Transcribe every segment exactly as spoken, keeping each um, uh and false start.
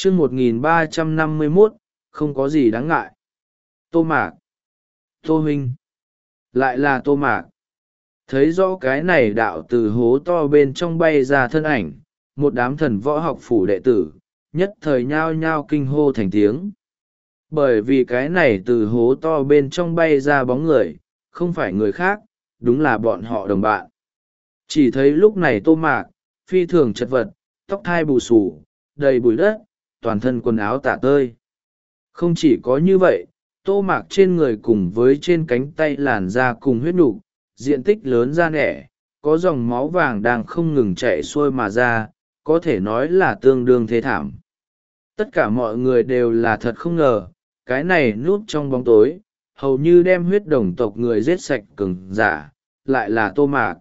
chương một nghìn ba trăm năm mươi mốt, không có gì đáng ngại. Tô Mạc. Tô huynh. Lại là Tô Mạc. Thấy rõ cái này đạo từ hố to bên trong bay ra thân ảnh, một đám thần võ học phủ đệ tử, nhất thời nhao nhao kinh hô thành tiếng. Bởi vì cái này từ hố to bên trong bay ra bóng người, không phải người khác, đúng là bọn họ đồng bạn. Chỉ thấy lúc này Tô Mạc, phi thường chật vật, tóc thai bù xù, đầy bụi đất, toàn thân quần áo tả tơi. Không chỉ có như vậy, Tô Mạc trên người cùng với trên cánh tay làn da cùng huyết nục, diện tích lớn da nẻ, có dòng máu vàng đang không ngừng chạy xuôi mà ra, có thể nói là tương đương thế thảm. Tất cả mọi người đều là thật không ngờ, cái này núp trong bóng tối, hầu như đem huyết đồng tộc người giết sạch cường giả, lại là Tô Mạc.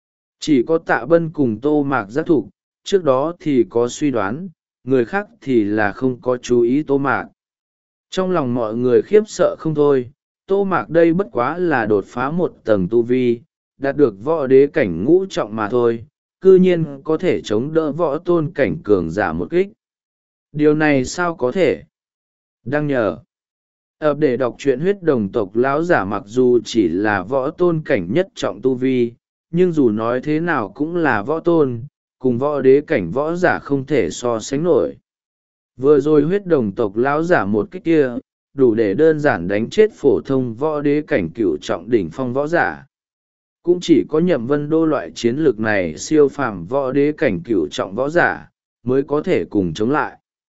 Chỉ có Tạ Bân cùng Tô Mạc giác thục, trước đó thì có suy đoán, người khác thì là không có chú ý Tô Mạc. Trong lòng mọi người khiếp sợ không thôi, Tô Mạc đây bất quá là đột phá một tầng tu vi, đạt được võ đế cảnh ngũ trọng mà thôi, cư nhiên có thể chống đỡ võ tôn cảnh cường giả một kích. Điều này sao có thể? Đăng nhờ ập để đọc truyện huyết đồng tộc lão giả mặc dù chỉ là võ tôn cảnh nhất trọng tu vi, nhưng dù nói thế nào cũng là võ tôn, cùng võ đế cảnh võ giả không thể so sánh nổi. Vừa rồi huyết đồng tộc lão giả một kích kia, đủ để đơn giản đánh chết phổ thông võ đế cảnh cửu trọng đỉnh phong võ giả. Cũng chỉ có Nhậm Vân Đô loại chiến lược này siêu phàm võ đế cảnh cửu trọng võ giả, mới có thể cùng chống lại.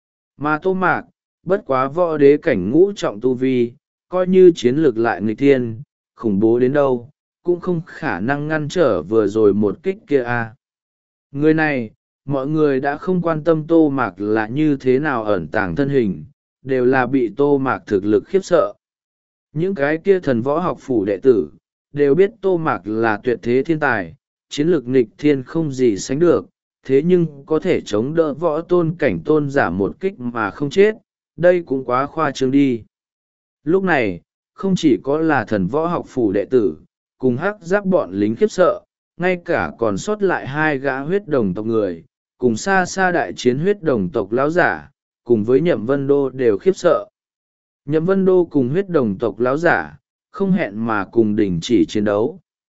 Mà Tô Mạc, bất quá võ đế cảnh ngũ trọng tu vi, coi như chiến lược lại nghịch thiên, khủng bố đến đâu, cũng không khả năng ngăn trở vừa rồi một kích kia a. Người này, mọi người đã không quan tâm Tô Mạc là như thế nào ẩn tàng thân hình, đều là bị Tô Mạc thực lực khiếp sợ. Những cái kia thần võ học phủ đệ tử, đều biết Tô Mạc là tuyệt thế thiên tài, chiến lược nghịch thiên không gì sánh được, thế nhưng có thể chống đỡ võ tôn cảnh tôn giả một kích mà không chết, đây cũng quá khoa trương đi. Lúc này, không chỉ có là thần võ học phủ đệ tử, cùng hắc giáp bọn lính khiếp sợ, ngay cả còn sót lại hai gã huyết đồng tộc người, cùng xa xa đại chiến huyết đồng tộc lão giả, cùng với Nhậm Vân Đô đều khiếp sợ. Nhậm Vân Đô cùng huyết đồng tộc lão giả, không hẹn mà cùng đình chỉ chiến đấu.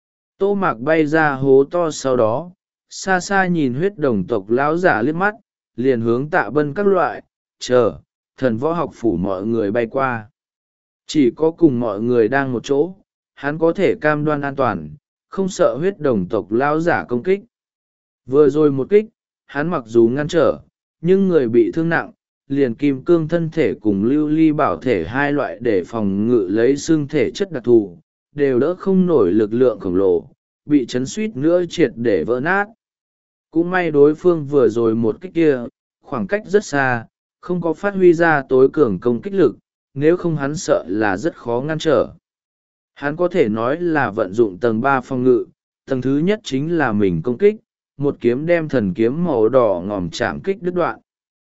Tô Mạc bay ra hố to sau đó, xa xa nhìn huyết đồng tộc lão giả liếc mắt, liền hướng Tạ Bân các loại, chờ, thần võ học phủ mọi người bay qua. Chỉ có cùng mọi người đang một chỗ, hắn có thể cam đoan an toàn, không sợ huyết đồng tộc lão giả công kích. Vừa rồi một kích, hắn mặc dù ngăn trở, nhưng người bị thương nặng, liền kim cương thân thể cùng lưu ly bảo thể hai loại để phòng ngự lấy xương thể chất đặc thù, đều đỡ không nổi lực lượng khổng lồ, bị chấn suýt nữa triệt để vỡ nát. Cũng may đối phương vừa rồi một kích kia, khoảng cách rất xa, không có phát huy ra tối cường công kích lực, nếu không hắn sợ là rất khó ngăn trở. Hắn có thể nói là vận dụng tầng ba phòng ngự, tầng thứ nhất chính là mình công kích, một kiếm đem thần kiếm màu đỏ ngòm chạm kích đứt đoạn.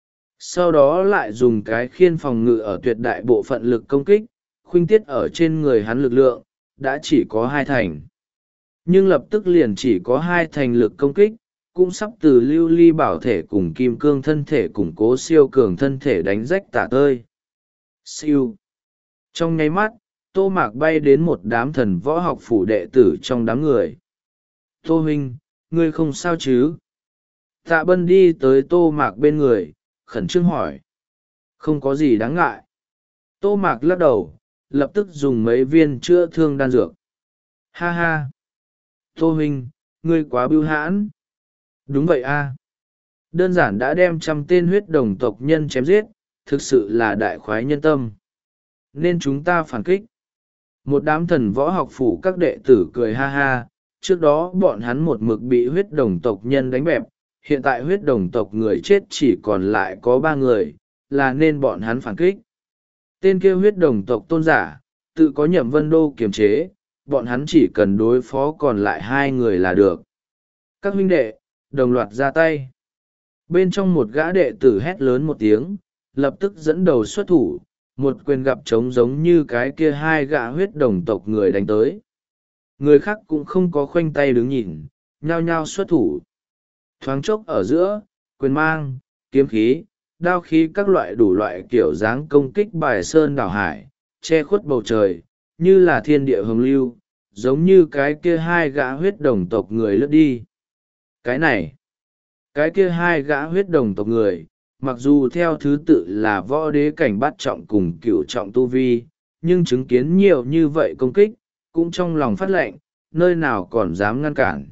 Sau đó lại dùng cái khiên phòng ngự ở tuyệt đại bộ phận lực công kích, khuynh tiết ở trên người hắn lực lượng, đã chỉ có hai thành. Nhưng lập tức liền chỉ có hai thành lực công kích, cũng sắp từ lưu ly bảo thể cùng kim cương thân thể củng cố siêu cường thân thể đánh rách tả tơi. Siêu. Trong nháy mắt, Tô Mạc bay đến một đám thần võ học phủ đệ tử trong đám người. Tô huynh, ngươi không sao chứ? Tạ Bân đi tới Tô Mạc bên người, khẩn trương hỏi. Không có gì đáng ngại. Tô Mạc lắc đầu, lập tức dùng mấy viên chữa thương đan dược. Ha ha. Tô huynh, ngươi quá bưu hãn. Đúng vậy a. Đơn giản đã đem trăm tên huyết đồng tộc nhân chém giết, thực sự là đại khoái nhân tâm. Nên chúng ta phản kích. Một đám thần võ học phủ các đệ tử cười ha ha, trước đó bọn hắn một mực bị huyết đồng tộc nhân đánh bẹp, hiện tại huyết đồng tộc người chết chỉ còn lại có ba người, là nên bọn hắn phản kích. Tên kia huyết đồng tộc tôn giả, tự có Nhậm Vân Đô kiềm chế, bọn hắn chỉ cần đối phó còn lại hai người là được. Các huynh đệ, đồng loạt ra tay. Bên trong một gã đệ tử hét lớn một tiếng, lập tức dẫn đầu xuất thủ, một quyền gặp trống giống như cái kia hai gã huyết đồng tộc người đánh tới. Người khác cũng không có khoanh tay đứng nhìn, nhao nhao xuất thủ. Thoáng chốc ở giữa, quyền mang, kiếm khí, đao khí các loại đủ loại kiểu dáng công kích bài sơn đảo hải, che khuất bầu trời, như là thiên địa hồng lưu, giống như cái kia hai gã huyết đồng tộc người lướt đi. Cái này, cái kia hai gã huyết đồng tộc người, mặc dù theo thứ tự là võ đế cảnh bát trọng cùng cửu trọng tu vi, nhưng chứng kiến nhiều như vậy công kích, cũng trong lòng phát lệnh, nơi nào còn dám ngăn cản.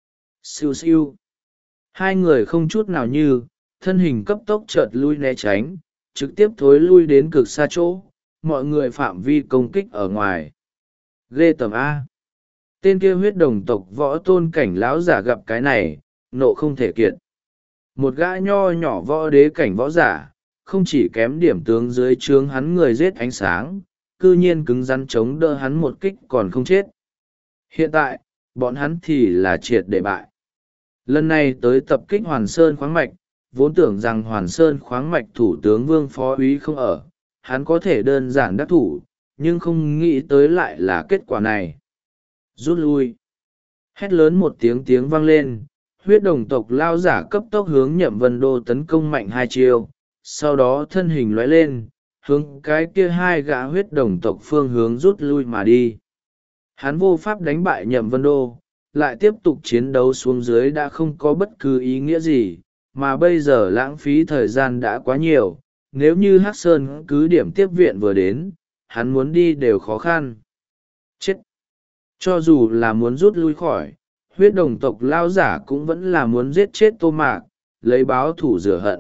Siêu siêu. Hai người không chút nào như, thân hình cấp tốc chợt lui né tránh, trực tiếp thối lui đến cực xa chỗ, mọi người phạm vi công kích ở ngoài. Ghê tởm A. Tên kia huyết đồng tộc võ tôn cảnh lão giả gặp cái này, nộ không thể kiệt. Một gã nho nhỏ võ đế cảnh võ giả, không chỉ kém điểm tướng dưới trướng hắn người giết ánh sáng, cư nhiên cứng rắn chống đỡ hắn một kích còn không chết. Hiện tại, bọn hắn thì là triệt để bại. Lần này tới tập kích Hoàn Sơn khoáng mạch, vốn tưởng rằng Hoàn Sơn khoáng mạch thủ tướng Vương Phó Úy không ở, hắn có thể đơn giản đắc thủ, nhưng không nghĩ tới lại là kết quả này. Rút lui. Hét lớn một tiếng tiếng vang lên, huyết đồng tộc lao giả cấp tốc hướng Nhậm Vân Đô tấn công mạnh hai chiêu, sau đó thân hình lóe lên, hướng cái kia hai gã huyết đồng tộc phương hướng rút lui mà đi. Hắn vô pháp đánh bại Nhậm Vân Đô, lại tiếp tục chiến đấu xuống dưới đã không có bất cứ ý nghĩa gì, mà bây giờ lãng phí thời gian đã quá nhiều, nếu như Hắc Sơn cứ điểm tiếp viện vừa đến, hắn muốn đi đều khó khăn. Chết! Cho dù là muốn rút lui khỏi, huyết đồng tộc lao giả cũng vẫn là muốn giết chết Tô Mạc, lấy báo thủ rửa hận.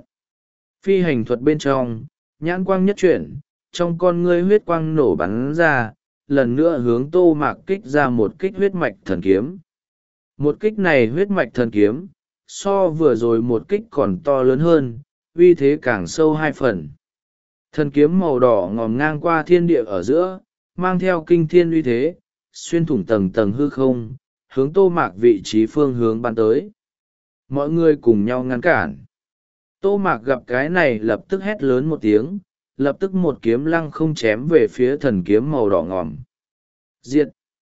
Phi hành thuật bên trong, nhãn quang nhất chuyển, trong con ngươi huyết quang nổ bắn ra, lần nữa hướng Tô Mạc kích ra một kích huyết mạch thần kiếm. Một kích này huyết mạch thần kiếm, so vừa rồi một kích còn to lớn hơn, uy thế càng sâu hai phần. Thần kiếm màu đỏ ngòm ngang qua thiên địa ở giữa, mang theo kinh thiên uy thế, xuyên thủng tầng tầng hư không, hướng Tô Mạc vị trí phương hướng bắn tới. Mọi người cùng nhau ngăn cản. Tô Mạc gặp cái này lập tức hét lớn một tiếng, lập tức một kiếm lăng không chém về phía thần kiếm màu đỏ ngòm. Diệt!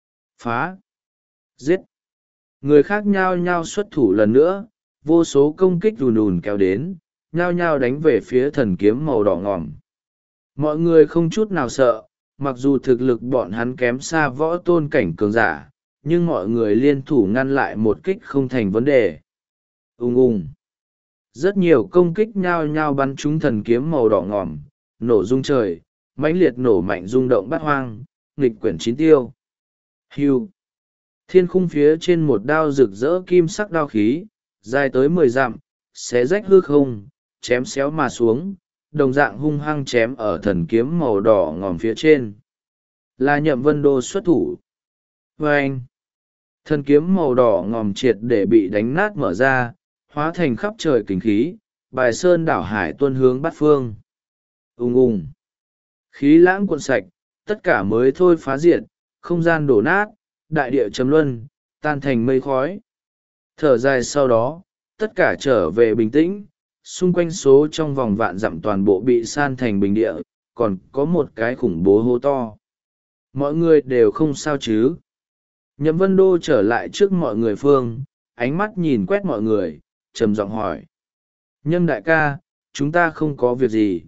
Phá! Giết! Người khác nhao nhao xuất thủ lần nữa, vô số công kích đùn đùn kéo đến, nhao nhao đánh về phía thần kiếm màu đỏ ngòm. Mọi người không chút nào sợ, mặc dù thực lực bọn hắn kém xa võ tôn cảnh cường giả, nhưng mọi người liên thủ ngăn lại một kích không thành vấn đề. Ùng ùng! Rất nhiều công kích nhao nhao bắn trúng thần kiếm màu đỏ ngòm, nổ rung trời, mãnh liệt nổ mạnh rung động bát hoang, nghịch quyển chín tiêu. Hưu! Thiên khung phía trên một đao rực rỡ kim sắc đao khí, dài tới mười dặm, xé rách hư không, chém xéo mà xuống, đồng dạng hung hăng chém ở thần kiếm màu đỏ ngòm phía trên. Là Nhậm Vân Đô xuất thủ. Và anh, thần kiếm màu đỏ ngòm triệt để bị đánh nát mở ra, hóa thành khắp trời kình khí, bài sơn đảo hải tuôn hướng bát phương. Ùng ùng, khí lãng cuộn sạch, tất cả mới thôi phá diệt, không gian đổ nát, đại địa chấm luân, tan thành mây khói. Thở dài sau đó, tất cả trở về bình tĩnh, xung quanh số trong vòng vạn dặm toàn bộ bị san thành bình địa, còn có một cái khủng bố hô to. Mọi người đều không sao chứ. Nhậm Vân Đô trở lại trước mọi người phương, ánh mắt nhìn quét mọi người, trầm giọng hỏi. Nhâm đại ca, chúng ta không có việc gì.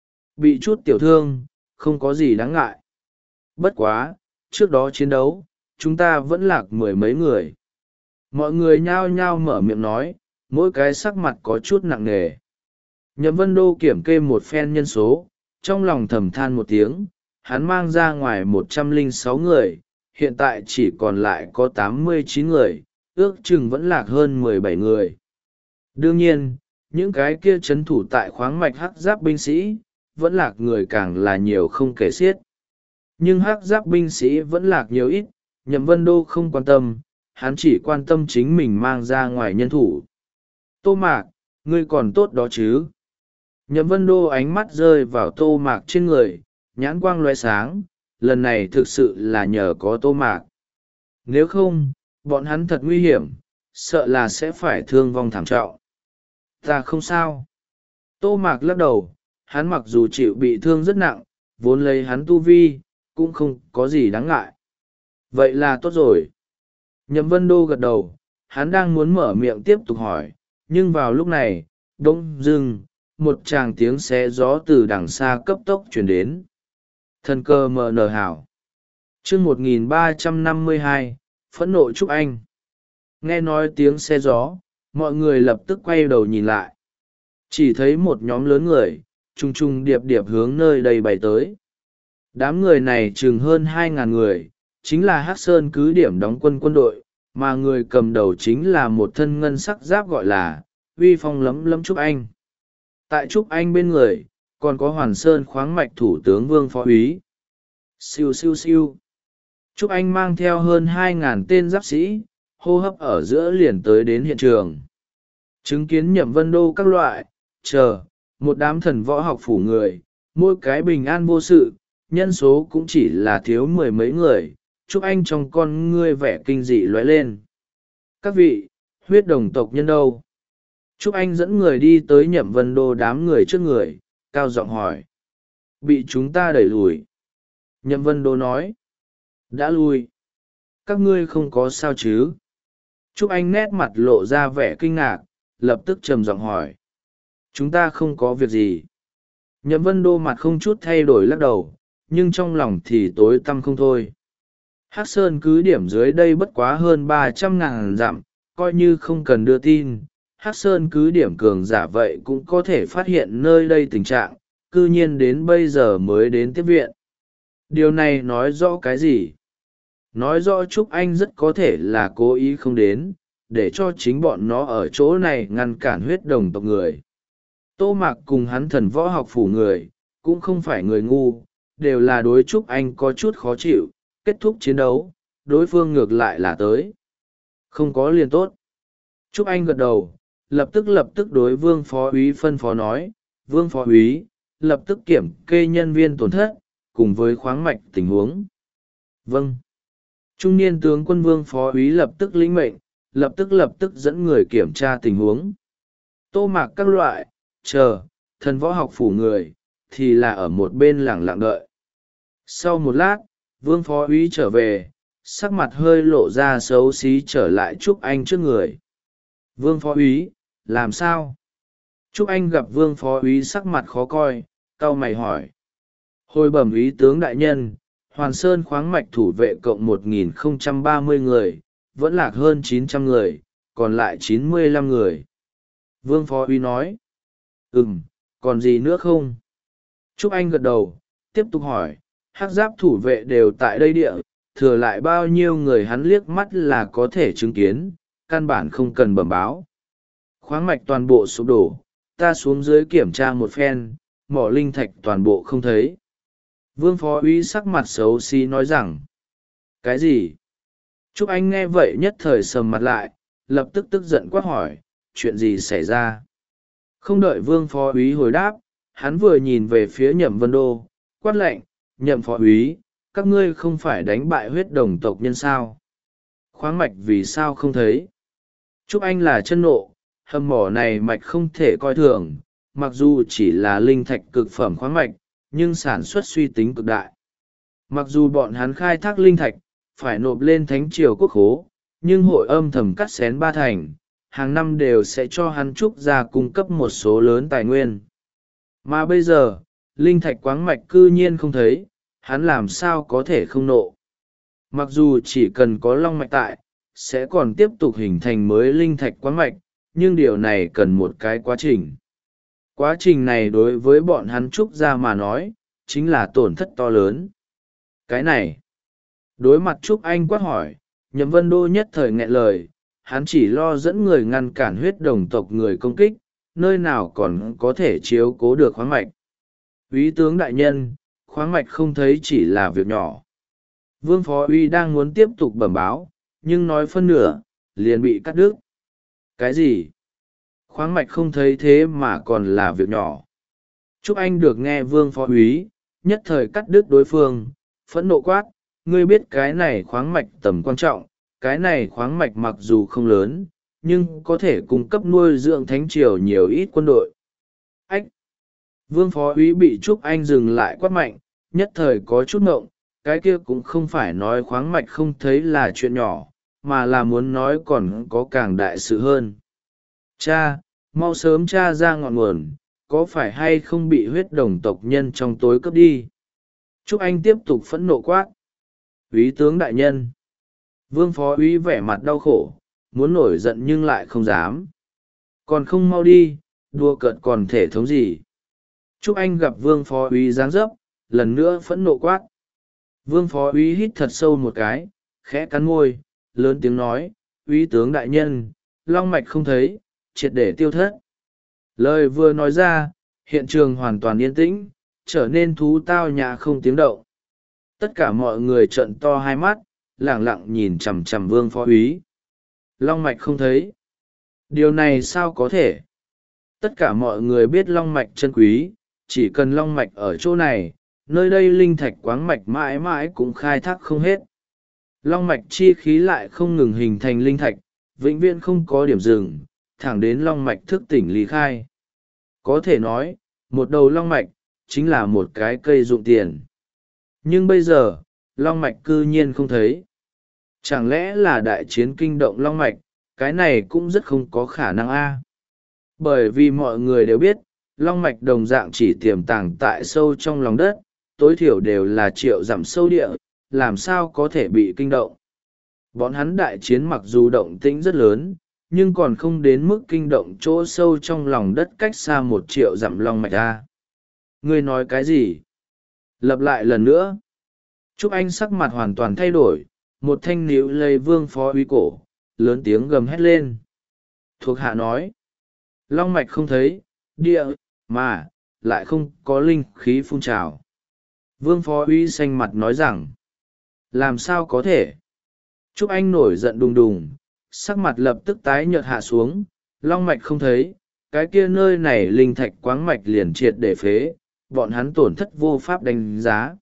Bị chút tiểu thương, không có gì đáng ngại. Bất quá, trước đó chiến đấu, chúng ta vẫn lạc mười mấy người. Mọi người nhao nhao mở miệng nói, mỗi cái sắc mặt có chút nặng nề. Nhậm Vân Đô kiểm kê một phen nhân số, trong lòng thầm than một tiếng, hắn mang ra ngoài một trăm lẻ sáu người, hiện tại chỉ còn lại có tám mươi chín người, ước chừng vẫn lạc hơn mười bảy người. Đương nhiên, những cái kia trấn thủ tại khoáng mạch hắc giáp binh sĩ, vẫn lạc người càng là nhiều không kể xiết. Nhưng hắc giáp binh sĩ vẫn lạc nhiều ít, Nhậm Vân Đô không quan tâm, hắn chỉ quan tâm chính mình mang ra ngoài nhân thủ. Tô Mạc, ngươi còn tốt đó chứ? Nhậm Vân Đô ánh mắt rơi vào Tô Mạc trên người, nhãn quang loe sáng, lần này thực sự là nhờ có Tô Mạc. Nếu không, bọn hắn thật nguy hiểm, sợ là sẽ phải thương vong thảm trọng. Ta không sao. Tô Mạc lắc đầu, hắn mặc dù chịu bị thương rất nặng, vốn lấy hắn tu vi, cũng không có gì đáng ngại. Vậy là tốt rồi. Nhậm Vân Đô gật đầu, hắn đang muốn mở miệng tiếp tục hỏi, nhưng vào lúc này, đông dưng, một tràng tiếng xé gió từ đằng xa cấp tốc chuyển đến. Thần cơ mờ nờ hảo. chương một nghìn ba trăm năm mươi hai, phẫn nộ Trúc Anh. Nghe nói tiếng xe gió, mọi người lập tức quay đầu nhìn lại. Chỉ thấy một nhóm lớn người, trung trung điệp điệp hướng nơi đây bày tới. Đám người này chừng hơn hai ngàn người, chính là Hắc Sơn cứ điểm đóng quân quân đội, mà người cầm đầu chính là một thân ngân sắc giáp gọi là uy phong lấm lấm Trúc Anh. Tại Trúc Anh bên người, còn có Hoàn Sơn khoáng mạch thủ tướng Vương Phó Úy. Siêu siêu siêu. Trúc Anh mang theo hơn hai ngàn tên giáp sĩ, hô hấp ở giữa liền tới đến hiện trường. Chứng kiến Nhậm Vân Đô các loại, chờ, một đám thần võ học phủ người, mỗi cái bình an vô sự, nhân số cũng chỉ là thiếu mười mấy người. Trúc Anh trong con ngươi vẻ kinh dị lóe lên. Các vị, huyết đồng tộc nhân đâu? Trúc Anh dẫn người đi tới Nhậm Vân Đô đám người trước người, cao giọng hỏi. Bị chúng ta đẩy lùi. Nhậm Vân Đô nói. Đã lui. Các ngươi không có sao chứ? Trúc Anh nét mặt lộ ra vẻ kinh ngạc, lập tức trầm giọng hỏi. Chúng ta không có việc gì. Nhậm Vân Đô mặt không chút thay đổi lắc đầu, nhưng trong lòng thì tối tăm không thôi. Hắc Sơn cứ điểm dưới đây bất quá hơn ba trăm ngàn dặm, coi như không cần đưa tin, Hắc Sơn cứ điểm cường giả vậy cũng có thể phát hiện nơi đây tình trạng, cư nhiên đến bây giờ mới đến tiếp viện. Điều này nói rõ cái gì? Nói rõ Trúc Anh rất có thể là cố ý không đến, để cho chính bọn nó ở chỗ này ngăn cản huyết đồng tộc người. Tô Mạc cùng hắn thần võ học phủ người, cũng không phải người ngu, đều là đối Trúc Anh có chút khó chịu, kết thúc chiến đấu, đối phương ngược lại là tới. Không có liền tốt. Trúc Anh gật đầu, lập tức lập tức đối Vương Phó Úy phân phó nói, Vương Phó Úy, lập tức kiểm kê nhân viên tổn thất, cùng với khoáng mạch tình huống. Vâng. Trung niên tướng quân Vương Phó Úy lập tức lĩnh mệnh, lập tức lập tức dẫn người kiểm tra tình huống. Tô Mạc các loại, chờ, thần võ học phủ người, thì là ở một bên lẳng lặng đợi. Sau một lát, Vương Phó Úy trở về, sắc mặt hơi lộ ra xấu xí trở lại Trúc Anh trước người. Vương Phó Úy, làm sao? Trúc Anh gặp Vương Phó Úy sắc mặt khó coi, cau mày hỏi. Hồi bẩm úy tướng đại nhân, Hoàn Sơn khoáng mạch thủ vệ cộng một nghìn không trăm ba mươi người, vẫn lạc hơn chín trăm người, còn lại chín mươi lăm người. Vương Phó Úy nói. Ừm, còn gì nữa không? Trúc Anh gật đầu, tiếp tục hỏi, hắc giáp thủ vệ đều tại đây địa, thừa lại bao nhiêu người hắn liếc mắt là có thể chứng kiến, căn bản không cần bẩm báo. Khoáng mạch toàn bộ sụp đổ, ta xuống dưới kiểm tra một phen, mỏ linh thạch toàn bộ không thấy. Vương Phó Úy sắc mặt xấu xí nói rằng. Cái gì? Trúc Anh nghe vậy nhất thời sầm mặt lại, lập tức tức giận quát hỏi, chuyện gì xảy ra? Không đợi Vương Phó Úy hồi đáp, hắn vừa nhìn về phía Nhậm Vân Đô, quát lệnh, Nhậm Phó Úy, các ngươi không phải đánh bại huyết đồng tộc nhân sao? Khoáng mạch vì sao không thấy? Trúc Anh là chân nộ, hầm mỏ này mạch không thể coi thường, mặc dù chỉ là linh thạch cực phẩm khoáng mạch, nhưng sản xuất suy tính cực đại. Mặc dù bọn hắn khai thác linh thạch, phải nộp lên thánh triều quốc khố, nhưng hội âm thầm cắt xén ba thành, hàng năm đều sẽ cho hắn Trúc gia cung cấp một số lớn tài nguyên. Mà bây giờ, linh thạch quáng mạch cư nhiên không thấy, hắn làm sao có thể không nộ. Mặc dù chỉ cần có long mạch tại, sẽ còn tiếp tục hình thành mới linh thạch quáng mạch, nhưng điều này cần một cái quá trình. Quá trình này đối với bọn hắn Trúc gia mà nói, chính là tổn thất to lớn. Cái này, đối mặt Trúc Anh quát hỏi, Nhậm Vân Đô nhất thời nghẹn lời, hắn chỉ lo dẫn người ngăn cản huyết đồng tộc người công kích, nơi nào còn có thể chiếu cố được khoáng mạch. Úy tướng đại nhân, khoáng mạch không thấy chỉ là việc nhỏ. Vương Phó Úy đang muốn tiếp tục bẩm báo, nhưng nói phân nửa, liền bị cắt đứt. Cái gì? Khoáng mạch không thấy thế mà còn là việc nhỏ. Trúc Anh được nghe Vương Phó Úy, nhất thời cắt đứt đối phương, phẫn nộ quát, ngươi biết cái này khoáng mạch tầm quan trọng, cái này khoáng mạch mặc dù không lớn, nhưng có thể cung cấp nuôi dưỡng thánh triều nhiều ít quân đội. Ách! Vương Phó Úy bị Trúc Anh dừng lại quát mạnh, nhất thời có chút ngộng, cái kia cũng không phải nói khoáng mạch không thấy là chuyện nhỏ, mà là muốn nói còn có càng đại sự hơn. Cha, mau sớm cha ra ngọn nguồn, có phải hay không bị huyết đồng tộc nhân trong tối cướp đi? Trúc Anh tiếp tục phẫn nộ quát. Úy tướng đại nhân. Vương phó úy vẻ mặt đau khổ, muốn nổi giận nhưng lại không dám. Còn không mau đi, đùa cợt còn thể thống gì? Trúc Anh gặp vương phó úy giáng dấp, lần nữa phẫn nộ quát. Vương phó úy hít thật sâu một cái, khẽ cắn môi, lớn tiếng nói, úy tướng đại nhân, long mạch không thấy, triệt để tiêu thất. Lời vừa nói ra, hiện trường hoàn toàn yên tĩnh, trở nên thú tao nhã không tiếng động. Tất cả mọi người trợn to hai mắt, lẳng lặng nhìn chằm chằm vương phó úy. Long mạch không thấy. Điều này sao có thể? Tất cả mọi người biết long mạch chân quý, chỉ cần long mạch ở chỗ này, nơi đây linh thạch quáng mạch mãi mãi cũng khai thác không hết. Long mạch chi khí lại không ngừng hình thành linh thạch, vĩnh viễn không có điểm dừng, thẳng đến long mạch thức tỉnh lý khai. Có thể nói, một đầu long mạch, chính là một cái cây dụng tiền. Nhưng bây giờ, long mạch cư nhiên không thấy. Chẳng lẽ là đại chiến kinh động long mạch, cái này cũng rất không có khả năng a. Bởi vì mọi người đều biết, long mạch đồng dạng chỉ tiềm tàng tại sâu trong lòng đất, tối thiểu đều là triệu dặm sâu địa, làm sao có thể bị kinh động. Bọn hắn đại chiến mặc dù động tĩnh rất lớn, nhưng còn không đến mức kinh động chỗ sâu trong lòng đất cách xa một triệu dặm long mạch a. Ngươi nói cái gì? Lặp lại lần nữa. Trúc Anh sắc mặt hoàn toàn thay đổi, một thanh níu lấy vương phó úy cổ, lớn tiếng gầm hét lên. Thuộc hạ nói, long mạch không thấy, địa, mà, lại không có linh khí phun trào. Vương phó úy xanh mặt nói rằng, làm sao có thể? Trúc Anh nổi giận đùng đùng, sắc mặt lập tức tái nhợt hạ xuống, long mạch không thấy, cái kia nơi này linh thạch quáng mạch liền triệt để phế, bọn hắn tổn thất vô pháp đánh giá.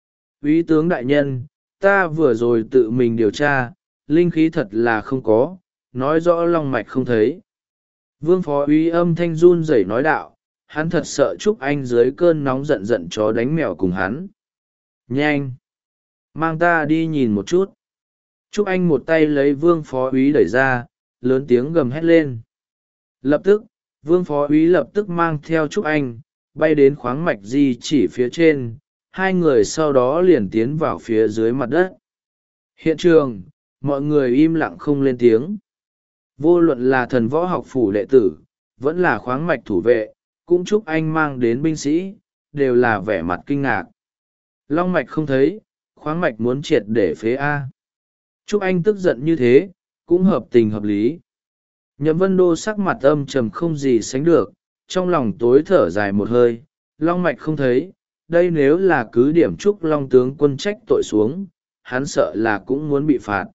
Úy tướng đại nhân, ta vừa rồi tự mình điều tra, linh khí thật là không có, nói rõ long mạch không thấy. Vương phó úy âm thanh run rẩy nói đạo, hắn thật sợ Trúc Anh dưới cơn nóng giận giận chó đánh mèo cùng hắn. Nhanh! Mang ta đi nhìn một chút. Trúc Anh một tay lấy vương phó úy đẩy ra, lớn tiếng gầm hét lên. Lập tức, vương phó úy lập tức mang theo Trúc Anh, bay đến khoáng mạch di chỉ phía trên, hai người sau đó liền tiến vào phía dưới mặt đất. Hiện trường, mọi người im lặng không lên tiếng. Vô luận là thần võ học phủ đệ tử, vẫn là khoáng mạch thủ vệ, cũng Trúc Anh mang đến binh sĩ, đều là vẻ mặt kinh ngạc. Long mạch không thấy, khoáng mạch muốn triệt để phế A. Trúc Anh tức giận như thế, cũng hợp tình hợp lý. Nhậm Vân Đô sắc mặt âm trầm không gì sánh được, trong lòng tối thở dài một hơi, long mạch không thấy, đây nếu là cứ điểm Trúc Long tướng quân trách tội xuống, hắn sợ là cũng muốn bị phạt.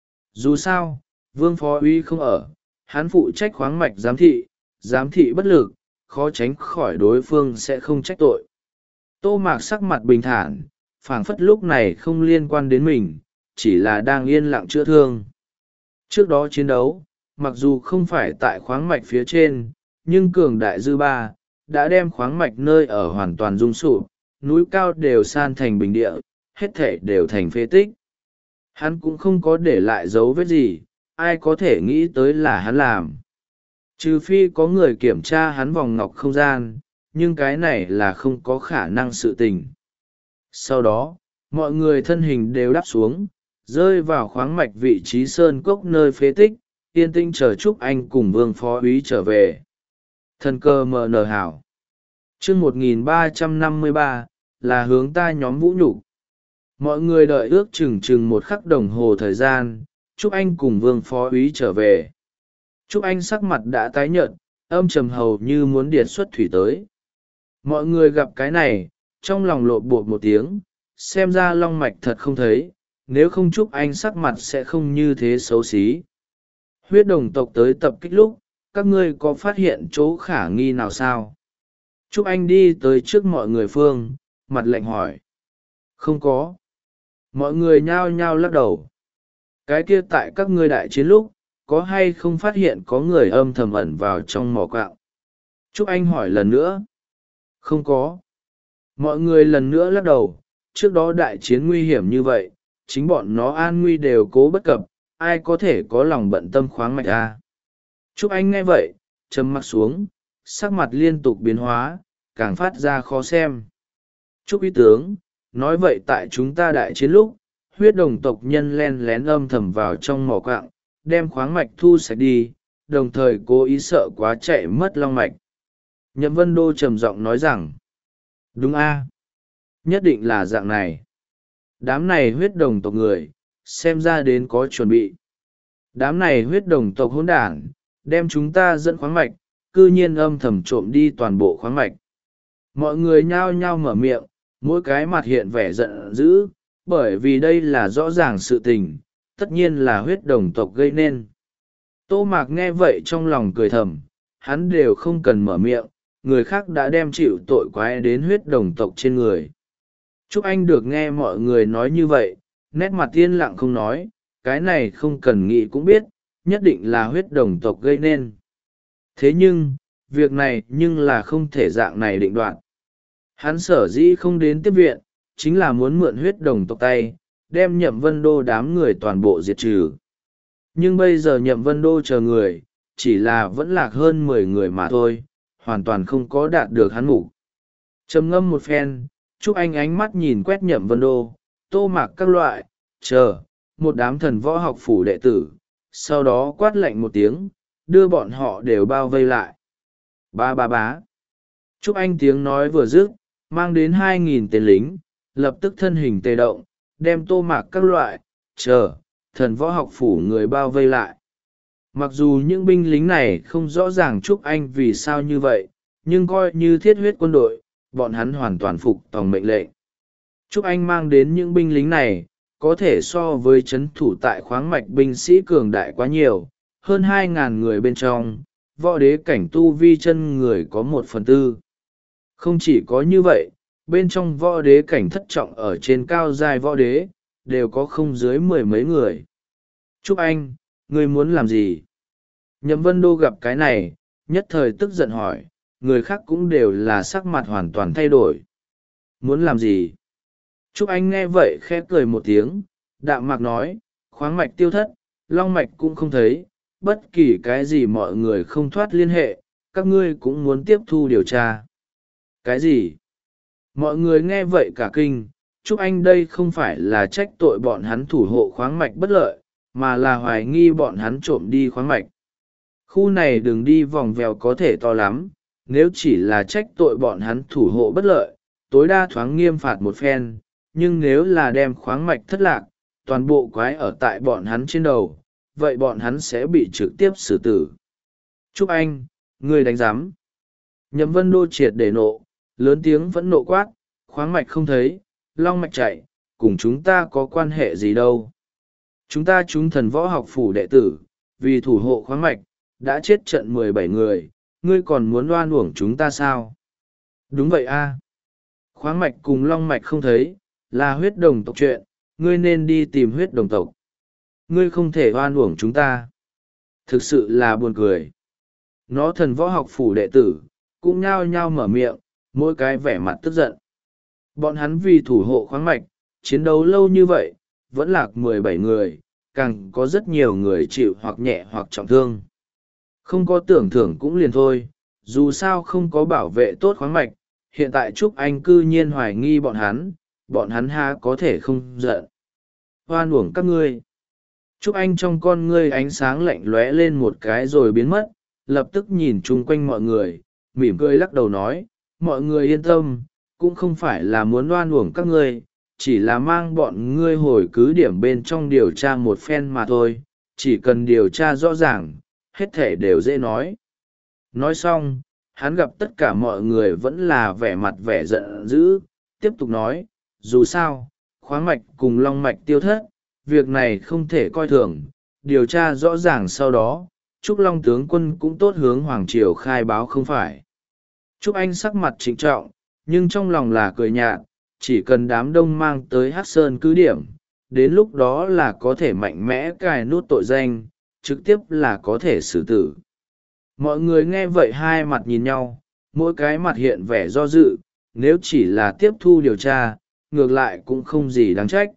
Dù sao, vương phó úy không ở, hắn phụ trách khoáng mạch giám thị, giám thị bất lực, khó tránh khỏi đối phương sẽ không trách tội. Tô Mạc sắc mặt bình thản, phảng phất lúc này không liên quan đến mình, chỉ là đang yên lặng chữa thương. Trước đó chiến đấu, mặc dù không phải tại khoáng mạch phía trên, nhưng cường đại dư ba, đã đem khoáng mạch nơi ở hoàn toàn rung sụp, núi cao đều san thành bình địa, hết thể đều thành phế tích. Hắn cũng không có để lại dấu vết gì, ai có thể nghĩ tới là hắn làm. Trừ phi có người kiểm tra hắn vòng ngọc không gian, nhưng cái này là không có khả năng sự tình. Sau đó, mọi người thân hình đều đáp xuống, rơi vào khoáng mạch vị trí sơn cốc nơi phế tích, yên tinh chờ Trúc Anh cùng vương phó úy trở về. Thần cơ mờ nở hảo. chương một nghìn ba trăm năm mươi ba, là hướng ta nhóm vũ nhục. Mọi người đợi ước chừng chừng một khắc đồng hồ thời gian, Trúc Anh cùng vương phó úy trở về. Trúc Anh sắc mặt đã tái nhợt, âm trầm hầu như muốn điệt xuất thủy tới. Mọi người gặp cái này, trong lòng lộn bột một tiếng, xem ra long mạch thật không thấy, nếu không Trúc Anh sắc mặt sẽ không như thế xấu xí. Huyết đồng tộc tới tập kích lúc, các ngươi có phát hiện chỗ khả nghi nào sao? Trúc Anh đi tới trước mọi người phương, mặt lạnh hỏi. Không có. Mọi người nhao nhao lắc đầu. Cái kia tại các ngươi đại chiến lúc, có hay không phát hiện có người âm thầm ẩn vào trong mỏ quạng? Trúc Anh hỏi lần nữa. Không có. Mọi người lần nữa lắc đầu, trước đó đại chiến nguy hiểm như vậy, chính bọn nó an nguy đều cố bất cập, ai có thể có lòng bận tâm khoáng mạch a? Trúc Anh nghe vậy, trầm mặc xuống, sắc mặt liên tục biến hóa, càng phát ra khó xem. Chúc ý tướng, nói vậy tại chúng ta đại chiến lúc, huyết đồng tộc nhân len lén âm thầm vào trong mỏ quạng, đem khoáng mạch thu sạch đi, đồng thời cố ý sợ quá chạy mất long mạch. Nhậm Vân Đô trầm giọng nói rằng, đúng a, nhất định là dạng này. Đám này huyết đồng tộc người, xem ra đến có chuẩn bị. Đám này huyết đồng tộc hỗn đản, đem chúng ta dẫn khoáng mạch, cư nhiên âm thầm trộm đi toàn bộ khoáng mạch. Mọi người nhao nhao mở miệng, mỗi cái mặt hiện vẻ giận dữ, bởi vì đây là rõ ràng sự tình, tất nhiên là huyết đồng tộc gây nên. Tô Mạc nghe vậy trong lòng cười thầm, hắn đều không cần mở miệng, người khác đã đem chịu tội quái đến huyết đồng tộc trên người. Trúc Anh được nghe mọi người nói như vậy, nét mặt yên lặng không nói, cái này không cần nghĩ cũng biết, nhất định là huyết đồng tộc gây nên. Thế nhưng, việc này nhưng là không thể dạng này định đoạt. Hắn sở dĩ không đến tiếp viện, chính là muốn mượn huyết đồng tộc tay, đem Nhậm Vân Đô đám người toàn bộ diệt trừ. Nhưng bây giờ Nhậm Vân Đô chờ người, chỉ là vẫn lạc hơn mười người mà thôi, hoàn toàn không có đạt được hắn mục. Trầm ngâm một phen, Trúc Anh ánh mắt nhìn quét Nhậm Vân Đô, Tô Mạc các loại, chờ, một đám thần võ học phủ đệ tử, sau đó quát lạnh một tiếng, đưa bọn họ đều bao vây lại. Ba ba bá. Trúc Anh tiếng nói vừa dứt, mang đến hai nghìn tên lính, lập tức thân hình tê động, đem Tô Mạc các loại, chờ, thần võ học phủ người bao vây lại. Mặc dù những binh lính này không rõ ràng Trúc Anh vì sao như vậy, nhưng coi như thiết huyết quân đội, bọn hắn hoàn toàn phục tòng mệnh lệnh. Trúc Anh mang đến những binh lính này, có thể so với chấn thủ tại khoáng mạch binh sĩ cường đại quá nhiều, hơn hai ngàn người bên trong, võ đế cảnh tu vi chân người có một phần tư. Không chỉ có như vậy, bên trong võ đế cảnh thất trọng ở trên cao giai võ đế, đều có không dưới mười mấy người. Trúc Anh, ngươi muốn làm gì? Nhậm Vân Đô gặp cái này, nhất thời tức giận hỏi, người khác cũng đều là sắc mặt hoàn toàn thay đổi. Muốn làm gì? Trúc Anh nghe vậy khẽ cười một tiếng, đạm mạc nói, khoáng mạch tiêu thất, long mạch cũng không thấy, bất kỳ cái gì mọi người không thoát liên hệ, các ngươi cũng muốn tiếp thu điều tra. Cái gì? Mọi người nghe vậy cả kinh, Trúc Anh đây không phải là trách tội bọn hắn thủ hộ khoáng mạch bất lợi, mà là hoài nghi bọn hắn trộm đi khoáng mạch. Khu này đừng đi vòng vèo có thể to lắm, nếu chỉ là trách tội bọn hắn thủ hộ bất lợi, tối đa thoáng nghiêm phạt một phen, nhưng nếu là đem khoáng mạch thất lạc, toàn bộ quái ở tại bọn hắn trên đầu, vậy bọn hắn sẽ bị trực tiếp xử tử. Trúc Anh, ngươi đánh giám. Nhậm Vân Đô triệt để nộ, lớn tiếng vẫn nộ quát, khoáng mạch không thấy, long mạch chạy, cùng chúng ta có quan hệ gì đâu. Chúng ta chúng thần võ học phủ đệ tử, vì thủ hộ khoáng mạch, đã chết trận mười bảy người, ngươi còn muốn oan uổng chúng ta sao? Đúng vậy a. Khoáng mạch cùng long mạch không thấy, là huyết đồng tộc chuyện, ngươi nên đi tìm huyết đồng tộc. Ngươi không thể oan uổng chúng ta. Thực sự là buồn cười. Nó thần võ học phủ đệ tử, cũng nhao nhao mở miệng, mỗi cái vẻ mặt tức giận. Bọn hắn vì thủ hộ khoáng mạch, chiến đấu lâu như vậy, vẫn lạc mười bảy người, càng có rất nhiều người chịu hoặc nhẹ hoặc trọng thương. Không có tưởng thưởng cũng liền thôi, dù sao không có bảo vệ tốt khoáng mạch, hiện tại Trúc Anh cư nhiên hoài nghi bọn hắn, bọn hắn há có thể không giận. Hoan uổng các ngươi. Trúc Anh trong con ngươi ánh sáng lạnh lóe lên một cái rồi biến mất, lập tức nhìn chung quanh mọi người, mỉm cười lắc đầu nói, mọi người yên tâm, cũng không phải là muốn oan uổng các ngươi, chỉ là mang bọn ngươi hồi cứ điểm bên trong điều tra một phen mà thôi, chỉ cần điều tra rõ ràng, hết thể đều dễ nói. Nói xong, hắn gặp tất cả mọi người vẫn là vẻ mặt vẻ giận dữ, tiếp tục nói, dù sao, khoáng mạch cùng long mạch tiêu thất, việc này không thể coi thường, điều tra rõ ràng sau đó, Trúc Long tướng quân cũng tốt hướng Hoàng Triều khai báo không phải. Trúc Anh sắc mặt trịnh trọng, nhưng trong lòng là cười nhạt, chỉ cần đám đông mang tới Hắc Sơn cứ điểm, đến lúc đó là có thể mạnh mẽ cài nút tội danh, trực tiếp là có thể xử tử. Mọi người nghe vậy hai mặt nhìn nhau, mỗi cái mặt hiện vẻ do dự, nếu chỉ là tiếp thu điều tra, ngược lại cũng không gì đáng trách.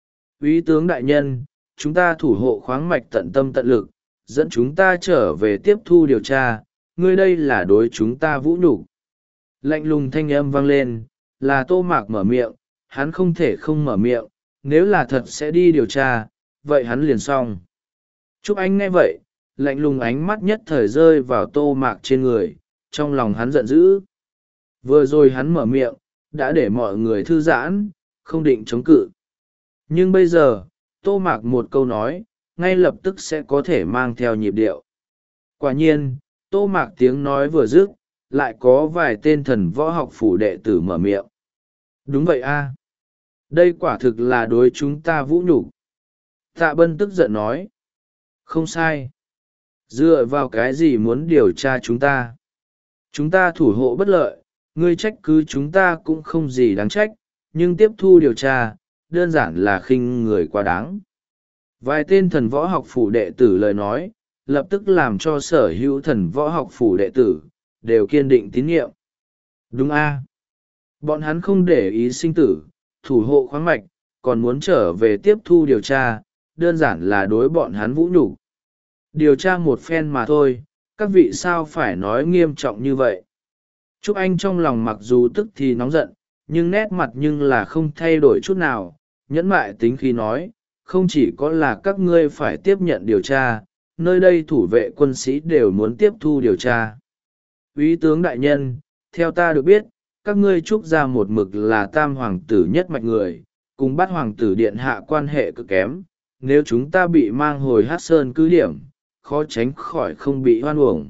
Úy tướng đại nhân, chúng ta thủ hộ khoáng mạch tận tâm tận lực, dẫn chúng ta trở về tiếp thu điều tra, ngươi đây là đối chúng ta vũ nhục. Lạnh lùng thanh âm vang lên, là Tô Mạc mở miệng, hắn không thể không mở miệng, nếu là thật sẽ đi điều tra, vậy hắn liền xong. Trúc Anh nghe vậy, lạnh lùng ánh mắt nhất thời rơi vào Tô Mạc trên người, trong lòng hắn giận dữ. Vừa rồi hắn mở miệng, đã để mọi người thư giãn, không định chống cự. Nhưng bây giờ, Tô Mạc một câu nói, ngay lập tức sẽ có thể mang theo nhịp điệu. Quả nhiên, Tô Mạc tiếng nói vừa dứt, lại có vài tên thần võ học phủ đệ tử mở miệng. Đúng vậy a, đây quả thực là đối chúng ta vũ nhục. Tạ Bân tức giận nói. Không sai. Dựa vào cái gì muốn điều tra chúng ta? Chúng ta thủ hộ bất lợi, ngươi trách cứ chúng ta cũng không gì đáng trách, nhưng tiếp thu điều tra, đơn giản là khinh người quá đáng. Vài tên thần võ học phủ đệ tử lời nói, lập tức làm cho sở hữu thần võ học phủ đệ tử, đều kiên định tín nhiệm. Đúng a, bọn hắn không để ý sinh tử, thủ hộ khoáng mạch, còn muốn trở về tiếp thu điều tra, đơn giản là đối bọn hắn vũ nhục. Điều tra một phen mà thôi, các vị sao phải nói nghiêm trọng như vậy. Trúc Anh trong lòng mặc dù tức thì nóng giận, nhưng nét mặt nhưng là không thay đổi chút nào, nhẫn mại tính khí nói, không chỉ có là các ngươi phải tiếp nhận điều tra, nơi đây thủ vệ quân sĩ đều muốn tiếp thu điều tra. Úy tướng đại nhân, theo ta được biết, các ngươi Trúc gia một mực là tam hoàng tử nhất mạch người, cùng bắt hoàng tử điện hạ quan hệ cực kém, nếu chúng ta bị mang hồi Hát Sơn cứ điểm, khó tránh khỏi không bị hoan uổng.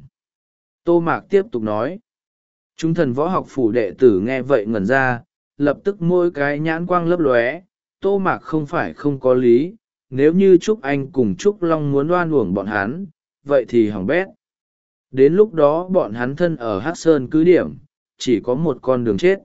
Tô Mạc tiếp tục nói. Chúng thần võ học phủ đệ tử nghe vậy ngẩn ra, lập tức môi cái nhãn quang lấp lóe. Tô Mạc không phải không có lý, nếu như Trúc Anh cùng Trúc Long muốn oan uổng bọn hắn, vậy thì hỏng bét. Đến lúc đó bọn hắn thân ở Hát Sơn cứ điểm, chỉ có một con đường chết.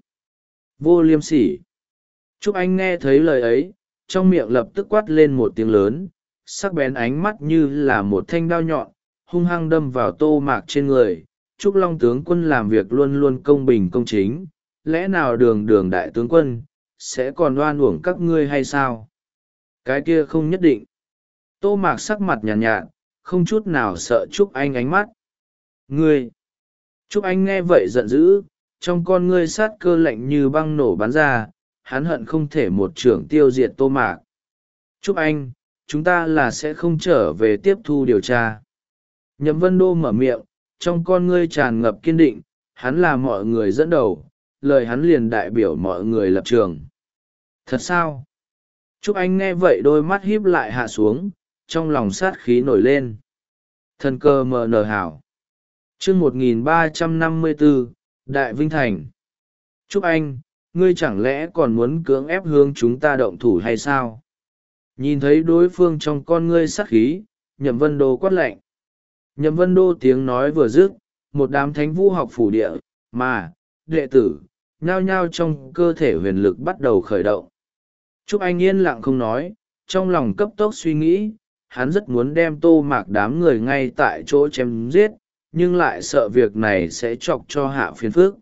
Vô liêm sỉ. Trúc Anh nghe thấy lời ấy, trong miệng lập tức quát lên một tiếng lớn, sắc bén ánh mắt như là một thanh đao nhọn, hung hăng đâm vào Tô Mạc trên người. Trúc Long tướng quân làm việc luôn luôn công bình công chính, lẽ nào đường đường đại tướng quân, sẽ còn oan uổng các ngươi hay sao? Cái kia không nhất định. Tô Mạc sắc mặt nhàn nhạt, nhạt, không chút nào sợ Trúc Anh ánh mắt. Ngươi! Trúc Anh nghe vậy giận dữ, trong con ngươi sát cơ lạnh như băng nổ bắn ra, hắn hận không thể một trưởng tiêu diệt Tô Mạc. Trúc Anh, chúng ta là sẽ không trở về tiếp thu điều tra. Nhậm Vân Đô mở miệng, trong con ngươi tràn ngập kiên định, hắn là mọi người dẫn đầu, lời hắn liền đại biểu mọi người lập trường. Thật sao? Trúc Anh nghe vậy đôi mắt híp lại hạ xuống, trong lòng sát khí nổi lên. Thần cơ mờ nở hảo. Chương một nghìn ba trăm năm mươi bốn, Đại Vinh Thành. Trúc Anh, ngươi chẳng lẽ còn muốn cưỡng ép hướng chúng ta động thủ hay sao? Nhìn thấy đối phương trong con ngươi sát khí, Nhậm Vân Đô quát lạnh. Nhậm Vân Đô tiếng nói vừa dứt, một đám thánh vũ học phủ địa, mà, đệ tử, nhao nhao trong cơ thể huyền lực bắt đầu khởi động. Trúc Anh yên lặng không nói, trong lòng cấp tốc suy nghĩ, hắn rất muốn đem Tô Mạc đám người ngay tại chỗ chém giết, nhưng lại sợ việc này sẽ chọc cho hạ phiền phước.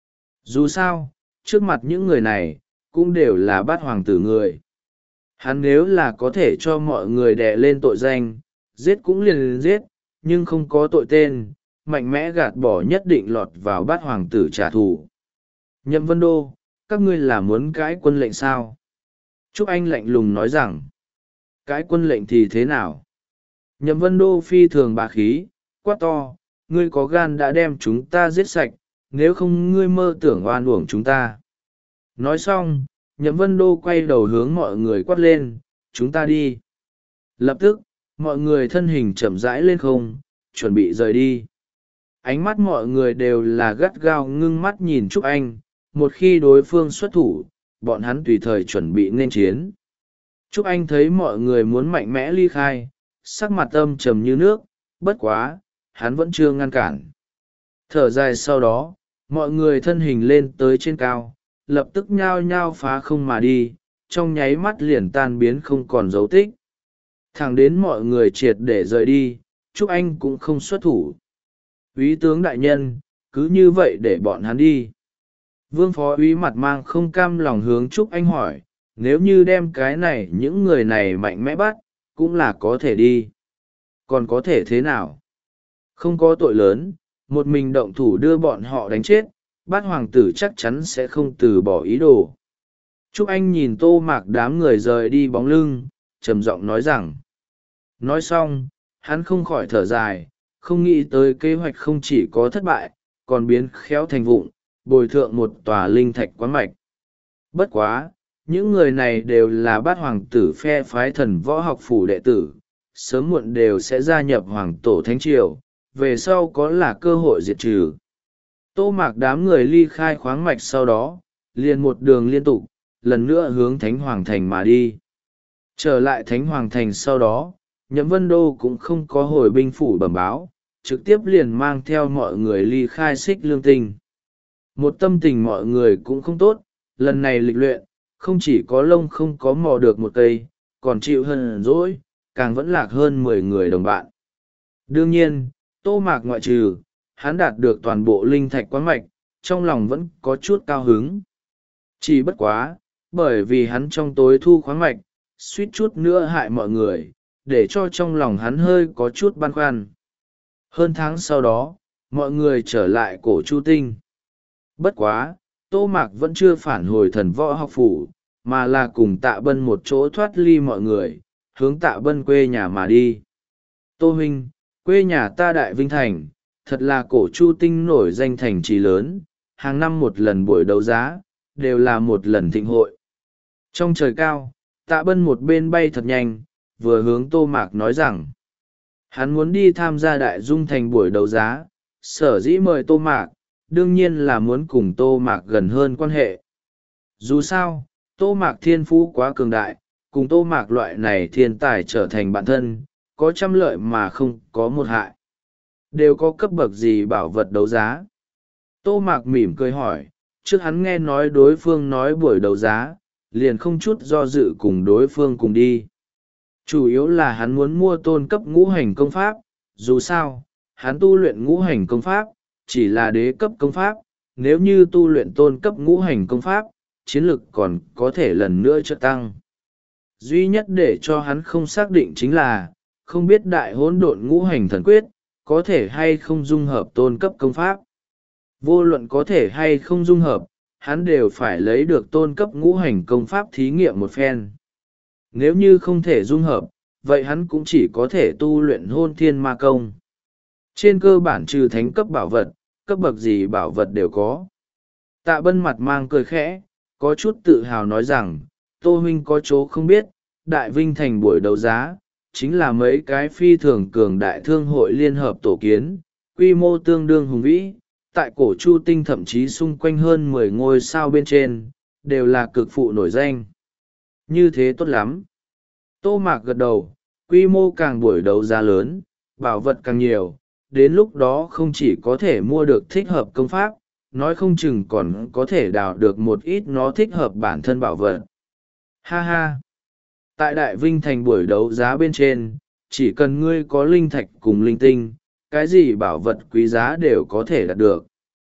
Dù sao, trước mặt những người này, cũng đều là bát hoàng tử người. Hắn nếu là có thể cho mọi người đè lên tội danh, giết cũng liền giết, nhưng không có tội tên, mạnh mẽ gạt bỏ nhất định lọt vào bát hoàng tử trả thù. Nhậm Vân Đô, các ngươi là muốn cãi quân lệnh sao? Trúc Anh lạnh lùng nói rằng, cãi quân lệnh thì thế nào? Nhậm Vân Đô phi thường bá khí, quát to, ngươi có gan đã đem chúng ta giết sạch, nếu không ngươi mơ tưởng oan uổng chúng ta. Nói xong, Nhậm Vân Đô quay đầu hướng mọi người quát lên, chúng ta đi. Lập tức, mọi người thân hình chậm rãi lên không, chuẩn bị rời đi. Ánh mắt mọi người đều là gắt gao ngưng mắt nhìn Trúc Anh, một khi đối phương xuất thủ, bọn hắn tùy thời chuẩn bị nên chiến. Trúc Anh thấy mọi người muốn mạnh mẽ ly khai, sắc mặt âm trầm như nước, bất quá, hắn vẫn chưa ngăn cản. Thở dài sau đó, mọi người thân hình lên tới trên cao, lập tức nhao nhao phá không mà đi, trong nháy mắt liền tan biến không còn dấu tích. Thẳng đến mọi người triệt để rời đi, Trúc Anh cũng không xuất thủ. Úy tướng đại nhân, cứ như vậy để bọn hắn đi. Vương phó úy mặt mang không cam lòng hướng Trúc Anh hỏi, nếu như đem cái này những người này mạnh mẽ bắt, cũng là có thể đi. Còn có thể thế nào? Không có tội lớn, một mình động thủ đưa bọn họ đánh chết, bát hoàng tử chắc chắn sẽ không từ bỏ ý đồ. Trúc Anh nhìn Tô Mạc đám người rời đi bóng lưng, trầm giọng nói rằng. Nói xong, hắn không khỏi thở dài, không nghĩ tới kế hoạch không chỉ có thất bại, còn biến khéo thành vụng, bồi thượng một tòa linh thạch quán mạch. Bất quá, những người này đều là bát hoàng tử phe phái thần võ học phủ đệ tử, sớm muộn đều sẽ gia nhập hoàng tổ thánh triều, về sau có là cơ hội diệt trừ. Tô Mạc đám người ly khai khoáng mạch sau đó, liền một đường liên tục, lần nữa hướng Thánh Hoàng Thành mà đi. Trở lại Thánh Hoàng Thành sau đó, Nhậm Vân Đô cũng không có hồi binh phủ bẩm báo, trực tiếp liền mang theo mọi người ly khai Xích Lương Tinh. Một tâm tình mọi người cũng không tốt, lần này lịch luyện, không chỉ có lông không có mò được một cây, còn chịu hơn dỗi, càng vẫn lạc hơn mười người đồng bạn. Đương nhiên, Tô Mạc ngoại trừ, hắn đạt được toàn bộ linh thạch quán mạch, trong lòng vẫn có chút cao hứng. Chỉ bất quá, bởi vì hắn trong tối thu khoáng mạch, suýt chút nữa hại mọi người, để cho trong lòng hắn hơi có chút băn khoăn. Hơn tháng sau đó, mọi người trở lại cổ Chu Tinh. Bất quá, Tô Mạc vẫn chưa phản hồi thần võ học phủ, mà là cùng Tạ Bân một chỗ thoát ly mọi người, hướng Tạ Bân quê nhà mà đi. Tô huynh, quê nhà ta Đại Vinh Thành, thật là cổ Chu Tinh nổi danh thành trì lớn, hàng năm một lần buổi đấu giá, đều là một lần thịnh hội. Trong trời cao, Tạ Bân một bên bay thật nhanh, vừa hướng Tô Mạc nói rằng, hắn muốn đi tham gia Đại Dung Thành buổi đấu giá, sở dĩ mời Tô Mạc, đương nhiên là muốn cùng Tô Mạc gần hơn quan hệ. Dù sao, Tô Mạc thiên phú quá cường đại, cùng Tô Mạc loại này thiên tài trở thành bạn thân, có trăm lợi mà không có một hại. Đều có cấp bậc gì bảo vật đấu giá? Tô Mạc mỉm cười hỏi, trước hắn nghe nói đối phương nói buổi đấu giá, liền không chút do dự cùng đối phương cùng đi. Chủ yếu là hắn muốn mua tôn cấp ngũ hành công pháp, dù sao, hắn tu luyện ngũ hành công pháp, chỉ là đế cấp công pháp, nếu như tu luyện tôn cấp ngũ hành công pháp, chiến lực còn có thể lần nữa trợ tăng. Duy nhất để cho hắn không xác định chính là, không biết đại hỗn độn ngũ hành thần quyết, có thể hay không dung hợp tôn cấp công pháp. Vô luận có thể hay không dung hợp, hắn đều phải lấy được tôn cấp ngũ hành công pháp thí nghiệm một phen. Nếu như không thể dung hợp, vậy hắn cũng chỉ có thể tu luyện hôn thiên ma công. Trên cơ bản trừ thánh cấp bảo vật, cấp bậc gì bảo vật đều có. Tạ Bân mặt mang cười khẽ, có chút tự hào nói rằng, Tô huynh có chỗ không biết, Đại Vinh Thành buổi đấu giá, chính là mấy cái phi thường cường đại thương hội liên hợp tổ kiến, quy mô tương đương hùng vĩ, tại cổ Chu Tinh thậm chí xung quanh hơn mười ngôi sao bên trên, đều là cực phụ nổi danh. Như thế tốt lắm. Tô Mạc gật đầu, quy mô càng buổi đấu giá lớn, bảo vật càng nhiều, đến lúc đó không chỉ có thể mua được thích hợp công pháp, nói không chừng còn có thể đào được một ít nó thích hợp bản thân bảo vật. Ha ha! Tại Đại Vinh Thành buổi đấu giá bên trên, chỉ cần ngươi có linh thạch cùng linh tinh, cái gì bảo vật quý giá đều có thể đạt được.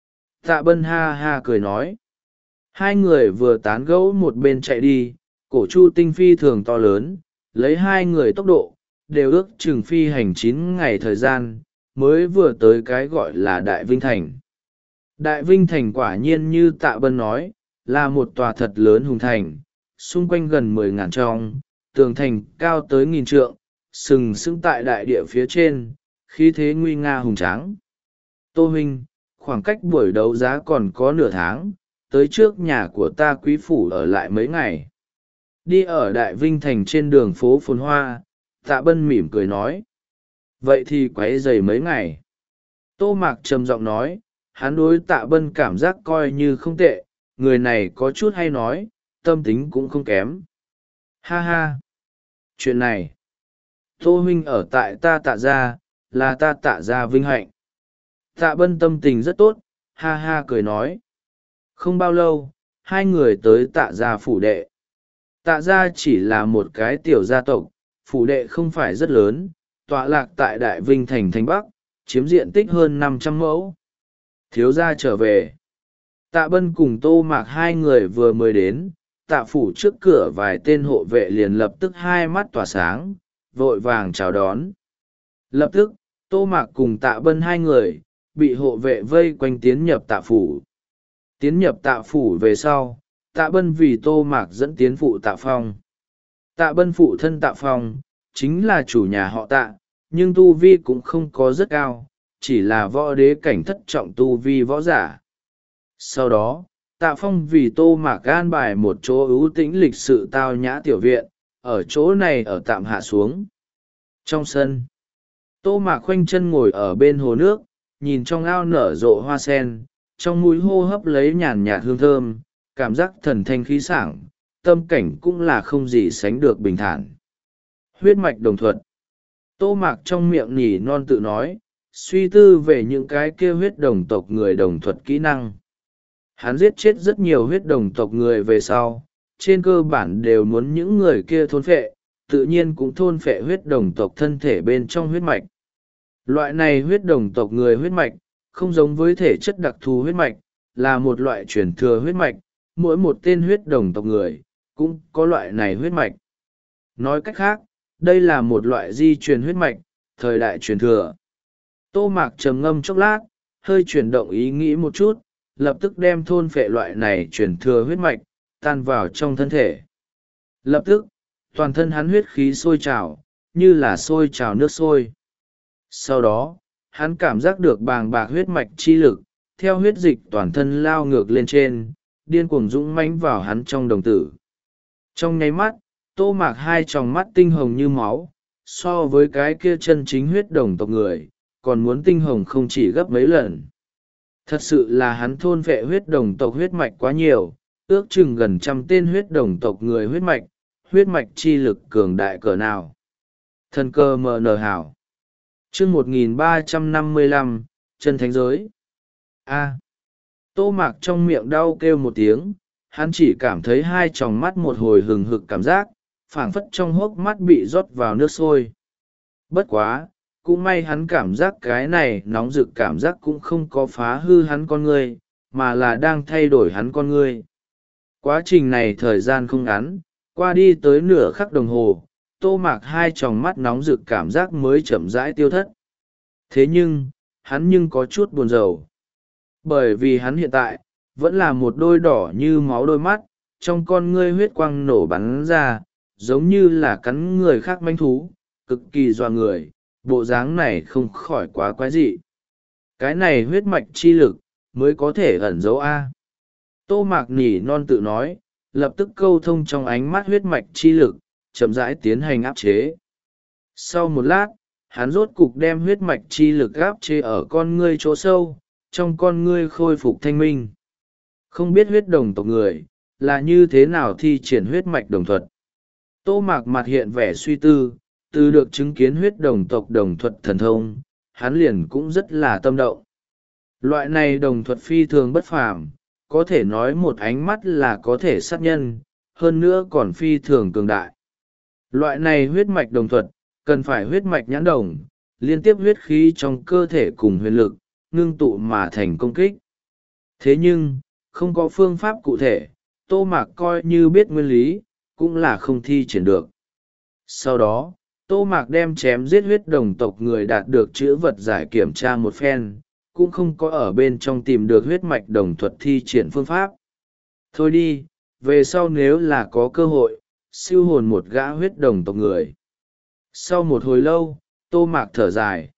Tạ Bân ha ha cười nói. Hai người vừa tán gẫu một bên chạy đi, cổ Chu Tinh phi thường to lớn, lấy hai người tốc độ, đều ước chừng phi hành chín ngày thời gian, mới vừa tới cái gọi là Đại Vinh Thành. Đại Vinh Thành quả nhiên như Tạ Bân nói, là một tòa thật lớn hùng thành, xung quanh gần mười ngàn trong, tường thành cao tới nghìn trượng, sừng sững tại đại địa phía trên, khí thế nguy nga hùng tráng. Tô huynh, khoảng cách buổi đấu giá còn có nửa tháng, tới trước nhà của ta quý phủ ở lại mấy ngày. Đi ở Đại Vinh Thành trên đường phố phồn hoa, Tạ Bân mỉm cười nói. Vậy thì quấy rầy mấy ngày. Tô Mạc trầm giọng nói, hắn đối Tạ Bân cảm giác coi như không tệ, người này có chút hay nói, tâm tính cũng không kém. Ha ha! Chuyện này, Tô huynh ở tại ta Tạ gia, là ta Tạ gia vinh hạnh. Tạ Bân tâm tình rất tốt, ha ha cười nói. Không bao lâu, hai người tới Tạ gia phủ đệ. Tạ gia chỉ là một cái tiểu gia tộc, phủ đệ không phải rất lớn, tọa lạc tại Đại Vinh Thành Thành Bắc, chiếm diện tích hơn năm trăm mẫu. Thiếu gia trở về. Tạ Bân cùng Tô Mạc hai người vừa mới đến, Tạ phủ trước cửa vài tên hộ vệ liền lập tức hai mắt tỏa sáng, vội vàng chào đón. Lập tức, Tô Mạc cùng Tạ Bân hai người, bị hộ vệ vây quanh tiến nhập tạ phủ. Tiến nhập tạ phủ về sau, tạ bân vì tô mạc dẫn tiến phụ tạ phong. Tạ bân phụ thân tạ phong, chính là chủ nhà họ tạ, nhưng tu vi cũng không có rất cao, chỉ là võ đế cảnh thất trọng tu vi võ giả. Sau đó, tạ phong vì tô mạc an bài một chỗ ưu tĩnh lịch sự tao nhã tiểu viện, ở chỗ này ở tạm hạ xuống. Trong sân, tô mạc khoanh chân ngồi ở bên hồ nước, nhìn trong ao nở rộ hoa sen, trong mũi hô hấp lấy nhàn nhạt hương thơm, cảm giác thần thanh khí sảng, tâm cảnh cũng là không gì sánh được bình thản. Huyết mạch đồng thuật. Tô mạc trong miệng nhỉ non tự nói, suy tư về những cái kia huyết đồng tộc người đồng thuật kỹ năng. Hắn giết chết rất nhiều huyết đồng tộc người về sau, trên cơ bản đều muốn những người kia thôn phệ, tự nhiên cũng thôn phệ huyết đồng tộc thân thể bên trong huyết mạch. Loại này huyết đồng tộc người huyết mạch, không giống với thể chất đặc thù huyết mạch, là một loại truyền thừa huyết mạch, mỗi một tên huyết đồng tộc người, cũng có loại này huyết mạch. Nói cách khác, đây là một loại di truyền huyết mạch, thời đại truyền thừa. Tô mạc trầm ngâm chốc lát, hơi chuyển động ý nghĩ một chút, lập tức đem thôn phệ loại này truyền thừa huyết mạch, tan vào trong thân thể. Lập tức, toàn thân hắn huyết khí sôi trào, như là sôi trào nước sôi. Sau đó, hắn cảm giác được bàng bạc huyết mạch chi lực, theo huyết dịch toàn thân lao ngược lên trên, điên cuồng dũng mãnh vào hắn trong đồng tử. Trong nháy mắt, tô mạc hai tròng mắt tinh hồng như máu, so với cái kia chân chính huyết đồng tộc người, còn muốn tinh hồng không chỉ gấp mấy lần. Thật sự là hắn thôn vệ huyết đồng tộc huyết mạch quá nhiều, ước chừng gần trăm tên huyết đồng tộc người huyết mạch, huyết mạch chi lực cường đại cỡ nào. Thần cơ mờ nờ hảo. Chương một nghìn ba trăm năm mươi lăm, chân thánh giới. A. Tô mạc trong miệng đau kêu một tiếng, hắn chỉ cảm thấy hai tròng mắt một hồi hừng hực cảm giác, phảng phất trong hốc mắt bị rót vào nước sôi. Bất quá, cũng may hắn cảm giác cái này nóng rực cảm giác cũng không có phá hư hắn con ngươi, mà là đang thay đổi hắn con ngươi. Quá trình này thời gian không ngắn, qua đi tới nửa khắc đồng hồ, tô mạc hai tròng mắt nóng rực cảm giác mới chậm rãi tiêu thất. Thế nhưng, hắn nhưng có chút buồn rầu. Bởi vì hắn hiện tại, vẫn là một đôi đỏ như máu đôi mắt, trong con ngươi huyết quang nổ bắn ra, giống như là cắn người khác manh thú, cực kỳ dọa người, bộ dáng này không khỏi quá quái dị. Cái này huyết mạch chi lực, mới có thể ẩn giấu A. Tô mạc nỉ non tự nói, lập tức câu thông trong ánh mắt huyết mạch chi lực, chậm rãi tiến hành áp chế. Sau một lát, hắn rốt cục đem huyết mạch chi lực áp chế ở con ngươi chỗ sâu, trong con ngươi khôi phục thanh minh. Không biết huyết đồng tộc người, là như thế nào thi triển huyết mạch đồng thuật. Tô mạc mặt hiện vẻ suy tư, từ được chứng kiến huyết đồng tộc đồng thuật thần thông, hắn liền cũng rất là tâm động. Loại này đồng thuật phi thường bất phàm, có thể nói một ánh mắt là có thể sát nhân, hơn nữa còn phi thường cường đại. Loại này huyết mạch đồng thuật, cần phải huyết mạch nhãn đồng, liên tiếp huyết khí trong cơ thể cùng huyền lực, ngưng tụ mà thành công kích. Thế nhưng, không có phương pháp cụ thể, tô mạc coi như biết nguyên lý, cũng là không thi triển được. Sau đó, tô mạc đem chém giết huyết đồng tộc người đạt được chữ vật giải kiểm tra một phen, cũng không có ở bên trong tìm được huyết mạch đồng thuật thi triển phương pháp. Thôi đi, về sau nếu là có cơ hội, siêu hồn một gã huyết đồng tộc người. Sau một hồi lâu, tô mạc thở dài.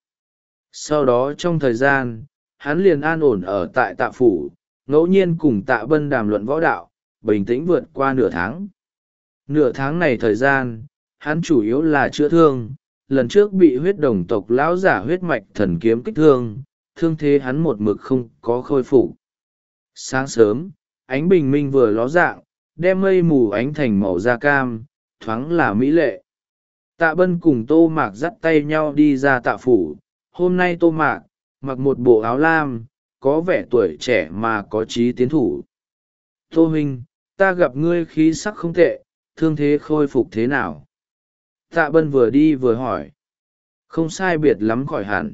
Sau đó trong thời gian, hắn liền an ổn ở tại tạ phủ, ngẫu nhiên cùng tạ bân đàm luận võ đạo, bình tĩnh vượt qua nửa tháng. Nửa tháng này thời gian, hắn chủ yếu là chữa thương, lần trước bị huyết đồng tộc lão giả huyết mạch thần kiếm kích thương, thương thế hắn một mực không có khôi phục. Sáng sớm, ánh bình minh vừa ló dạng, đem mây mù ánh thành màu da cam, thoáng là mỹ lệ. Tạ bân cùng tô mạc dắt tay nhau đi ra tạ phủ. Hôm nay tô mạc mặc một bộ áo lam, có vẻ tuổi trẻ mà có trí tiến thủ. Tô huynh, ta gặp ngươi khí sắc không tệ, thương thế khôi phục thế nào? Tạ bân vừa đi vừa hỏi. Không sai biệt lắm khỏi hẳn.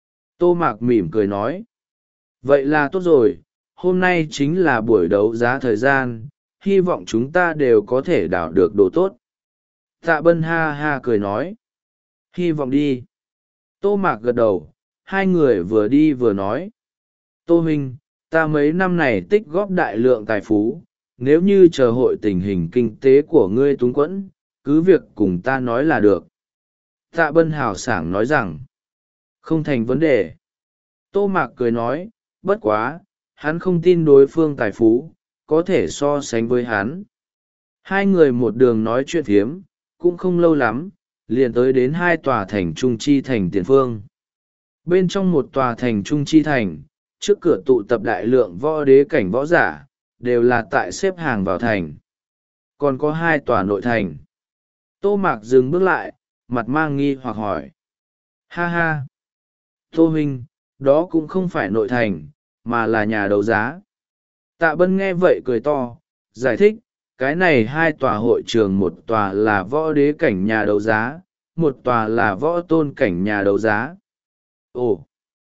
Tô mạc mỉm cười nói. Vậy là tốt rồi, hôm nay chính là buổi đấu giá thời gian, hy vọng chúng ta đều có thể đảo được đồ tốt. Tạ bân ha ha cười nói. Hy vọng đi. Tô mạc gật đầu, hai người vừa đi vừa nói. Tô huynh, ta mấy năm này tích góp đại lượng tài phú, nếu như chờ hội tình hình kinh tế của ngươi túng quẫn, cứ việc cùng ta nói là được. Tạ Bân hào sảng nói rằng, không thành vấn đề. Tô Mạc cười nói, bất quá, hắn không tin đối phương tài phú, có thể so sánh với hắn. Hai người một đường nói chuyện phiếm, cũng không lâu lắm, liền tới đến hai tòa thành Trung Chi Thành tiền phương. Bên trong một tòa thành Trung Chi Thành, trước cửa tụ tập đại lượng võ đế cảnh võ giả, đều là tại xếp hàng vào thành. Còn có hai tòa nội thành. Tô Mạc dừng bước lại, mặt mang nghi hoặc hỏi. Ha ha! Tô huynh, đó cũng không phải nội thành, mà là nhà đấu giá. Tạ Bân nghe vậy cười to, giải thích, cái này hai tòa hội trường, một tòa là võ đế cảnh nhà đấu giá, một tòa là võ tôn cảnh nhà đấu giá. Ồ!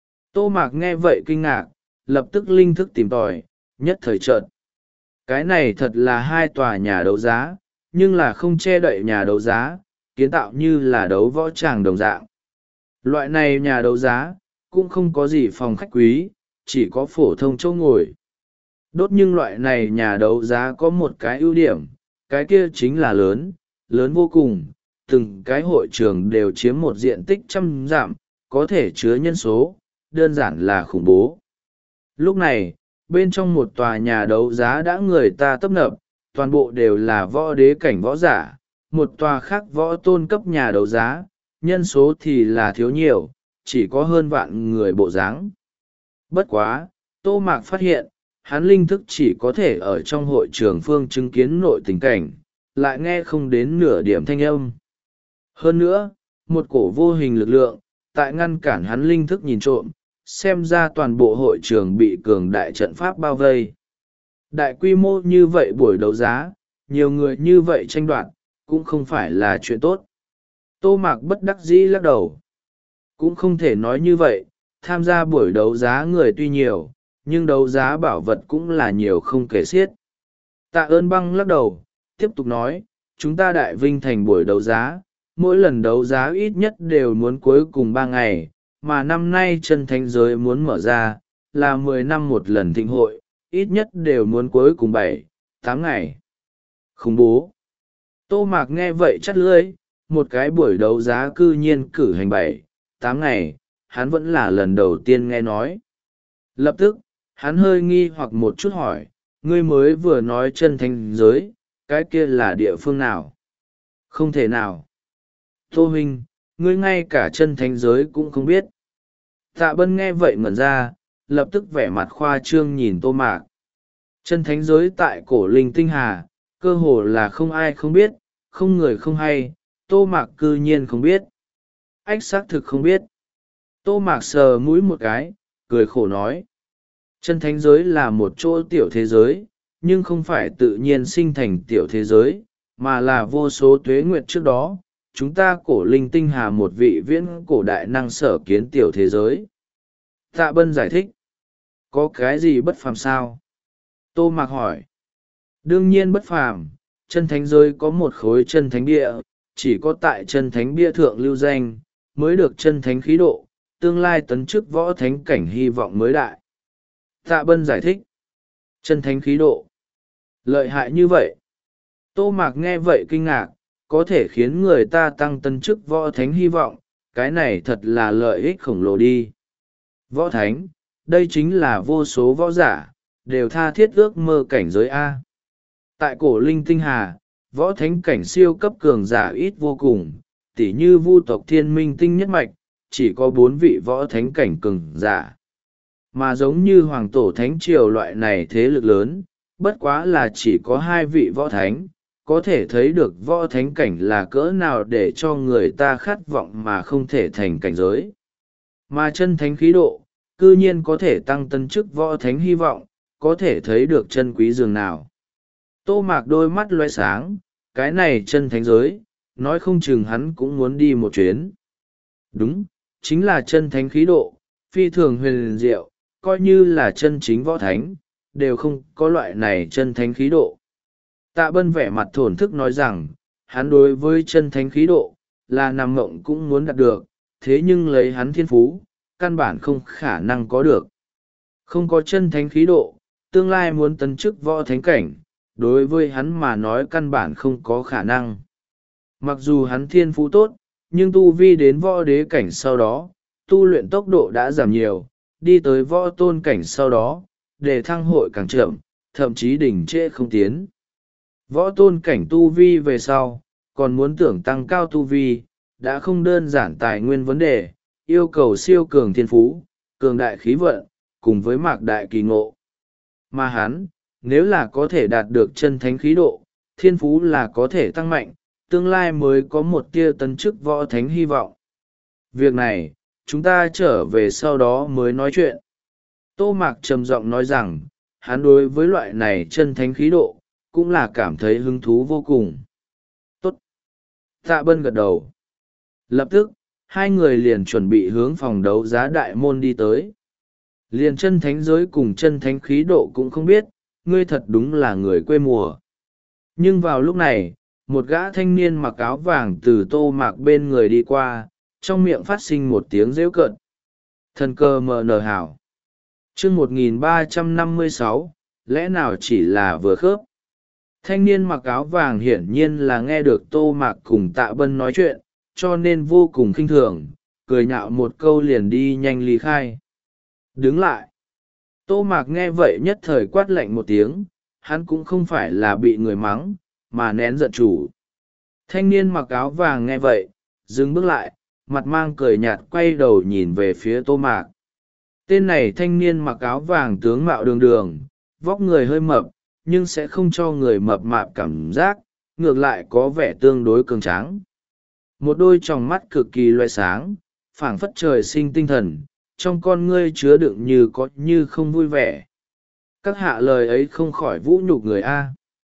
Tô Mạc nghe vậy kinh ngạc, lập tức linh thức tìm tòi, nhất thời chợt. Cái này thật là hai tòa nhà đấu giá, nhưng là không che đậy nhà đấu giá, kiến tạo như là đấu võ tràng đồng dạng. Loại này nhà đấu giá, cũng không có gì phòng khách quý, chỉ có phổ thông chỗ ngồi. Đốt nhưng loại này nhà đấu giá có một cái ưu điểm, cái kia chính là lớn, lớn vô cùng, từng cái hội trường đều chiếm một diện tích trăm dặm, có thể chứa nhân số, đơn giản là khủng bố. Lúc này, bên trong một tòa nhà đấu giá đã người ta tấp nập, toàn bộ đều là võ đế cảnh võ giả, một tòa khác võ tôn cấp nhà đấu giá, nhân số thì là thiếu nhiều, chỉ có hơn vạn người bộ dáng. Bất quá, Tô Mạc phát hiện, hắn linh thức chỉ có thể ở trong hội trường phương chứng kiến nội tình cảnh, lại nghe không đến nửa điểm thanh âm. Hơn nữa, một cổ vô hình lực lượng, tại ngăn cản hắn linh thức nhìn trộm, xem ra toàn bộ hội trường bị cường đại trận pháp bao vây. Đại quy mô như vậy buổi đấu giá, nhiều người như vậy tranh đoạt, cũng không phải là chuyện tốt. Tô Mạc bất đắc dĩ lắc đầu. Cũng không thể nói như vậy, tham gia buổi đấu giá người tuy nhiều, nhưng đấu giá bảo vật cũng là nhiều không kể xiết. Tạ Ơn Băng lắc đầu, tiếp tục nói, chúng ta Đại Vinh thành buổi đấu giá, mỗi lần đấu giá ít nhất đều muốn cuối cùng ba ngày, mà năm nay chân thánh giới muốn mở ra, là mười năm một lần thịnh hội, ít nhất đều muốn cuối cùng bảy, tám ngày. Khủng bố! Tô Mạc nghe vậy chắt lưỡi, một cái buổi đấu giá cư nhiên cử hành bảy, tám ngày, hắn vẫn là lần đầu tiên nghe nói. Lập tức, hắn hơi nghi hoặc một chút hỏi, ngươi mới vừa nói chân thánh giới, cái kia là địa phương nào? Không thể nào. Tô huynh, ngươi ngay cả chân thánh giới cũng không biết. Tạ Bân nghe vậy ngẩn ra, lập tức vẻ mặt khoa trương nhìn Tô Mạc. Chân thánh giới tại cổ linh tinh hà, cơ hồ là không ai không biết, không người không hay, Tô Mạc cư nhiên không biết. Ách xác thực không biết. Tô Mạc sờ mũi một cái, cười khổ nói. Chân thánh giới là một chỗ tiểu thế giới, nhưng không phải tự nhiên sinh thành tiểu thế giới, mà là vô số tuế nguyệt trước đó, chúng ta cổ linh tinh hà một vị viễn cổ đại năng sở kiến tiểu thế giới. Tạ Bân giải thích. Có cái gì bất phàm sao? Tô Mạc hỏi. Đương nhiên bất phàm, chân thánh giới có một khối chân thánh địa, chỉ có tại chân thánh bia thượng lưu danh, mới được chân thánh khí độ, tương lai tấn chức võ thánh cảnh hy vọng mới đại. Tạ Bân giải thích. Chân thánh khí độ. Lợi hại như vậy. Tô Mạc nghe vậy kinh ngạc, có thể khiến người ta tăng tấn chức võ thánh hy vọng, cái này thật là lợi ích khổng lồ đi. Võ thánh, đây chính là vô số võ giả, đều tha thiết ước mơ cảnh giới A. Tại cổ linh tinh hà, võ thánh cảnh siêu cấp cường giả ít vô cùng, tỉ như vu tộc thiên minh tinh nhất mạch, chỉ có bốn vị võ thánh cảnh cường giả. Mà giống như hoàng tổ thánh triều loại này thế lực lớn, bất quá là chỉ có hai vị võ thánh, có thể thấy được võ thánh cảnh là cỡ nào để cho người ta khát vọng mà không thể thành cảnh giới. Mà chân thánh khí độ, cư nhiên có thể tăng tân chức võ thánh hy vọng, có thể thấy được chân quý dường nào. Tô Mạc đôi mắt loe sáng, cái này chân thánh giới, nói không chừng hắn cũng muốn đi một chuyến. Đúng, chính là chân thánh khí độ, phi thường huyền diệu, coi như là chân chính võ thánh, đều không có loại này chân thánh khí độ. Tạ Bân vẻ mặt thổn thức nói rằng, hắn đối với chân thánh khí độ, là nằm mộng cũng muốn đạt được, thế nhưng lấy hắn thiên phú, căn bản không khả năng có được. Không có chân thánh khí độ, tương lai muốn tấn chức võ thánh cảnh, đối với hắn mà nói căn bản không có khả năng. Mặc dù hắn thiên phú tốt, nhưng tu vi đến võ đế cảnh sau đó, tu luyện tốc độ đã giảm nhiều, đi tới võ tôn cảnh sau đó, để thăng hội càng chậm, thậm chí đỉnh trễ không tiến. Võ tôn cảnh tu vi về sau, còn muốn tưởng tăng cao tu vi, đã không đơn giản tài nguyên vấn đề, yêu cầu siêu cường thiên phú, cường đại khí vận, cùng với mạc đại kỳ ngộ. Mà hắn, nếu là có thể đạt được chân thánh khí độ, thiên phú là có thể tăng mạnh, tương lai mới có một tia tấn chức võ thánh hy vọng. Việc này, chúng ta trở về sau đó mới nói chuyện. Tô Mạc trầm giọng nói rằng, hắn đối với loại này chân thánh khí độ, cũng là cảm thấy hứng thú vô cùng. Tốt. Tạ Bân gật đầu. Lập tức, hai người liền chuẩn bị hướng phòng đấu giá đại môn đi tới. Liền chân thánh giới cùng chân thánh khí độ cũng không biết, ngươi thật đúng là người quê mùa. Nhưng vào lúc này, một gã thanh niên mặc áo vàng từ Tô Mạc bên người đi qua, trong miệng phát sinh một tiếng rêu cợt. Thần cơ mờ nờ hảo. chương một nghìn ba trăm năm mươi sáu, lẽ nào chỉ là vừa khớp. Thanh niên mặc áo vàng hiển nhiên là nghe được Tô Mạc cùng Tạ Bân nói chuyện, cho nên vô cùng khinh thường, cười nhạo một câu liền đi nhanh ly khai. Đứng lại. Tô Mạc nghe vậy nhất thời quát lạnh một tiếng, hắn cũng không phải là bị người mắng, mà nén giận chủ. Thanh niên mặc áo vàng nghe vậy, dừng bước lại, mặt mang cười nhạt quay đầu nhìn về phía Tô Mạc. Tên này thanh niên mặc áo vàng tướng mạo đường đường, vóc người hơi mập, nhưng sẽ không cho người mập mạp cảm giác, ngược lại có vẻ tương đối cường tráng. Một đôi tròng mắt cực kỳ loại sáng, phảng phất trời sinh tinh thần, trong con ngươi chứa đựng như có như không vui vẻ. Các hạ lời ấy không khỏi vũ nhục người A.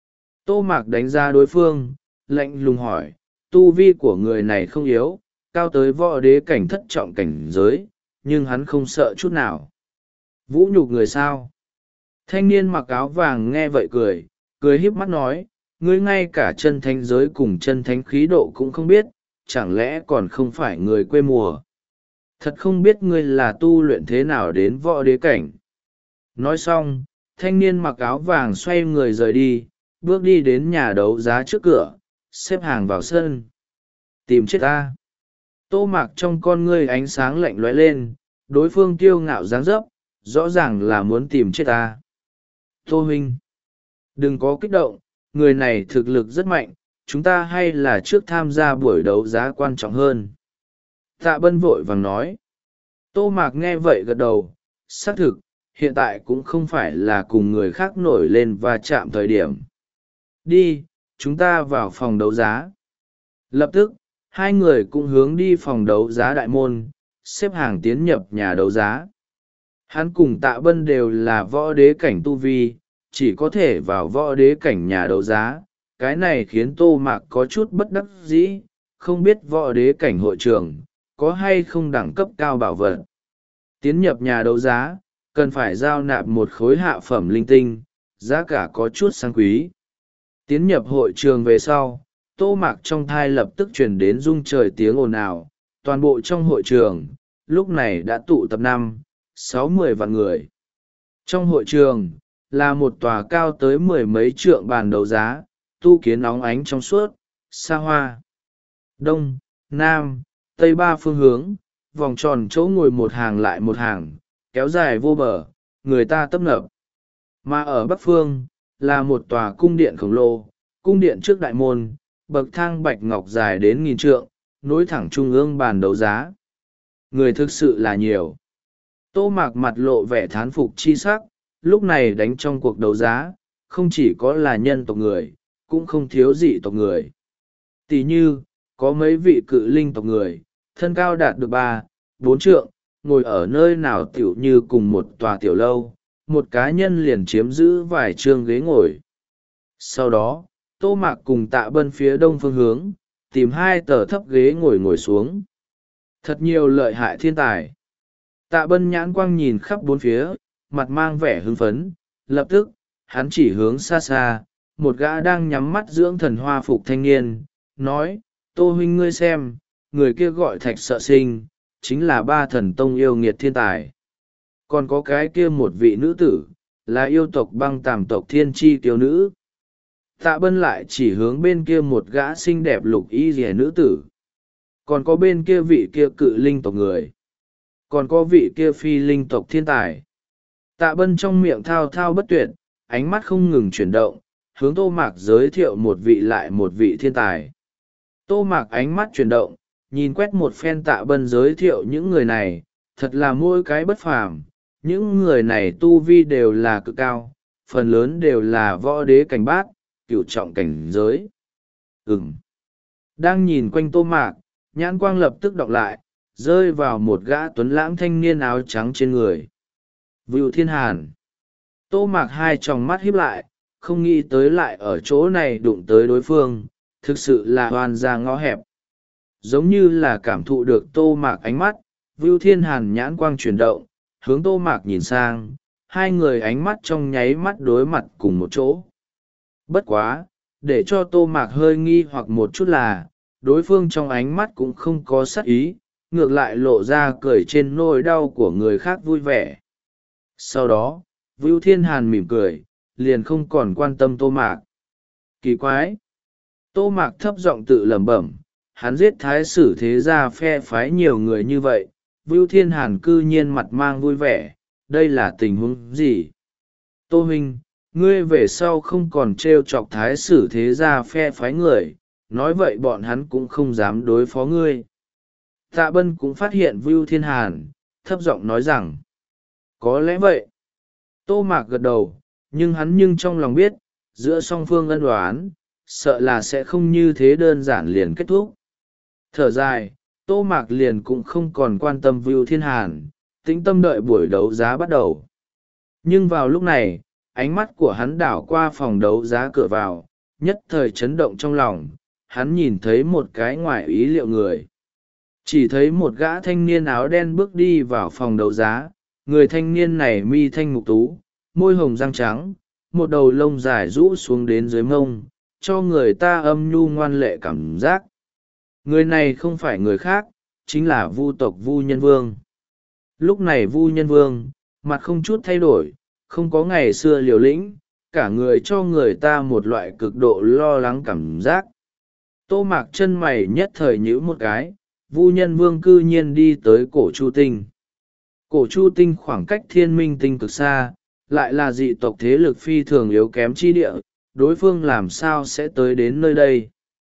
Tô Mạc đánh ra đối phương, lạnh lùng hỏi, tu vi của người này không yếu, cao tới võ đế cảnh thất trọng cảnh giới, nhưng hắn không sợ chút nào. Vũ nhục người sao? Thanh niên mặc áo vàng nghe vậy cười, cười híp mắt nói, ngươi ngay cả chân thánh giới cùng chân thánh khí độ cũng không biết, chẳng lẽ còn không phải người quê mùa? Thật không biết ngươi là tu luyện thế nào đến võ đế cảnh. Nói xong, thanh niên mặc áo vàng xoay người rời đi, bước đi đến nhà đấu giá trước cửa, xếp hàng vào sân. Tìm chết ta. Tô Mạc trong con ngươi ánh sáng lạnh lóe lên, đối phương kiêu ngạo dáng dấp, rõ ràng là muốn tìm chết ta. Tô huynh, đừng có kích động, người này thực lực rất mạnh, chúng ta hay là trước tham gia buổi đấu giá quan trọng hơn. Tạ Bân vội vàng nói. Tô Mạc nghe vậy gật đầu, xác thực, hiện tại cũng không phải là cùng người khác nổi lên và chạm thời điểm. Đi, chúng ta vào phòng đấu giá. Lập tức, hai người cũng hướng đi phòng đấu giá đại môn, xếp hàng tiến nhập nhà đấu giá. Hắn cùng Tạ Bân đều là võ đế cảnh tu vi, chỉ có thể vào võ đế cảnh nhà đấu giá. Cái này khiến Tô Mạc có chút bất đắc dĩ, không biết võ đế cảnh hội trường có hay không đẳng cấp cao bảo vật. Tiến nhập nhà đấu giá, cần phải giao nạp một khối hạ phẩm linh tinh, giá cả có chút sang quý. Tiến nhập hội trường về sau, Tô Mạc trong thai lập tức chuyển đến rung trời tiếng ồn ào, toàn bộ trong hội trường, lúc này đã tụ tập năm, sáu mười vạn người. Trong hội trường, là một tòa cao tới mười mấy trượng bàn đấu giá, tu kiến óng ánh trong suốt, xa hoa. Đông, Nam, Tây ba phương hướng, vòng tròn chỗ ngồi một hàng lại một hàng, kéo dài vô bờ, người ta tấp nập. Mà ở Bắc phương, là một tòa cung điện khổng lồ, cung điện trước đại môn, bậc thang bạch ngọc dài đến nghìn trượng, nối thẳng trung ương bàn đấu giá. Người thực sự là nhiều. Tô Mạc mặt lộ vẻ thán phục chi sắc, lúc này đánh trong cuộc đấu giá, không chỉ có là nhân tộc người, cũng không thiếu dị tộc người. Tỷ như, có mấy vị cự linh tộc người, thân cao đạt được ba, bốn trượng, ngồi ở nơi nào tiểu như cùng một tòa tiểu lâu, một cá nhân liền chiếm giữ vài trương ghế ngồi. Sau đó, Tô Mạc cùng Tạ Bân phía đông phương hướng, tìm hai tờ thấp ghế ngồi ngồi xuống. Thật nhiều lợi hại thiên tài. Tạ Bân nhãn quang nhìn khắp bốn phía, mặt mang vẻ hưng phấn, lập tức, hắn chỉ hướng xa xa, một gã đang nhắm mắt dưỡng thần hoa phục thanh niên, nói, Tô huynh ngươi xem, người kia gọi Thạch Sợ Sinh, chính là ba thần tông yêu nghiệt thiên tài. Còn có cái kia một vị nữ tử, là yêu tộc băng tàm tộc thiên tri kiều nữ. Tạ Bân lại chỉ hướng bên kia một gã xinh đẹp lục y rìa nữ tử. Còn có bên kia vị kia cự linh tộc người. Còn có vị kia phi linh tộc thiên tài. Tạ Bân trong miệng thao thao bất tuyệt, ánh mắt không ngừng chuyển động, hướng Tô Mạc giới thiệu một vị lại một vị thiên tài. Tô Mạc ánh mắt chuyển động, nhìn quét một phen Tạ Bân giới thiệu những người này, thật là mỗi cái bất phàm. Những người này tu vi đều là cực cao, phần lớn đều là võ đế cảnh bát, cửu trọng cảnh giới. Ừm. Đang nhìn quanh Tô Mạc, nhãn quang lập tức đọc lại, rơi vào một gã tuấn lãng thanh niên áo trắng trên người. Vưu Thiên Hàn. Tô Mạc hai tròng mắt híp lại, không nghĩ tới lại ở chỗ này đụng tới đối phương, thực sự là oan ra ngõ hẹp. Giống như là cảm thụ được Tô Mạc ánh mắt, Vưu Thiên Hàn nhãn quang chuyển động, hướng Tô Mạc nhìn sang, hai người ánh mắt trong nháy mắt đối mặt cùng một chỗ. Bất quá, để cho Tô Mạc hơi nghi hoặc một chút là, đối phương trong ánh mắt cũng không có sát ý, ngược lại lộ ra cười trên nỗi đau của người khác vui vẻ. Sau đó, Vưu Thiên Hàn mỉm cười, liền không còn quan tâm Tô Mạc. Kỳ quái! Tô Mạc thấp giọng tự lẩm bẩm, hắn giết thái sử thế gia phe phái nhiều người như vậy, Vưu Thiên Hàn cư nhiên mặt mang vui vẻ, đây là tình huống gì? Tô huynh, ngươi về sau không còn trêu chọc thái sử thế gia phe phái người, nói vậy bọn hắn cũng không dám đối phó ngươi. Tạ Bân cũng phát hiện Vưu Thiên Hàn, thấp giọng nói rằng, có lẽ vậy. Tô Mạc gật đầu, nhưng hắn nhưng trong lòng biết, giữa song phương ân oán, sợ là sẽ không như thế đơn giản liền kết thúc. Thở dài, Tô Mạc liền cũng không còn quan tâm Vưu Thiên Hàn, tĩnh tâm đợi buổi đấu giá bắt đầu. Nhưng vào lúc này, ánh mắt của hắn đảo qua phòng đấu giá cửa vào, nhất thời chấn động trong lòng, hắn nhìn thấy một cái ngoài ý liệu người. Chỉ thấy một gã thanh niên áo đen bước đi vào phòng đấu giá, người thanh niên này mi thanh mục tú, môi hồng răng trắng, một đầu lông dài rũ xuống đến dưới mông, cho người ta âm nhu ngoan lệ cảm giác. Người này không phải người khác, chính là Vu tộc Vu Nhân Vương. Lúc này Vu Nhân Vương, mặt không chút thay đổi, không có ngày xưa liều lĩnh, cả người cho người ta một loại cực độ lo lắng cảm giác. Tô Mạc chân mày nhất thời nhíu một cái, Vu Nhân Vương cư nhiên đi tới cổ Chu Tinh. Cổ Chu Tinh khoảng cách Thiên Minh Tinh cực xa, lại là dị tộc thế lực phi thường yếu kém chi địa, đối phương làm sao sẽ tới đến nơi đây?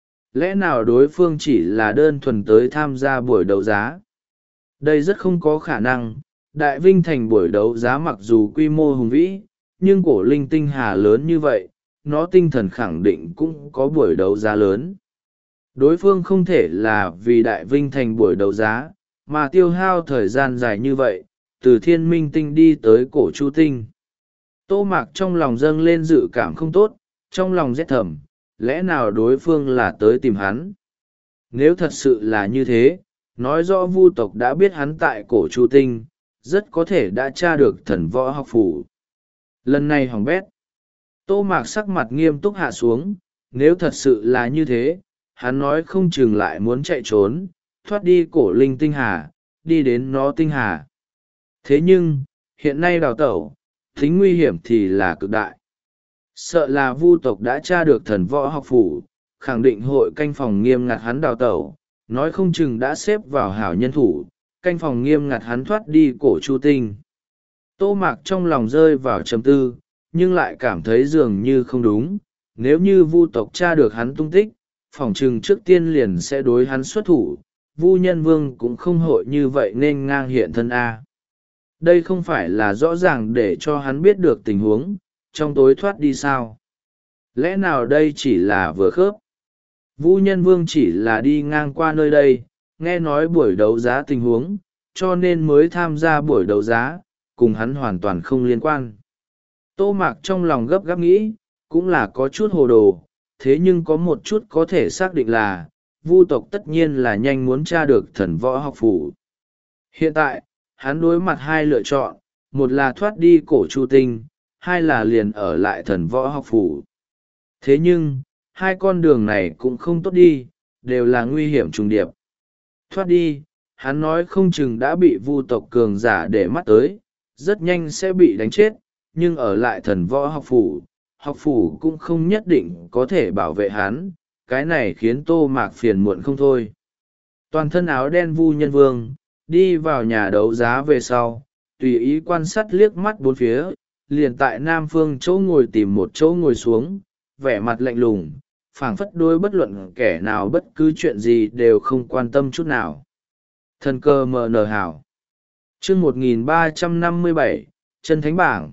Lẽ nào đối phương chỉ là đơn thuần tới tham gia buổi đấu giá? Đây rất không có khả năng. Đại Vinh Thành buổi đấu giá mặc dù quy mô hùng vĩ, nhưng cổ linh tinh hà lớn như vậy, nó tinh thần khẳng định cũng có buổi đấu giá lớn. Đối phương không thể là vì Đại Vinh Thành buổi đấu giá, mà tiêu hao thời gian dài như vậy, từ Thiên Minh Tinh đi tới cổ Chu Tinh. Tô Mạc trong lòng dâng lên dự cảm không tốt, trong lòng rét thầm, lẽ nào đối phương là tới tìm hắn? Nếu thật sự là như thế, nói rõ Vu tộc đã biết hắn tại cổ Chu Tinh, rất có thể đã tra được thần võ học phủ. Lần này hỏng bét. Tô Mạc sắc mặt nghiêm túc hạ xuống, nếu thật sự là như thế, hắn nói không chừng lại muốn chạy trốn, thoát đi cổ linh tinh hà, đi đến nó tinh hà. Thế nhưng, hiện nay đào tẩu, tính nguy hiểm thì là cực đại. Sợ là Vu tộc đã tra được thần võ học phủ, khẳng định hội canh phòng nghiêm ngặt hắn đào tẩu, nói không chừng đã xếp vào hảo nhân thủ, canh phòng nghiêm ngặt hắn thoát đi cổ Chu Tinh. Tô Mạc trong lòng rơi vào trầm tư, nhưng lại cảm thấy dường như không đúng, nếu như Vu tộc tra được hắn tung tích, phỏng chừng trước tiên liền sẽ đối hắn xuất thủ, Vu Nhân Vương cũng không hội như vậy nên ngang hiện thân A. Đây không phải là rõ ràng để cho hắn biết được tình huống, trong tối thoát đi sao? Lẽ nào đây chỉ là vừa khớp? Vu Nhân Vương chỉ là đi ngang qua nơi đây, nghe nói buổi đấu giá tình huống, cho nên mới tham gia buổi đấu giá, cùng hắn hoàn toàn không liên quan. Tô Mạc trong lòng gấp gáp nghĩ, cũng là có chút hồ đồ, thế nhưng có một chút có thể xác định là, Vu tộc tất nhiên là nhanh muốn tra được thần võ học phủ. Hiện tại, hắn đối mặt hai lựa chọn, một là thoát đi cổ Chu Tinh, hai là liền ở lại thần võ học phủ. Thế nhưng, hai con đường này cũng không tốt đi, đều là nguy hiểm trùng điệp. Thoát đi, hắn nói không chừng đã bị vu tộc cường giả để mắt tới, rất nhanh sẽ bị đánh chết, nhưng ở lại thần võ học phủ, học phủ cũng không nhất định có thể bảo vệ hắn, cái này khiến Tô Mạc phiền muộn không thôi. Toàn thân áo đen Vu Nhân Vương, đi vào nhà đấu giá về sau, tùy ý quan sát liếc mắt bốn phía, liền tại nam phương chỗ ngồi tìm một chỗ ngồi xuống, vẻ mặt lạnh lùng, phảng phất đối bất luận kẻ nào bất cứ chuyện gì đều không quan tâm chút nào. Thần cơ mờ nờ hảo. Chương một nghìn ba trăm năm mươi bảy, Chân Thánh Bảng.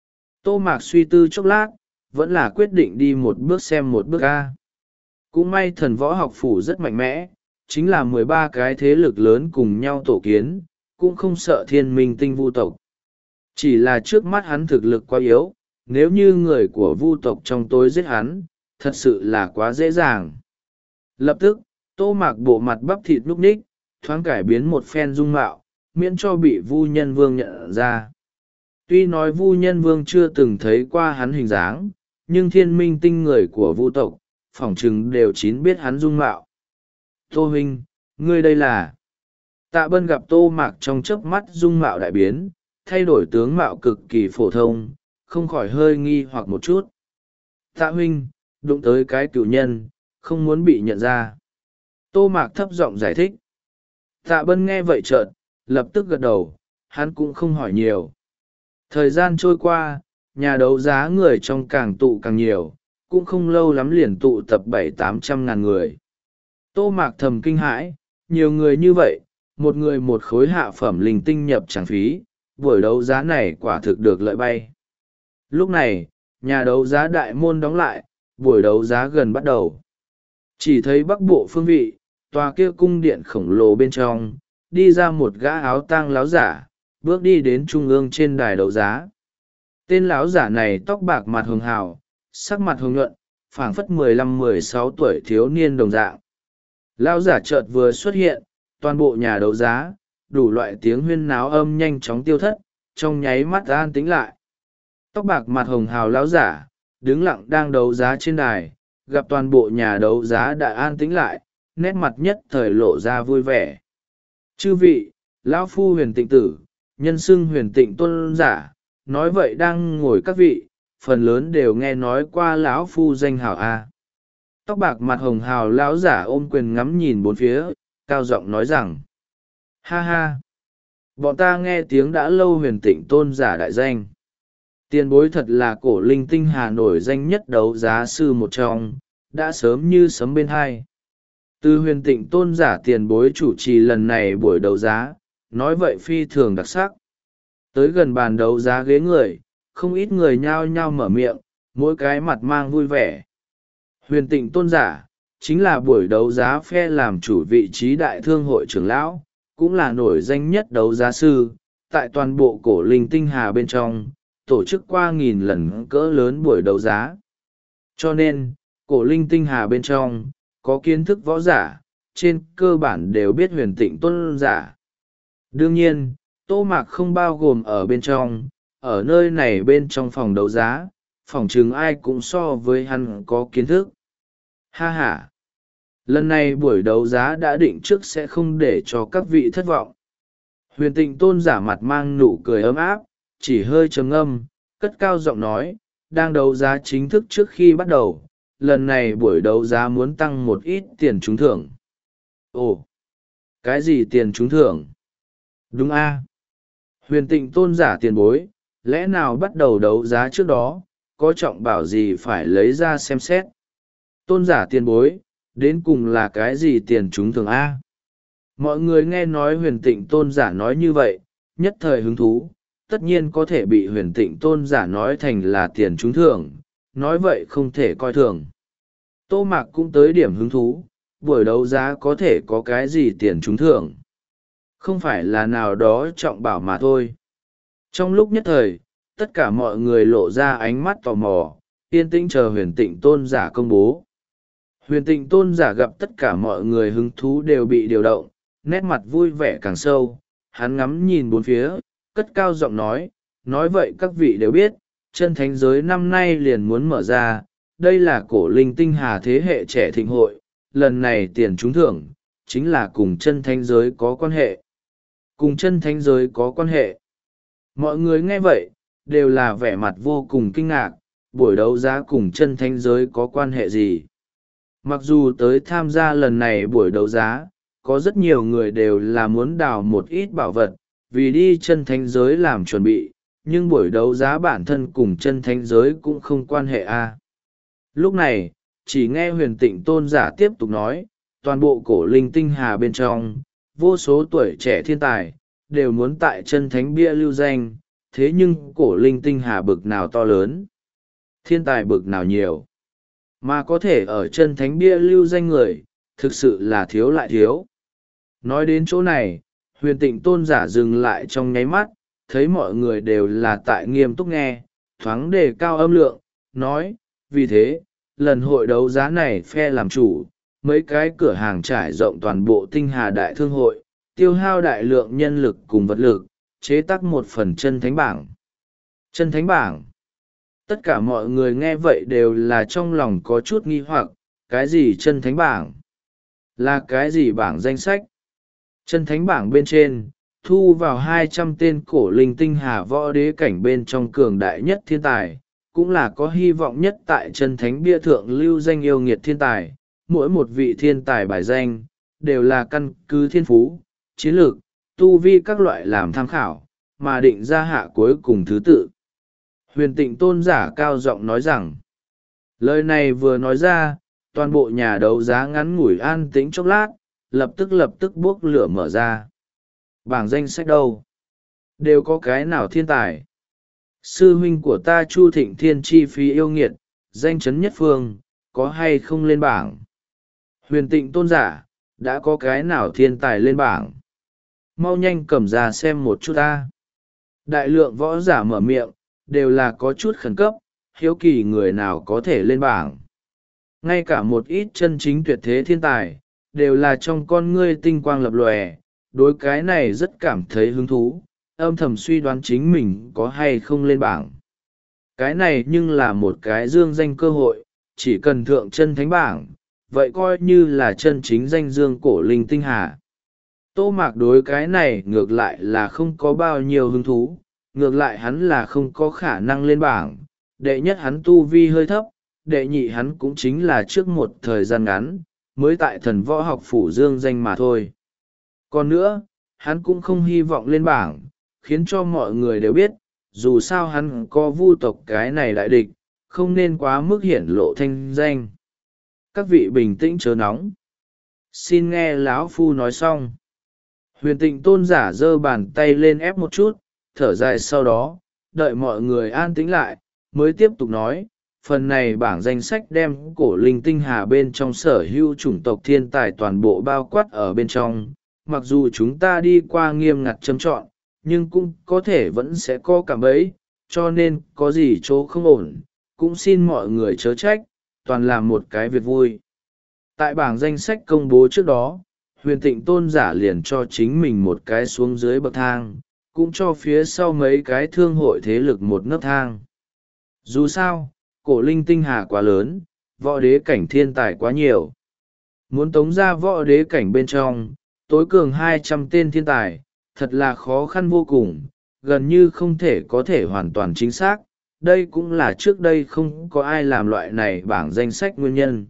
Tô Mạc suy tư chốc lát, vẫn là quyết định đi một bước xem một bước a. Cũng may thần võ học phủ rất mạnh mẽ, chính là mười ba cái thế lực lớn cùng nhau tổ kiến, cũng không sợ thiên minh tinh vu tộc. Chỉ là trước mắt hắn thực lực quá yếu, nếu như người của vu tộc trong tối giết hắn, thật sự là quá dễ dàng. Lập tức, Tô Mạc bộ mặt bắp thịt núc ních, thoáng cải biến một phen dung mạo, miễn cho bị Vu Nhân Vương nhận ra. Tuy nói Vu Nhân Vương chưa từng thấy qua hắn hình dáng, nhưng thiên minh tinh người của vu tộc, phỏng chừng đều chín biết hắn dung mạo. Tô huynh, ngươi đây là... Tạ Bân gặp Tô Mạc trong chớp mắt dung mạo đại biến, thay đổi tướng mạo cực kỳ phổ thông, không khỏi hơi nghi hoặc một chút. Tạ huynh, đụng tới cái cựu nhân, không muốn bị nhận ra. Tô Mạc thấp giọng giải thích. Tạ Bân nghe vậy chợt, lập tức gật đầu, hắn cũng không hỏi nhiều. Thời gian trôi qua, nhà đấu giá người trong càng tụ càng nhiều, cũng không lâu lắm liền tụ tập bảy tám trăm ngàn người. Tô Mạc thầm kinh hãi, nhiều người như vậy, một người một khối hạ phẩm linh tinh nhập tràng phí, buổi đấu giá này quả thực được lợi bay. Lúc này, nhà đấu giá đại môn đóng lại, buổi đấu giá gần bắt đầu. Chỉ thấy bắc bộ phương vị, tòa kia cung điện khổng lồ bên trong, đi ra một gã áo tang láo giả, bước đi đến trung ương trên đài đấu giá. Tên láo giả này tóc bạc mặt hường hào, sắc mặt hồng nhuận, phảng phất mười lăm mười sáu tuổi thiếu niên đồng dạng. Lão giả chợt vừa xuất hiện, toàn bộ nhà đấu giá, đủ loại tiếng huyên náo âm nhanh chóng tiêu thất, trong nháy mắt an tĩnh lại. Tóc bạc mặt hồng hào lão giả, đứng lặng đang đấu giá trên đài, gặp toàn bộ nhà đấu giá đã an tĩnh lại, nét mặt nhất thời lộ ra vui vẻ. Chư vị, lão phu Huyền Tịnh tử, nhân xưng Huyền Tịnh tôn giả, nói vậy đang ngồi các vị, phần lớn đều nghe nói qua lão phu danh hào a. Tóc bạc mặt hồng hào lão giả ôm quyền ngắm nhìn bốn phía, cao giọng nói rằng: Ha ha! Bọn ta nghe tiếng đã lâu Huyền Tịnh tôn giả đại danh. Tiền bối thật là cổ linh tinh hà nổi danh nhất đấu giá sư một trong, đã sớm như sấm bên hai. Từ Huyền Tịnh tôn giả tiền bối chủ trì lần này buổi đấu giá, nói vậy phi thường đặc sắc. Tới gần bàn đấu giá ghế người, không ít người nhao nhao mở miệng, mỗi cái mặt mang vui vẻ. Huyền Tịnh tôn giả, chính là buổi đấu giá phe làm chủ vị trí đại thương hội trưởng lão, cũng là nổi danh nhất đấu giá sư, tại toàn bộ cổ linh tinh hà bên trong, tổ chức qua nghìn lần cỡ lớn buổi đấu giá. Cho nên, cổ linh tinh hà bên trong, có kiến thức võ giả, trên cơ bản đều biết Huyền Tịnh tôn giả. Đương nhiên, Tô Mạc không bao gồm ở bên trong, ở nơi này bên trong phòng đấu giá, phòng chừng ai cũng so với hắn có kiến thức. Ha ha! Lần này buổi đấu giá đã định trước sẽ không để cho các vị thất vọng. Huyền Tịnh tôn giả mặt mang nụ cười ấm áp, chỉ hơi trầm ngâm, cất cao giọng nói, đang đấu giá chính thức trước khi bắt đầu, lần này buổi đấu giá muốn tăng một ít tiền trúng thưởng. Ồ! Cái gì tiền trúng thưởng? Đúng a. Huyền Tịnh tôn giả tiền bối, lẽ nào bắt đầu đấu giá trước đó, có trọng bảo gì phải lấy ra xem xét? Tôn giả tiền bối, đến cùng là cái gì tiền trúng thưởng a? Mọi người nghe nói Huyền Tịnh tôn giả nói như vậy, nhất thời hứng thú, tất nhiên có thể bị Huyền Tịnh tôn giả nói thành là tiền trúng thưởng, nói vậy không thể coi thường. Tô Mạc cũng tới điểm hứng thú, buổi đấu giá có thể có cái gì tiền trúng thưởng? Không phải là nào đó trọng bảo mà thôi. Trong lúc nhất thời, tất cả mọi người lộ ra ánh mắt tò mò, yên tĩnh chờ Huyền Tịnh tôn giả công bố. Huyền Tịnh tôn giả gặp tất cả mọi người hứng thú đều bị điều động, nét mặt vui vẻ càng sâu, hắn ngắm nhìn bốn phía, cất cao giọng nói, nói vậy các vị đều biết, chân thánh giới năm nay liền muốn mở ra, đây là cổ linh tinh hà thế hệ trẻ thịnh hội, lần này tiền trúng thưởng, chính là cùng chân thánh giới có quan hệ. Cùng chân thánh giới có quan hệ. Mọi người nghe vậy, đều là vẻ mặt vô cùng kinh ngạc, buổi đấu giá cùng chân thánh giới có quan hệ gì. Mặc dù tới tham gia lần này buổi đấu giá, có rất nhiều người đều là muốn đào một ít bảo vật, vì đi chân thánh giới làm chuẩn bị, nhưng buổi đấu giá bản thân cùng chân thánh giới cũng không quan hệ a. Lúc này, chỉ nghe huyền tịnh tôn giả tiếp tục nói, toàn bộ cổ linh tinh hà bên trong, vô số tuổi trẻ thiên tài, đều muốn tại chân thánh bia lưu danh, thế nhưng cổ linh tinh hà bực nào to lớn, thiên tài bực nào nhiều, mà có thể ở chân thánh bia lưu danh người, thực sự là thiếu lại thiếu. Nói đến chỗ này, huyền tịnh tôn giả dừng lại trong nháy mắt, thấy mọi người đều là tại nghiêm túc nghe, thoáng đề cao âm lượng, nói, vì thế, lần hội đấu giá này phe làm chủ, mấy cái cửa hàng trải rộng toàn bộ tinh hà đại thương hội, tiêu hao đại lượng nhân lực cùng vật lực, chế tác một phần chân thánh bảng. Chân thánh bảng. Tất cả mọi người nghe vậy đều là trong lòng có chút nghi hoặc, cái gì chân thánh bảng? Là cái gì bảng danh sách? Chân thánh bảng bên trên, thu vào hai trăm tên cổ linh tinh hà võ đế cảnh bên trong cường đại nhất thiên tài, cũng là có hy vọng nhất tại chân thánh bia thượng lưu danh yêu nghiệt thiên tài. Mỗi một vị thiên tài bài danh, đều là căn cứ thiên phú, chiến lược, tu vi các loại làm tham khảo, mà định ra hạ cuối cùng thứ tự. Huyền tịnh tôn giả cao giọng nói rằng, lời này vừa nói ra, toàn bộ nhà đấu giá ngắn ngủi an tĩnh chốc lát, lập tức lập tức buốc lửa mở ra. Bảng danh sách đâu? Đều có cái nào thiên tài? Sư huynh của ta Chu Thịnh Thiên chi phí yêu nghiệt, danh chấn nhất phương, có hay không lên bảng? Huyền tịnh tôn giả, đã có cái nào thiên tài lên bảng? Mau nhanh cầm ra xem một chút ta. Đại lượng võ giả mở miệng, đều là có chút khẩn cấp, hiếu kỳ người nào có thể lên bảng. Ngay cả một ít chân chính tuyệt thế thiên tài, đều là trong con ngươi tinh quang lập lòe, đối cái này rất cảm thấy hứng thú, âm thầm suy đoán chính mình có hay không lên bảng. Cái này nhưng là một cái dương danh cơ hội, chỉ cần thượng chân thánh bảng, vậy coi như là chân chính danh dương cổ linh tinh hà. Tô Mạc đối cái này ngược lại là không có bao nhiêu hứng thú, ngược lại hắn là không có khả năng lên bảng. Đệ nhất hắn tu vi hơi thấp, đệ nhị hắn cũng chính là trước một thời gian ngắn, mới tại thần võ học phủ dương danh mà thôi. Còn nữa, hắn cũng không hy vọng lên bảng, khiến cho mọi người đều biết, dù sao hắn có vu tộc cái này đại địch, không nên quá mức hiển lộ thanh danh. Các vị bình tĩnh chớ nóng. Xin nghe lão phu nói xong. Huyền tịnh tôn giả giơ bàn tay lên ép một chút, thở dài sau đó, đợi mọi người an tĩnh lại, mới tiếp tục nói, phần này bảng danh sách đem cổ linh tinh hà bên trong sở hữu chủng tộc thiên tài toàn bộ bao quát ở bên trong. Mặc dù chúng ta đi qua nghiêm ngặt châm chọn, nhưng cũng có thể vẫn sẽ có cảm bẫy, cho nên có gì chỗ không ổn, cũng xin mọi người chớ trách, toàn làm một cái việc vui. Tại bảng danh sách công bố trước đó, huyền tịnh tôn giả liền cho chính mình một cái xuống dưới bậc thang, cũng cho phía sau mấy cái thương hội thế lực một nấc thang. Dù sao, cổ linh tinh hà quá lớn, võ đế cảnh thiên tài quá nhiều. Muốn tống ra võ đế cảnh bên trong, tối cường hai trăm tên thiên tài, thật là khó khăn vô cùng, gần như không thể có thể hoàn toàn chính xác. Đây cũng là trước đây không có ai làm loại này bảng danh sách nguyên nhân.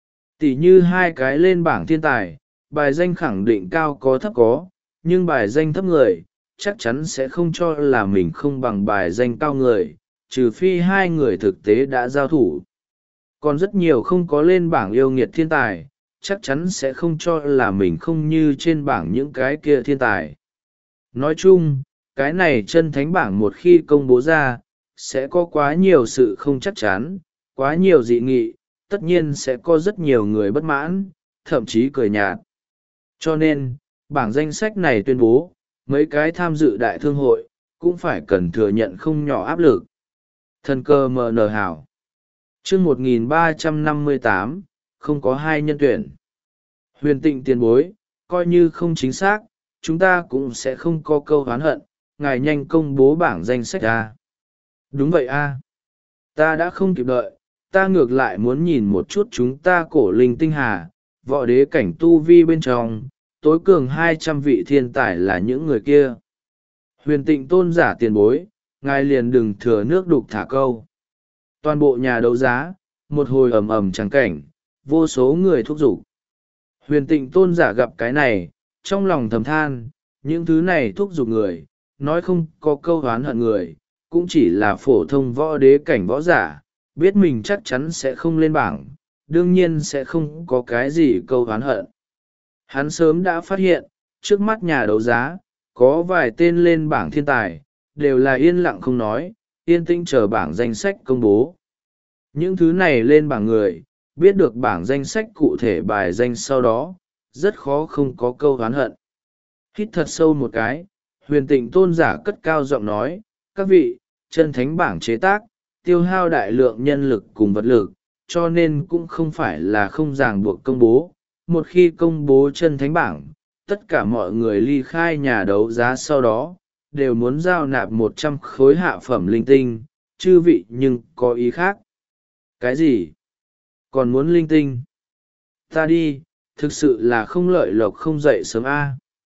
Tỷ như hai cái lên bảng thiên tài, bài danh khẳng định cao có thấp có, nhưng bài danh thấp người, chắc chắn sẽ không cho là mình không bằng bài danh cao người, trừ phi hai người thực tế đã giao thủ. Còn rất nhiều không có lên bảng yêu nghiệt thiên tài, chắc chắn sẽ không cho là mình không như trên bảng những cái kia thiên tài. Nói chung, cái này chân thánh bảng một khi công bố ra, sẽ có quá nhiều sự không chắc chắn, quá nhiều dị nghị, tất nhiên sẽ có rất nhiều người bất mãn, thậm chí cười nhạt. Cho nên, bảng danh sách này tuyên bố, mấy cái tham dự đại thương hội, cũng phải cần thừa nhận không nhỏ áp lực. Thần cơ mờ nờ hảo. Chương một nghìn ba trăm năm mươi tám, không có hai nhân tuyển. Huyền tịnh tiền bối, coi như không chính xác, chúng ta cũng sẽ không có câu oán hận, ngài nhanh công bố bảng danh sách ra. Đúng vậy a, ta đã không kịp đợi, ta ngược lại muốn nhìn một chút chúng ta cổ linh tinh hà, võ đế cảnh tu vi bên trong, tối cường hai trăm vị thiên tài là những người kia. Huyền Tịnh tôn giả tiền bối, ngài liền đừng thừa nước đục thả câu. Toàn bộ nhà đấu giá, một hồi ầm ầm trắng cảnh, vô số người thúc giục. Huyền Tịnh tôn giả gặp cái này, trong lòng thầm than, những thứ này thúc giục người, nói không có câu oán hận người, cũng chỉ là phổ thông võ đế cảnh võ giả, biết mình chắc chắn sẽ không lên bảng, đương nhiên sẽ không có cái gì câu oán hận. Hắn sớm đã phát hiện, trước mắt nhà đấu giá, có vài tên lên bảng thiên tài, đều là yên lặng không nói, yên tĩnh chờ bảng danh sách công bố. Những thứ này lên bảng người, biết được bảng danh sách cụ thể bài danh sau đó, rất khó không có câu oán hận. Hít thật sâu một cái, Huyền Tịnh tôn giả cất cao giọng nói, các vị, chân thánh bảng chế tác, tiêu hao đại lượng nhân lực cùng vật lực, cho nên cũng không phải là không ràng buộc công bố. Một khi công bố chân thánh bảng, tất cả mọi người ly khai nhà đấu giá sau đó, đều muốn giao nạp một trăm khối hạ phẩm linh tinh, chư vị nhưng có ý khác. Cái gì? Còn muốn linh tinh? Ta đi, thực sự là không lợi lộc không dậy sớm a.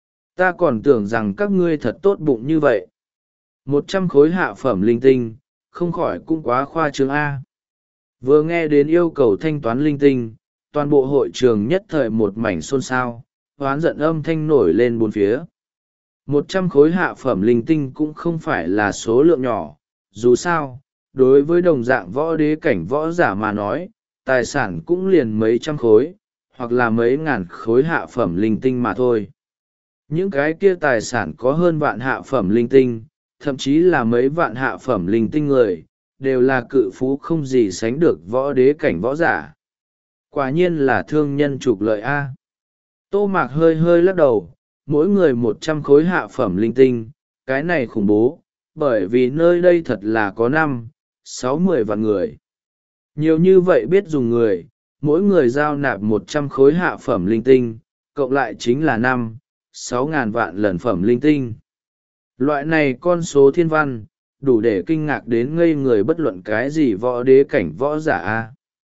Ta còn tưởng rằng các ngươi thật tốt bụng như vậy. Một trăm khối hạ phẩm linh tinh, không khỏi cũng quá khoa trương a. Vừa nghe đến yêu cầu thanh toán linh tinh, toàn bộ hội trường nhất thời một mảnh xôn xao, hoán giận âm thanh nổi lên bốn phía. Một trăm khối hạ phẩm linh tinh cũng không phải là số lượng nhỏ, dù sao, đối với đồng dạng võ đế cảnh võ giả mà nói, tài sản cũng liền mấy trăm khối, hoặc là mấy ngàn khối hạ phẩm linh tinh mà thôi. Những cái kia tài sản có hơn vạn hạ phẩm linh tinh, thậm chí là mấy vạn hạ phẩm linh tinh người, đều là cự phú không gì sánh được võ đế cảnh võ giả. Quả nhiên là thương nhân trục lợi a. Tô Mạc hơi hơi lắc đầu, mỗi người một trăm khối hạ phẩm linh tinh, cái này khủng bố, bởi vì nơi đây thật là có năm, sáu mười vạn người. Nhiều như vậy biết dùng người, mỗi người giao nạp một trăm khối hạ phẩm linh tinh, cộng lại chính là năm, sáu ngàn vạn lần phẩm linh tinh. Loại này con số thiên văn, đủ để kinh ngạc đến ngây người bất luận cái gì võ đế cảnh võ giả a.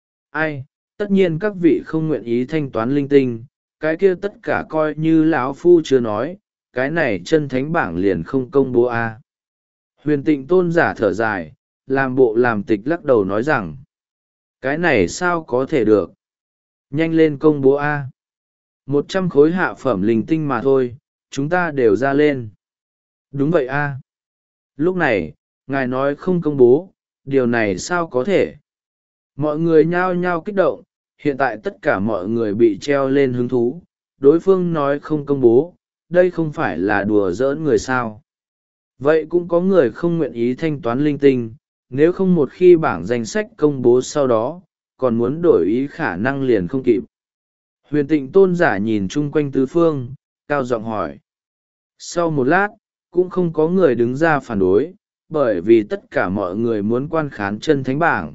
Ai, tất nhiên các vị không nguyện ý thanh toán linh tinh, cái kia tất cả coi như lão phu chưa nói, cái này chân thánh bảng liền không công bố a. Huyền Tịnh tôn giả thở dài, làm bộ làm tịch lắc đầu nói rằng, cái này sao có thể được. Nhanh lên công bố a. Một trăm khối hạ phẩm linh tinh mà thôi, chúng ta đều ra lên. Đúng vậy a. Lúc này, ngài nói không công bố, điều này sao có thể. Mọi người nhao nhao kích động, hiện tại tất cả mọi người bị treo lên hứng thú, đối phương nói không công bố, đây không phải là đùa giỡn người sao. Vậy cũng có người không nguyện ý thanh toán linh tinh, nếu không một khi bảng danh sách công bố sau đó, còn muốn đổi ý khả năng liền không kịp. Huyền Tịnh tôn giả nhìn chung quanh tứ phương, cao giọng hỏi. Sau một lát, cũng không có người đứng ra phản đối, bởi vì tất cả mọi người muốn quan khán chân thánh bảng.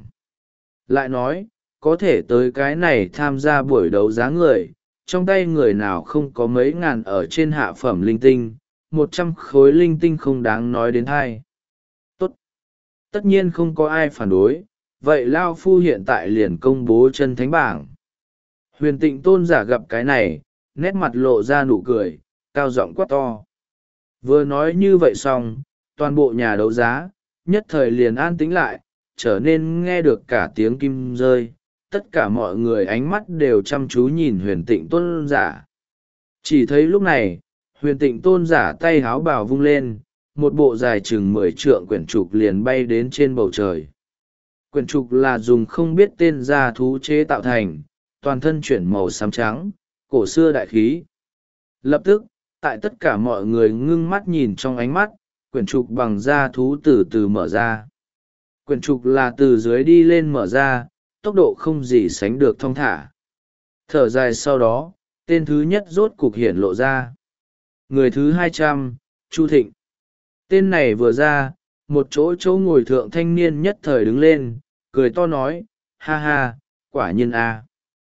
Lại nói, có thể tới cái này tham gia buổi đấu giá người, trong tay người nào không có mấy ngàn ở trên hạ phẩm linh tinh, một trăm khối linh tinh không đáng nói đến hai. Tốt. Tất nhiên không có ai phản đối, vậy Lao Phu hiện tại liền công bố chân thánh bảng. Huyền Tịnh tôn giả gặp cái này, nét mặt lộ ra nụ cười, cao giọng quát to. Vừa nói như vậy xong, toàn bộ nhà đấu giá, nhất thời liền an tĩnh lại, trở nên nghe được cả tiếng kim rơi. Tất cả mọi người ánh mắt đều chăm chú nhìn huyền tịnh tôn giả. Chỉ thấy lúc này, huyền tịnh tôn giả tay háo bào vung lên, một bộ dài chừng mười trượng quyển trục liền bay đến trên bầu trời. Quyển trục là dùng không biết tên gia thú chế tạo thành, toàn thân chuyển màu xám trắng, cổ xưa đại khí. Lập tức, tại tất cả mọi người ngưng mắt nhìn trong ánh mắt, quyển trục bằng da thú từ từ mở ra. Quyển trục là từ dưới đi lên mở ra, tốc độ không gì sánh được thong thả. Thở dài sau đó, tên thứ nhất rốt cục hiển lộ ra. Người thứ hai trăm, Chu Thịnh. Tên này vừa ra, một chỗ chỗ ngồi thượng thanh niên nhất thời đứng lên, cười to nói, ha ha, quả nhiên a.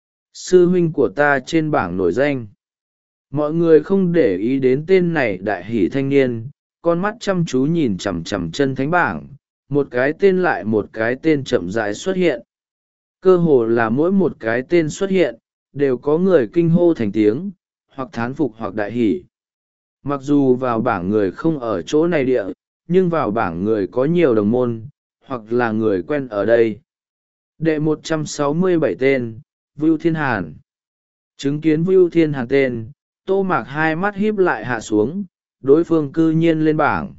Sư huynh của ta trên bảng nổi danh. Mọi người không để ý đến tên này đại hỷ thanh niên, con mắt chăm chú nhìn chằm chằm chân thánh bảng, một cái tên lại một cái tên chậm rãi xuất hiện. Cơ hồ là mỗi một cái tên xuất hiện, đều có người kinh hô thành tiếng, hoặc thán phục hoặc đại hỷ. Mặc dù vào bảng người không ở chỗ này địa, nhưng vào bảng người có nhiều đồng môn, hoặc là người quen ở đây. Đệ một trăm sáu mươi bảy tên, Vưu Thiên Hàn. Chứng kiến Vưu Thiên Hàn tên, Tô Mạc hai mắt híp lại hạ xuống, đối phương cư nhiên lên bảng.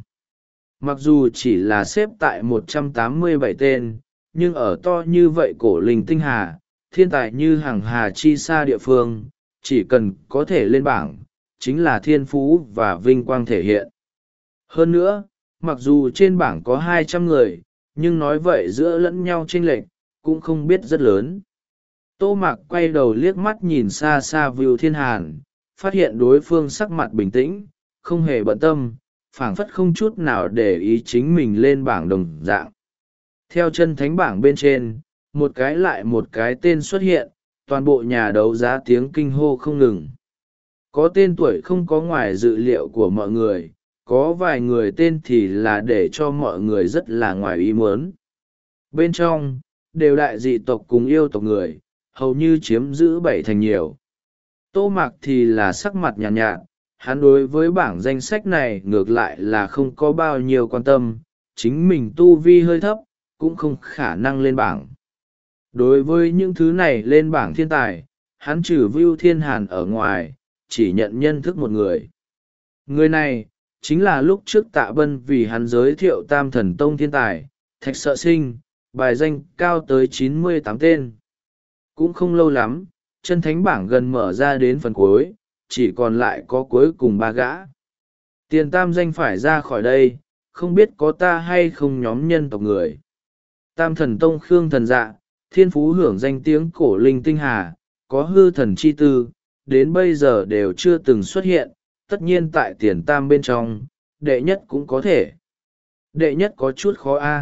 Mặc dù chỉ là xếp tại một trăm tám mươi bảy tên, nhưng ở to như vậy cổ linh tinh hà, thiên tài như hàng hà chi xa địa phương, chỉ cần có thể lên bảng, chính là thiên phú và vinh quang thể hiện. Hơn nữa, mặc dù trên bảng có hai trăm người, nhưng nói vậy giữa lẫn nhau chênh lệch, cũng không biết rất lớn. Tô Mạc quay đầu liếc mắt nhìn xa xa Vưu Thiên Hàn, phát hiện đối phương sắc mặt bình tĩnh, không hề bận tâm, phảng phất không chút nào để ý chính mình lên bảng đồng dạng. Theo chân thánh bảng bên trên, một cái lại một cái tên xuất hiện, toàn bộ nhà đấu giá tiếng kinh hô không ngừng. Có tên tuổi không có ngoài dự liệu của mọi người, có vài người tên thì là để cho mọi người rất là ngoài ý muốn. Bên trong, đều đại dị tộc cùng yêu tộc người, hầu như chiếm giữ bảy thành nhiều. Tô Mạc thì là sắc mặt nhàn nhạt, nhạt, hắn đối với bảng danh sách này ngược lại là không có bao nhiêu quan tâm, chính mình tu vi hơi thấp, cũng không khả năng lên bảng. Đối với những thứ này lên bảng thiên tài, hắn trừ Vưu Thiên Hàn ở ngoài, chỉ nhận nhân thức một người. Người này, chính là lúc trước Tạ Bân vì hắn giới thiệu Tam Thần Tông thiên tài, Thạch Sợ Sinh, bài danh cao tới chín mươi tám tên. Cũng không lâu lắm, chân thánh bảng gần mở ra đến phần cuối, chỉ còn lại có cuối cùng ba gã. Tiền tam danh phải ra khỏi đây, không biết có ta hay không nhóm nhân tộc người. Tam Thần Tông Khương Thần Dạ, thiên phú hưởng danh tiếng cổ linh tinh hà, có hư thần chi tư, đến bây giờ đều chưa từng xuất hiện, tất nhiên tại tiền tam bên trong, đệ nhất cũng có thể. Đệ nhất có chút khó a.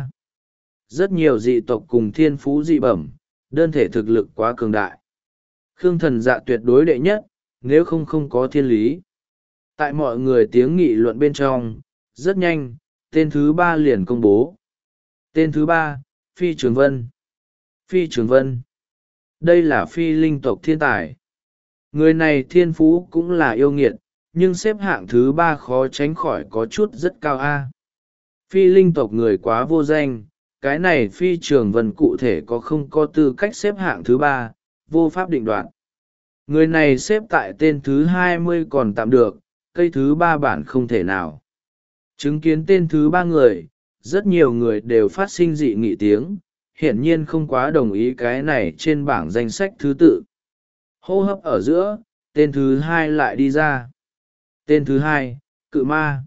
Rất nhiều dị tộc cùng thiên phú dị bẩm, đơn thể thực lực quá cường đại. Khương Thần Dạ tuyệt đối đệ nhất, nếu không không có thiên lý. Tại mọi người tiếng nghị luận bên trong, rất nhanh, tên thứ ba liền công bố. Tên thứ ba, Phi Trường Vân. Phi Trường Vân. Đây là phi linh tộc thiên tài. Người này thiên phú cũng là yêu nghiệt, nhưng xếp hạng thứ ba khó tránh khỏi có chút rất cao a. Phi linh tộc người quá vô danh, cái này Phi Trường Vân cụ thể có không có tư cách xếp hạng thứ ba, vô pháp định đoạt. Người này xếp tại tên thứ hai mươi còn tạm được, cây thứ ba bản không thể nào. Chứng kiến tên thứ ba người, rất nhiều người đều phát sinh dị nghị tiếng, hiển nhiên không quá đồng ý cái này trên bảng danh sách thứ tự. Hô hấp ở giữa, tên thứ hai lại đi ra. Tên thứ hai, Cự Ma.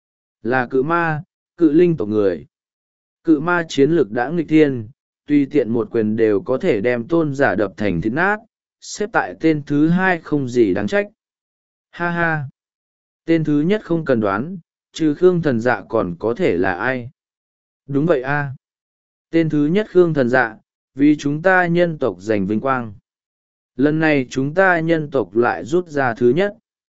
Là Cự Ma, cự linh tộc người. Cự Ma chiến lực đã nghịch thiên, tùy tiện một quyền đều có thể đem tôn giả đập thành thịt nát, xếp tại tên thứ hai không gì đáng trách. Ha ha! Tên thứ nhất không cần đoán, trừ Khương Thần Dạ còn có thể là ai? Đúng vậy a. Tên thứ nhất Khương Thần Dạ, vì chúng ta nhân tộc giành vinh quang. Lần này chúng ta nhân tộc lại rút ra thứ nhất.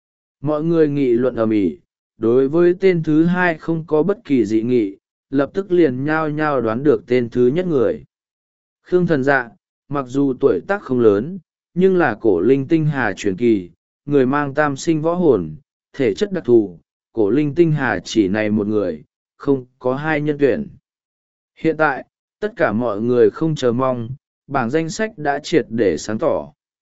Mọi người nghị luận ầm ĩ, đối với tên thứ hai không có bất kỳ dị nghị, lập tức liền nhao nhao đoán được tên thứ nhất người. Khương Thần Dạ, mặc dù tuổi tác không lớn, nhưng là cổ linh tinh hà truyền kỳ, người mang tam sinh võ hồn, thể chất đặc thù, cổ linh tinh hà chỉ này một người, không có hai nhân tuyển. Hiện tại, tất cả mọi người không chờ mong, bảng danh sách đã triệt để sáng tỏ.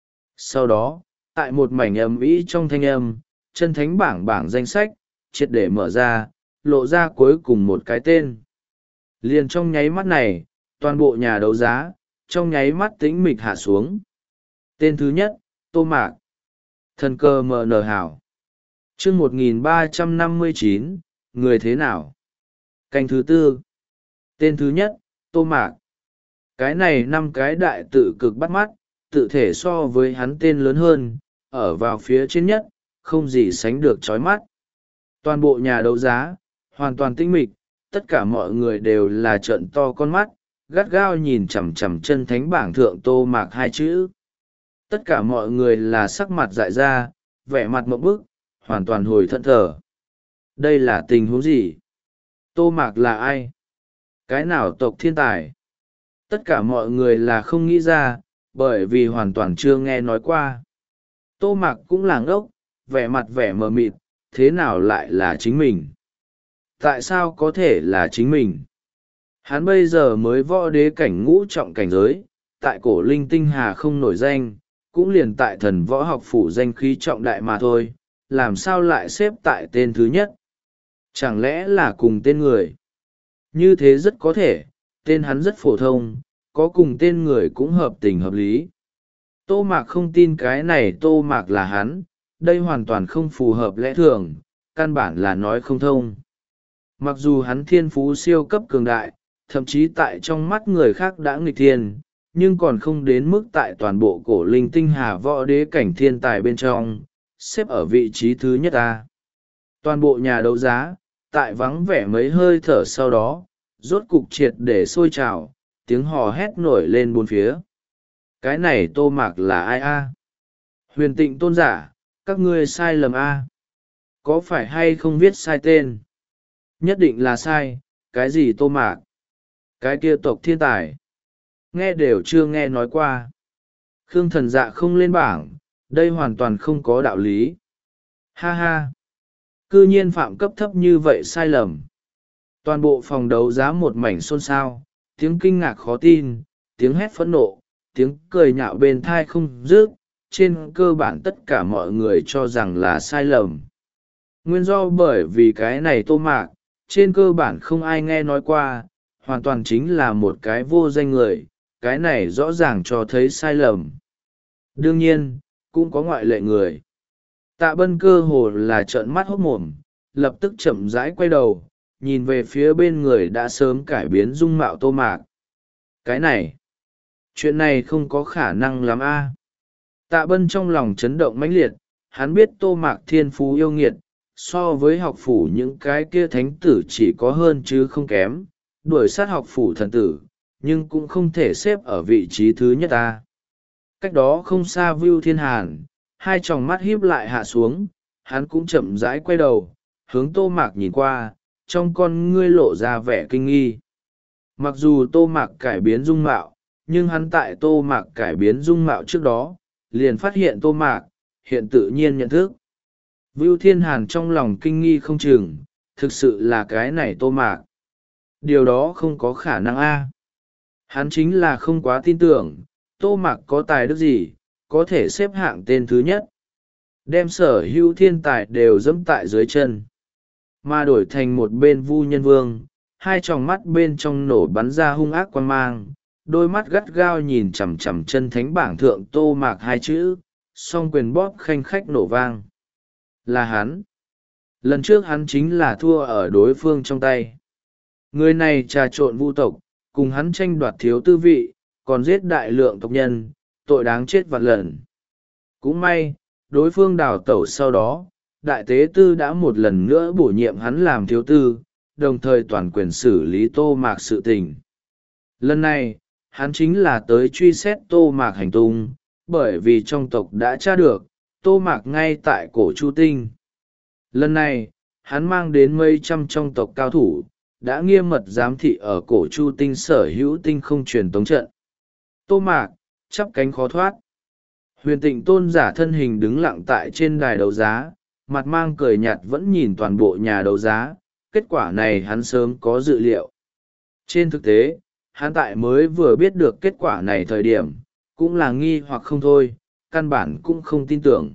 Sau đó, tại một mảnh ầm ĩ trong thanh âm, chân thánh bảng bảng danh sách, triệt để mở ra, lộ ra cuối cùng một cái tên. Liền trong nháy mắt này, toàn bộ nhà đấu giá, trong nháy mắt tĩnh mịch hạ xuống. Tên thứ nhất, Tô Mạc. Thần cơ mờ nờ hảo. chương một nghìn ba trăm năm mươi chín, người thế nào? Canh thứ tư. Tên thứ nhất, Tô Mạc. Cái này năm cái đại tự cực bắt mắt, tự thể so với hắn tên lớn hơn, ở vào phía trên nhất, không gì sánh được chói mắt. Toàn bộ nhà đấu giá, hoàn toàn tinh mịch, tất cả mọi người đều là trợn to con mắt, gắt gao nhìn chằm chằm chân thánh bảng thượng Tô Mạc hai chữ. Tất cả mọi người là sắc mặt dại ra, vẻ mặt mộng bức, hoàn toàn hồi thẫn thờ. Đây là tình huống gì? Tô Mạc là ai? Cái nào tộc thiên tài? Tất cả mọi người là không nghĩ ra, bởi vì hoàn toàn chưa nghe nói qua. Tô Mạc cũng là ngốc, vẻ mặt vẻ mờ mịt, thế nào lại là chính mình? Tại sao có thể là chính mình? Hắn bây giờ mới võ đế cảnh ngũ trọng cảnh giới, tại cổ linh tinh hà không nổi danh, cũng liền tại thần võ học phủ danh khí trọng đại mà thôi, làm sao lại xếp tại tên thứ nhất? Chẳng lẽ là cùng tên người? Như thế rất có thể, tên hắn rất phổ thông, có cùng tên người cũng hợp tình hợp lý. Tô Mạc không tin cái này Tô Mạc là hắn, đây hoàn toàn không phù hợp lẽ thường, căn bản là nói không thông. Mặc dù hắn thiên phú siêu cấp cường đại, thậm chí tại trong mắt người khác đã nghịch thiên, nhưng còn không đến mức tại toàn bộ cổ linh tinh hà võ đế cảnh thiên tài bên trong, xếp ở vị trí thứ nhất ta. Toàn bộ nhà đấu giá, tại vắng vẻ mấy hơi thở sau đó, rốt cục triệt để sôi trào, tiếng hò hét nổi lên bốn phía. Cái này Tô Mạc là ai a? Huyền Tịnh tôn giả, các ngươi sai lầm a? Có phải hay không viết sai tên? Nhất định là sai, cái gì Tô Mạc? Cái kia tộc thiên tài? Nghe đều chưa nghe nói qua. Khương Thần Dạ không lên bảng, đây hoàn toàn không có đạo lý. Ha ha! Cư nhiên phạm cấp thấp như vậy sai lầm. Toàn bộ phòng đấu giá một mảnh xôn xao, tiếng kinh ngạc khó tin, tiếng hét phẫn nộ, tiếng cười nhạo bên thai không dứt. Trên cơ bản tất cả mọi người cho rằng là sai lầm. Nguyên do bởi vì cái này Tô Mạc, trên cơ bản không ai nghe nói qua, hoàn toàn chính là một cái vô danh người, cái này rõ ràng cho thấy sai lầm. Đương nhiên, cũng có ngoại lệ người. Tạ Bân cơ hồ là trợn mắt hốt mồm, lập tức chậm rãi quay đầu, nhìn về phía bên người đã sớm cải biến dung mạo Tô Mạc. Cái này, chuyện này không có khả năng lắm a. Tạ Bân trong lòng chấn động mãnh liệt, hắn biết Tô Mạc thiên phú yêu nghiệt, so với học phủ những cái kia thánh tử chỉ có hơn chứ không kém, đuổi sát học phủ thần tử, nhưng cũng không thể xếp ở vị trí thứ nhất ta. Cách đó không xa Vưu Thiên Hàn, hai tròng mắt híp lại hạ xuống, hắn cũng chậm rãi quay đầu, hướng Tô Mạc nhìn qua, trong con ngươi lộ ra vẻ kinh nghi. Mặc dù Tô Mạc cải biến dung mạo, nhưng hắn tại Tô Mạc cải biến dung mạo trước đó, liền phát hiện Tô Mạc, hiện tự nhiên nhận thức. Vưu Thiên Hàn trong lòng kinh nghi không chừng, thực sự là cái này Tô Mạc. Điều đó không có khả năng a. Hắn chính là không quá tin tưởng, Tô Mạc có tài đức gì, có thể xếp hạng tên thứ nhất. Đem sở hữu thiên tài đều dẫm tại dưới chân. Mà đổi thành một bên Vu Nhân Vương, hai tròng mắt bên trong nổ bắn ra hung ác quan mang, đôi mắt gắt gao nhìn chằm chằm chân thánh bảng thượng Tô Mạc hai chữ, song quyền bóp khanh khách nổ vang. Là hắn. Lần trước hắn chính là thua ở đối phương trong tay. Người này trà trộn vu tộc, cùng hắn tranh đoạt thiếu tư vị, còn giết đại lượng tộc nhân, tội đáng chết vạn lần. Cũng may, đối phương đào tẩu sau đó, đại tế tư đã một lần nữa bổ nhiệm hắn làm thiếu tư, đồng thời toàn quyền xử lý Tô Mạc sự tình. Lần này, hắn chính là tới truy xét Tô Mạc hành tung, bởi vì trong tộc đã tra được, Tô Mạc ngay tại cổ Chu Tinh. Lần này, hắn mang đến mấy trăm trong tộc cao thủ, đã nghiêm mật giám thị ở cổ Chu Tinh sở hữu tinh không truyền tống trận. Tô Mạc, chắp cánh khó thoát. Huyền Tịnh tôn giả thân hình đứng lặng tại trên đài đấu giá, mặt mang cười nhạt vẫn nhìn toàn bộ nhà đấu giá, kết quả này hắn sớm có dự liệu. Trên thực tế, hắn tại mới vừa biết được kết quả này thời điểm, cũng là nghi hoặc không thôi, căn bản cũng không tin tưởng.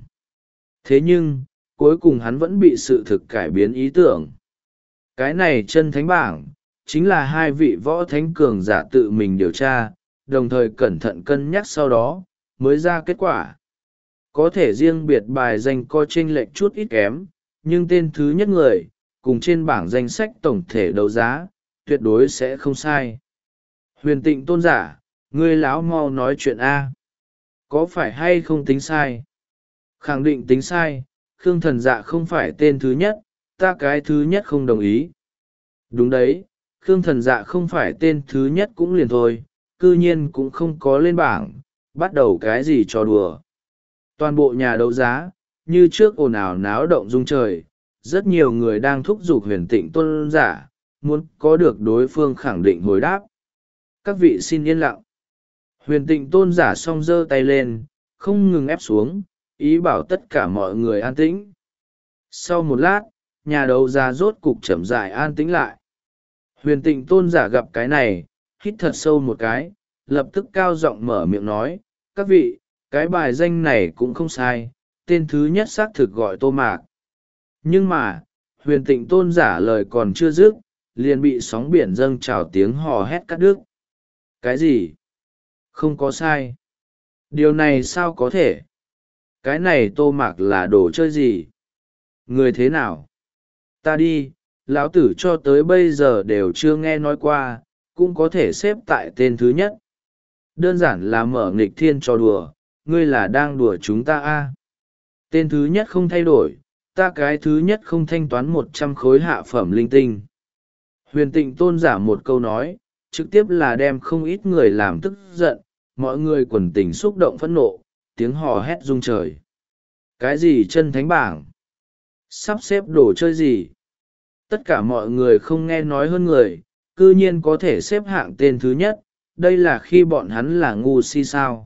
Thế nhưng, cuối cùng hắn vẫn bị sự thực cải biến ý tưởng. Cái này chân thánh bảng, chính là hai vị võ thánh cường giả tự mình điều tra, đồng thời cẩn thận cân nhắc sau đó, mới ra kết quả. Có thể riêng biệt bài danh có chênh lệch chút ít kém, nhưng tên thứ nhất người, cùng trên bảng danh sách tổng thể đấu giá, tuyệt đối sẽ không sai. Huyền Tịnh tôn giả, ngươi láo mau nói chuyện A. Có phải hay không tính sai? Khẳng định tính sai, Khương Thần Dạ không phải tên thứ nhất, ta cái thứ nhất không đồng ý. Đúng đấy, Khương Thần Dạ không phải tên thứ nhất cũng liền thôi, cư nhiên cũng không có lên bảng, bắt đầu cái gì trò đùa. Toàn bộ nhà đấu giá, như trước ồn ào náo động rung trời, rất nhiều người đang thúc giục Huyền Tịnh tôn giả, muốn có được đối phương khẳng định hồi đáp. Các vị xin yên lặng. Huyền tịnh tôn giả song giơ tay lên, không ngừng ép xuống, ý bảo tất cả mọi người an tĩnh. Sau một lát, nhà đấu giá rốt cục chậm rãi an tĩnh lại. Huyền tịnh tôn giả gặp cái này, hít thật sâu một cái, lập tức cao giọng mở miệng nói, các vị, cái bài danh này cũng không sai, tên thứ nhất xác thực gọi Tô Mạc. Nhưng mà, huyền tịnh tôn giả lời còn chưa dứt, liền bị sóng biển dâng trào tiếng hò hét cắt đứt. Cái gì? Không có sai. Điều này sao có thể? Cái này Tô Mạc là đồ chơi gì? Người thế nào? Ta đi, lão tử cho tới bây giờ đều chưa nghe nói qua, cũng có thể xếp tại tên thứ nhất. Đơn giản là mở nghịch thiên cho đùa, ngươi là đang đùa chúng ta a? Tên thứ nhất không thay đổi, ta cái thứ nhất không thanh toán một trăm khối hạ phẩm linh tinh. Huyền tịnh tôn giả một câu nói, trực tiếp là đem không ít người làm tức giận, mọi người quần tình xúc động phẫn nộ, tiếng hò hét rung trời. Cái gì chân thánh bảng? Sắp xếp đồ chơi gì? Tất cả mọi người không nghe nói hơn người, cư nhiên có thể xếp hạng tên thứ nhất, đây là khi bọn hắn là ngu si sao.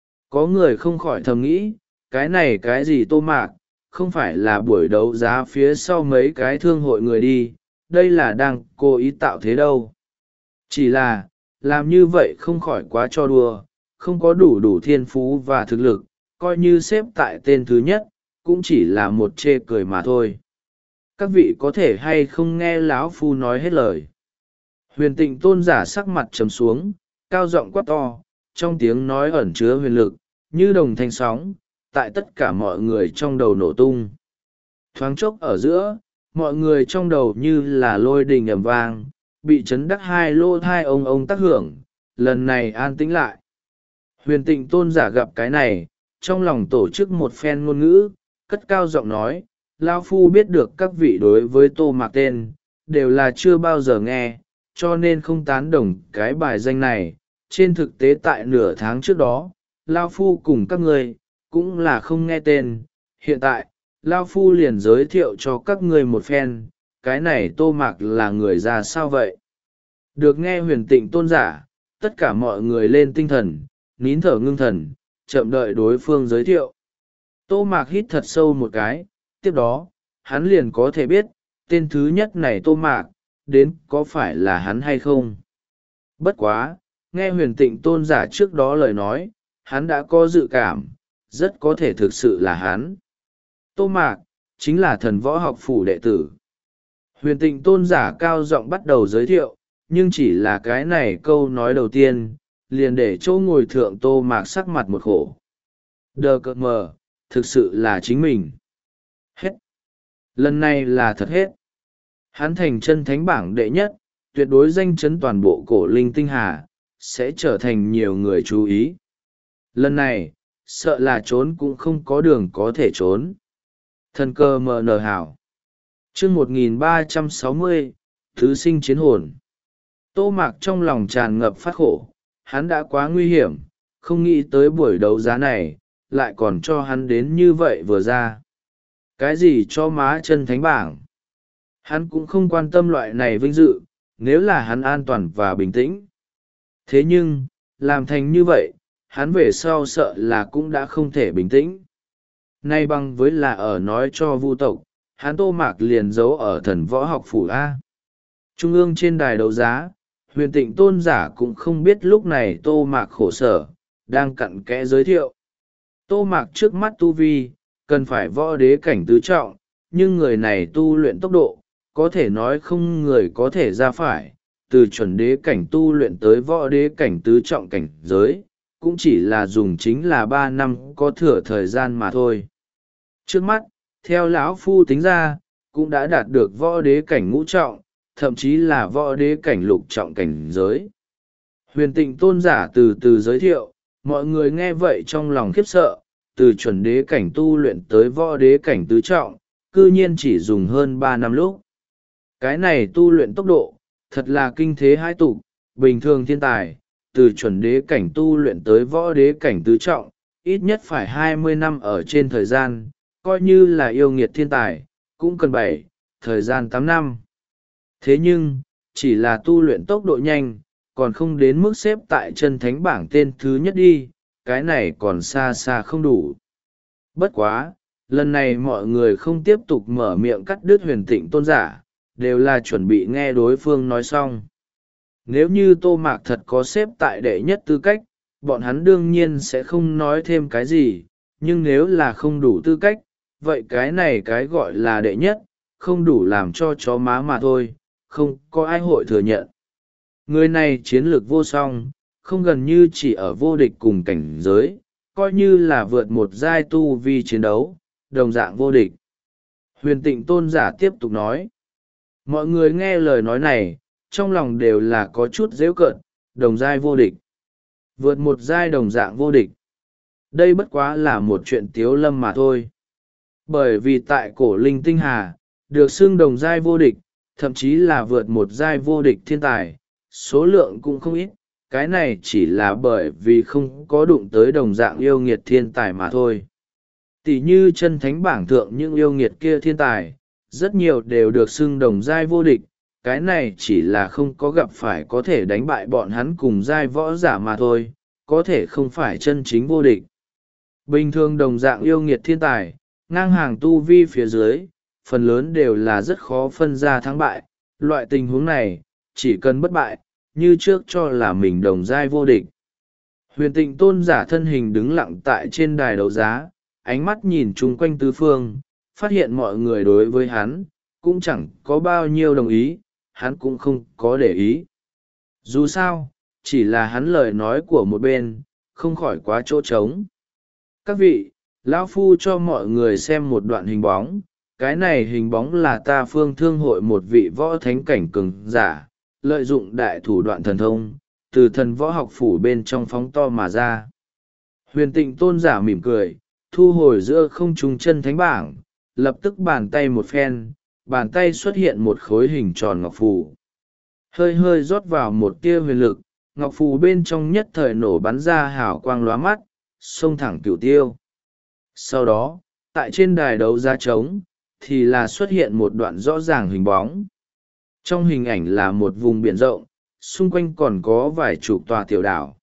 Có người không khỏi thầm nghĩ, cái này cái gì Tô Mạc, không phải là buổi đấu giá phía sau mấy cái thương hội người đi, đây là đang cố ý tạo thế đâu. Chỉ là, làm như vậy không khỏi quá cho đùa, không có đủ đủ thiên phú và thực lực, coi như xếp tại tên thứ nhất, cũng chỉ là một chê cười mà thôi. Các vị có thể hay không nghe lão phu nói hết lời. Huyền tịnh tôn giả sắc mặt trầm xuống, cao giọng quát to, trong tiếng nói ẩn chứa huyền lực, như đồng thanh sóng, tại tất cả mọi người trong đầu nổ tung. Thoáng chốc ở giữa, mọi người trong đầu như là lôi đình ầm vang, bị chấn đắc hai lô thai ông ông tác hưởng, lần này an tĩnh lại. Huyền tịnh tôn giả gặp cái này, trong lòng tổ chức một phen ngôn ngữ, cất cao giọng nói, Lao Phu biết được các vị đối với Tô Mạc tên, đều là chưa bao giờ nghe, cho nên không tán đồng cái bài danh này. Trên thực tế tại nửa tháng trước đó, Lao Phu cùng các người, cũng là không nghe tên. Hiện tại, Lao Phu liền giới thiệu cho các người một phen, cái này Tô Mạc là người ra sao vậy? Được nghe huyền tịnh tôn giả, tất cả mọi người lên tinh thần, nín thở ngưng thần, chậm đợi đối phương giới thiệu. Tô Mạc hít thật sâu một cái, tiếp đó, hắn liền có thể biết, tên thứ nhất này Tô Mạc, đến có phải là hắn hay không. Bất quá, nghe huyền tịnh tôn giả trước đó lời nói, hắn đã có dự cảm, rất có thể thực sự là hắn. Tô Mạc, chính là thần võ học phủ đệ tử. Huyền tịnh tôn giả cao giọng bắt đầu giới thiệu, nhưng chỉ là cái này câu nói đầu tiên, liền để chỗ ngồi thượng Tô Mạc sắc mặt một khổ. Đờ cợt mờ, thực sự là chính mình. Hết. Lần này là thật hết. Hắn thành chân thánh bảng đệ nhất, tuyệt đối danh chấn toàn bộ cổ linh tinh hà, sẽ trở thành nhiều người chú ý. Lần này, sợ là trốn cũng không có đường có thể trốn. Thần cơ mờ nờ hảo. chương một nghìn ba trăm sáu mươi, Thứ sinh chiến hồn. Tô Mạc trong lòng tràn ngập phát khổ, hắn đã quá nguy hiểm, không nghĩ tới buổi đấu giá này, lại còn cho hắn đến như vậy vừa ra. Cái gì cho má chân thánh bảng? Hắn cũng không quan tâm loại này vinh dự, nếu là hắn an toàn và bình tĩnh. Thế nhưng, làm thành như vậy, hắn về sau sợ là cũng đã không thể bình tĩnh. Nay bằng với là ở nói cho vu tộc, hắn Tô Mạc liền giấu ở thần võ học phủ A. Trung ương trên đài đấu giá, huyền tịnh tôn giả cũng không biết lúc này Tô Mạc khổ sở, đang cặn kẽ giới thiệu. Tô Mạc trước mắt tu vi, cần phải võ đế cảnh tứ trọng, nhưng người này tu luyện tốc độ, có thể nói không người có thể ra phải, từ chuẩn đế cảnh tu luyện tới võ đế cảnh tứ trọng cảnh giới, cũng chỉ là dùng chính là ba năm có thừa thời gian mà thôi. Trước mắt, theo lão phu tính ra, cũng đã đạt được võ đế cảnh ngũ trọng, thậm chí là võ đế cảnh lục trọng cảnh giới. Huyền tịnh tôn giả từ từ giới thiệu, mọi người nghe vậy trong lòng khiếp sợ, từ chuẩn đế cảnh tu luyện tới võ đế cảnh tứ trọng, cư nhiên chỉ dùng hơn ba năm lúc. Cái này tu luyện tốc độ, thật là kinh thế hai tục, bình thường thiên tài, từ chuẩn đế cảnh tu luyện tới võ đế cảnh tứ trọng, ít nhất phải hai mươi năm ở trên thời gian, coi như là yêu nghiệt thiên tài, cũng cần bảy, thời gian tám năm. Thế nhưng, chỉ là tu luyện tốc độ nhanh, còn không đến mức xếp tại chân thánh bảng tên thứ nhất đi, cái này còn xa xa không đủ. Bất quá, lần này mọi người không tiếp tục mở miệng cắt đứt huyền tịnh tôn giả, đều là chuẩn bị nghe đối phương nói xong. Nếu như Tô Mạc thật có xếp tại đệ nhất tư cách, bọn hắn đương nhiên sẽ không nói thêm cái gì, nhưng nếu là không đủ tư cách, vậy cái này cái gọi là đệ nhất, không đủ làm cho chó má mà thôi, không có ai hội thừa nhận. Người này chiến lược vô song, không gần như chỉ ở vô địch cùng cảnh giới, coi như là vượt một giai tu vi chiến đấu, đồng dạng vô địch. Huyền tịnh tôn giả tiếp tục nói. Mọi người nghe lời nói này, trong lòng đều là có chút dễu cợt, đồng giai vô địch. Vượt một giai đồng dạng vô địch. Đây bất quá là một chuyện tiếu lâm mà thôi. Bởi vì tại cổ linh tinh hà, được xưng đồng giai vô địch, thậm chí là vượt một giai vô địch thiên tài, số lượng cũng không ít. Cái này chỉ là bởi vì không có đụng tới đồng dạng yêu nghiệt thiên tài mà thôi. Tỷ như chân thánh bảng thượng những yêu nghiệt kia thiên tài, rất nhiều đều được xưng đồng giai vô địch, cái này chỉ là không có gặp phải có thể đánh bại bọn hắn cùng giai võ giả mà thôi, có thể không phải chân chính vô địch. Bình thường đồng dạng yêu nghiệt thiên tài, ngang hàng tu vi phía dưới, phần lớn đều là rất khó phân ra thắng bại, loại tình huống này, chỉ cần bất bại, như trước cho là mình đồng giai vô địch. Huyền tịnh tôn giả thân hình đứng lặng tại trên đài đấu giá, ánh mắt nhìn chung quanh tứ phương, phát hiện mọi người đối với hắn, cũng chẳng có bao nhiêu đồng ý, hắn cũng không có để ý. Dù sao, chỉ là hắn lời nói của một bên, không khỏi quá chỗ trống. Các vị, lão phu cho mọi người xem một đoạn hình bóng, cái này hình bóng là ta phương thương hội một vị võ thánh cảnh cường giả, lợi dụng đại thủ đoạn thần thông, từ thần võ học phủ bên trong phóng to mà ra. Huyền tịnh tôn giả mỉm cười, thu hồi giữa không trung chân thánh bảng, lập tức bàn tay một phen, bàn tay xuất hiện một khối hình tròn ngọc phù. Hơi hơi rót vào một tia huyền lực, ngọc phù bên trong nhất thời nổ bắn ra hào quang lóa mắt, xông thẳng cửu tiêu. Sau đó, tại trên đài đấu giá trống, thì là xuất hiện một đoạn rõ ràng hình bóng. Trong hình ảnh là một vùng biển rộng, xung quanh còn có vài chục tòa tiểu đảo.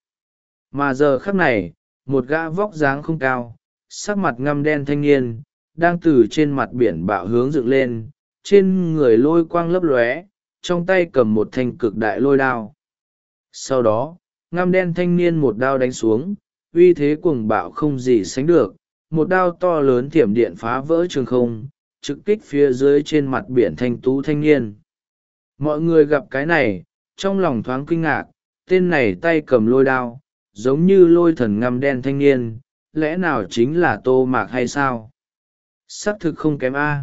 Mà giờ khắc này, một gã vóc dáng không cao, sắc mặt ngăm đen thanh niên, đang từ trên mặt biển bạo hướng dựng lên, trên người lôi quang lấp lóe, trong tay cầm một thanh cực đại lôi đao. Sau đó, ngăm đen thanh niên một đao đánh xuống, uy thế cuồng bạo không gì sánh được, một đao to lớn thiểm điện phá vỡ trường không, trực kích phía dưới trên mặt biển thanh tú thanh niên. Mọi người gặp cái này, trong lòng thoáng kinh ngạc, tên này tay cầm lôi đao, giống như lôi thần ngăm đen thanh niên, lẽ nào chính là Tô Mạc hay sao? Xác thực không kém A.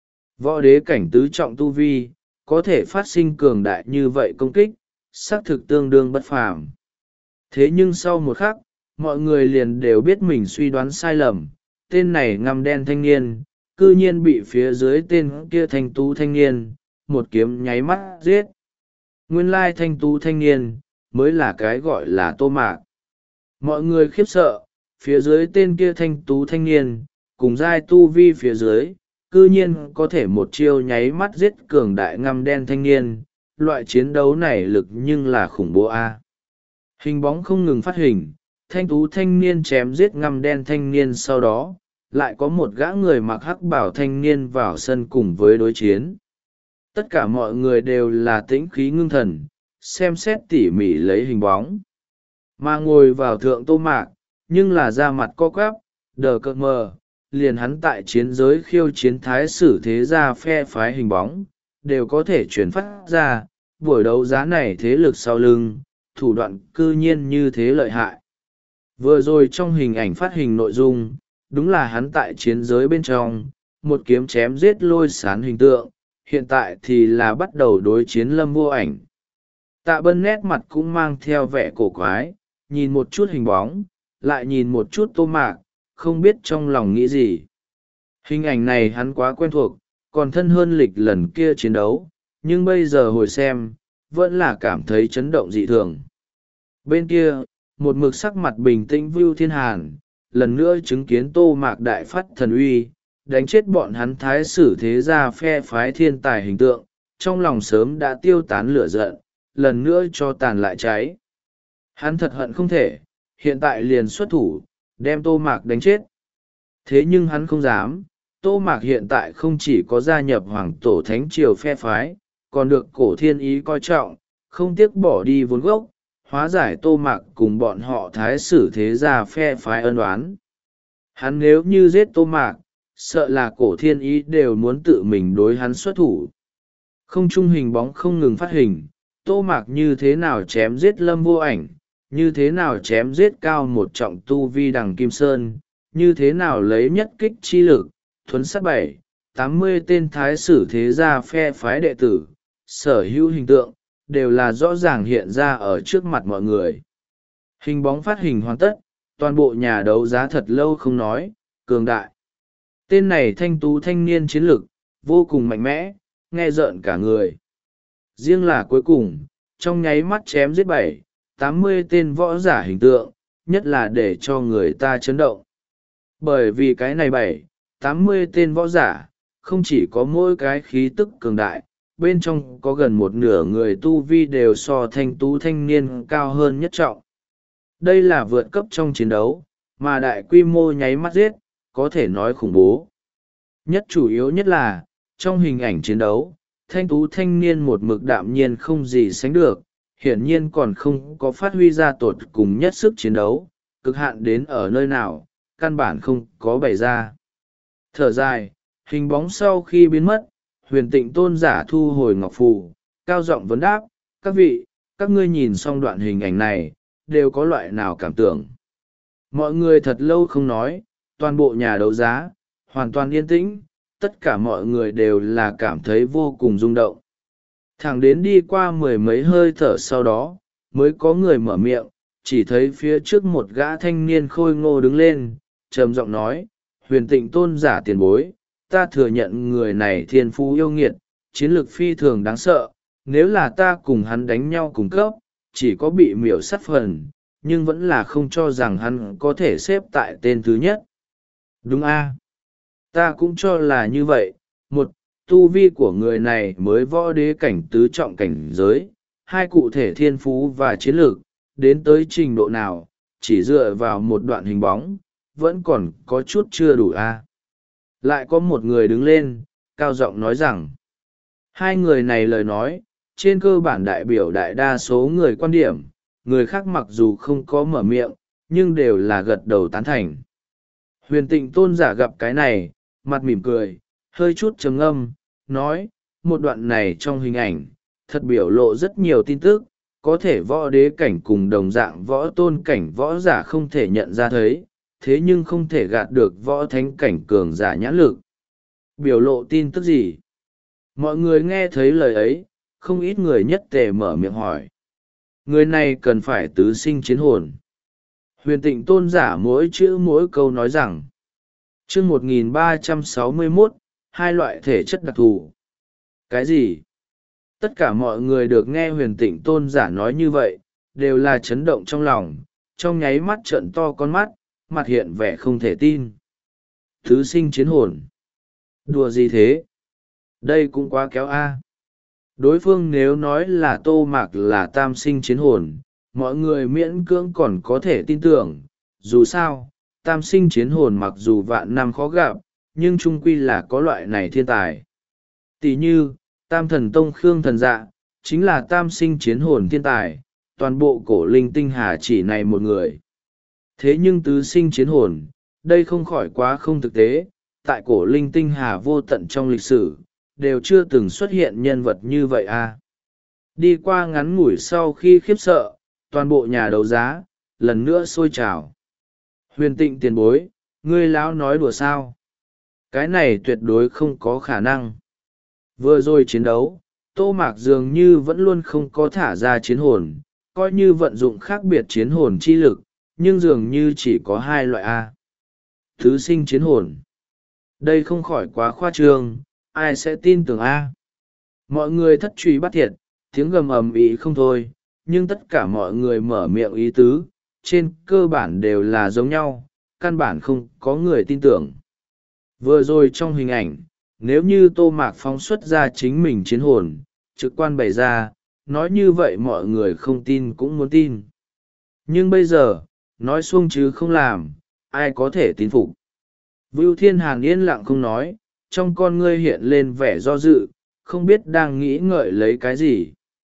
Võ đế cảnh tứ trọng tu vi, có thể phát sinh cường đại như vậy công kích, xác thực tương đương bất phàm. Thế nhưng sau một khắc, mọi người liền đều biết mình suy đoán sai lầm, tên này ngăm đen thanh niên, cư nhiên bị phía dưới tên kia thanh tú thanh niên, một kiếm nháy mắt giết. Nguyên lai thanh tú thanh niên, mới là cái gọi là Tô Mạc. Mọi người khiếp sợ, phía dưới tên kia thanh tú thanh niên, cùng giai tu vi phía dưới, cư nhiên có thể một chiêu nháy mắt giết cường đại ngăm đen thanh niên, loại chiến đấu này lực nhưng là khủng bố a. Hình bóng không ngừng phát hình, thanh tú thanh niên chém giết ngăm đen thanh niên, sau đó lại có một gã người mặc hắc bảo thanh niên vào sân cùng với đối chiến. Tất cả mọi người đều là tĩnh khí ngưng thần, xem xét tỉ mỉ lấy hình bóng. Mà ngồi vào thượng Tô Mạc, nhưng là da mặt co quắp, đờ cợt mờ, liền hắn tại chiến giới khiêu chiến thái sử thế gia phe phái hình bóng, đều có thể chuyển phát ra, buổi đấu giá này thế lực sau lưng, thủ đoạn cư nhiên như thế lợi hại. Vừa rồi trong hình ảnh phát hình nội dung, đúng là hắn tại chiến giới bên trong, một kiếm chém giết lôi sán hình tượng, hiện tại thì là bắt đầu đối chiến Lâm Vô Ảnh. Tạ Bân nét mặt cũng mang theo vẻ cổ quái, nhìn một chút hình bóng, lại nhìn một chút Tô Mạc, không biết trong lòng nghĩ gì. Hình ảnh này hắn quá quen thuộc, còn thân hơn lịch lần kia chiến đấu, nhưng bây giờ hồi xem, vẫn là cảm thấy chấn động dị thường. Bên kia, một mực sắc mặt bình tĩnh Vưu Thiên Hàn, lần nữa chứng kiến Tô Mạc đại phát thần uy, đánh chết bọn hắn thái sử thế gia phe phái thiên tài hình tượng, trong lòng sớm đã tiêu tán lửa giận, lần nữa cho tàn lại cháy. Hắn thật hận không thể hiện tại liền xuất thủ đem Tô Mạc đánh chết. Thế nhưng hắn không dám. Tô Mạc hiện tại không chỉ có gia nhập hoàng tổ thánh triều phe phái, còn được cổ thiên ý coi trọng, không tiếc bỏ đi vốn gốc, hóa giải Tô Mạc cùng bọn họ thái sử thế gia phe phái ân oán. Hắn nếu như giết Tô Mạc, sợ là cổ thiên ý đều muốn tự mình đối hắn xuất thủ. Không trung hình bóng không ngừng phát hình, Tô Mạc như thế nào chém giết Lâm Vô Ảnh, như thế nào chém giết cao một trọng tu vi đằng Kim Sơn, như thế nào lấy nhất kích chi lực, thuấn sát bảy, tám mươi tên thái sử thế gia phe phái đệ tử, sở hữu hình tượng, đều là rõ ràng hiện ra ở trước mặt mọi người. Hình bóng phát hình hoàn tất, toàn bộ nhà đấu giá thật lâu không nói, cường đại. Tên này thanh tú thanh niên chiến lực, vô cùng mạnh mẽ, nghe rợn cả người. Riêng là cuối cùng, trong nháy mắt chém giết bảy, tám mươi tên võ giả hình tượng, nhất là để cho người ta chấn động. Bởi vì cái này bảy, tám mươi tên võ giả, không chỉ có mỗi cái khí tức cường đại, bên trong có gần một nửa người tu vi đều so thanh tú thanh niên cao hơn nhất trọng. Đây là vượt cấp trong chiến đấu, mà đại quy mô nháy mắt giết, có thể nói khủng bố. Nhất chủ yếu nhất là, trong hình ảnh chiến đấu, thanh tú thanh niên một mực đạm nhiên không gì sánh được, hiển nhiên còn không có phát huy ra tột cùng nhất sức chiến đấu, cực hạn đến ở nơi nào, căn bản không có bày ra. Thở dài, hình bóng sau khi biến mất, huyền tịnh tôn giả thu hồi ngọc phù, cao giọng vấn đáp, các vị, các ngươi nhìn xong đoạn hình ảnh này, đều có loại nào cảm tưởng. Mọi người thật lâu không nói, toàn bộ nhà đấu giá, hoàn toàn yên tĩnh, tất cả mọi người đều là cảm thấy vô cùng rung động. Thẳng đến đi qua mười mấy hơi thở sau đó, mới có người mở miệng, chỉ thấy phía trước một gã thanh niên khôi ngô đứng lên, trầm giọng nói, huyền tịnh tôn giả tiền bối, ta thừa nhận người này thiên phú yêu nghiệt, chiến lược phi thường đáng sợ, nếu là ta cùng hắn đánh nhau cùng cấp, chỉ có bị miểu sát phần, nhưng vẫn là không cho rằng hắn có thể xếp tại tên thứ nhất. Đúng a, ta cũng cho là như vậy. Một, tu vi của người này mới võ đế cảnh tứ trọng cảnh giới, hai cụ thể thiên phú và chiến lược, đến tới trình độ nào, chỉ dựa vào một đoạn hình bóng, vẫn còn có chút chưa đủ a. Lại có một người đứng lên, cao giọng nói rằng, hai người này lời nói, trên cơ bản đại biểu đại đa số người quan điểm, người khác mặc dù không có mở miệng, nhưng đều là gật đầu tán thành. Huyền tịnh tôn giả gặp cái này, mặt mỉm cười, hơi chút trầm ngâm, nói, một đoạn này trong hình ảnh, thật biểu lộ rất nhiều tin tức, có thể võ đế cảnh cùng đồng dạng võ tôn cảnh võ giả không thể nhận ra thấy, thế nhưng không thể gạt được võ thánh cảnh cường giả nhãn lực. Biểu lộ tin tức gì? Mọi người nghe thấy lời ấy, không ít người nhất tề mở miệng hỏi. Người này cần phải tứ sinh chiến hồn. Huyền tịnh tôn giả mỗi chữ mỗi câu nói rằng, chương một nghìn ba trăm sáu mươi mốt, hai loại thể chất đặc thù. Cái gì? Tất cả mọi người được nghe huyền tịnh tôn giả nói như vậy, đều là chấn động trong lòng, trong nháy mắt trợn to con mắt, mặt hiện vẻ không thể tin. Tứ sinh chiến hồn. Đùa gì thế? Đây cũng quá kéo a. Đối phương nếu nói là Tô Mạc là tam sinh chiến hồn, mọi người miễn cưỡng còn có thể tin tưởng, dù sao, tam sinh chiến hồn mặc dù vạn năm khó gặp, nhưng trung quy là có loại này thiên tài. Tỷ như, tam thần tông Khương Thần Dạ, chính là tam sinh chiến hồn thiên tài, toàn bộ cổ linh tinh hà chỉ này một người. Thế nhưng tứ sinh chiến hồn, đây không khỏi quá không thực tế, tại cổ linh tinh hà vô tận trong lịch sử, đều chưa từng xuất hiện nhân vật như vậy a. Đi qua ngắn ngủi sau khi khiếp sợ, toàn bộ nhà đấu giá, lần nữa sôi trào. Huyền tịnh tiền bối, ngươi lão nói đùa sao? Cái này tuyệt đối không có khả năng. Vừa rồi chiến đấu, Tô Mạc dường như vẫn luôn không có thả ra chiến hồn, coi như vận dụng khác biệt chiến hồn chi lực, nhưng dường như chỉ có hai loại A. Thứ sinh chiến hồn. Đây không khỏi quá khoa trương, ai sẽ tin tưởng A. Mọi người thất truy bắt thiệt, tiếng gầm ầm ĩ không thôi, nhưng tất cả mọi người mở miệng ý tứ, trên cơ bản đều là giống nhau, căn bản không có người tin tưởng. Vừa rồi trong hình ảnh, nếu như Tô Mạc phóng xuất ra chính mình chiến hồn, trực quan bày ra, nói như vậy mọi người không tin cũng muốn tin. Nhưng bây giờ nói xuông chứ không làm, ai có thể tín phục. Vưu Thiên Hàn yên lặng không nói, trong con ngươi hiện lên vẻ do dự, không biết đang nghĩ ngợi lấy cái gì.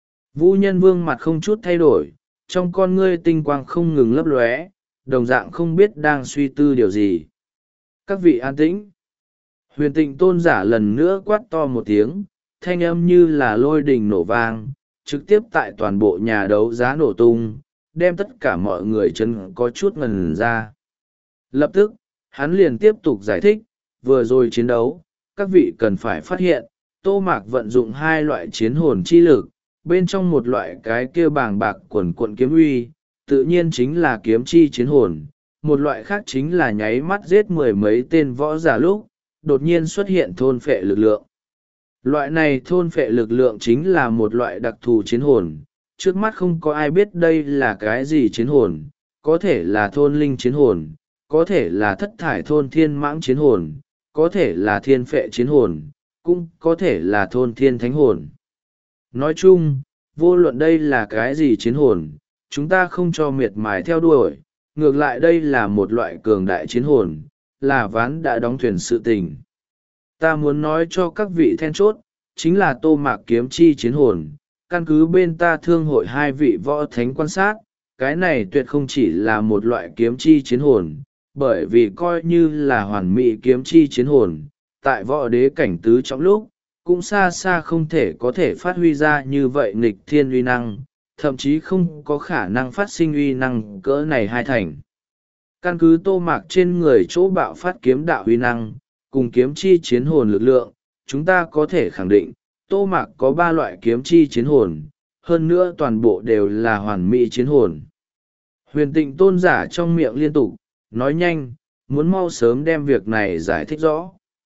Vũ Nhân Vương mặt không chút thay đổi, trong con ngươi tinh quang không ngừng lấp lóe, đồng dạng không biết đang suy tư điều gì. Các vị an tĩnh. Huyền Tịnh Tôn giả lần nữa quát to một tiếng, thanh âm như là lôi đình nổ vang, trực tiếp tại toàn bộ nhà đấu giá nổ tung, đem tất cả mọi người chân có chút ngần ra. Lập tức, hắn liền tiếp tục giải thích, vừa rồi chiến đấu, các vị cần phải phát hiện, Tô Mạc vận dụng hai loại chiến hồn chi lực, bên trong một loại cái kia bàng bạc quần cuộn kiếm uy, tự nhiên chính là kiếm chi chiến hồn, một loại khác chính là nháy mắt giết mười mấy tên võ giả lúc, đột nhiên xuất hiện thôn phệ lực lượng. Loại này thôn phệ lực lượng chính là một loại đặc thù chiến hồn, trước mắt không có ai biết đây là cái gì chiến hồn, có thể là thôn linh chiến hồn, có thể là thất thải thôn thiên mãng chiến hồn, có thể là thiên phệ chiến hồn, cũng có thể là thôn thiên thánh hồn. Nói chung, vô luận đây là cái gì chiến hồn, chúng ta không cho miệt mài theo đuổi, ngược lại đây là một loại cường đại chiến hồn, là ván đã đóng thuyền sự tình. Ta muốn nói cho các vị then chốt, chính là Tô Mạc kiếm chi chiến hồn, căn cứ bên ta thương hội hai vị võ thánh quan sát, cái này tuyệt không chỉ là một loại kiếm chi chiến hồn, bởi vì coi như là hoàn mỹ kiếm chi chiến hồn, tại võ đế cảnh tứ trong lúc, cũng xa xa không thể có thể phát huy ra như vậy nghịch thiên uy năng, thậm chí không có khả năng phát sinh uy năng cỡ này hai thành. Căn cứ Tô Mạc trên người chỗ bạo phát kiếm đạo uy năng, cùng kiếm chi chiến hồn lực lượng, chúng ta có thể khẳng định, Tô Mạc có ba loại kiếm chi chiến hồn, hơn nữa toàn bộ đều là hoàn mỹ chiến hồn. Huyền Tịnh Tôn giả trong miệng liên tục, nói nhanh, muốn mau sớm đem việc này giải thích rõ.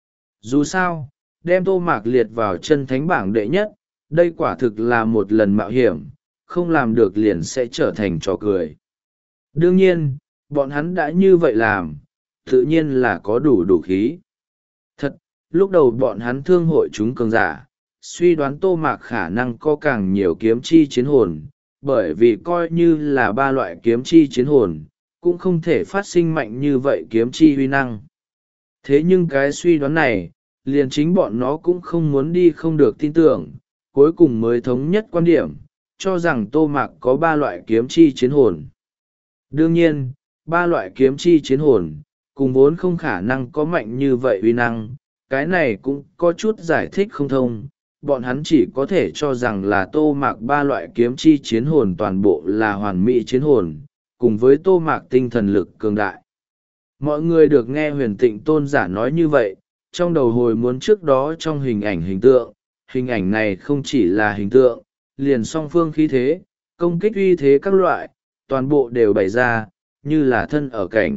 Dù sao, đem Tô Mạc liệt vào chân thánh bảng đệ nhất, đây quả thực là một lần mạo hiểm, không làm được liền sẽ trở thành trò cười. Đương nhiên, bọn hắn đã như vậy làm, tự nhiên là có đủ đủ khí. Thật, lúc đầu bọn hắn thương hội chúng cường giả, suy đoán Tô Mạc khả năng có càng nhiều kiếm chi chiến hồn, bởi vì coi như là ba loại kiếm chi chiến hồn, cũng không thể phát sinh mạnh như vậy kiếm chi huy năng. Thế nhưng cái suy đoán này, liền chính bọn nó cũng không muốn đi không được tin tưởng, cuối cùng mới thống nhất quan điểm, cho rằng Tô Mạc có ba loại kiếm chi chiến hồn. Đương nhiên, ba loại kiếm chi chiến hồn, cùng vốn không khả năng có mạnh như vậy uy năng, cái này cũng có chút giải thích không thông, bọn hắn chỉ có thể cho rằng là Tô Mạc ba loại kiếm chi chiến hồn toàn bộ là hoàn mỹ chiến hồn, cùng với Tô Mạc tinh thần lực cường đại. Mọi người được nghe Huyền Tịnh Tôn giả nói như vậy, trong đầu hồi muốn trước đó trong hình ảnh hình tượng, hình ảnh này không chỉ là hình tượng, liền song phương khí thế, công kích uy thế các loại, toàn bộ đều bày ra, như là thân ở cảnh.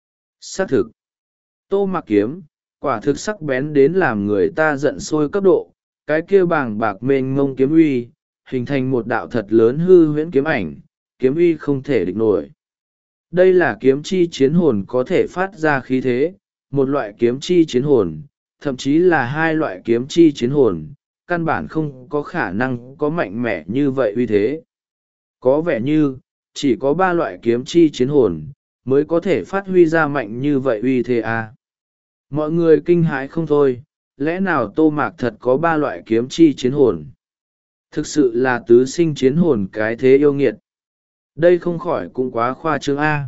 Xác thực, Tô Mạc kiếm, quả thực sắc bén đến làm người ta giận sôi cấp độ, cái kia bàng bạc mênh ngông kiếm uy, hình thành một đạo thật lớn hư huyễn kiếm ảnh, kiếm uy không thể địch nổi. Đây là kiếm chi chiến hồn có thể phát ra khí thế, một loại kiếm chi chiến hồn, thậm chí là hai loại kiếm chi chiến hồn, căn bản không có khả năng có mạnh mẽ như vậy uy thế. Có vẻ như, chỉ có ba loại kiếm chi chiến hồn, mới có thể phát huy ra mạnh như vậy uy thế à. Mọi người kinh hãi không thôi, lẽ nào Tô Mạc thật có ba loại kiếm chi chiến hồn? Thực sự là tứ sinh chiến hồn cái thế yêu nghiệt. Đây không khỏi cũng quá khoa trương A.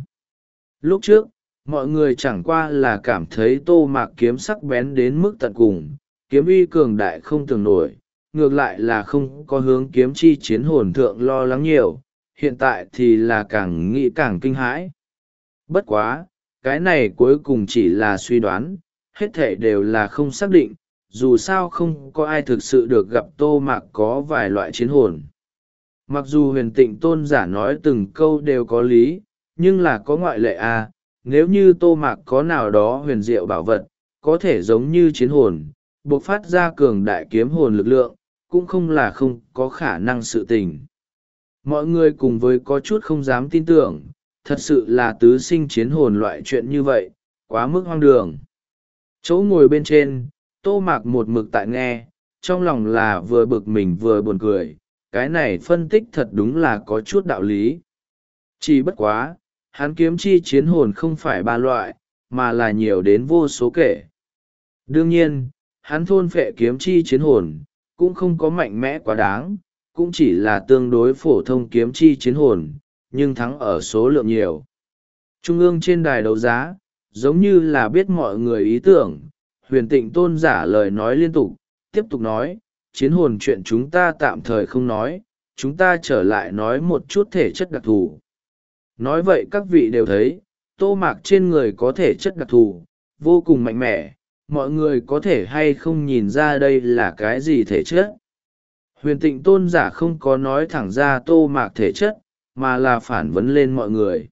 Lúc trước, mọi người chẳng qua là cảm thấy Tô Mạc kiếm sắc bén đến mức tận cùng, kiếm uy cường đại không tưởng nổi, ngược lại là không có hướng kiếm chi chiến hồn thượng lo lắng nhiều, hiện tại thì là càng nghĩ càng kinh hãi. Bất quá, cái này cuối cùng chỉ là suy đoán, hết thể đều là không xác định, dù sao không có ai thực sự được gặp Tô Mạc có vài loại chiến hồn. Mặc dù Huyền Tịnh Tôn giả nói từng câu đều có lý, nhưng là có ngoại lệ à, nếu như Tô Mạc có nào đó huyền diệu bảo vật, có thể giống như chiến hồn, bộc phát ra cường đại kiếm hồn lực lượng, cũng không là không có khả năng sự tình. Mọi người cùng với có chút không dám tin tưởng, thật sự là tứ sinh chiến hồn loại chuyện như vậy, quá mức hoang đường. Chỗ ngồi bên trên, Tô Mạc một mực tại nghe, trong lòng là vừa bực mình vừa buồn cười, cái này phân tích thật đúng là có chút đạo lý. Chỉ bất quá, hắn kiếm chi chiến hồn không phải ba loại, mà là nhiều đến vô số kể. Đương nhiên, hắn thôn phệ kiếm chi chiến hồn, cũng không có mạnh mẽ quá đáng, cũng chỉ là tương đối phổ thông kiếm chi chiến hồn, nhưng thắng ở số lượng nhiều. Trung ương trên đài đấu giá, giống như là biết mọi người ý tưởng, Huyền Tịnh tôn giả lời nói liên tục, tiếp tục nói, chiến hồn chuyện chúng ta tạm thời không nói, chúng ta trở lại nói một chút thể chất đặc thù. Nói vậy các vị đều thấy, Tô Mạc trên người có thể chất đặc thù, vô cùng mạnh mẽ, mọi người có thể hay không nhìn ra đây là cái gì thể chất. Huyền Tịnh tôn giả không có nói thẳng ra Tô Mạc thể chất, mà là phản vấn lên mọi người.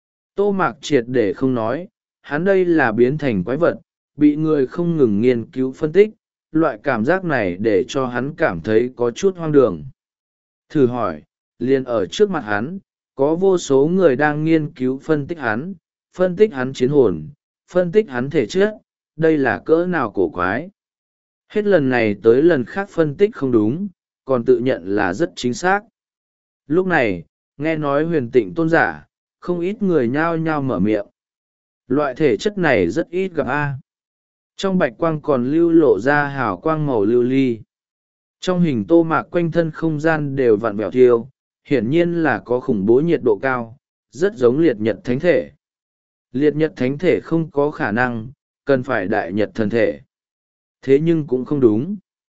Tô Mạc triệt để không nói, hắn đây là biến thành quái vật, bị người không ngừng nghiên cứu phân tích, loại cảm giác này để cho hắn cảm thấy có chút hoang đường. Thử hỏi, liền ở trước mặt hắn, có vô số người đang nghiên cứu phân tích hắn, phân tích hắn chiến hồn, phân tích hắn thể chất, đây là cỡ nào cổ quái. Hết lần này tới lần khác phân tích không đúng, còn tự nhận là rất chính xác. Lúc này, nghe nói Huyền Tịnh tôn giả, không ít người nhao nhao mở miệng. Loại thể chất này rất ít gặp a. Trong bạch quang còn lưu lộ ra hào quang màu lưu ly. Trong hình Tô Mạc quanh thân không gian đều vặn vẹo thiêu, hiển nhiên là có khủng bố nhiệt độ cao, rất giống liệt nhật thánh thể. Liệt nhật thánh thể không có khả năng, cần phải đại nhật thần thể. Thế nhưng cũng không đúng.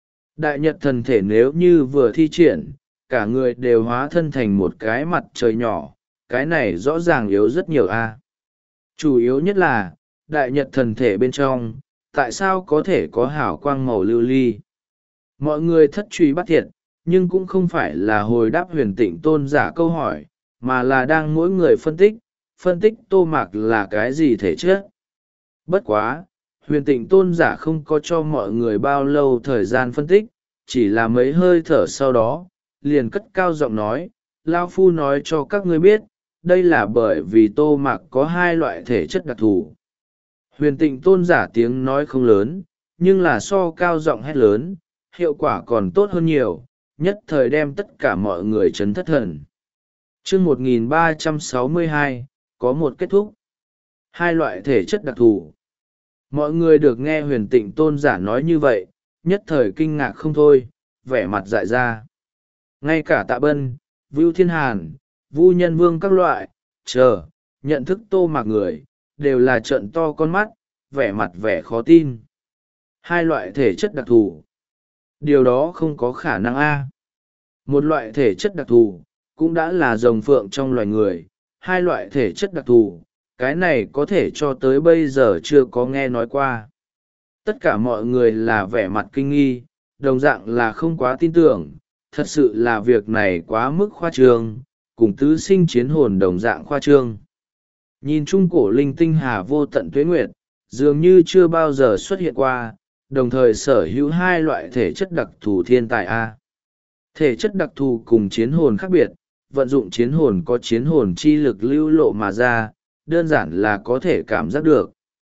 Đại nhật thần thể nếu như vừa thi triển, cả người đều hóa thân thành một cái mặt trời nhỏ, cái này rõ ràng yếu rất nhiều a. Chủ yếu nhất là, đại nhật thần thể bên trong, tại sao có thể có hào quang màu lưu ly? Mọi người thất truy bắt thiệt, nhưng cũng không phải là hồi đáp Huyền Tịnh tôn giả câu hỏi, mà là đang mỗi người phân tích, phân tích Tô Mạc là cái gì thể chất. Bất quá, Huyền Tịnh tôn giả không có cho mọi người bao lâu thời gian phân tích, chỉ là mấy hơi thở sau đó, liền cất cao giọng nói, Lao Phu nói cho các ngươi biết, đây là bởi vì Tô Mạc có hai loại thể chất đặc thù. Huyền Tịnh tôn giả tiếng nói không lớn, nhưng là so cao giọng hét lớn, hiệu quả còn tốt hơn nhiều, nhất thời đem tất cả mọi người chấn thất thần. Chương một nghìn ba trăm sáu mươi hai, có một kết thúc. Hai loại thể chất đặc thù. Mọi người được nghe Huyền Tịnh tôn giả nói như vậy, nhất thời kinh ngạc không thôi, vẻ mặt dại ra. Ngay cả Tạ Bân, Vưu Thiên Hàn, Vu Nhân Vương các loại, chờ, nhận thức Tô Mạc người, đều là trợn to con mắt, vẻ mặt vẻ khó tin. Hai loại thể chất đặc thù. Điều đó không có khả năng a. Một loại thể chất đặc thù, cũng đã là rồng phượng trong loài người, hai loại thể chất đặc thù, cái này có thể cho tới bây giờ chưa có nghe nói qua. Tất cả mọi người là vẻ mặt kinh nghi, đồng dạng là không quá tin tưởng, thật sự là việc này quá mức khoa trương, cùng tứ sinh chiến hồn đồng dạng khoa trương. Nhìn chung cổ linh tinh hà vô tận tuế nguyệt, dường như chưa bao giờ xuất hiện qua, đồng thời sở hữu hai loại thể chất đặc thù thiên tài A. Thể chất đặc thù cùng chiến hồn khác biệt, vận dụng chiến hồn có chiến hồn chi lực lưu lộ mà ra, đơn giản là có thể cảm giác được.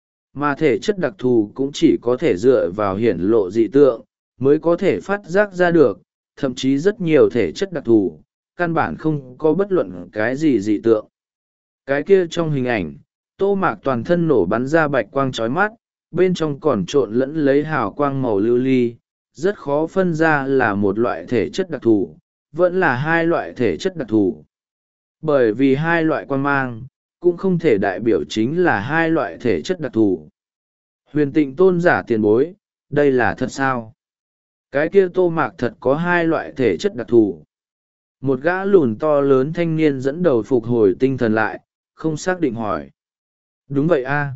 Mà thể chất đặc thù cũng chỉ có thể dựa vào hiển lộ dị tượng, mới có thể phát giác ra được, thậm chí rất nhiều thể chất đặc thù, căn bản không có bất luận cái gì dị tượng. Cái kia trong hình ảnh, Tô Mạc toàn thân nổ bắn ra bạch quang chói mắt, bên trong còn trộn lẫn lấy hào quang màu lưu ly, rất khó phân ra là một loại thể chất đặc thù, vẫn là hai loại thể chất đặc thù. Bởi vì hai loại quang mang, cũng không thể đại biểu chính là hai loại thể chất đặc thù. Huyền Tịnh tôn giả tiền bối, đây là thật sao? Cái kia Tô Mạc thật có hai loại thể chất đặc thù. Một gã lùn to lớn thanh niên dẫn đầu phục hồi tinh thần lại, không xác định hỏi. Đúng vậy a.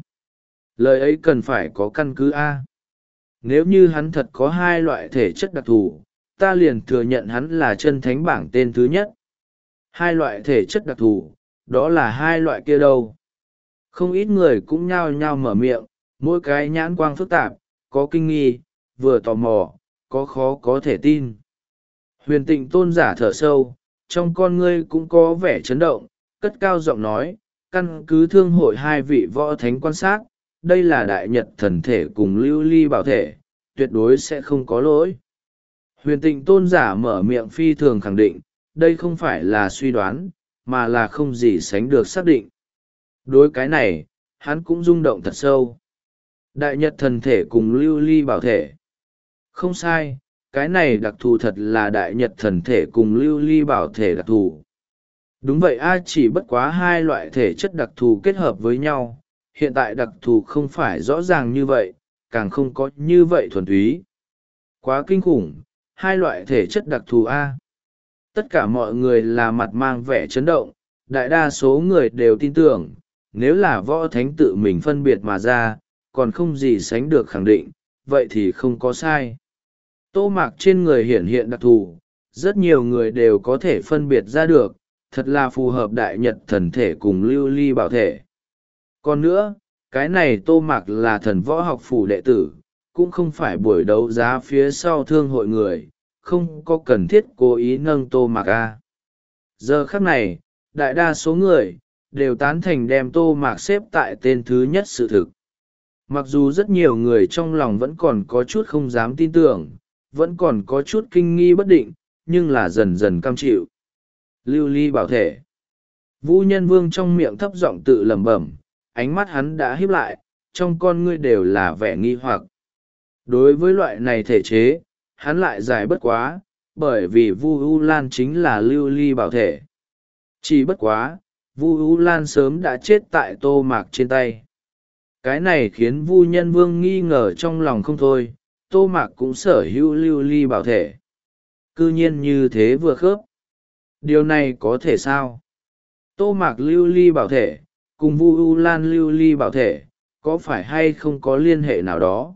Lời ấy cần phải có căn cứ a. Nếu như hắn thật có hai loại thể chất đặc thù, ta liền thừa nhận hắn là chân thánh bảng tên thứ nhất. Hai loại thể chất đặc thù, đó là hai loại kia đâu. Không ít người cũng nhao nhao mở miệng, mỗi cái nhãn quang phức tạp, có kinh nghi, vừa tò mò, có khó có thể tin. Huyền Tịnh tôn giả thở sâu, trong con ngươi cũng có vẻ chấn động, cất cao giọng nói, căn cứ thương hội hai vị võ thánh quan sát, đây là đại nhật thần thể cùng lưu ly bảo thể, tuyệt đối sẽ không có lỗi. Huyền Tịnh tôn giả mở miệng phi thường khẳng định, đây không phải là suy đoán, mà là không gì sánh được xác định. Đối cái này, hắn cũng rung động thật sâu. Đại nhật thần thể cùng lưu ly bảo thể. Không sai, cái này đặc thù thật là đại nhật thần thể cùng lưu ly bảo thể đặc thù. Đúng vậy a, chỉ bất quá hai loại thể chất đặc thù kết hợp với nhau, hiện tại đặc thù không phải rõ ràng như vậy, càng không có như vậy thuần túy. Quá kinh khủng, hai loại thể chất đặc thù a. Tất cả mọi người là mặt mang vẻ chấn động, đại đa số người đều tin tưởng, nếu là võ thánh tự mình phân biệt mà ra, còn không gì sánh được khẳng định, vậy thì không có sai. Tô mạc trên người hiển hiện đặc thù, rất nhiều người đều có thể phân biệt ra được, thật là phù hợp đại nhật thần thể cùng lưu ly bảo thể. Còn nữa, cái này tô mạc là thần võ học phủ đệ tử, cũng không phải buổi đấu giá phía sau thương hội người, không có cần thiết cố ý nâng tô mạc a. Giờ khắc này, đại đa số người, đều tán thành đem tô mạc xếp tại tên thứ nhất sự thực. Mặc dù rất nhiều người trong lòng vẫn còn có chút không dám tin tưởng, vẫn còn có chút kinh nghi bất định, nhưng là dần dần cam chịu. Lưu ly bảo thể. Vũ Nhân Vương trong miệng thấp giọng tự lẩm bẩm, ánh mắt hắn đã híp lại, trong con ngươi đều là vẻ nghi hoặc. Đối với loại này thể chế, hắn lại giải bất quá, bởi vì Vu U Lan chính là lưu ly bảo thể. Chỉ bất quá, Vu U Lan sớm đã chết tại tô mạc trên tay. Cái này khiến Vu Nhân Vương nghi ngờ trong lòng không thôi, tô mạc cũng sở hữu lưu ly bảo thể. Cư nhiên như thế vừa khớp. Điều này có thể sao? Tô mạc lưu ly bảo thể, cùng Vu U Lan lưu ly bảo thể, có phải hay không có liên hệ nào đó?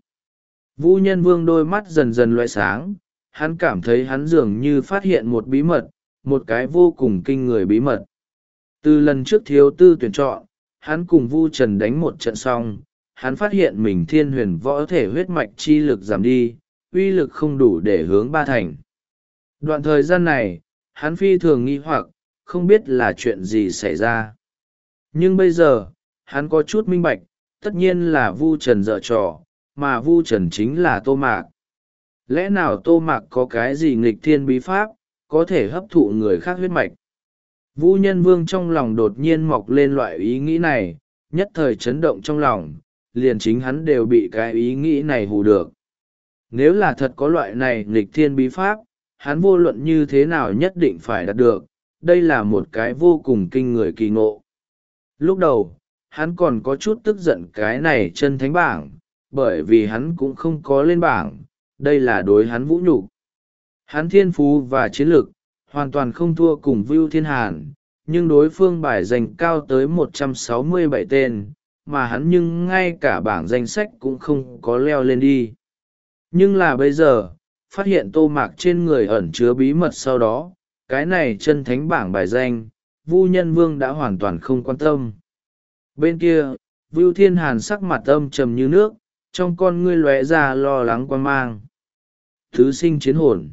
Vu Nhân Vương đôi mắt dần dần loại sáng, hắn cảm thấy hắn dường như phát hiện một bí mật, một cái vô cùng kinh người bí mật. Từ lần trước thiếu tư tuyển chọn, hắn cùng Vu Trần đánh một trận xong, hắn phát hiện mình thiên huyền võ thể huyết mạch chi lực giảm đi, uy lực không đủ để hướng ba thành. Đoạn thời gian này, hắn phi thường nghi hoặc, không biết là chuyện gì xảy ra. Nhưng bây giờ, hắn có chút minh bạch, tất nhiên là Vu Trần dở trò, mà Vu Trần chính là Tô Mạc. Lẽ nào Tô Mạc có cái gì nghịch thiên bí pháp, có thể hấp thụ người khác huyết mạch? Vu Nhân Vương trong lòng đột nhiên mọc lên loại ý nghĩ này, nhất thời chấn động trong lòng, liền chính hắn đều bị cái ý nghĩ này hù được. Nếu là thật có loại này nghịch thiên bí pháp, hắn vô luận như thế nào nhất định phải đạt được, đây là một cái vô cùng kinh người kỳ ngộ. Lúc đầu, hắn còn có chút tức giận cái này chân thánh bảng, bởi vì hắn cũng không có lên bảng, đây là đối hắn vũ nhục. Hắn thiên phú và chiến lực, hoàn toàn không thua cùng Vưu Thiên Hàn, nhưng đối phương bài danh cao tới một trăm sáu mươi bảy tên, mà hắn nhưng ngay cả bảng danh sách cũng không có leo lên đi. Nhưng là bây giờ, phát hiện tô mạc trên người ẩn chứa bí mật sau đó, cái này chân thánh bảng bài danh, Vu Nhân Vương đã hoàn toàn không quan tâm. Bên kia, Vưu Thiên Hàn sắc mặt âm trầm như nước, trong con ngươi lóe ra lo lắng quan mang. Thứ sinh chiến hồn.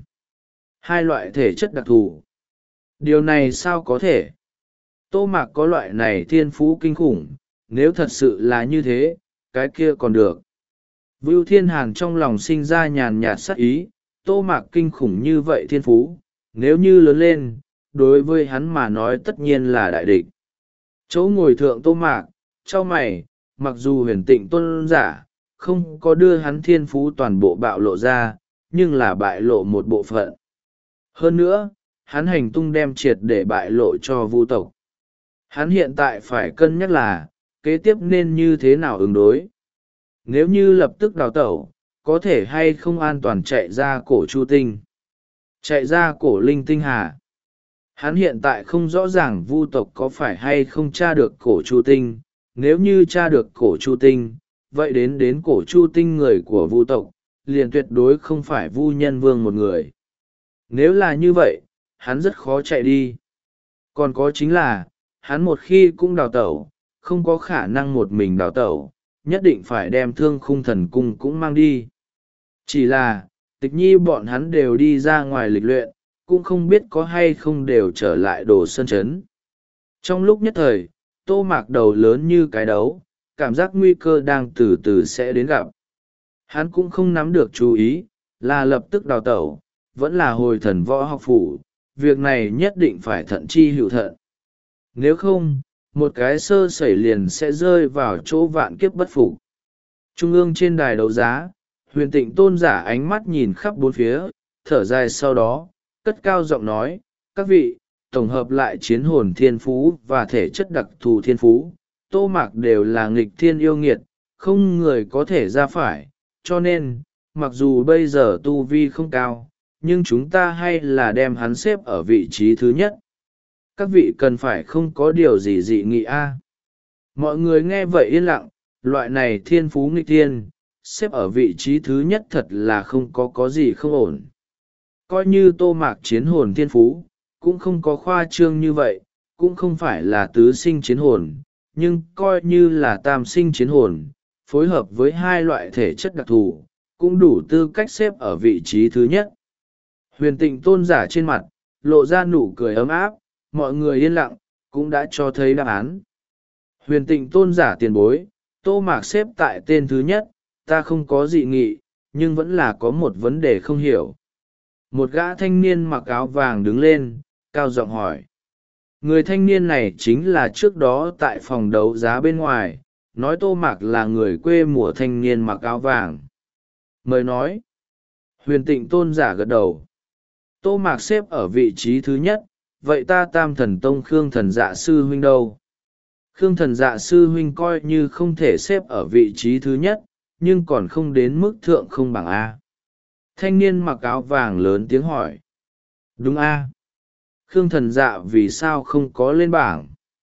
Hai loại thể chất đặc thù. Điều này sao có thể? Tô mạc có loại này thiên phú kinh khủng, nếu thật sự là như thế, cái kia còn được. Vưu Thiên Hàn trong lòng sinh ra nhàn nhạt sắc ý, tô mạc kinh khủng như vậy thiên phú, nếu như lớn lên, đối với hắn mà nói tất nhiên là đại địch. Chỗ ngồi thượng tô mạc, cho mày, mặc dù huyền tịnh tôn giả, không có đưa hắn thiên phú toàn bộ bạo lộ ra, nhưng là bại lộ một bộ phận. Hơn nữa, hắn hành tung đem triệt để bại lộ cho Vu tộc. Hắn hiện tại phải cân nhắc là, kế tiếp nên như thế nào ứng đối. Nếu như lập tức đào tẩu, có thể hay không an toàn chạy ra cổ Chu Tinh. Chạy ra cổ Linh Tinh Hà. Hắn hiện tại không rõ ràng Vu tộc có phải hay không tra được cổ Chu Tinh. Nếu như tra được cổ Chu Tinh, vậy đến đến cổ Chu Tinh người của Vu tộc, liền tuyệt đối không phải Vu Nhân Vương một người. Nếu là như vậy, hắn rất khó chạy đi. Còn có chính là, hắn một khi cũng đào tẩu, không có khả năng một mình đào tẩu, nhất định phải đem Thương Khung Thần Cung cũng mang đi. Chỉ là, Tịch Nhi bọn hắn đều đi ra ngoài lịch luyện, cũng không biết có hay không đều trở lại Đồ Sơn Trấn. Trong lúc nhất thời, tô mạc đầu lớn như cái đấu, cảm giác nguy cơ đang từ từ sẽ đến gặp. Hắn cũng không nắm được chú ý, là lập tức đào tẩu, vẫn là hồi thần võ học phủ, việc này nhất định phải thận chi hữu thận. Nếu không, một cái sơ sẩy liền sẽ rơi vào chỗ vạn kiếp bất phục. Trung ương trên đài đấu giá, Huyền Tịnh tôn giả ánh mắt nhìn khắp bốn phía, thở dài sau đó, cất cao giọng nói, các vị, tổng hợp lại chiến hồn thiên phú và thể chất đặc thù thiên phú, Tô Mạc đều là nghịch thiên yêu nghiệt, không người có thể ra phải, cho nên, mặc dù bây giờ tu vi không cao, nhưng chúng ta hay là đem hắn xếp ở vị trí thứ nhất. Các vị cần phải không có điều gì dị nghị a. Mọi người nghe vậy yên lặng, loại này thiên phú nghịch thiên, xếp ở vị trí thứ nhất thật là không có có gì không ổn. Coi như Tô Mạc chiến hồn thiên phú, cũng không có khoa trương như vậy, cũng không phải là tứ sinh chiến hồn, nhưng coi như là tam sinh chiến hồn, phối hợp với hai loại thể chất đặc thù, cũng đủ tư cách xếp ở vị trí thứ nhất. Huyền Tịnh tôn giả trên mặt, lộ ra nụ cười ấm áp, mọi người yên lặng, cũng đã cho thấy đáp án. Huyền Tịnh tôn giả tiền bối, Tô Mạc xếp tại tên thứ nhất, ta không có dị nghị, nhưng vẫn là có một vấn đề không hiểu. Một gã thanh niên mặc áo vàng đứng lên, cao giọng hỏi. Người thanh niên này chính là trước đó tại phòng đấu giá bên ngoài, nói Tô Mạc là người quê mùa thanh niên mặc áo vàng. Mời nói. Huyền Tịnh tôn giả gật đầu. Tô Mạc xếp ở vị trí thứ nhất, vậy ta Tam Thần Tông Khương Thần Dạ sư huynh đâu? Khương Thần Dạ sư huynh coi như không thể xếp ở vị trí thứ nhất, nhưng còn không đến mức thượng không bằng A. Thanh niên mặc áo vàng lớn tiếng hỏi. Đúng A. Khương Thần Dạ vì sao không có lên bảng?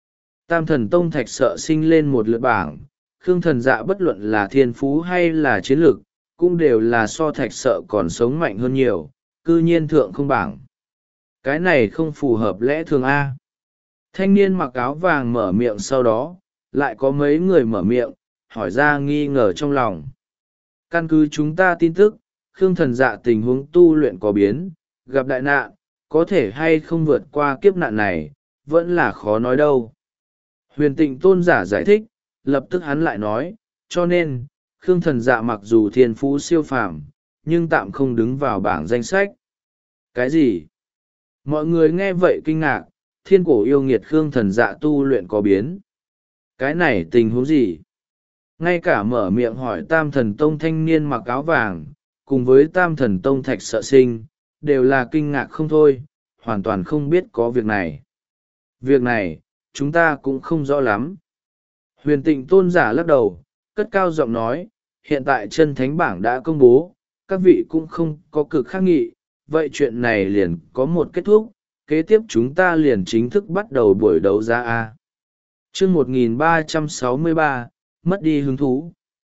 Tam Thần Tông Thạch Sợ Sinh lên một lượt bảng, Khương Thần Dạ bất luận là thiên phú hay là chiến lược, cũng đều là so Thạch Sợ còn sống mạnh hơn nhiều, cư nhiên thượng không bảng. Cái này không phù hợp lẽ thường A. Thanh niên mặc áo vàng mở miệng sau đó, lại có mấy người mở miệng, hỏi ra nghi ngờ trong lòng. Căn cứ chúng ta tin tức, Khương Thần Dạ tình huống tu luyện có biến, gặp đại nạn, có thể hay không vượt qua kiếp nạn này, vẫn là khó nói đâu. Huyền Tịnh tôn giả giải thích, lập tức hắn lại nói, cho nên, Khương Thần Dạ mặc dù thiên phú siêu phàm, nhưng tạm không đứng vào bảng danh sách. Cái gì? Mọi người nghe vậy kinh ngạc, thiên cổ yêu nghiệt Khương Thần Dạ tu luyện có biến. Cái này tình huống gì? Ngay cả mở miệng hỏi Tam Thần Tông thanh niên mặc áo vàng, cùng với Tam Thần Tông Thạch Sợ Sinh, đều là kinh ngạc không thôi, hoàn toàn không biết có việc này. Việc này, chúng ta cũng không rõ lắm. Huyền Tịnh tôn giả lắc đầu, cất cao giọng nói, hiện tại chân thánh bảng đã công bố, các vị cũng không có cực khắc nghị, vậy chuyện này liền có một kết thúc, kế tiếp chúng ta liền chính thức bắt đầu buổi đấu giá A. Chương một nghìn ba trăm sáu mươi ba, mất đi hứng thú.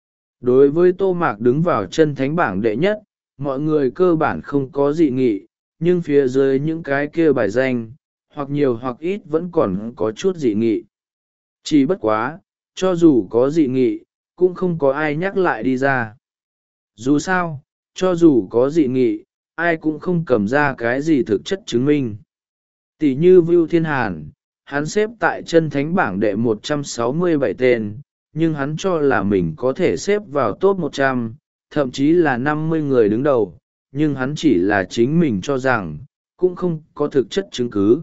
Đối với Tô Mạc đứng vào chân thánh bảng đệ nhất, mọi người cơ bản không có dị nghị, nhưng phía dưới những cái kia bài danh, hoặc nhiều hoặc ít vẫn còn có chút dị nghị. Chỉ bất quá, cho dù có dị nghị, cũng không có ai nhắc lại đi ra. Dù sao, cho dù có dị nghị, ai cũng không cầm ra cái gì thực chất chứng minh. Tỷ như Vưu Thiên Hàn, hắn xếp tại chân thánh bảng đệ một trăm sáu mươi bảy tên, nhưng hắn cho là mình có thể xếp vào top một trăm, thậm chí là năm mươi người đứng đầu, nhưng hắn chỉ là chính mình cho rằng, cũng không có thực chất chứng cứ.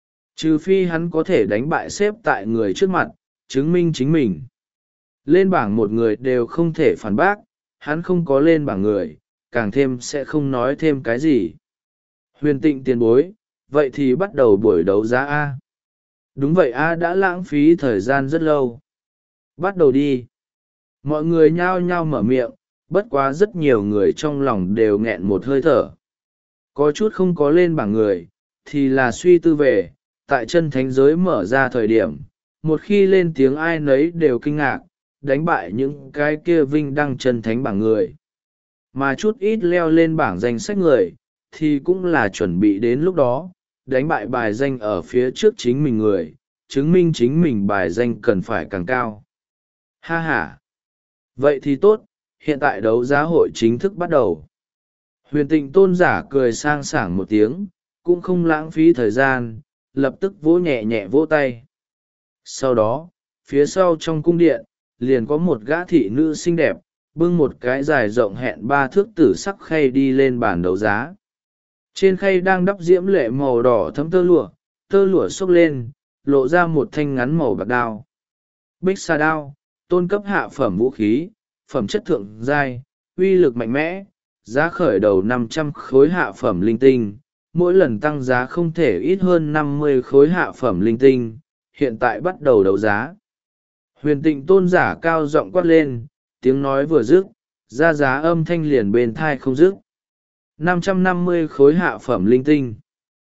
Trừ phi hắn có thể đánh bại xếp tại người trước mặt, chứng minh chính mình. Lên bảng một người đều không thể phản bác, hắn không có lên bảng người, càng thêm sẽ không nói thêm cái gì. Huyền Tịnh tiền bối, vậy thì bắt đầu buổi đấu giá A. Đúng vậy A đã lãng phí thời gian rất lâu. Bắt đầu đi. Mọi người nhao nhao mở miệng, bất quá rất nhiều người trong lòng đều nghẹn một hơi thở. Có chút không có lên bảng người, thì là suy tư về, tại chân thánh giới mở ra thời điểm, một khi lên tiếng ai nấy đều kinh ngạc, đánh bại những cái kia vinh đăng chân thánh bảng người. Mà chút ít leo lên bảng danh sách người, thì cũng là chuẩn bị đến lúc đó, đánh bại bài danh ở phía trước chính mình người, chứng minh chính mình bài danh cần phải càng cao. Ha ha! Vậy thì tốt, hiện tại đấu giá hội chính thức bắt đầu. Huyền Tịnh tôn giả cười sang sảng một tiếng, cũng không lãng phí thời gian, lập tức vỗ nhẹ nhẹ vỗ tay. Sau đó, phía sau trong cung điện, liền có một gã thị nữ xinh đẹp, bưng một cái dài rộng hẹn ba thước tử sắc khay đi lên bàn đấu giá. Trên khay đang đắp diễm lệ màu đỏ thấm tơ lụa, tơ lụa xốc lên, lộ ra một thanh ngắn màu bạc đao. Bích xà đao, tôn cấp hạ phẩm vũ khí, phẩm chất thượng giai, uy lực mạnh mẽ, giá khởi đầu năm trăm khối hạ phẩm linh tinh, mỗi lần tăng giá không thể ít hơn năm mươi khối hạ phẩm linh tinh, hiện tại bắt đầu đấu giá. Huyền Tịnh tôn giả cao giọng quát lên, tiếng nói vừa dứt, ra giá âm thanh liền bên thai không dứt. năm trăm năm mươi khối hạ phẩm linh tinh,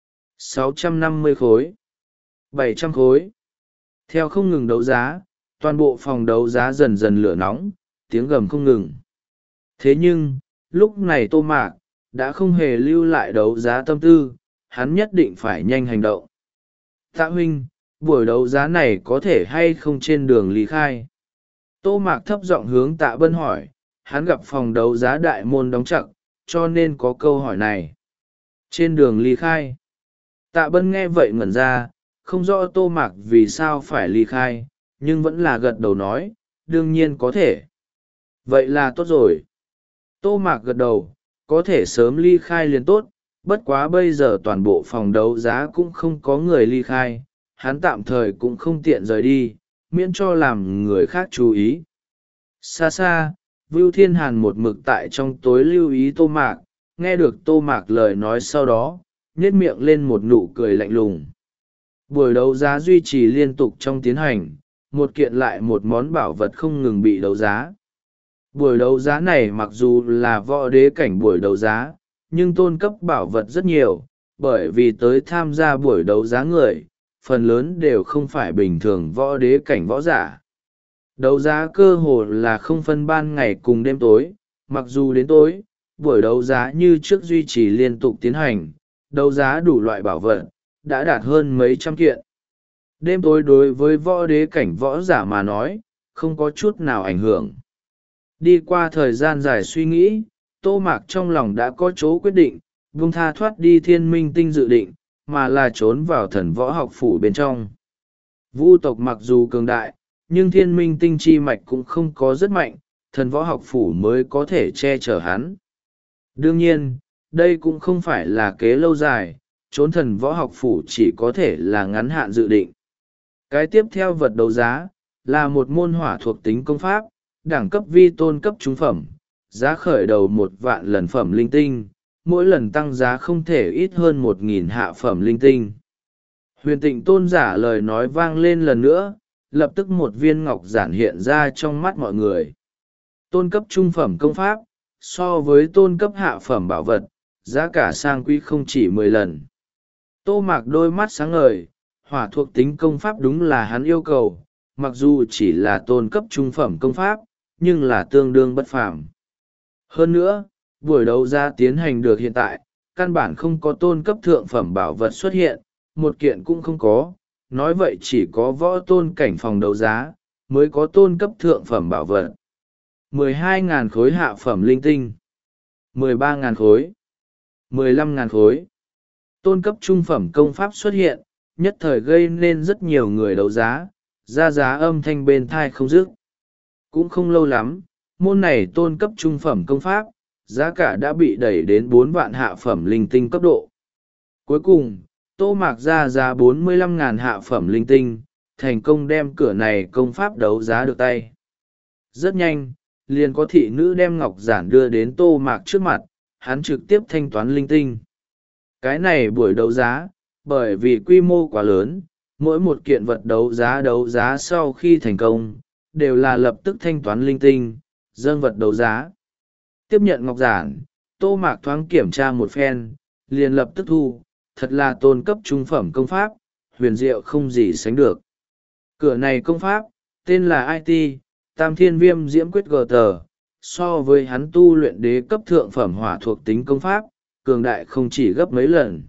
sáu trăm năm mươi khối, bảy trăm khối. Theo không ngừng đấu giá, toàn bộ phòng đấu giá dần dần lửa nóng, tiếng gầm không ngừng. Thế nhưng, lúc này Tô Mạc đã không hề lưu lại đấu giá tâm tư, hắn nhất định phải nhanh hành động. Tạ huynh, buổi đấu giá này có thể hay không trên đường ly khai? Tô Mạc thấp giọng hướng Tạ Bân hỏi, hắn gặp phòng đấu giá đại môn đóng chặt, cho nên có câu hỏi này. Trên đường ly khai. Tạ Bân nghe vậy ngẩn ra, không rõ Tô Mạc vì sao phải ly khai, nhưng vẫn là gật đầu nói, đương nhiên có thể. Vậy là tốt rồi. Tô Mạc gật đầu, có thể sớm ly khai liền tốt, bất quá bây giờ toàn bộ phòng đấu giá cũng không có người ly khai, hắn tạm thời cũng không tiện rời đi, miễn cho làm người khác chú ý. Xa xa, Vưu Thiên Hàn một mực tại trong tối lưu ý Tô Mạc, nghe được Tô Mạc lời nói sau đó, nhếch miệng lên một nụ cười lạnh lùng. Buổi đấu giá duy trì liên tục trong tiến hành, một kiện lại một món bảo vật không ngừng bị đấu giá. Buổi đấu giá này mặc dù là võ đế cảnh buổi đấu giá, nhưng tôn cấp bảo vật rất nhiều, bởi vì tới tham gia buổi đấu giá người, phần lớn đều không phải bình thường võ đế cảnh võ giả. Đấu giá cơ hồ là không phân ban ngày cùng đêm tối, mặc dù đến tối, buổi đấu giá như trước duy trì liên tục tiến hành, đấu giá đủ loại bảo vật, đã đạt hơn mấy trăm kiện. Đêm tối đối với võ đế cảnh võ giả mà nói, không có chút nào ảnh hưởng. Đi qua thời gian dài suy nghĩ, Tô Mạc trong lòng đã có chỗ quyết định, buông tha thoát đi thiên minh tinh dự định, mà là trốn vào thần võ học phủ bên trong. Vu tộc mặc dù cường đại, nhưng thiên minh tinh chi mạch cũng không có rất mạnh, thần võ học phủ mới có thể che chở hắn. Đương nhiên, đây cũng không phải là kế lâu dài, trốn thần võ học phủ chỉ có thể là ngắn hạn dự định. Cái tiếp theo vật đấu giá, là một môn hỏa thuộc tính công pháp, đẳng cấp vi tôn cấp trung phẩm, giá khởi đầu một vạn lần phẩm linh tinh, mỗi lần tăng giá không thể ít hơn một nghìn hạ phẩm linh tinh. Huyền Tịnh tôn giả lời nói vang lên lần nữa, lập tức một viên ngọc giản hiện ra trong mắt mọi người. Tôn cấp trung phẩm công pháp, so với tôn cấp hạ phẩm bảo vật, giá cả sang quý không chỉ mười lần. Tô Mạc đôi mắt sáng ngời, hỏa thuộc tính công pháp đúng là hắn yêu cầu, mặc dù chỉ là tôn cấp trung phẩm công pháp, nhưng là tương đương bất phàm. Hơn nữa, buổi đấu giá tiến hành được hiện tại, căn bản không có tôn cấp thượng phẩm bảo vật xuất hiện, một kiện cũng không có, nói vậy chỉ có võ tôn cảnh phòng đấu giá, mới có tôn cấp thượng phẩm bảo vật. mười hai nghìn khối hạ phẩm linh tinh, mười ba nghìn khối, mười lăm nghìn khối. Tôn cấp trung phẩm công pháp xuất hiện, nhất thời gây nên rất nhiều người đấu giá, ra giá âm thanh bên thai không dứt. Cũng không lâu lắm, môn này tôn cấp trung phẩm công pháp, giá cả đã bị đẩy đến bốn vạn hạ phẩm linh tinh cấp độ. Cuối cùng, Tô Mạc ra giá bốn mươi lăm nghìn hạ phẩm linh tinh, thành công đem cửa này công pháp đấu giá được tay. Rất nhanh, liền có thị nữ đem ngọc giản đưa đến Tô Mạc trước mặt, hắn trực tiếp thanh toán linh tinh. Cái này buổi đấu giá, bởi vì quy mô quá lớn, mỗi một kiện vật đấu giá đấu giá sau khi thành công, đều là lập tức thanh toán linh tinh, dâng vật đấu giá. Tiếp nhận ngọc giản, Tô Mạc thoáng kiểm tra một phen, liền lập tức thu, thật là tôn cấp trung phẩm công pháp, huyền diệu không gì sánh được. Cửa này công pháp, tên là i tê, Tam Thiên Viêm Diễm Quyết G tờ, so với hắn tu luyện đế cấp thượng phẩm hỏa thuộc tính công pháp, cường đại không chỉ gấp mấy lần.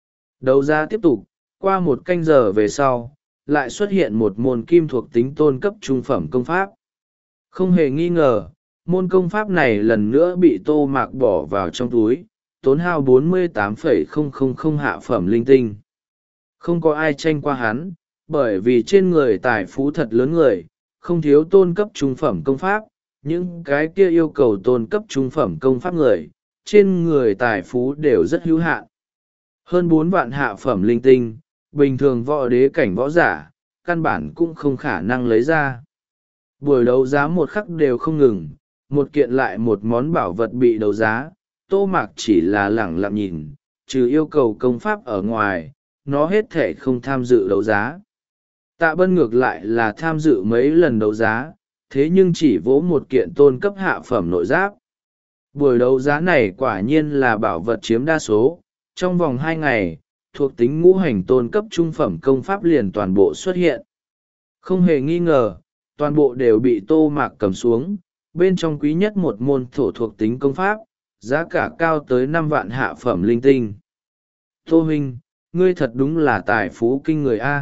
Đấu giá tiếp tục, qua một canh giờ về sau, lại xuất hiện một môn kim thuộc tính tôn cấp trung phẩm công pháp. Không hề nghi ngờ, môn công pháp này lần nữa bị Tô Mạc bỏ vào trong túi, tốn hao bốn mươi tám phẩy không không không hạ phẩm linh tinh. Không có ai tranh qua hắn, bởi vì trên người tài phú thật lớn người, không thiếu tôn cấp trung phẩm công pháp, những cái kia yêu cầu tôn cấp trung phẩm công pháp người, trên người tài phú đều rất hữu hạn. Hơn bốn vạn hạ phẩm linh tinh, bình thường võ đế cảnh võ giả, căn bản cũng không khả năng lấy ra. Buổi đấu giá một khắc đều không ngừng, một kiện lại một món bảo vật bị đấu giá, Tô Mạc chỉ là lẳng lặng nhìn, trừ yêu cầu công pháp ở ngoài, nó hết thể không tham dự đấu giá. Tạ Bân ngược lại là tham dự mấy lần đấu giá, thế nhưng chỉ vỗ một kiện tôn cấp hạ phẩm nội giáp. Buổi đấu giá này quả nhiên là bảo vật chiếm đa số, trong vòng hai ngày, thuộc tính ngũ hành tôn cấp trung phẩm công pháp liền toàn bộ xuất hiện. Không hề nghi ngờ, toàn bộ đều bị Tô Mạc cầm xuống, bên trong quý nhất một môn thổ thuộc tính công pháp, giá cả cao tới năm vạn hạ phẩm linh tinh. Tô huynh, ngươi thật đúng là tài phú kinh người A.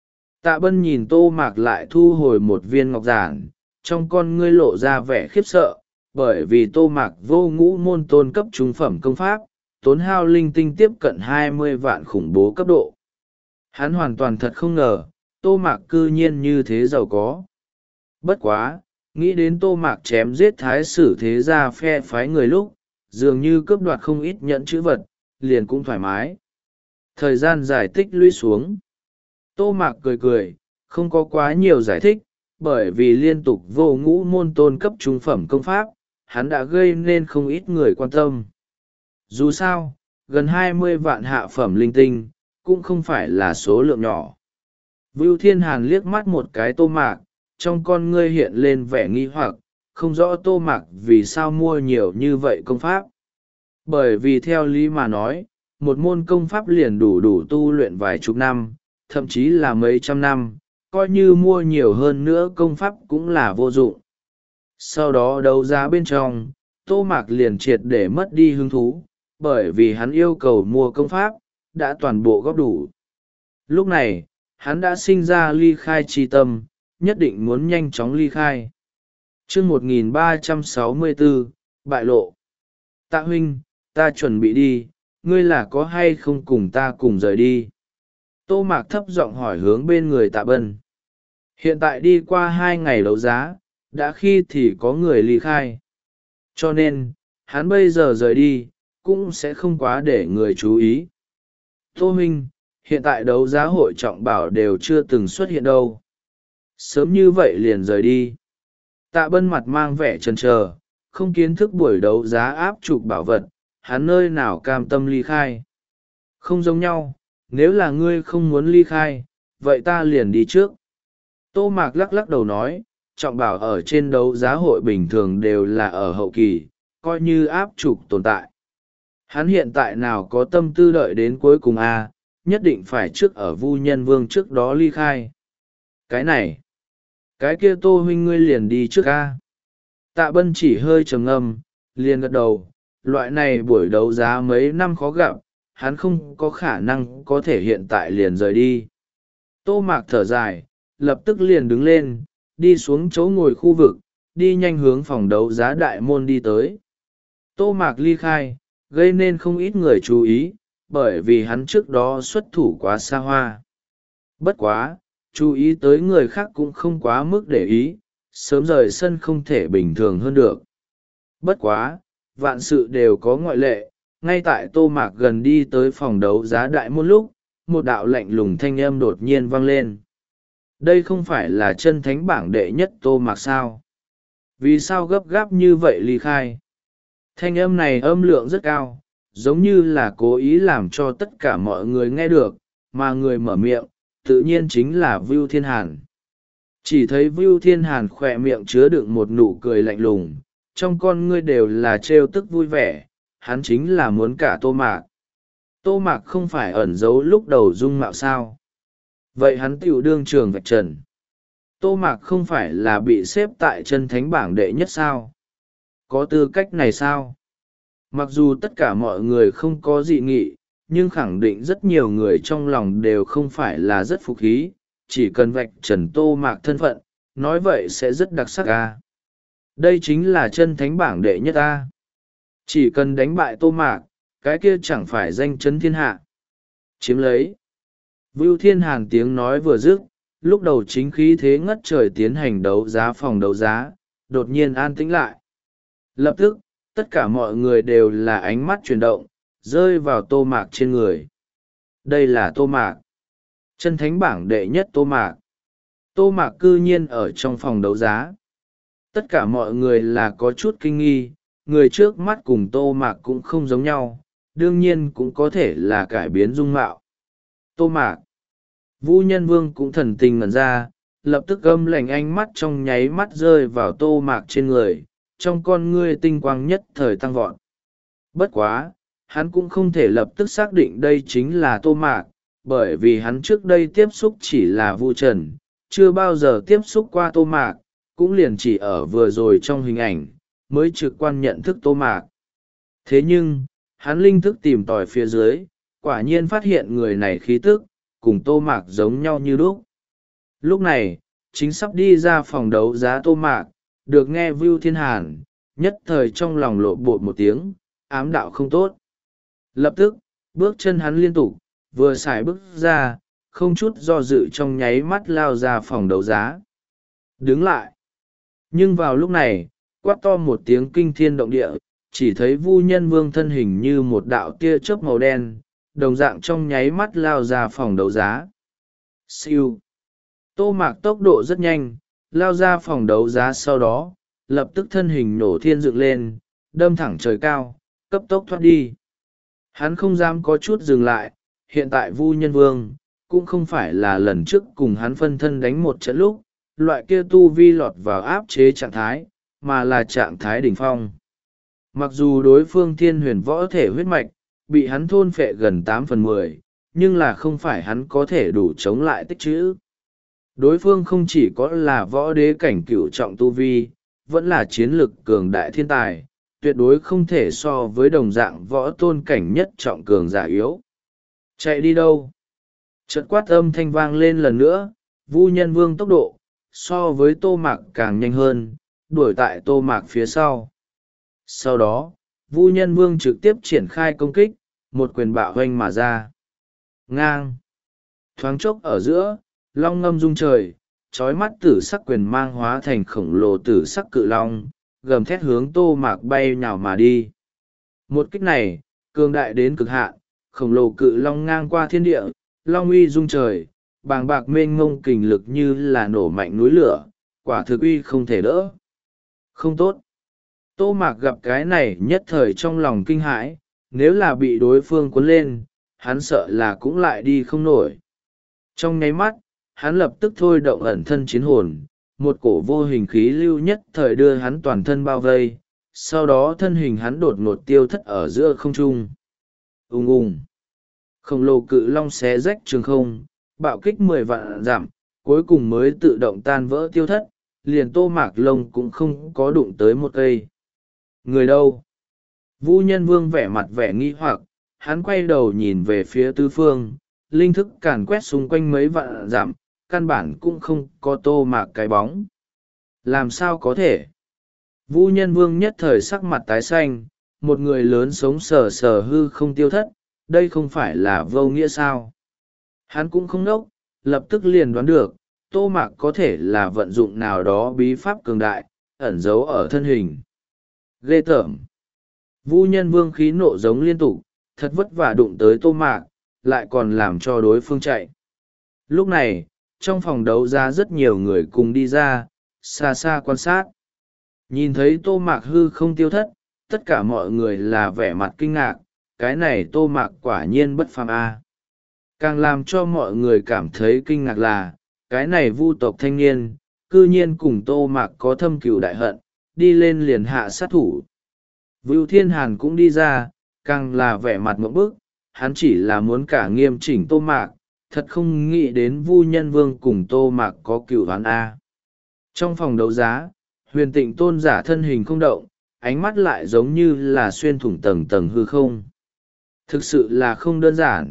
Tạ Bân nhìn Tô Mạc lại thu hồi một viên ngọc giản, trong con ngươi lộ ra vẻ khiếp sợ, bởi vì Tô Mạc vô ngũ môn tôn cấp trung phẩm công pháp, tốn hao linh tinh tiếp cận hai mươi vạn khủng bố cấp độ. Hắn hoàn toàn thật không ngờ, Tô Mạc cư nhiên như thế giàu có. Bất quá, nghĩ đến Tô Mạc chém giết thái sử thế gia phe phái người lúc, dường như cướp đoạt không ít nhẫn chữ vật, liền cũng thoải mái. Thời gian giải tích lũy xuống. Tô Mạc cười cười, không có quá nhiều giải thích, bởi vì liên tục vô ngũ môn tôn cấp trung phẩm công pháp, hắn đã gây nên không ít người quan tâm. Dù sao, gần hai mươi vạn hạ phẩm linh tinh, cũng không phải là số lượng nhỏ. Vưu Thiên Hàn liếc mắt một cái Tô Mạc, trong con ngươi hiện lên vẻ nghi hoặc, không rõ Tô Mạc vì sao mua nhiều như vậy công pháp. Bởi vì theo lý mà nói, một môn công pháp liền đủ đủ tu luyện vài chục năm, thậm chí là mấy trăm năm, coi như mua nhiều hơn nữa công pháp cũng là vô dụng. Sau đó đấu giá bên trong, Tô Mạc liền triệt để mất đi hứng thú, bởi vì hắn yêu cầu mua công pháp, đã toàn bộ góp đủ. Lúc này, hắn đã sinh ra ly khai chi tâm, nhất định muốn nhanh chóng ly khai. chương một nghìn ba trăm sáu mươi bốn, bại lộ. Tạ huynh, ta chuẩn bị đi, ngươi là có hay không cùng ta cùng rời đi? Tô Mạc thấp giọng hỏi hướng bên người Tạ Bân. Hiện tại đi qua hai ngày đấu giá, đã khi thì có người ly khai. Cho nên, hắn bây giờ rời đi, cũng sẽ không quá để người chú ý. Tô huynh, hiện tại đấu giá hội trọng bảo đều chưa từng xuất hiện đâu. Sớm như vậy liền rời đi. Tạ Bân mặt mang vẻ chần chờ, không kiến thức buổi đấu giá áp trục bảo vật, hắn nơi nào cam tâm ly khai. Không giống nhau, nếu là ngươi không muốn ly khai, vậy ta liền đi trước. Tô Mạc lắc lắc đầu nói, trọng bảo ở trên đấu giá hội bình thường đều là ở hậu kỳ, coi như áp trục tồn tại. Hắn hiện tại nào có tâm tư đợi đến cuối cùng a, nhất định phải trước ở Vu Nhân Vương trước đó ly khai. Cái này, cái kia Tô huynh ngươi liền đi trước a. Tạ Bân chỉ hơi trầm ngâm, liền gật đầu, loại này buổi đấu giá mấy năm khó gặp, hắn không có khả năng có thể hiện tại liền rời đi. Tô Mạc thở dài, lập tức liền đứng lên, đi xuống chỗ ngồi khu vực, đi nhanh hướng phòng đấu giá đại môn đi tới. Tô Mạc ly khai, gây nên không ít người chú ý, bởi vì hắn trước đó xuất thủ quá xa hoa. Bất quá, chú ý tới người khác cũng không quá mức để ý, sớm rời sân không thể bình thường hơn được. Bất quá, vạn sự đều có ngoại lệ, ngay tại Tô Mạc gần đi tới phòng đấu giá đại môn lúc, một đạo lạnh lùng thanh âm đột nhiên vang lên. Đây không phải là chân thánh bảng đệ nhất Tô Mạc sao? Vì sao gấp gáp như vậy ly khai? Thanh âm này âm lượng rất cao, giống như là cố ý làm cho tất cả mọi người nghe được, mà người mở miệng, tự nhiên chính là Vưu Thiên Hàn. Chỉ thấy Vưu Thiên Hàn khỏe miệng chứa đựng một nụ cười lạnh lùng, trong con ngươi đều là trêu tức vui vẻ, hắn chính là muốn cả Tô Mạc. Tô Mạc không phải ẩn giấu lúc đầu dung mạo sao? Vậy hắn tiểu đương trường vạch trần. Tô Mạc không phải là bị xếp tại chân thánh bảng đệ nhất sao? Có tư cách này sao? Mặc dù tất cả mọi người không có dị nghị, nhưng khẳng định rất nhiều người trong lòng đều không phải là rất phục khí, chỉ cần vạch trần Tô Mạc thân phận, nói vậy sẽ rất đặc sắc a. Đây chính là chân thánh bảng đệ nhất a. Chỉ cần đánh bại Tô Mạc, cái kia chẳng phải danh chấn thiên hạ. Chiếm lấy. Vưu Thiên Hàn tiếng nói vừa dứt, lúc đầu chính khí thế ngất trời tiến hành đấu giá phòng đấu giá, đột nhiên an tĩnh lại. Lập tức, tất cả mọi người đều là ánh mắt chuyển động, rơi vào Tô Mạc trên người. Đây là Tô Mạc, chân thánh bảng đệ nhất Tô Mạc. Tô Mạc cư nhiên ở trong phòng đấu giá. Tất cả mọi người là có chút kinh nghi, người trước mắt cùng Tô Mạc cũng không giống nhau, đương nhiên cũng có thể là cải biến dung mạo. Tô Mạc. Vũ Nhân Vương cũng thần tình ngẩn ra, lập tức gâm lạnh, ánh mắt trong nháy mắt rơi vào Tô Mạc trên người, trong con ngươi tinh quang nhất thời tăng vọt. Bất quá, hắn cũng không thể lập tức xác định đây chính là Tô Mạc, bởi vì hắn trước đây tiếp xúc chỉ là Vu Trần, chưa bao giờ tiếp xúc qua Tô Mạc, cũng liền chỉ ở vừa rồi trong hình ảnh, mới trực quan nhận thức Tô Mạc. Thế nhưng, hắn linh thức tìm tòi phía dưới, quả nhiên phát hiện người này khí tức, cùng Tô Mạc giống nhau như lúc. Lúc này, chính sắp đi ra phòng đấu giá Tô Mạc, được nghe Vưu Thiên Hàn, nhất thời trong lòng lộ bột một tiếng, ám đạo không tốt. Lập tức, bước chân hắn liên tục, vừa xài bước ra, không chút do dự trong nháy mắt lao ra phòng đấu giá. Đứng lại. Nhưng vào lúc này, quát to một tiếng kinh thiên động địa, chỉ thấy Vu Nhân Vương thân hình như một đạo tia chớp màu đen, đồng dạng trong nháy mắt lao ra phòng đấu giá. Siêu. Tô Mạc tốc độ rất nhanh, lao ra phòng đấu giá sau đó, lập tức thân hình nổ thiên dựng lên, đâm thẳng trời cao, cấp tốc thoát đi. Hắn không dám có chút dừng lại, hiện tại Vu Nhân Vương, cũng không phải là lần trước cùng hắn phân thân đánh một trận lúc, loại kia tu vi lọt vào áp chế trạng thái, mà là trạng thái đỉnh phong. Mặc dù đối phương thiên huyền võ thể huyết mạch, bị hắn thôn phệ gần tám phần mười, nhưng là không phải hắn có thể đủ chống lại tích trữ. Đối phương không chỉ có là võ đế cảnh cửu trọng tu vi, vẫn là chiến lực cường đại thiên tài, tuyệt đối không thể so với đồng dạng võ tôn cảnh nhất trọng cường giả yếu. Chạy đi đâu? Chợt quát âm thanh vang lên lần nữa, Vu Nhân Vương tốc độ, so với Tô Mạc càng nhanh hơn, đuổi tại Tô Mạc phía sau. Sau đó, Vu Nhân Vương trực tiếp triển khai công kích, một quyền bạo hoành mà ra. Ngang! Thoáng chốc ở giữa, long ngâm rung trời, trói mắt tử sắc quyền mang hóa thành khổng lồ tử sắc cự long, gầm thét hướng Tô Mạc bay nhào mà đi. Một kích này, cường đại đến cực hạn, khổng lồ cự long ngang qua thiên địa, long uy rung trời, bàng bạc mênh mông kình lực như là nổ mạnh núi lửa, quả thực uy không thể đỡ. Không tốt. Tô Mạc gặp cái này nhất thời trong lòng kinh hãi, nếu là bị đối phương cuốn lên, hắn sợ là cũng lại đi không nổi. Trong nháy mắt, hắn lập tức thôi động ẩn thân chiến hồn, một cổ vô hình khí lưu nhất thời đưa hắn toàn thân bao vây, sau đó thân hình hắn đột ngột tiêu thất ở giữa không trung. Ùng ùng. Khổng lồ cự long xé rách trường không, bạo kích mười vạn dặm, cuối cùng mới tự động tan vỡ tiêu thất, liền Tô Mạc lông cũng không có đụng tới một cây. Người đâu? Vũ Nhân Vương vẻ mặt vẻ nghi hoặc, hắn quay đầu nhìn về phía tứ phương, linh thức càn quét xung quanh mấy vạn dặm, căn bản cũng không có Tô Mạc cái bóng. Làm sao có thể? Vũ Nhân Vương nhất thời sắc mặt tái xanh, một người lớn sống sờ sờ hư không tiêu thất, đây không phải là vô nghĩa sao? Hắn cũng không ngốc, lập tức liền đoán được, Tô Mạc có thể là vận dụng nào đó bí pháp cường đại, ẩn giấu ở thân hình. Ghê tởm. Vũ Nhân Vương khí nộ giống liên tục, thật vất vả đụng tới Tô Mạc, lại còn làm cho đối phương chạy. Lúc này, trong phòng đấu giá rất nhiều người cùng đi ra, xa xa quan sát. Nhìn thấy Tô Mạc hư không tiêu thất, tất cả mọi người là vẻ mặt kinh ngạc, cái này Tô Mạc quả nhiên bất phàm a. Càng làm cho mọi người cảm thấy kinh ngạc là, cái này Vu tộc thanh niên, cư nhiên cùng Tô Mạc có thâm cừu đại hận, đi lên liền hạ sát thủ. Vưu Thiên Hàn cũng đi ra, càng là vẻ mặt ngộp bức, hắn chỉ là muốn cả nghiêm chỉnh Tô Mạc, thật không nghĩ đến Vu Nhân Vương cùng Tô Mạc có cựu oán A. Trong phòng đấu giá, Huyền Tịnh tôn giả thân hình không động, ánh mắt lại giống như là xuyên thủng tầng tầng hư không. Thực sự là không đơn giản.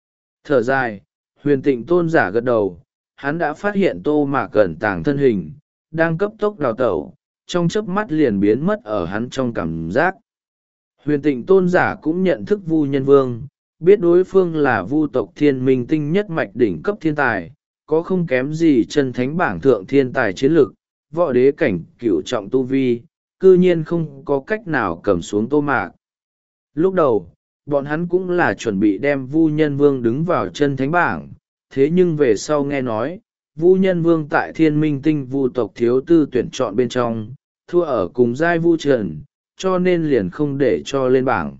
Thở dài, Huyền Tịnh tôn giả gật đầu, hắn đã phát hiện Tô Mạc cẩn tàng thân hình, đang cấp tốc đào tẩu, trong chớp mắt liền biến mất ở hắn trong cảm giác. Huyền Tịnh tôn giả cũng nhận thức Vu Nhân Vương, biết đối phương là Vu tộc thiên minh tinh nhất mạch đỉnh cấp thiên tài, có không kém gì chân thánh bảng thượng thiên tài chiến lực, võ đế cảnh cửu trọng tu vi, cư nhiên không có cách nào cầm xuống Tô Mạc. Lúc đầu, bọn hắn cũng là chuẩn bị đem Vu Nhân Vương đứng vào chân thánh bảng, thế nhưng về sau nghe nói, Vu Nhân Vương tại Thiên Minh Tinh Vu tộc thiếu tư tuyển chọn bên trong, thua ở cùng giai Vu Trần, cho nên liền không để cho lên bảng.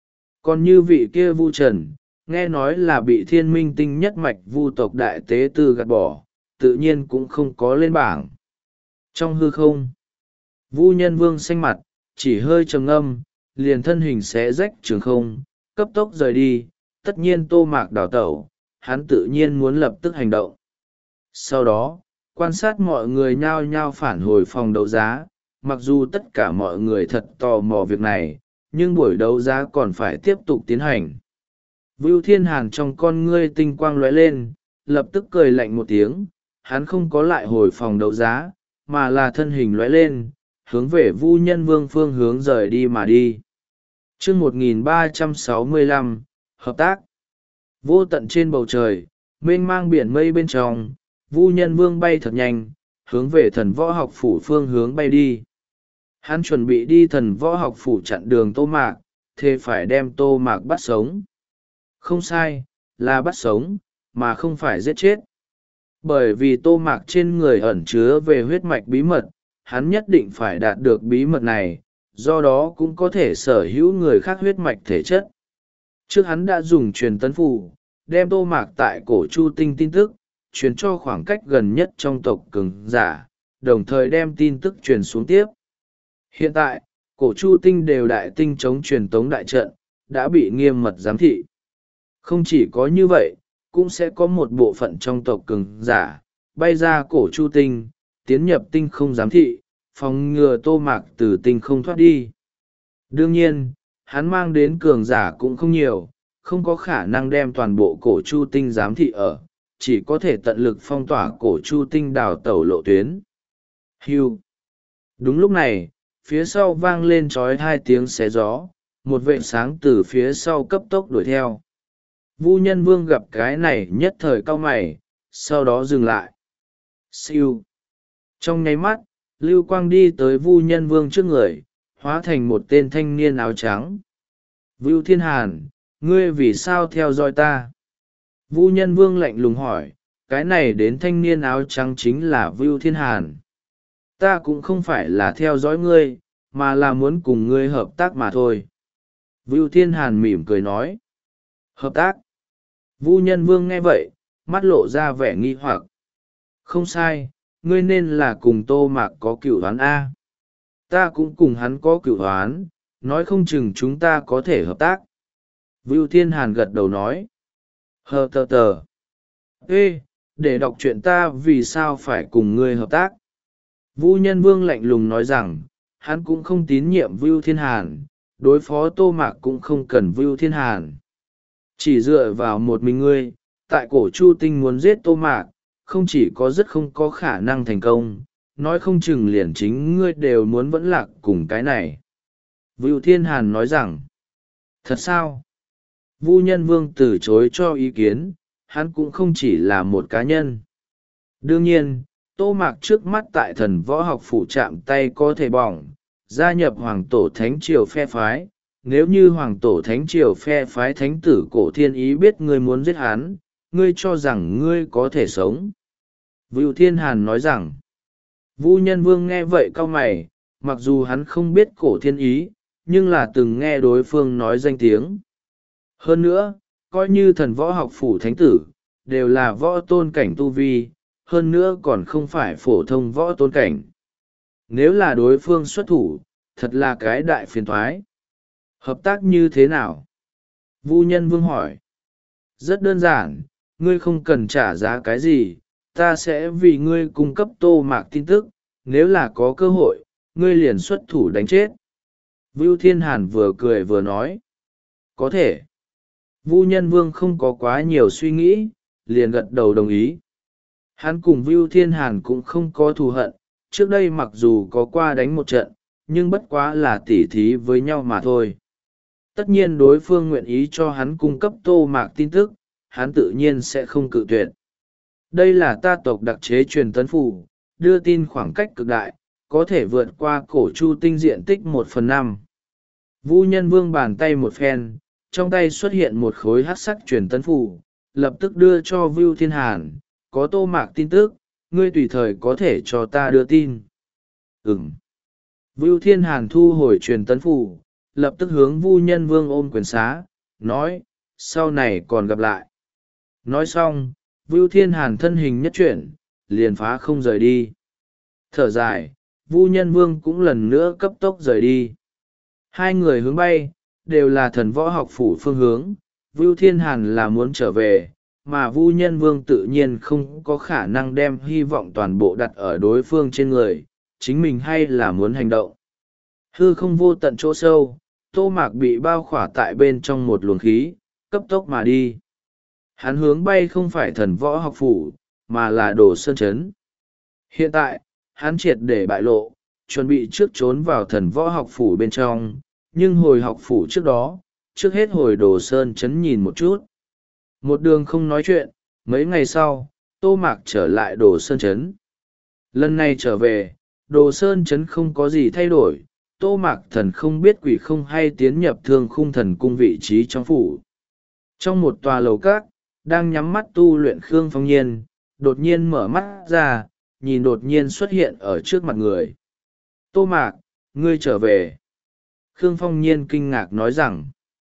Còn như vị kia Vu Trần, nghe nói là bị Thiên Minh Tinh nhất mạch Vu tộc đại tế tư gạt bỏ, tự nhiên cũng không có lên bảng. Trong hư không, Vu Nhân Vương xanh mặt, chỉ hơi trầm ngâm, liền thân hình xé rách trường không, cấp tốc rời đi. Tất nhiên Tô Mạc đào tẩu, hắn tự nhiên muốn lập tức hành động. Sau đó, quan sát mọi người nhao nhao phản hồi phòng đấu giá, mặc dù tất cả mọi người thật tò mò việc này, nhưng buổi đấu giá còn phải tiếp tục tiến hành. Vưu Thiên Hàn trong con ngươi tinh quang lóe lên, lập tức cười lạnh một tiếng, hắn không có lại hồi phòng đấu giá, mà là thân hình lóe lên, hướng về Vu Nhân Vương phương hướng rời đi mà đi. Chương một nghìn ba trăm sáu mươi lăm, Hợp tác. Vô tận trên bầu trời, mênh mang biển mây bên trong, Vu Nhân Vương bay thật nhanh, hướng về thần võ học phủ phương hướng bay đi. Hắn chuẩn bị đi thần võ học phủ chặn đường Tô Mạc, thế phải đem Tô Mạc bắt sống. Không sai, là bắt sống, mà không phải giết chết. Bởi vì Tô Mạc trên người ẩn chứa về huyết mạch bí mật, hắn nhất định phải đạt được bí mật này, do đó cũng có thể sở hữu người khác huyết mạch thể chất. Trước hắn đã dùng truyền tấn phù, đem Tô Mạc tại cổ Chu Tinh tin tức, truyền cho khoảng cách gần nhất trong tộc cường giả, đồng thời đem tin tức truyền xuống tiếp. Hiện tại, cổ Chu Tinh đều đại tinh chống truyền tống đại trận, đã bị nghiêm mật giám thị. Không chỉ có như vậy, cũng sẽ có một bộ phận trong tộc cường giả, bay ra cổ Chu Tinh, tiến nhập tinh không giám thị, phòng ngừa Tô Mạc từ tinh không thoát đi. Đương nhiên, hắn mang đến cường giả cũng không nhiều, không có khả năng đem toàn bộ cổ Chu Tinh giám thị ở, chỉ có thể tận lực phong tỏa cổ Chu Tinh đào tẩu lộ tuyến. Hưu. Đúng lúc này, phía sau vang lên trói hai tiếng xé gió, một vệ sáng từ phía sau cấp tốc đuổi theo. Vu Nhân Vương gặp cái này nhất thời cau mày, sau đó dừng lại. Siêu. Trong nháy mắt, lưu quang đi tới Vu Nhân Vương trước người, hóa thành một tên thanh niên áo trắng. Vưu Thiên Hàn, ngươi vì sao theo dõi ta? Vu Nhân Vương lạnh lùng hỏi, cái này đến thanh niên áo trắng chính là Vưu Thiên Hàn. Ta cũng không phải là theo dõi ngươi, mà là muốn cùng ngươi hợp tác mà thôi. Vưu Thiên Hàn mỉm cười nói. Hợp tác. Vu Nhân Vương nghe vậy, mắt lộ ra vẻ nghi hoặc. Không sai, ngươi nên là cùng Tô Mạc có cửu oán A. Ta cũng cùng hắn có cửu oán, nói không chừng chúng ta có thể hợp tác. Vưu Thiên Hàn gật đầu nói. Hờ tờ tờ. Ê, để đọc chuyện ta vì sao phải cùng ngươi hợp tác. Vu Nhân Vương lạnh lùng nói rằng, hắn cũng không tín nhiệm Vưu Thiên Hàn, đối phó Tô Mạc cũng không cần Vưu Thiên Hàn. Chỉ dựa vào một mình ngươi, tại cổ Chu Tinh muốn giết Tô Mạc, không chỉ có rất không có khả năng thành công, nói không chừng liền chính ngươi đều muốn vẫn lạc cùng cái này. Vưu Thiên Hàn nói rằng, thật sao? Vu Nhân Vương từ chối cho ý kiến, hắn cũng không chỉ là một cá nhân. Đương nhiên, Tô Mạc trước mắt tại thần võ học phủ chạm tay có thể bỏng, gia nhập Hoàng Tổ Thánh Triều phe phái. Nếu như Hoàng Tổ Thánh Triều phe phái Thánh tử Cổ Thiên Ý biết ngươi muốn giết hắn, ngươi cho rằng ngươi có thể sống. Vưu Thiên Hàn nói rằng, Vu Nhân Vương nghe vậy cau mày, mặc dù hắn không biết Cổ Thiên Ý, nhưng là từng nghe đối phương nói danh tiếng. Hơn nữa, coi như thần võ học phủ thánh tử, đều là võ tôn cảnh tu vi, hơn nữa còn không phải phổ thông võ tôn cảnh. Nếu là đối phương xuất thủ, thật là cái đại phiền toái. Hợp tác như thế nào? Vu Nhân Vương hỏi. Rất đơn giản, ngươi không cần trả giá cái gì, ta sẽ vì ngươi cung cấp Tô Mạc tin tức, nếu là có cơ hội, ngươi liền xuất thủ đánh chết. Vưu Thiên Hàn vừa cười vừa nói. Có thể. Vu Nhân Vương không có quá nhiều suy nghĩ, liền gật đầu đồng ý. Hắn cùng Vưu Thiên Hàn cũng không có thù hận, trước đây mặc dù có qua đánh một trận, nhưng bất quá là tỉ thí với nhau mà thôi. Tất nhiên đối phương nguyện ý cho hắn cung cấp Tô Mạc tin tức, hắn tự nhiên sẽ không cự tuyệt. Đây là ta tộc đặc chế truyền tấn phù, đưa tin khoảng cách cực đại, có thể vượt qua cổ Chu Tinh diện tích một phần năm. Vu Nhân Vương bàn tay một phen, trong tay xuất hiện một khối hắc sắc truyền tấn phù, lập tức đưa cho Vưu Thiên Hàn, có Tô Mạc tin tức, ngươi tùy thời có thể cho ta đưa tin. Ừm. Vưu Thiên Hàn thu hồi truyền tấn phù, lập tức hướng Vu Nhân Vương ôm quyền xá, nói, sau này còn gặp lại. Nói xong, Vưu Thiên Hàn thân hình nhất chuyển, liền phá không rời đi. Thở dài, Vu Nhân Vương cũng lần nữa cấp tốc rời đi. Hai người hướng bay, đều là thần võ học phủ phương hướng. Vưu Thiên Hàn là muốn trở về, mà Vu Nhân Vương tự nhiên không có khả năng đem hy vọng toàn bộ đặt ở đối phương trên người, chính mình hay là muốn hành động. Hư không vô tận chỗ sâu, Tô Mạc bị bao khỏa tại bên trong một luồng khí, cấp tốc mà đi. Hắn hướng bay không phải thần võ học phủ, mà là Đồ Sơn Trấn. Hiện tại, hắn triệt để bại lộ, chuẩn bị trước trốn vào thần võ học phủ bên trong, nhưng hồi học phủ trước đó, trước hết hồi Đồ Sơn Trấn nhìn một chút. Một đường không nói chuyện, mấy ngày sau, Tô Mạc trở lại Đồ Sơn Trấn. Lần này trở về, Đồ Sơn Trấn không có gì thay đổi, Tô Mạc thần không biết quỷ không hay tiến nhập thương khung thần cung vị trí trong phủ. Trong một tòa lầu các, đang nhắm mắt tu luyện Khương Phong Nhiên, đột nhiên mở mắt ra, nhìn đột nhiên xuất hiện ở trước mặt người. Tô Mạc, ngươi trở về. Khương Phong Nhiên kinh ngạc nói rằng,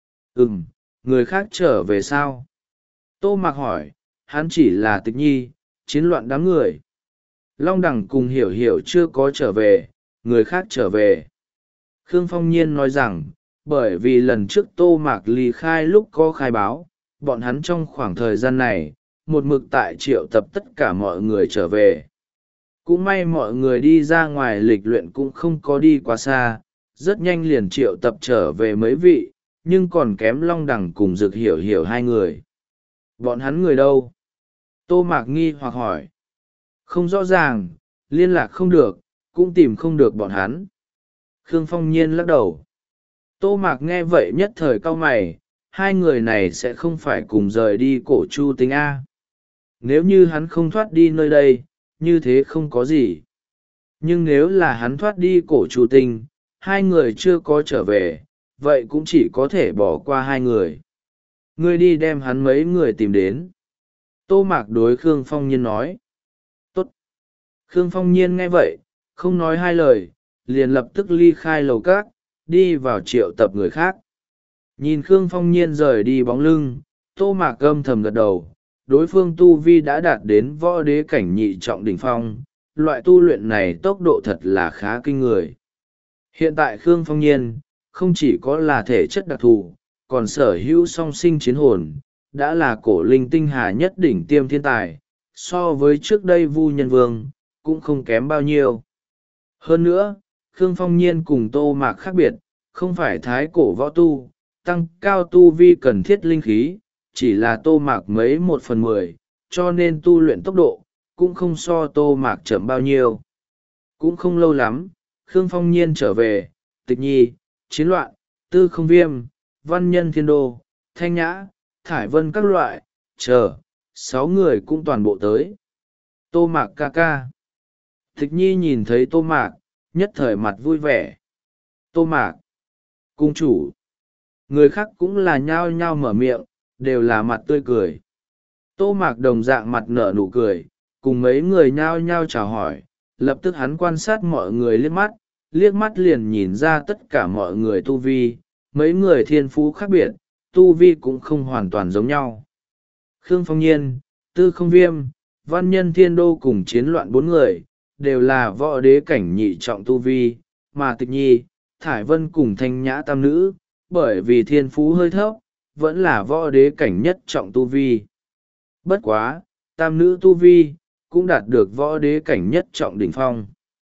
ừm, người khác trở về sao? Tô Mạc hỏi, hắn chỉ là Tịch Nhi, chiến loạn đám người. Long Đằng cùng Hiểu Hiểu chưa có trở về, người khác trở về. Khương Phong Nhiên nói rằng, bởi vì lần trước Tô Mạc ly khai lúc có khai báo, bọn hắn trong khoảng thời gian này, một mực tại triệu tập tất cả mọi người trở về. Cũng may mọi người đi ra ngoài lịch luyện cũng không có đi quá xa, rất nhanh liền triệu tập trở về mấy vị, nhưng còn kém Long Đằng cùng Dực Hiểu Hiểu hai người. Bọn hắn người đâu? Tô Mạc nghi hoặc hỏi. Không rõ ràng, liên lạc không được, cũng tìm không được bọn hắn. Khương Phong Nhiên lắc đầu. Tô Mạc nghe vậy nhất thời cau mày, hai người này sẽ không phải cùng rời đi Cổ Chu Tinh A. Nếu như hắn không thoát đi nơi đây, như thế không có gì. Nhưng nếu là hắn thoát đi Cổ Chu Tinh, hai người chưa có trở về, vậy cũng chỉ có thể bỏ qua hai người. Ngươi đi đem hắn mấy người tìm đến. Tô Mạc đối Khương Phong Nhiên nói. Tốt. Khương Phong Nhiên nghe vậy, không nói hai lời, liền lập tức ly khai lầu cát, đi vào triệu tập người khác. Nhìn Khương Phong Nhiên rời đi bóng lưng, Tô Mạc âm thầm gật đầu, đối phương tu vi đã đạt đến võ đế cảnh nhị trọng đỉnh phong, loại tu luyện này tốc độ thật là khá kinh người. Hiện tại Khương Phong Nhiên, không chỉ có là thể chất đặc thù, còn sở hữu song sinh chiến hồn, đã là cổ linh tinh hà nhất đỉnh tiêm thiên tài, so với trước đây Vu Nhân Vương, cũng không kém bao nhiêu. Hơn nữa, Khương Phong Nhiên cùng Tô Mạc khác biệt, không phải thái cổ võ tu, tăng cao tu vi cần thiết linh khí, chỉ là Tô Mạc mấy một phần mười, cho nên tu luyện tốc độ, cũng không so Tô Mạc chậm bao nhiêu. Cũng không lâu lắm, Khương Phong Nhiên trở về, Tịch Nhi, Chiến Loạn, Tư Không Viêm, Văn Nhân Thiên Đô, Thanh Nhã, Thải Vân các loại, chờ, sáu người cũng toàn bộ tới. Tô Mạc ca ca. Tịch Nhi nhìn thấy Tô Mạc, nhất thời mặt vui vẻ. Tô Mạc, cung chủ. Người khác cũng là nhao nhao mở miệng, đều là mặt tươi cười. Tô Mạc đồng dạng mặt nở nụ cười, cùng mấy người nhao nhao chào hỏi, lập tức hắn quan sát mọi người liếc mắt, liếc mắt liền nhìn ra tất cả mọi người tu vi, mấy người thiên phú khác biệt, tu vi cũng không hoàn toàn giống nhau. Khương Phong Nhiên, Tư Không Viêm, Văn Nhân Thiên Đô cùng Chiến Loạn bốn người, đều là võ đế cảnh nhị trọng tu vi, mà Tịch Nhi, Thải Vân cùng Thanh Nhã tam nữ, bởi vì thiên phú hơi thấp, vẫn là võ đế cảnh nhất trọng tu vi. Bất quá, tam nữ tu vi, cũng đạt được võ đế cảnh nhất trọng đỉnh phong.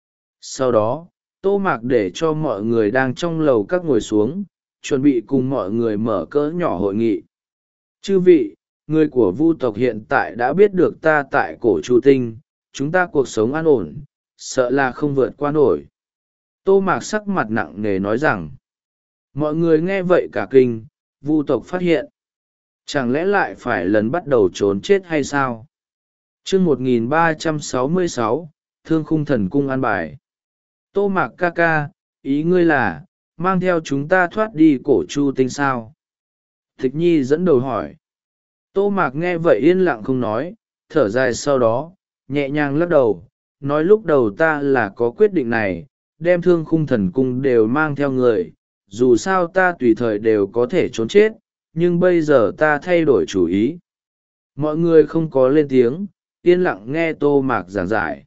Sau đó, Tô Mạc để cho mọi người đang trong lầu các ngồi xuống, chuẩn bị cùng mọi người mở cỡ nhỏ hội nghị. Chư vị, người của Vu tộc hiện tại đã biết được ta tại Cổ Chu Tinh, chúng ta cuộc sống an ổn, sợ là không vượt qua nổi. Tô Mạc sắc mặt nặng nề nói rằng, mọi người nghe vậy cả kinh, Vu tộc phát hiện. Chẳng lẽ lại phải lần bắt đầu trốn chết hay sao? chương một nghìn ba trăm sáu mươi sáu, Thương Khung Thần Cung an bài. Tô Mạc ca ca, ý ngươi là, mang theo chúng ta thoát đi Cổ Chu Tinh sao? Tịch nhi dẫn đầu hỏi. Tô Mạc nghe vậy yên lặng không nói, thở dài sau đó, nhẹ nhàng lắc đầu, nói lúc đầu ta là có quyết định này, đem thương khung thần cung đều mang theo người, dù sao ta tùy thời đều có thể trốn chết, nhưng bây giờ ta thay đổi chủ ý. Mọi người không có lên tiếng, yên lặng nghe Tô Mạc giảng giải.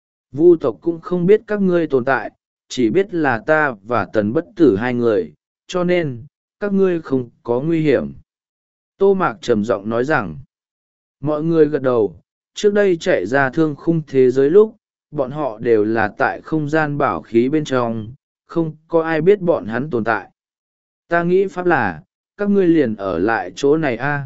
Vu tộc cũng không biết các ngươi tồn tại, chỉ biết là ta và Tần Bất Tử hai người, cho nên, các ngươi không có nguy hiểm. Tô Mạc trầm giọng nói rằng, mọi người gật đầu, trước đây chạy ra thương khung thế giới lúc, bọn họ đều là tại không gian bảo khí bên trong, không có ai biết bọn hắn tồn tại. Ta nghĩ pháp là, các ngươi liền ở lại chỗ này a.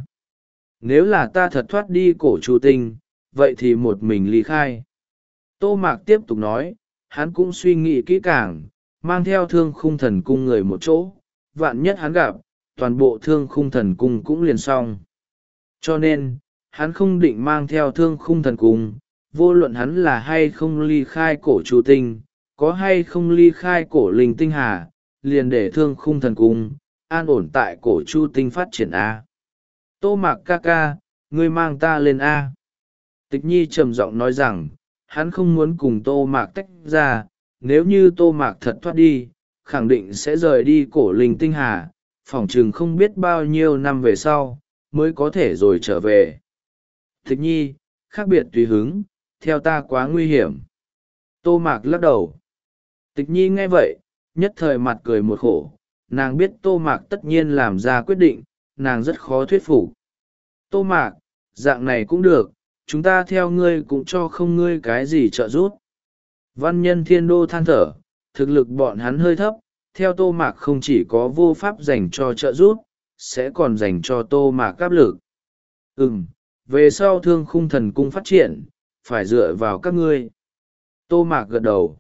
Nếu là ta thật thoát đi cổ chu tinh, vậy thì một mình ly khai. Tô Mạc tiếp tục nói, hắn cũng suy nghĩ kỹ càng, mang theo thương khung thần cung người một chỗ, vạn nhất hắn gặp, toàn bộ thương khung thần cung cũng liền xong. Cho nên, hắn không định mang theo thương khung thần cung, vô luận hắn là hay không ly khai cổ chu tinh, có hay không ly khai cổ linh tinh hà, liền để thương khung thần cung, an ổn tại cổ chu tinh phát triển A. Tô Mạc ca ca, ngươi mang ta lên A. Tịch nhi trầm giọng nói rằng, hắn không muốn cùng Tô Mạc tách ra, nếu như Tô Mạc thật thoát đi, khẳng định sẽ rời đi cổ linh tinh hà, phỏng chừng không biết bao nhiêu năm về sau, mới có thể rồi trở về. Tịch nhi, khác biệt tùy hứng, theo ta quá nguy hiểm. Tô Mạc lắc đầu. Tịch nhi nghe vậy, nhất thời mặt cười một khổ, nàng biết Tô Mạc tất nhiên làm ra quyết định, nàng rất khó thuyết phục. Tô Mạc, dạng này cũng được, chúng ta theo ngươi cũng cho không ngươi cái gì trợ giúp. Văn nhân thiên đô than thở, thực lực bọn hắn hơi thấp, theo Tô Mạc không chỉ có vô pháp dành cho trợ giúp, sẽ còn dành cho Tô Mạc áp lực. Ừm, về sau thương khung thần cung phát triển, phải dựa vào các ngươi. Tô Mạc gật đầu.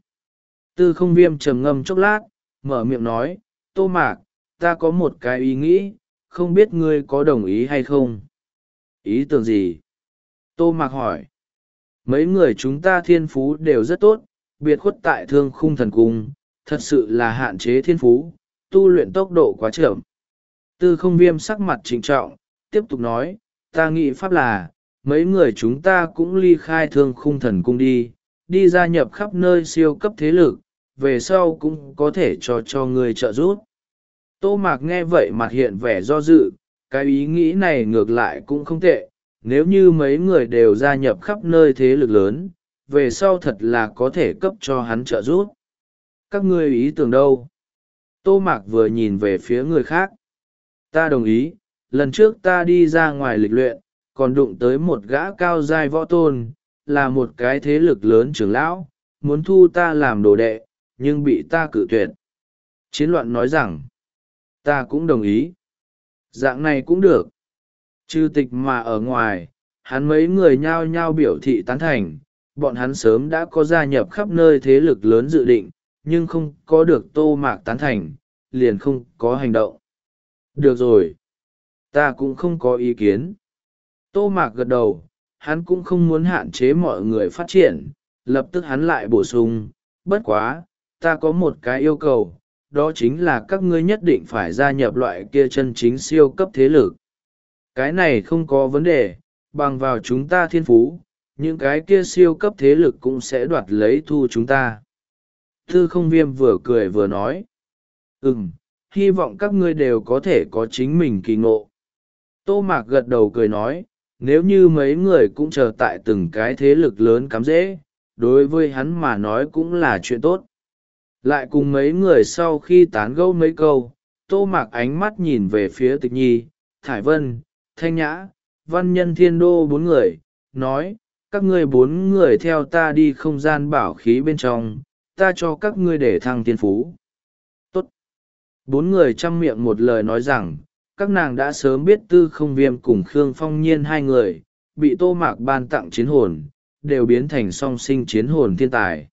Tư không viêm trầm ngâm chốc lát, mở miệng nói, Tô Mạc, ta có một cái ý nghĩ, không biết ngươi có đồng ý hay không? Ý tưởng gì? Tô Mạc hỏi. Mấy người chúng ta thiên phú đều rất tốt, biệt khuất tại thương khung thần cung, thật sự là hạn chế thiên phú, tu luyện tốc độ quá chậm. Tư không viêm sắc mặt trịnh trọng, tiếp tục nói, ta nghĩ pháp là, mấy người chúng ta cũng ly khai thương khung thần cung đi, đi gia nhập khắp nơi siêu cấp thế lực, về sau cũng có thể cho cho người trợ giúp. Tô Mạc nghe vậy mặt hiện vẻ do dự, cái ý nghĩ này ngược lại cũng không tệ, nếu như mấy người đều gia nhập khắp nơi thế lực lớn, về sau thật là có thể cấp cho hắn trợ giúp. Các ngươi ý tưởng đâu? Tô Mạc vừa nhìn về phía người khác. Ta đồng ý, lần trước ta đi ra ngoài lịch luyện, còn đụng tới một gã cao giai võ tôn, là một cái thế lực lớn trưởng lão, muốn thu ta làm đồ đệ, nhưng bị ta cự tuyệt. Chiến loạn nói rằng, ta cũng đồng ý. Dạng này cũng được. Trừ tịch mà ở ngoài, hắn mấy người nhao nhao biểu thị tán thành, bọn hắn sớm đã có gia nhập khắp nơi thế lực lớn dự định, nhưng không có được Tô Mạc tán thành, liền không có hành động. Được rồi. Ta cũng không có ý kiến. Tô Mạc gật đầu, hắn cũng không muốn hạn chế mọi người phát triển, lập tức hắn lại bổ sung, bất quá, ta có một cái yêu cầu, đó chính là các ngươi nhất định phải gia nhập loại kia chân chính siêu cấp thế lực. Cái này không có vấn đề, bằng vào chúng ta thiên phú, những cái kia siêu cấp thế lực cũng sẽ đoạt lấy thu chúng ta. Tư không viêm vừa cười vừa nói, ừm, hy vọng các ngươi đều có thể có chính mình kỳ ngộ. Tô Mạc gật đầu cười nói, nếu như mấy người cũng chờ tại từng cái thế lực lớn cắm dễ, đối với hắn mà nói cũng là chuyện tốt. Lại cùng mấy người sau khi tán gẫu mấy câu, Tô Mạc ánh mắt nhìn về phía Tịch Nhi, Thải Vân, Thanh Nhã, Văn Nhân Thiên Đô bốn người, nói, các ngươi bốn người theo ta đi không gian bảo khí bên trong, ta cho các ngươi để thăng tiên phú. Tốt. Bốn người chăm miệng một lời nói rằng, các nàng đã sớm biết Tư Không Viêm cùng Khương Phong Nhiên hai người, bị Tô Mạc ban tặng chiến hồn, đều biến thành song sinh chiến hồn thiên tài.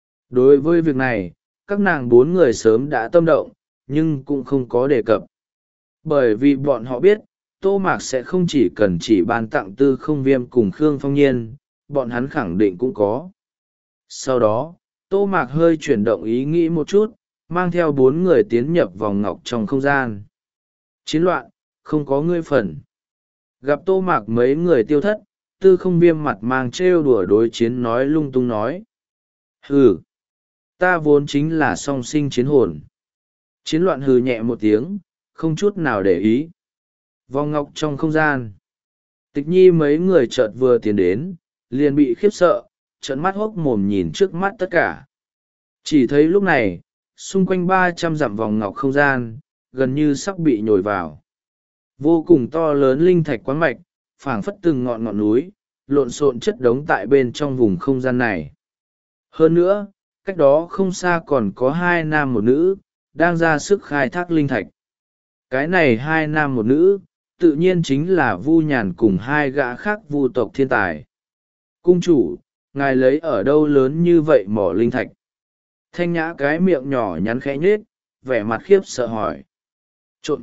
Đối với việc này, các nàng bốn người sớm đã tâm động, nhưng cũng không có đề cập. Bởi vì bọn họ biết, Tô Mạc sẽ không chỉ cần chỉ ban tặng Tư Không Viêm cùng Khương Phong Nhiên, bọn hắn khẳng định cũng có. Sau đó, Tô Mạc hơi chuyển động ý nghĩ một chút, mang theo bốn người tiến nhập vòng ngọc trong không gian. Chiến loạn, không có ngươi phần. Gặp Tô Mạc mấy người tiêu thất, Tư Không Viêm mặt mang trêu đùa đối chiến nói lung tung nói. Hừ, ta vốn chính là song sinh chiến hồn. Chiến loạn hừ nhẹ một tiếng, không chút nào để ý. Vòng ngọc trong không gian. Tịch Nhi mấy người chợt vừa tiến đến, liền bị khiếp sợ, trợn mắt hốc mồm nhìn trước mắt tất cả. Chỉ thấy lúc này, xung quanh ba trăm dặm vòng ngọc không gian, gần như sắp bị nhồi vào. Vô cùng to lớn linh thạch quán mạch, phảng phất từng ngọn ngọn núi, lộn xộn chất đống tại bên trong vùng không gian này. Hơn nữa, cách đó không xa còn có hai nam một nữ, đang ra sức khai thác linh thạch. Cái này hai nam một nữ, tự nhiên chính là Vu Nhàn cùng hai gã khác Vu tộc thiên tài. Cung chủ, ngài lấy ở đâu lớn như vậy mỏ linh thạch? Thanh Nhã cái miệng nhỏ nhắn khẽ nhết, vẻ mặt khiếp sợ hỏi. Trộn!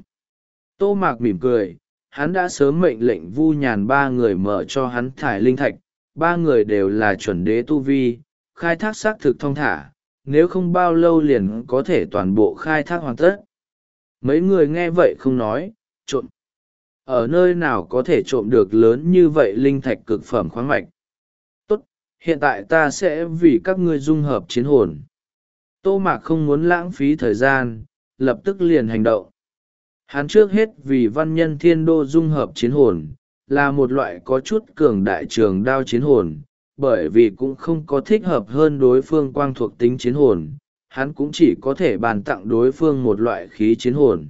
Tô Mạc mỉm cười, hắn đã sớm mệnh lệnh Vu Nhàn ba người mở cho hắn thải linh thạch, ba người đều là chuẩn đế tu vi, khai thác xác thực thong thả, nếu không bao lâu liền có thể toàn bộ khai thác hoàn tất. Mấy người nghe vậy không nói, trộn. Ở nơi nào có thể trộm được lớn như vậy linh thạch cực phẩm khoáng mạch? Tốt, hiện tại ta sẽ vì các ngươi dung hợp chiến hồn. Tô Mạc không muốn lãng phí thời gian, lập tức liền hành động. Hắn trước hết vì văn nhân thiên đô dung hợp chiến hồn, là một loại có chút cường đại trường đao chiến hồn, bởi vì cũng không có thích hợp hơn đối phương quang thuộc tính chiến hồn, hắn cũng chỉ có thể bàn tặng đối phương một loại khí chiến hồn.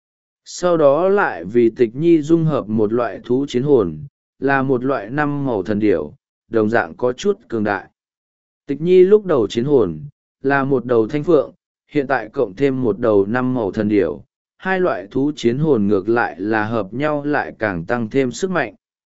Sau đó lại vì Tịch Nhi dung hợp một loại thú chiến hồn, là một loại năm màu thần điểu, đồng dạng có chút cường đại. Tịch Nhi lúc đầu chiến hồn, là một đầu thanh phượng, hiện tại cộng thêm một đầu năm màu thần điểu, hai loại thú chiến hồn ngược lại là hợp nhau lại càng tăng thêm sức mạnh.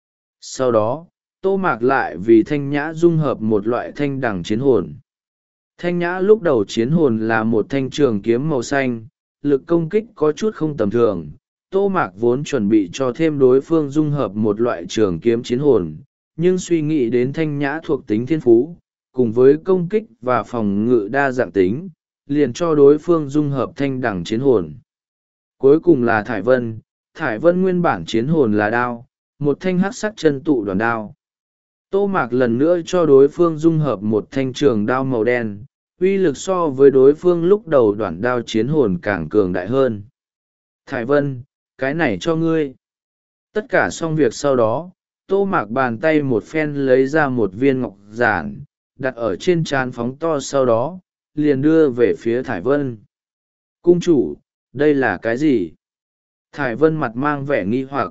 Sau đó, Tô Mạc lại vì Thanh Nhã dung hợp một loại thanh đằng chiến hồn. Thanh Nhã lúc đầu chiến hồn là một thanh trường kiếm màu xanh, lực công kích có chút không tầm thường. Tô Mạc vốn chuẩn bị cho thêm đối phương dung hợp một loại trường kiếm chiến hồn, nhưng suy nghĩ đến Thanh Nhã thuộc tính thiên phú, cùng với công kích và phòng ngự đa dạng tính, liền cho đối phương dung hợp thanh đằng chiến hồn. Cuối cùng là Thải Vân, Thải Vân nguyên bản chiến hồn là đao, một thanh hắc sắc chân tụ đoàn đao. Tô Mạc lần nữa cho đối phương dung hợp một thanh trường đao màu đen, uy lực so với đối phương lúc đầu đoạn đao chiến hồn càng cường đại hơn. Thải Vân, cái này cho ngươi. Tất cả xong việc sau đó, Tô Mạc bàn tay một phen lấy ra một viên ngọc giản, đặt ở trên trán phóng to, sau đó liền đưa về phía Thải Vân. Cung chủ, đây là cái gì? Thải Vân mặt mang vẻ nghi hoặc.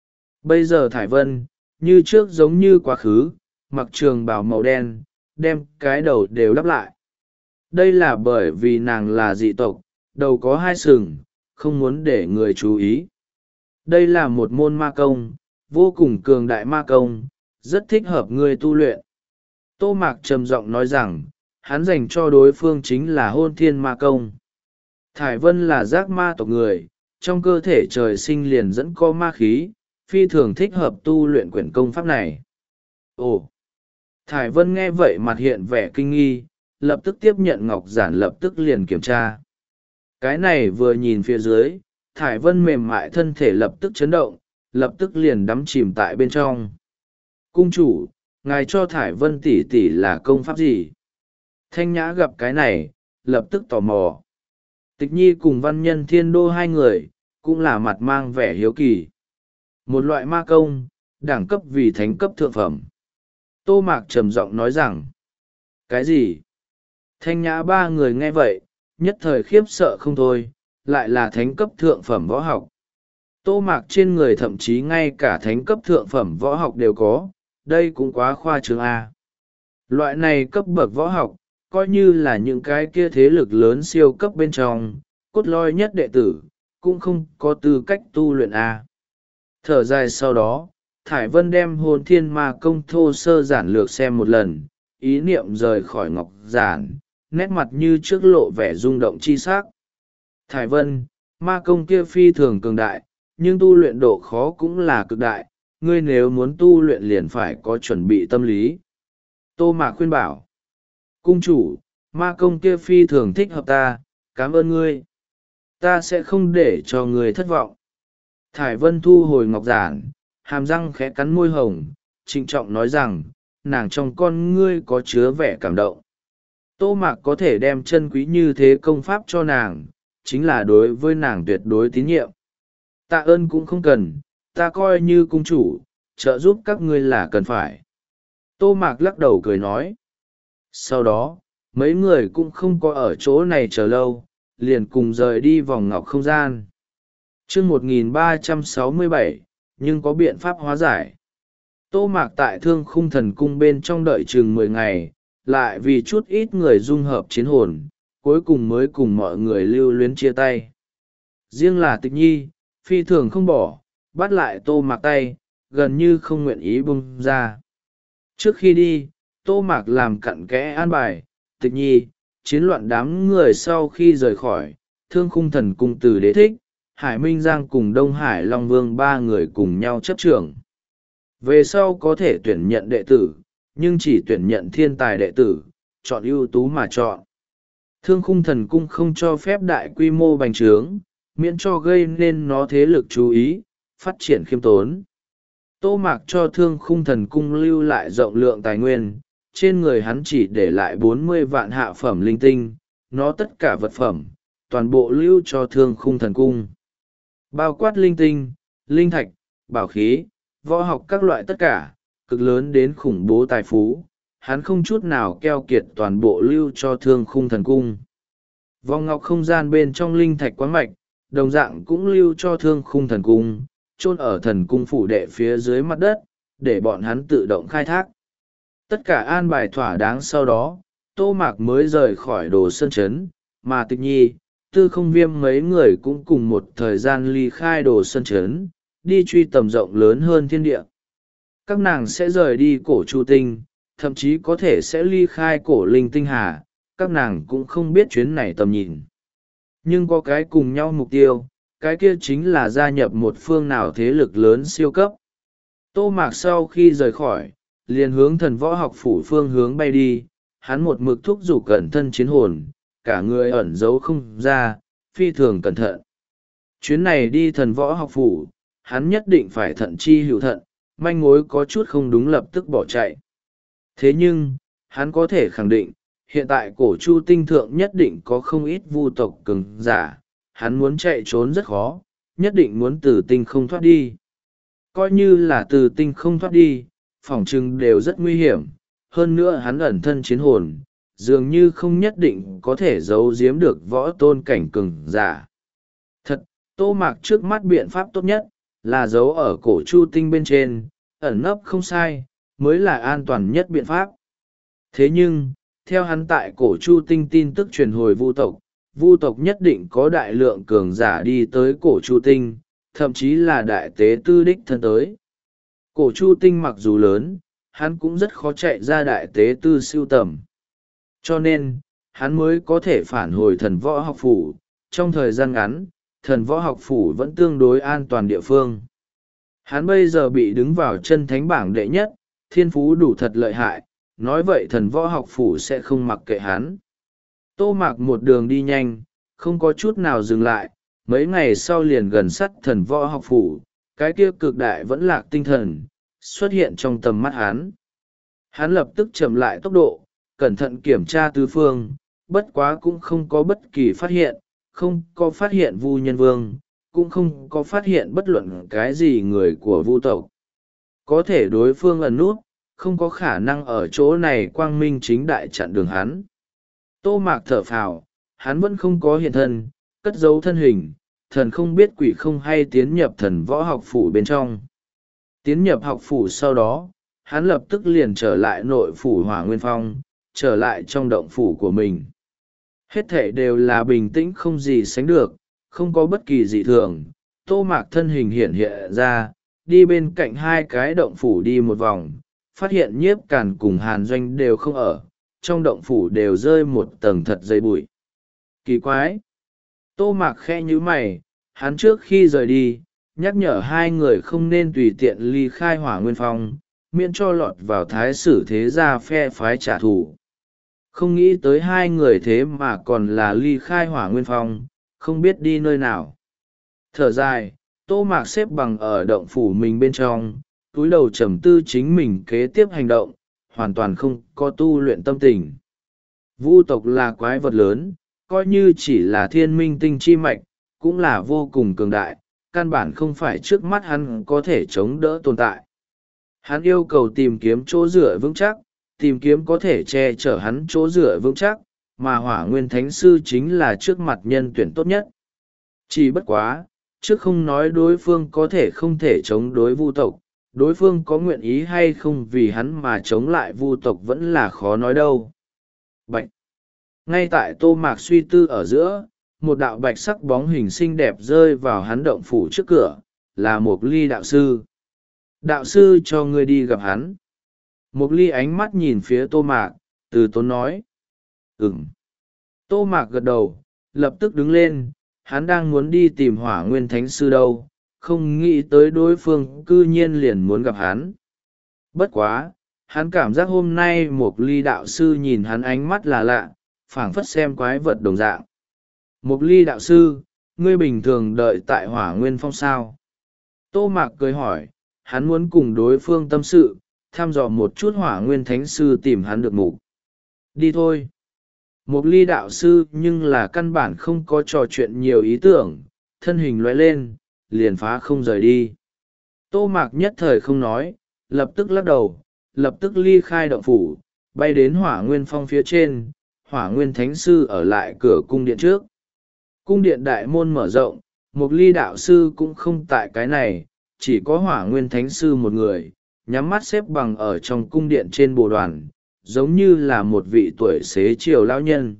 Bây giờ Thải Vân, như trước giống như quá khứ, mặc trường bào màu đen, đem cái đầu đều đắp lại. Đây là bởi vì nàng là dị tộc, đầu có hai sừng, không muốn để người chú ý. Đây là một môn ma công, vô cùng cường đại ma công, rất thích hợp người tu luyện. Tô Mạc trầm giọng nói rằng, hắn dành cho đối phương chính là hôn thiên ma công. Thải Vân là giác ma tộc người, trong cơ thể trời sinh liền dẫn có ma khí, phi thường thích hợp tu luyện quyển công pháp này. Ồ! Thải Vân nghe vậy mặt hiện vẻ kinh nghi, lập tức tiếp nhận ngọc giản, lập tức liền kiểm tra. Cái này vừa nhìn phía dưới, Thải Vân mềm mại thân thể lập tức chấn động, lập tức liền đắm chìm tại bên trong. Cung chủ, ngài cho Thải Vân tỷ tỷ là công pháp gì? Thanh Nhã gặp cái này, lập tức tò mò. Tịch Nhi cùng văn nhân thiên đô hai người, cũng là mặt mang vẻ hiếu kỳ. Một loại ma công, đẳng cấp vì thánh cấp thượng phẩm. Tô Mạc trầm giọng nói rằng, cái gì? Thanh Nhã ba người nghe vậy, nhất thời khiếp sợ không thôi, lại là thánh cấp thượng phẩm võ học. Tô Mạc trên người thậm chí ngay cả thánh cấp thượng phẩm võ học đều có, đây cũng quá khoa trương A. Loại này cấp bậc võ học, coi như là những cái kia thế lực lớn siêu cấp bên trong, cốt lõi nhất đệ tử, cũng không có tư cách tu luyện A. Thở dài sau đó, Thải Vân đem hồn thiên ma công thô sơ giản lược xem một lần, ý niệm rời khỏi ngọc giản, nét mặt như trước lộ vẻ rung động chi sắc. Thải Vân, ma công kia phi thường cường đại, nhưng tu luyện độ khó cũng là cực đại, ngươi nếu muốn tu luyện liền phải có chuẩn bị tâm lý. Tô Mạc khuyên bảo, cung chủ, ma công kia phi thường thích hợp ta, cảm ơn ngươi. Ta sẽ không để cho ngươi thất vọng. Thải Vân thu hồi ngọc giản, hàm răng khẽ cắn môi hồng, trịnh trọng nói rằng, nàng trong con ngươi có chứa vẻ cảm động. Tô Mạc có thể đem chân quý như thế công pháp cho nàng, chính là đối với nàng tuyệt đối tín nhiệm. Tạ ơn cũng không cần, ta coi như cung chủ, trợ giúp các ngươi là cần phải. Tô Mạc lắc đầu cười nói. Sau đó, mấy người cũng không có ở chỗ này chờ lâu, liền cùng rời đi vòng ngọc không gian. chương một nghìn ba trăm sáu mươi bảy, nhưng có biện pháp hóa giải. Tô Mạc tại Thương Khung Thần Cung bên trong đợi chừng mười ngày, lại vì chút ít người dung hợp chiến hồn, cuối cùng mới cùng mọi người lưu luyến chia tay. Riêng là Tịch Nhi, phi thường không bỏ, bắt lại Tô Mạc tay, gần như không nguyện ý buông ra. Trước khi đi, Tô Mạc làm cặn kẽ an bài, Tịch Nhi, chiến loạn đám người sau khi rời khỏi, Thương Khung Thần Cung từ Đế Thích, Hải Minh Giang cùng Đông Hải Long Vương ba người cùng nhau chấp trưởng. Về sau có thể tuyển nhận đệ tử, nhưng chỉ tuyển nhận thiên tài đệ tử, chọn ưu tú mà chọn. Thương Khung Thần Cung không cho phép đại quy mô bành trướng, miễn cho gây nên nó thế lực chú ý, phát triển khiêm tốn. Tô Mạc cho Thương Khung Thần Cung lưu lại rộng lượng tài nguyên, trên người hắn chỉ để lại bốn mươi vạn hạ phẩm linh tinh, nó tất cả vật phẩm, toàn bộ lưu cho Thương Khung Thần Cung. Bao quát linh tinh, linh thạch, bảo khí, võ học các loại tất cả, cực lớn đến khủng bố tài phú, hắn không chút nào keo kiệt toàn bộ lưu cho Thương Khung Thần Cung. Vòng ngọc không gian bên trong linh thạch quán mạch, đồng dạng cũng lưu cho Thương Khung Thần Cung, chôn ở thần cung phủ đệ phía dưới mặt đất, để bọn hắn tự động khai thác. Tất cả an bài thỏa đáng sau đó, Tô Mạc mới rời khỏi Đồ Sơn Trấn, mà Tịch Nhi, Tư Không Viêm mấy người cũng cùng một thời gian ly khai Đồ Sơn Trấn, đi truy tầm rộng lớn hơn thiên địa. Các nàng sẽ rời đi cổ Chu Tinh, thậm chí có thể sẽ ly khai cổ Linh Tinh Hà, các nàng cũng không biết chuyến này tầm nhìn. Nhưng có cái cùng nhau mục tiêu, cái kia chính là gia nhập một phương nào thế lực lớn siêu cấp. Tô Mạc sau khi rời khỏi, liền hướng thần võ học phủ phương hướng bay đi, hắn một mực thúc giục cẩn thân chiến hồn, cả người ẩn giấu không ra, phi thường cẩn thận. Chuyến này đi thần võ học phủ, hắn nhất định phải thận chi hữu thận, manh mối có chút không đúng lập tức bỏ chạy. Thế nhưng, hắn có thể khẳng định, hiện tại cổ Chu Tinh thượng nhất định có không ít vu tộc cường giả, hắn muốn chạy trốn rất khó, nhất định muốn từ tinh không thoát đi. Coi như là từ tinh không thoát đi, phỏng chừng đều rất nguy hiểm, hơn nữa hắn ẩn thân chiến hồn, dường như không nhất định có thể giấu giếm được võ tôn cảnh cường giả. Thật, Tô Mạc trước mắt biện pháp tốt nhất, là giấu ở cổ Chu Tinh bên trên, ẩn nấp không sai, mới là an toàn nhất biện pháp. Thế nhưng, theo hắn tại cổ Chu Tinh tin tức truyền hồi vu tộc, vu tộc nhất định có đại lượng cường giả đi tới cổ Chu Tinh, thậm chí là đại tế tư đích thân tới. Cổ Chu Tinh mặc dù lớn, hắn cũng rất khó chạy ra đại tế tư siêu tầm. Cho nên, hắn mới có thể phản hồi thần võ học phủ, trong thời gian ngắn, thần võ học phủ vẫn tương đối an toàn địa phương. Hắn bây giờ bị đứng vào chân thánh bảng đệ nhất, thiên phú đủ thật lợi hại, nói vậy thần võ học phủ sẽ không mặc kệ hắn. Tô Mạc một đường đi nhanh, không có chút nào dừng lại, mấy ngày sau liền gần sát thần võ học phủ, cái kia cực đại vẫn lạc tinh thần, xuất hiện trong tầm mắt hắn. Hắn lập tức chậm lại tốc độ, cẩn thận kiểm tra tứ phương, bất quá cũng không có bất kỳ phát hiện, không có phát hiện Vu Nhân Vương, cũng không có phát hiện bất luận cái gì người của Vu tộc. Có thể đối phương ẩn nút, không có khả năng ở chỗ này quang minh chính đại chặn đường hắn. Tô Mạc thở phào, hắn vẫn không có hiện thân, cất giấu thân hình, thần không biết quỷ không hay tiến nhập thần võ học phủ bên trong. Tiến nhập học phủ sau đó, hắn lập tức liền trở lại nội phủ Hỏa Nguyên Phong, trở lại trong động phủ của mình. Hết thể đều là bình tĩnh không gì sánh được, không có bất kỳ dị thường. Tô Mạc thân hình hiện hiện ra, đi bên cạnh hai cái động phủ đi một vòng, phát hiện Nhiếp Càn cùng Hàn Doanh đều không ở, trong động phủ đều rơi một tầng thật dày bụi. Kỳ quái! Tô Mạc khe nhíu mày, hắn trước khi rời đi, nhắc nhở hai người không nên tùy tiện ly khai Hỏa Nguyên Phong, miễn cho lọt vào thái sử thế gia phe phái trả thù. Không nghĩ tới hai người thế mà còn là ly khai Hỏa Nguyên Phong, không biết đi nơi nào. Thở dài, Tô Mạc xếp bằng ở động phủ mình bên trong, cúi đầu trầm tư chính mình kế tiếp hành động, hoàn toàn không có tu luyện tâm tình. Vu tộc là quái vật lớn, coi như chỉ là thiên minh tinh chi mạch, cũng là vô cùng cường đại, căn bản không phải trước mắt hắn có thể chống đỡ tồn tại. Hắn yêu cầu tìm kiếm chỗ dựa vững chắc, tìm kiếm có thể che chở hắn chỗ dựa vững chắc, mà Hỏa Nguyên Thánh Sư chính là trước mặt nhân tuyển tốt nhất. Chỉ bất quá, trước không nói đối phương có thể không thể chống đối vu tộc, đối phương có nguyện ý hay không vì hắn mà chống lại vu tộc vẫn là khó nói đâu. Bạch! Ngay tại Tô Mạc suy tư ở giữa, một đạo bạch sắc bóng hình xinh đẹp rơi vào hắn động phủ trước cửa, là Mộc Ly đạo sư. Đạo sư cho ngươi đi gặp hắn. Mộc Ly ánh mắt nhìn phía Tô Mạc, từ tốn nói. Ừm. Tô Mạc gật đầu, lập tức đứng lên, hắn đang muốn đi tìm Hỏa Nguyên Thánh Sư đâu, không nghĩ tới đối phương cư nhiên liền muốn gặp hắn. Bất quá, hắn cảm giác hôm nay Mộc Ly đạo sư nhìn hắn ánh mắt là lạ, phảng phất xem quái vật đồng dạng. Mộc Ly đạo sư, ngươi bình thường đợi tại Hỏa Nguyên Phong sao? Tô Mạc cười hỏi, hắn muốn cùng đối phương tâm sự, thăm dò một chút Hỏa Nguyên Thánh Sư tìm hắn được mục. Đi thôi. Mộc Ly đạo sư nhưng là căn bản không có trò chuyện nhiều ý tưởng, thân hình lóe lên, liền phá không rời đi. Tô Mạc nhất thời không nói, lập tức lắc đầu, lập tức ly khai động phủ, bay đến Hỏa Nguyên Phong phía trên. Hỏa Nguyên Thánh Sư ở lại cửa cung điện trước. Cung điện đại môn mở rộng, Mộc Ly đạo sư cũng không tại cái này, chỉ có Hỏa Nguyên Thánh Sư một người, nhắm mắt xếp bằng ở trong cung điện trên bồ đoàn, giống như là một vị tuổi xế chiều lão nhân.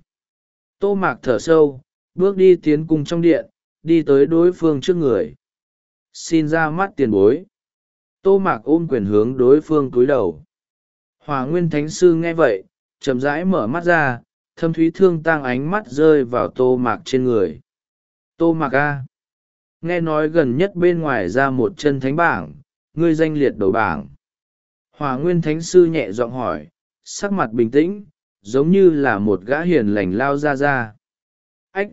Tô Mạc thở sâu, bước đi tiến cung trong điện, đi tới đối phương trước người. Xin ra mắt tiền bối. Tô Mạc ôm quyền hướng đối phương cúi đầu. Hỏa Nguyên Thánh Sư nghe vậy, chậm rãi mở mắt ra, thâm thúy thương tang ánh mắt rơi vào Tô Mạc trên người. Tô Mạc A. Nghe nói gần nhất bên ngoài ra một chân thánh bảng, ngươi danh liệt đầu bảng. Hỏa Nguyên Thánh Sư nhẹ giọng hỏi, sắc mặt bình tĩnh, giống như là một gã hiền lành lao ra ra. Ách!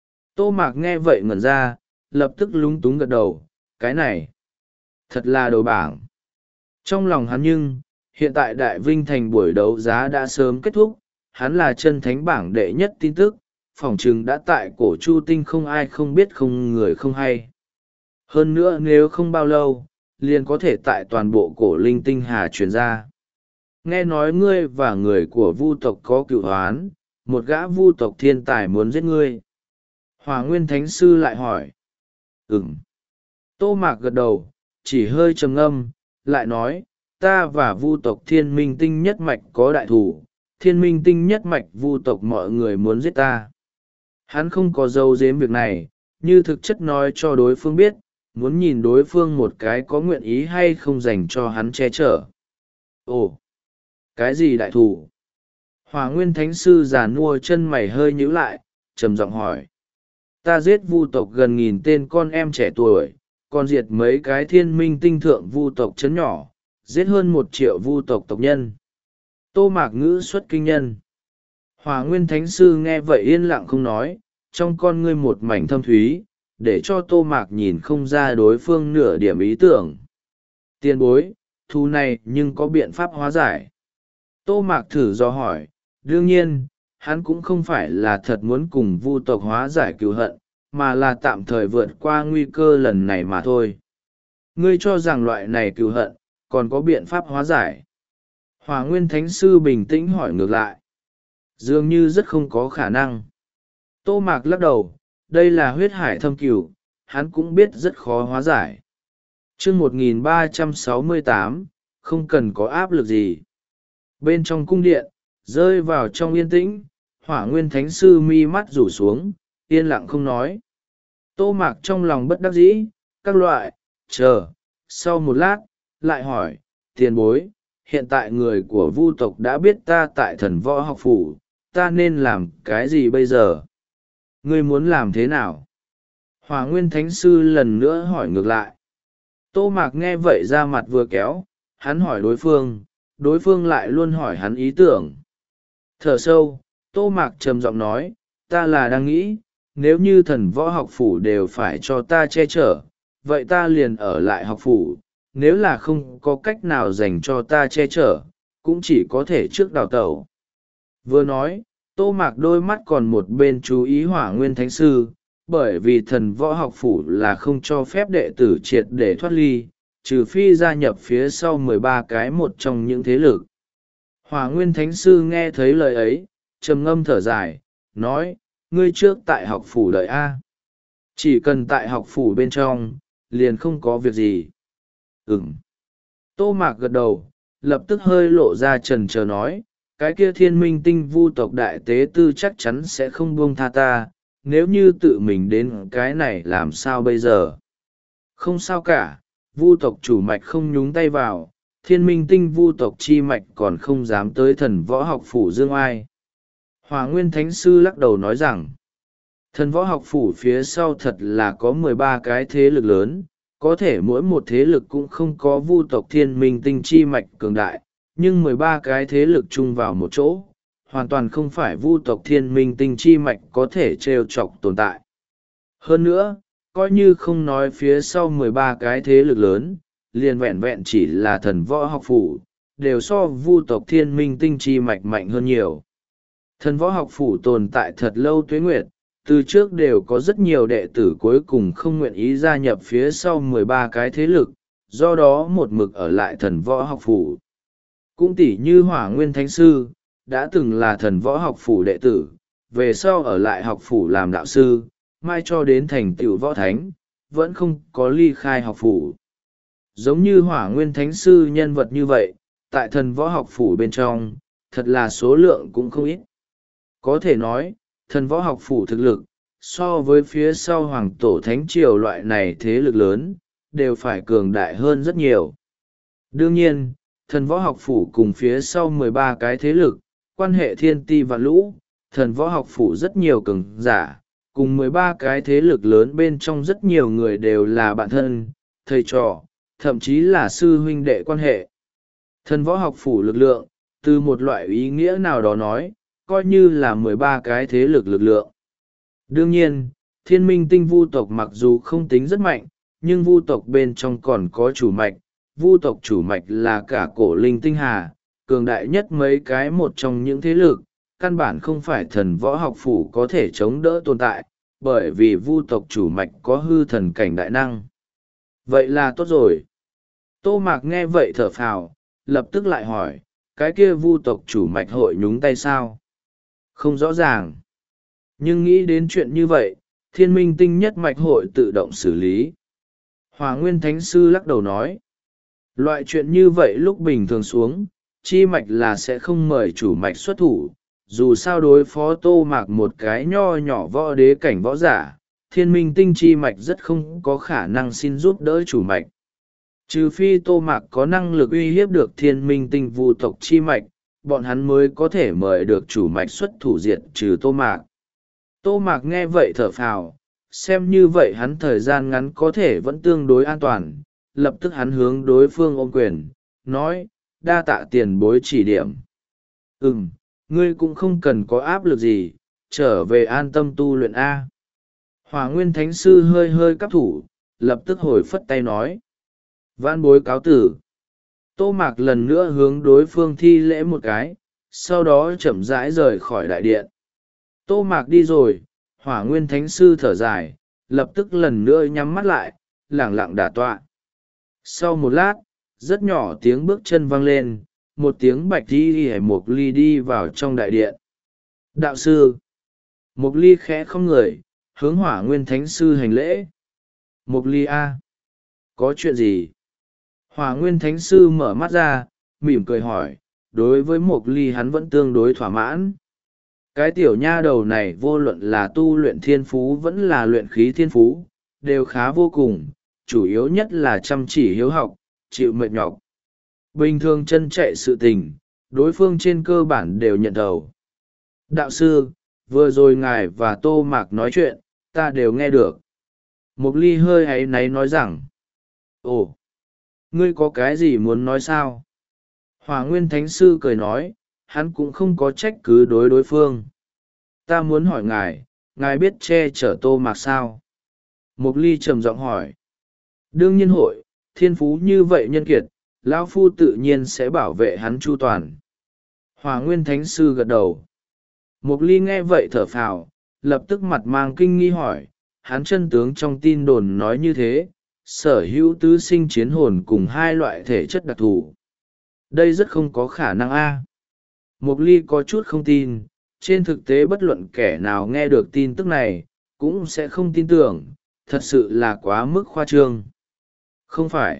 Tô Mạc nghe vậy ngẩn ra, lập tức lúng túng gật đầu, cái này, thật là đầu bảng. Trong lòng hắn nhưng, hiện tại Đại Vinh Thành buổi đấu giá đã sớm kết thúc, hắn là chân thánh bảng đệ nhất tin tức, phỏng chừng đã tại cổ Chu Tinh không ai không biết không người không hay. Hơn nữa nếu không bao lâu, liền có thể tại toàn bộ cổ linh tinh hà truyền ra. Nghe nói ngươi và người của vu tộc có cựu hoán, một gã vu tộc thiên tài muốn giết ngươi. Hỏa Nguyên Thánh Sư lại hỏi. Ừm. Tô Mạc gật đầu, chỉ hơi trầm ngâm, lại nói, ta và vu tộc thiên minh tinh nhất mạch có đại thủ, thiên minh tinh nhất mạch vu tộc mọi người muốn giết ta. Hắn không có dấu giếm việc này, như thực chất nói cho đối phương biết, muốn nhìn đối phương một cái có nguyện ý hay không dành cho hắn che chở. Ồ! Cái gì đại thủ? Hỏa Nguyên Thánh Sư già nua chân mày hơi nhíu lại, trầm giọng hỏi. Ta giết vu tộc gần nghìn tên con em trẻ tuổi, còn diệt mấy cái thiên minh tinh thượng vu tộc chấn nhỏ, giết hơn một triệu vu tộc tộc nhân. Tô Mạc ngữ xuất kinh nhân. Hỏa Nguyên Thánh Sư nghe vậy yên lặng không nói, trong con ngươi một mảnh thâm thúy, để cho Tô Mạc nhìn không ra đối phương nửa điểm ý tưởng. Tiền bối, thù này nhưng có biện pháp hóa giải. Tô Mạc thử do hỏi, đương nhiên, hắn cũng không phải là thật muốn cùng vu tộc hóa giải cừu hận, mà là tạm thời vượt qua nguy cơ lần này mà thôi. Ngươi cho rằng loại này cừu hận, còn có biện pháp hóa giải. Hỏa Nguyên Thánh Sư bình tĩnh hỏi ngược lại. Dường như rất không có khả năng. Tô Mạc lắc đầu, đây là huyết hải thâm cửu, hắn cũng biết rất khó hóa giải. chương một nghìn ba trăm sáu mươi tám, không cần có áp lực gì. Bên trong cung điện, rơi vào trong yên tĩnh, Hỏa Nguyên Thánh Sư mi mắt rủ xuống, yên lặng không nói. Tô Mạc trong lòng bất đắc dĩ, các loại, chờ, sau một lát, lại hỏi, tiền bối, hiện tại người của vu tộc đã biết ta tại thần võ học phủ, ta nên làm cái gì bây giờ? Ngươi muốn làm thế nào? Hỏa Nguyên Thánh Sư lần nữa hỏi ngược lại. Tô Mạc nghe vậy ra mặt vừa kéo, hắn hỏi đối phương, đối phương lại luôn hỏi hắn ý tưởng. Thở sâu, Tô Mạc trầm giọng nói, ta là đang nghĩ, nếu như thần võ học phủ đều phải cho ta che chở, vậy ta liền ở lại học phủ, nếu là không có cách nào dành cho ta che chở, cũng chỉ có thể trước đào tẩu. Vừa nói, Tô Mạc đôi mắt còn một bên chú ý Hỏa Nguyên Thánh Sư, bởi vì thần võ học phủ là không cho phép đệ tử triệt để thoát ly, trừ phi gia nhập phía sau mười ba cái một trong những thế lực. Hỏa Nguyên Thánh Sư nghe thấy lời ấy, trầm ngâm thở dài, nói, ngươi trước tại học phủ đợi A. Chỉ cần tại học phủ bên trong, liền không có việc gì. Ừm. Tô Mạc gật đầu, lập tức hơi lộ ra trần chờ nói, cái kia thiên minh tinh vu tộc đại tế tư chắc chắn sẽ không buông tha ta, nếu như tự mình đến cái này làm sao bây giờ? Không sao cả, vu tộc chủ mạch không nhúng tay vào, thiên minh tinh vu tộc chi mạch còn không dám tới thần võ học phủ dương ai. Hỏa Nguyên Thánh Sư lắc đầu nói rằng, thần võ học phủ phía sau thật là có mười ba cái thế lực lớn, có thể mỗi một thế lực cũng không có vu tộc thiên minh tinh chi mạch cường đại, nhưng mười ba cái thế lực chung vào một chỗ, hoàn toàn không phải vu tộc thiên minh tinh chi mạch có thể trêu chọc tồn tại. Hơn nữa, coi như không nói phía sau mười ba cái thế lực lớn, liền vẹn vẹn chỉ là thần võ học phủ, đều so vu tộc thiên minh tinh chi mạch mạnh hơn nhiều. Thần võ học phủ tồn tại thật lâu tuế nguyệt, từ trước đều có rất nhiều đệ tử cuối cùng không nguyện ý gia nhập phía sau mười ba cái thế lực, do đó một mực ở lại thần võ học phủ. Cũng tỉ như Hỏa Nguyên Thánh Sư, đã từng là thần võ học phủ đệ tử, về sau ở lại học phủ làm đạo sư, mai cho đến thành tựu võ thánh, vẫn không có ly khai học phủ. Giống như Hỏa Nguyên Thánh Sư nhân vật như vậy, tại thần võ học phủ bên trong, thật là số lượng cũng không ít. Có thể nói, thần võ học phủ thực lực, so với phía sau Hoàng Tổ Thánh Triều loại này thế lực lớn, đều phải cường đại hơn rất nhiều. Đương nhiên, thần võ học phủ cùng phía sau mười ba cái thế lực, quan hệ thiên ti và lũ, thần võ học phủ rất nhiều cường giả, cùng mười ba cái thế lực lớn bên trong rất nhiều người đều là bạn thân, thầy trò, thậm chí là sư huynh đệ quan hệ. Thần võ học phủ lực lượng, từ một loại ý nghĩa nào đó nói, coi như là mười ba cái thế lực lực lượng. Đương nhiên, thiên minh tinh vu tộc mặc dù không tính rất mạnh, nhưng vu tộc bên trong còn có chủ mạch, vu tộc chủ mạch là cả cổ linh tinh hà, cường đại nhất mấy cái một trong những thế lực, căn bản không phải thần võ học phủ có thể chống đỡ tồn tại, bởi vì vu tộc chủ mạch có hư thần cảnh đại năng. Vậy là tốt rồi. Tô Mạc nghe vậy thở phào, lập tức lại hỏi, cái kia vu tộc chủ mạch hội nhúng tay sao? Không rõ ràng. Nhưng nghĩ đến chuyện như vậy, thiên minh tinh nhất mạch hội tự động xử lý. Hỏa Nguyên Thánh Sư lắc đầu nói, loại chuyện như vậy lúc bình thường xuống, chi mạch là sẽ không mời chủ mạch xuất thủ, dù sao đối phó Tô Mạc một cái nho nhỏ võ đế cảnh võ giả, thiên minh tinh chi mạch rất không có khả năng xin giúp đỡ chủ mạch. Trừ phi Tô Mạc có năng lực uy hiếp được thiên minh tinh vu tộc chi mạch, bọn hắn mới có thể mời được chủ mạch xuất thủ diệt trừ Tô Mạc. Tô Mạc nghe vậy thở phào, xem như vậy hắn thời gian ngắn có thể vẫn tương đối an toàn, lập tức hắn hướng đối phương ôm quyền, nói, đa tạ tiền bối chỉ điểm. Ừm, ngươi cũng không cần có áp lực gì, trở về an tâm tu luyện A. Hỏa Nguyên Thánh Sư hơi hơi cắp thủ, lập tức hồi phất tay nói. Vãn bối cáo tử. Tô Mạc lần nữa hướng đối phương thi lễ một cái, sau đó chậm rãi rời khỏi đại điện. Tô Mạc đi rồi, Hỏa Nguyên Thánh Sư thở dài, lập tức lần nữa nhắm mắt lại, lẳng lặng đả tọa. Sau một lát, rất nhỏ tiếng bước chân vang lên, một tiếng bạch đi hẻ Mộc Ly đi vào trong đại điện. Đạo sư. Mộc Ly khẽ không người, hướng Hỏa Nguyên Thánh Sư hành lễ. Mộc Ly A. Có chuyện gì? Hỏa Nguyên Thánh Sư mở mắt ra, mỉm cười hỏi, đối với Mộc Ly hắn vẫn tương đối thỏa mãn. Cái tiểu nha đầu này vô luận là tu luyện thiên phú vẫn là luyện khí thiên phú, đều khá vô cùng, chủ yếu nhất là chăm chỉ hiếu học, chịu mệt nhọc. Bình thường chân chạy sự tình, đối phương trên cơ bản đều nhận đầu. Đạo sư, vừa rồi ngài và Tô Mạc nói chuyện, ta đều nghe được. Mộc Ly hơi áy náy nói rằng, ồ, ngươi có cái gì muốn nói sao? Hỏa Nguyên Thánh Sư cười nói, hắn cũng không có trách cứ đối đối phương. Ta muốn hỏi ngài, ngài biết che chở Tô Mạc sao? Mộc Ly trầm giọng hỏi. Đương nhiên hội, thiên phú như vậy nhân kiệt, lão phu tự nhiên sẽ bảo vệ hắn chu toàn. Hỏa Nguyên Thánh Sư gật đầu. Mục Ly nghe vậy thở phào, lập tức mặt mang kinh nghi hỏi, hắn chân tướng trong tin đồn nói như thế, sở hữu tứ sinh chiến hồn cùng hai loại thể chất đặc thù. Đây rất không có khả năng a. À. Mục Ly có chút không tin, trên thực tế bất luận kẻ nào nghe được tin tức này, cũng sẽ không tin tưởng, thật sự là quá mức khoa trương. Không phải.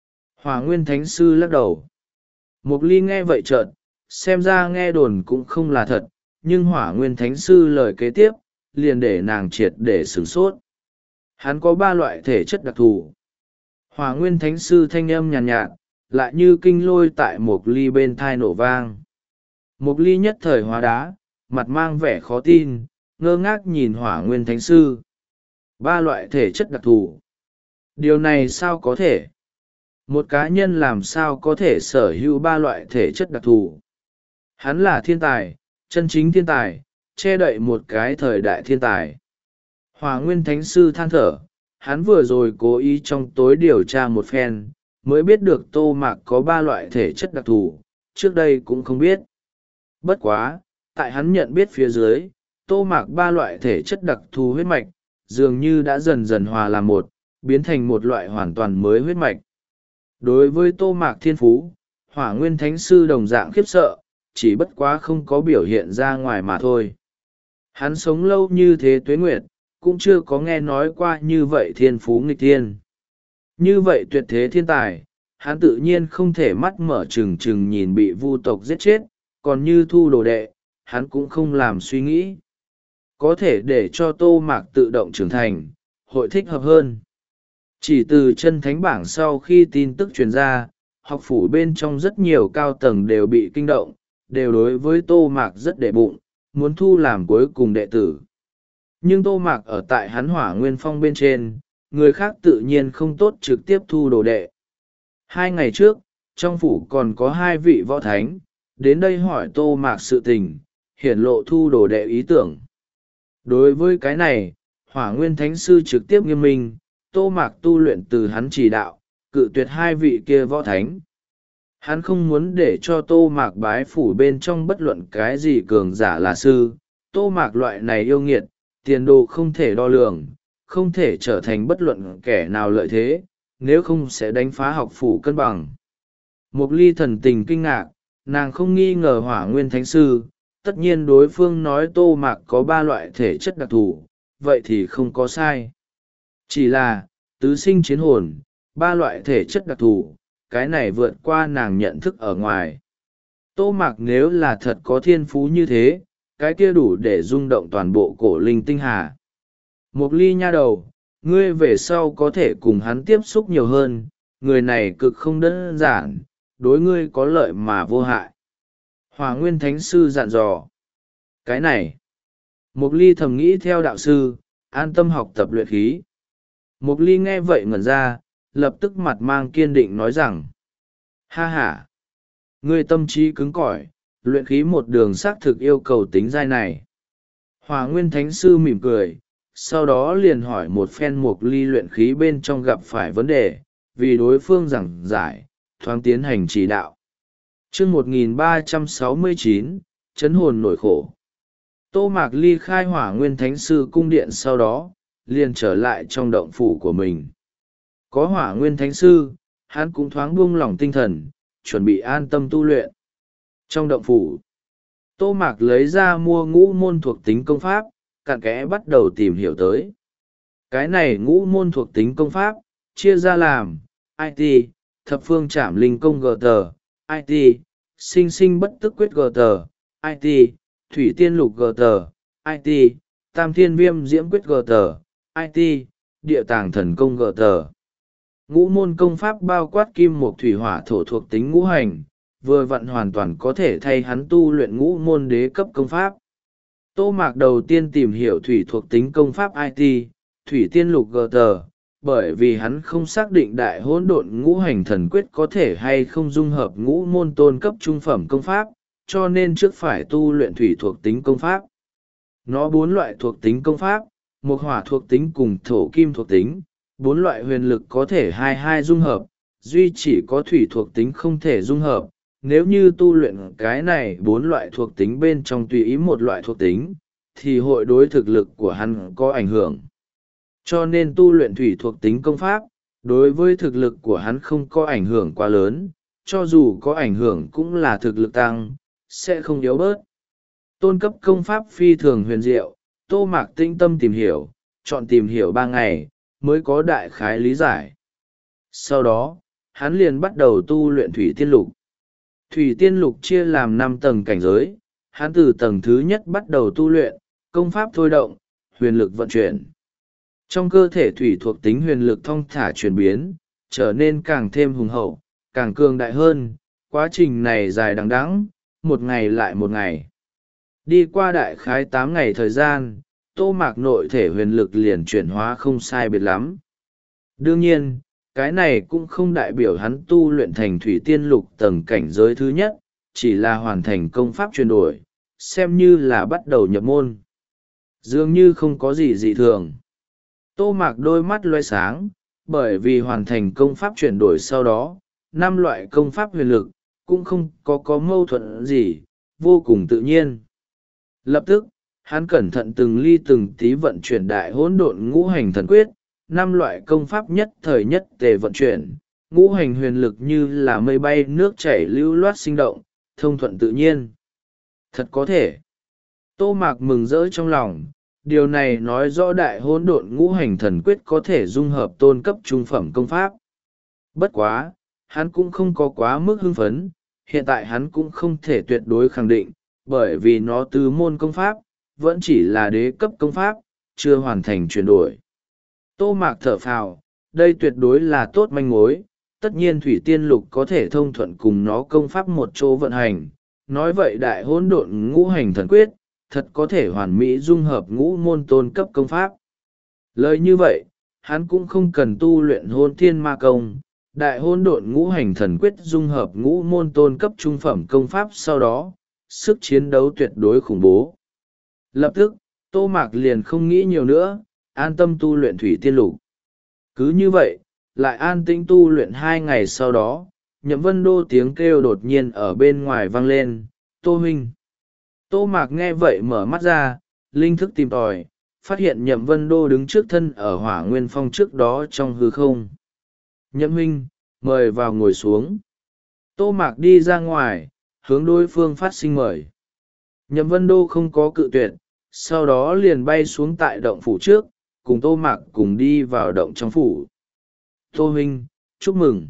Hỏa Nguyên Thánh Sư lắc đầu. Mục Ly nghe vậy chợt, xem ra nghe đồn cũng không là thật, nhưng Hỏa Nguyên Thánh Sư lời kế tiếp, liền để nàng triệt để sửng sốt. Hắn có ba loại thể chất đặc thù. Hỏa Nguyên Thánh Sư thanh âm nhàn nhạt, nhạt, lại như kinh lôi tại Mục Ly bên thai nổ vang. Mục Ly nhất thời hóa đá, mặt mang vẻ khó tin, ngơ ngác nhìn Hỏa Nguyên Thánh Sư. Ba loại thể chất đặc thù. Điều này sao có thể? Một cá nhân làm sao có thể sở hữu ba loại thể chất đặc thù? Hắn là thiên tài, chân chính thiên tài, che đậy một cái thời đại thiên tài. Hỏa Nguyên Thánh Sư than thở, hắn vừa rồi cố ý trong tối điều tra một phen, mới biết được Tô Mạc có ba loại thể chất đặc thù, trước đây cũng không biết. Bất quá, tại hắn nhận biết phía dưới, Tô Mạc ba loại thể chất đặc thù huyết mạch, dường như đã dần dần hòa làm một, biến thành một loại hoàn toàn mới huyết mạch. Đối với Tô Mạc thiên phú, Hỏa Nguyên Thánh Sư đồng dạng khiếp sợ, chỉ bất quá không có biểu hiện ra ngoài mà thôi. Hắn sống lâu như thế tuế nguyệt, cũng chưa có nghe nói qua như vậy thiên phú nghịch thiên. Như vậy tuyệt thế thiên tài, hắn tự nhiên không thể mắt mở trừng trừng nhìn bị vu tộc giết chết, còn như thu đồ đệ, hắn cũng không làm suy nghĩ. Có thể để cho Tô Mạc tự động trưởng thành, hội thích hợp hơn. Chỉ từ chân thánh bảng sau khi tin tức truyền ra, học phủ bên trong rất nhiều cao tầng đều bị kinh động, đều đối với Tô Mạc rất đệ bụng, muốn thu làm cuối cùng đệ tử. Nhưng Tô Mạc ở tại hắn Hỏa Nguyên Phong bên trên, người khác tự nhiên không tốt trực tiếp thu đồ đệ. Hai ngày trước, trong phủ còn có hai vị võ thánh, đến đây hỏi Tô Mạc sự tình, hiển lộ thu đồ đệ ý tưởng. Đối với cái này, Hỏa Nguyên Thánh Sư trực tiếp nghiêm minh, Tô Mạc tu luyện từ hắn chỉ đạo, cự tuyệt hai vị kia võ thánh. Hắn không muốn để cho Tô Mạc bái phủ bên trong bất luận cái gì cường giả là sư, Tô Mạc loại này yêu nghiệt, tiền đồ không thể đo lường, không thể trở thành bất luận kẻ nào lợi thế, nếu không sẽ đánh phá học phủ cân bằng. Mục Ly thần tình kinh ngạc, nàng không nghi ngờ Hỏa Nguyên Thánh Sư, tất nhiên đối phương nói Tô Mạc có ba loại thể chất đặc thù, vậy thì không có sai. Chỉ là, tứ sinh chiến hồn, ba loại thể chất đặc thù, cái này vượt qua nàng nhận thức ở ngoài. Tô Mạc nếu là thật có thiên phú như thế, cái kia đủ để rung động toàn bộ cổ linh tinh hà. Mục Ly nha đầu, ngươi về sau có thể cùng hắn tiếp xúc nhiều hơn, người này cực không đơn giản, đối ngươi có lợi mà vô hại. Hỏa Nguyên Thánh Sư dặn dò. Cái này, Mục Ly thầm nghĩ theo đạo sư, an tâm học tập luyện khí. Mục Ly nghe vậy ngẩn ra, lập tức mặt mang kiên định nói rằng, ha ha, ngươi tâm trí cứng cỏi, luyện khí một đường xác thực yêu cầu tính giai này. Hỏa Nguyên Thánh Sư mỉm cười, sau đó liền hỏi một phen Mục Ly luyện khí bên trong gặp phải vấn đề, vì đối phương giảng giải, thoáng tiến hành chỉ đạo. Chương một nghìn ba trăm sáu mươi chín, chấn hồn nổi khổ. Tô Mạc ly khai Hỏa Nguyên Thánh Sư cung điện sau đó, liền trở lại trong động phủ của mình. Có Hỏa Nguyên Thánh Sư, hắn cũng thoáng buông lỏng tinh thần, chuẩn bị an tâm tu luyện. Trong động phủ, Tô Mạc lấy ra mua ngũ môn thuộc tính công pháp, cặn kẽ bắt đầu tìm hiểu tới. Cái này ngũ môn thuộc tính công pháp, chia ra làm i tê, thập phương trảm linh công gờ tờ, i tê, sinh sinh bất tức quyết gờ tờ, i tê, thủy tiên lục gờ tờ, i tê, tam thiên viêm diễm quyết gờ tờ, i tê, địa tàng thần công gờ tờ. Ngũ môn công pháp bao quát kim mộc thủy hỏa thổ thuộc tính ngũ hành, vừa vặn hoàn toàn có thể thay hắn tu luyện ngũ môn đế cấp công pháp. Tô Mạc đầu tiên tìm hiểu thủy thuộc tính công pháp i tê, thủy tiên lục gờ tờ, bởi vì hắn không xác định đại hỗn độn ngũ hành thần quyết có thể hay không dung hợp ngũ môn tôn cấp trung phẩm công pháp, cho nên trước phải tu luyện thủy thuộc tính công pháp. Nó bốn loại thuộc tính công pháp, một hỏa thuộc tính cùng thổ kim thuộc tính, bốn loại huyền lực có thể hai hai dung hợp, duy chỉ có thủy thuộc tính không thể dung hợp. Nếu như tu luyện cái này bốn loại thuộc tính bên trong tùy ý một loại thuộc tính, thì hội đối thực lực của hắn có ảnh hưởng. Cho nên tu luyện thủy thuộc tính công pháp, đối với thực lực của hắn không có ảnh hưởng quá lớn, cho dù có ảnh hưởng cũng là thực lực tăng, sẽ không yếu bớt. Tôn cấp công pháp phi thường huyền diệu, Tô Mạc tĩnh tâm tìm hiểu, chọn tìm hiểu ba ngày, mới có đại khái lý giải. Sau đó, hắn liền bắt đầu tu luyện thủy tiên lục. Thủy tiên lục chia làm năm tầng cảnh giới, hắn từ tầng thứ nhất bắt đầu tu luyện, công pháp thôi động, huyền lực vận chuyển. Trong cơ thể thủy thuộc tính huyền lực thong thả chuyển biến, trở nên càng thêm hùng hậu, càng cường đại hơn. Quá trình này dài đằng đẵng, một ngày lại một ngày. Đi qua đại khái tám ngày thời gian, Tô Mạc nội thể huyền lực liền chuyển hóa không sai biệt lắm. Đương nhiên, cái này cũng không đại biểu hắn tu luyện thành thủy tiên lục tầng cảnh giới thứ nhất, chỉ là hoàn thành công pháp chuyển đổi, xem như là bắt đầu nhập môn. Dường như không có gì dị thường. Tô Mạc đôi mắt loe sáng, bởi vì hoàn thành công pháp chuyển đổi sau đó, năm loại công pháp huyền lực, cũng không có có mâu thuẫn gì, vô cùng tự nhiên. Lập tức, hắn cẩn thận từng ly từng tí vận chuyển đại hỗn độn ngũ hành thần quyết, năm loại công pháp nhất thời nhất tề vận chuyển, ngũ hành huyền lực như là mây bay nước chảy lưu loát sinh động, thông thuận tự nhiên. Thật có thể. Tô Mạc mừng rỡ trong lòng, điều này nói rõ đại hỗn độn ngũ hành thần quyết có thể dung hợp tôn cấp trung phẩm công pháp. Bất quá, hắn cũng không có quá mức hưng phấn, hiện tại hắn cũng không thể tuyệt đối khẳng định, bởi vì nó tứ môn công pháp, vẫn chỉ là đế cấp công pháp, chưa hoàn thành chuyển đổi. Tô Mạc thở phào, đây tuyệt đối là tốt manh mối, tất nhiên thủy tiên lục có thể thông thuận cùng nó công pháp một chỗ vận hành. Nói vậy đại hỗn độn ngũ hành thần quyết, thật có thể hoàn mỹ dung hợp ngũ môn tôn cấp công pháp. Lời như vậy, hắn cũng không cần tu luyện hôn thiên ma công, đại hỗn độn ngũ hành thần quyết dung hợp ngũ môn tôn cấp trung phẩm công pháp sau đó, sức chiến đấu tuyệt đối khủng bố. Lập tức, Tô Mạc liền không nghĩ nhiều nữa, an tâm tu luyện thủy tiên lục. Cứ như vậy, lại an tĩnh tu luyện hai ngày sau đó, Nhậm Vân Đô tiếng kêu đột nhiên ở bên ngoài vang lên, Tô huynh. Tô Mạc nghe vậy mở mắt ra, linh thức tìm tòi, phát hiện Nhậm Vân Đô đứng trước thân ở Hỏa Nguyên Phong trước đó trong hư không. Nhậm huynh, mời vào ngồi xuống. Tô Mạc đi ra ngoài, hướng đối phương phát sinh mời. Nhậm Vân Đô không có cự tuyệt, sau đó liền bay xuống tại động phủ trước, cùng Tô Mạc cùng đi vào động trong phủ. Tô huynh, chúc mừng.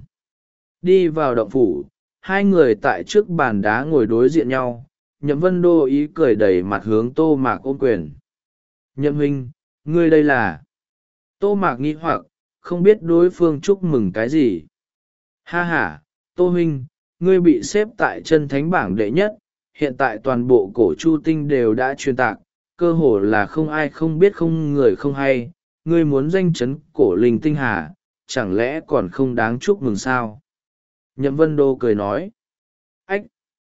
Đi vào động phủ, hai người tại trước bàn đá ngồi đối diện nhau. Nhậm Vân Đô ý cười đầy mặt hướng Tô Mạc ôm quyền. Nhậm huynh, ngươi đây là... Tô Mạc nghi hoặc, không biết đối phương chúc mừng cái gì. Ha ha, Tô huynh, ngươi bị xếp tại chân thánh bảng đệ nhất, hiện tại toàn bộ cổ chu tinh đều đã truyền tạc, cơ hồ là không ai không biết không người không hay, ngươi muốn danh chấn cổ linh tinh hà, chẳng lẽ còn không đáng chúc mừng sao? Nhậm Vân Đô cười nói. Ách!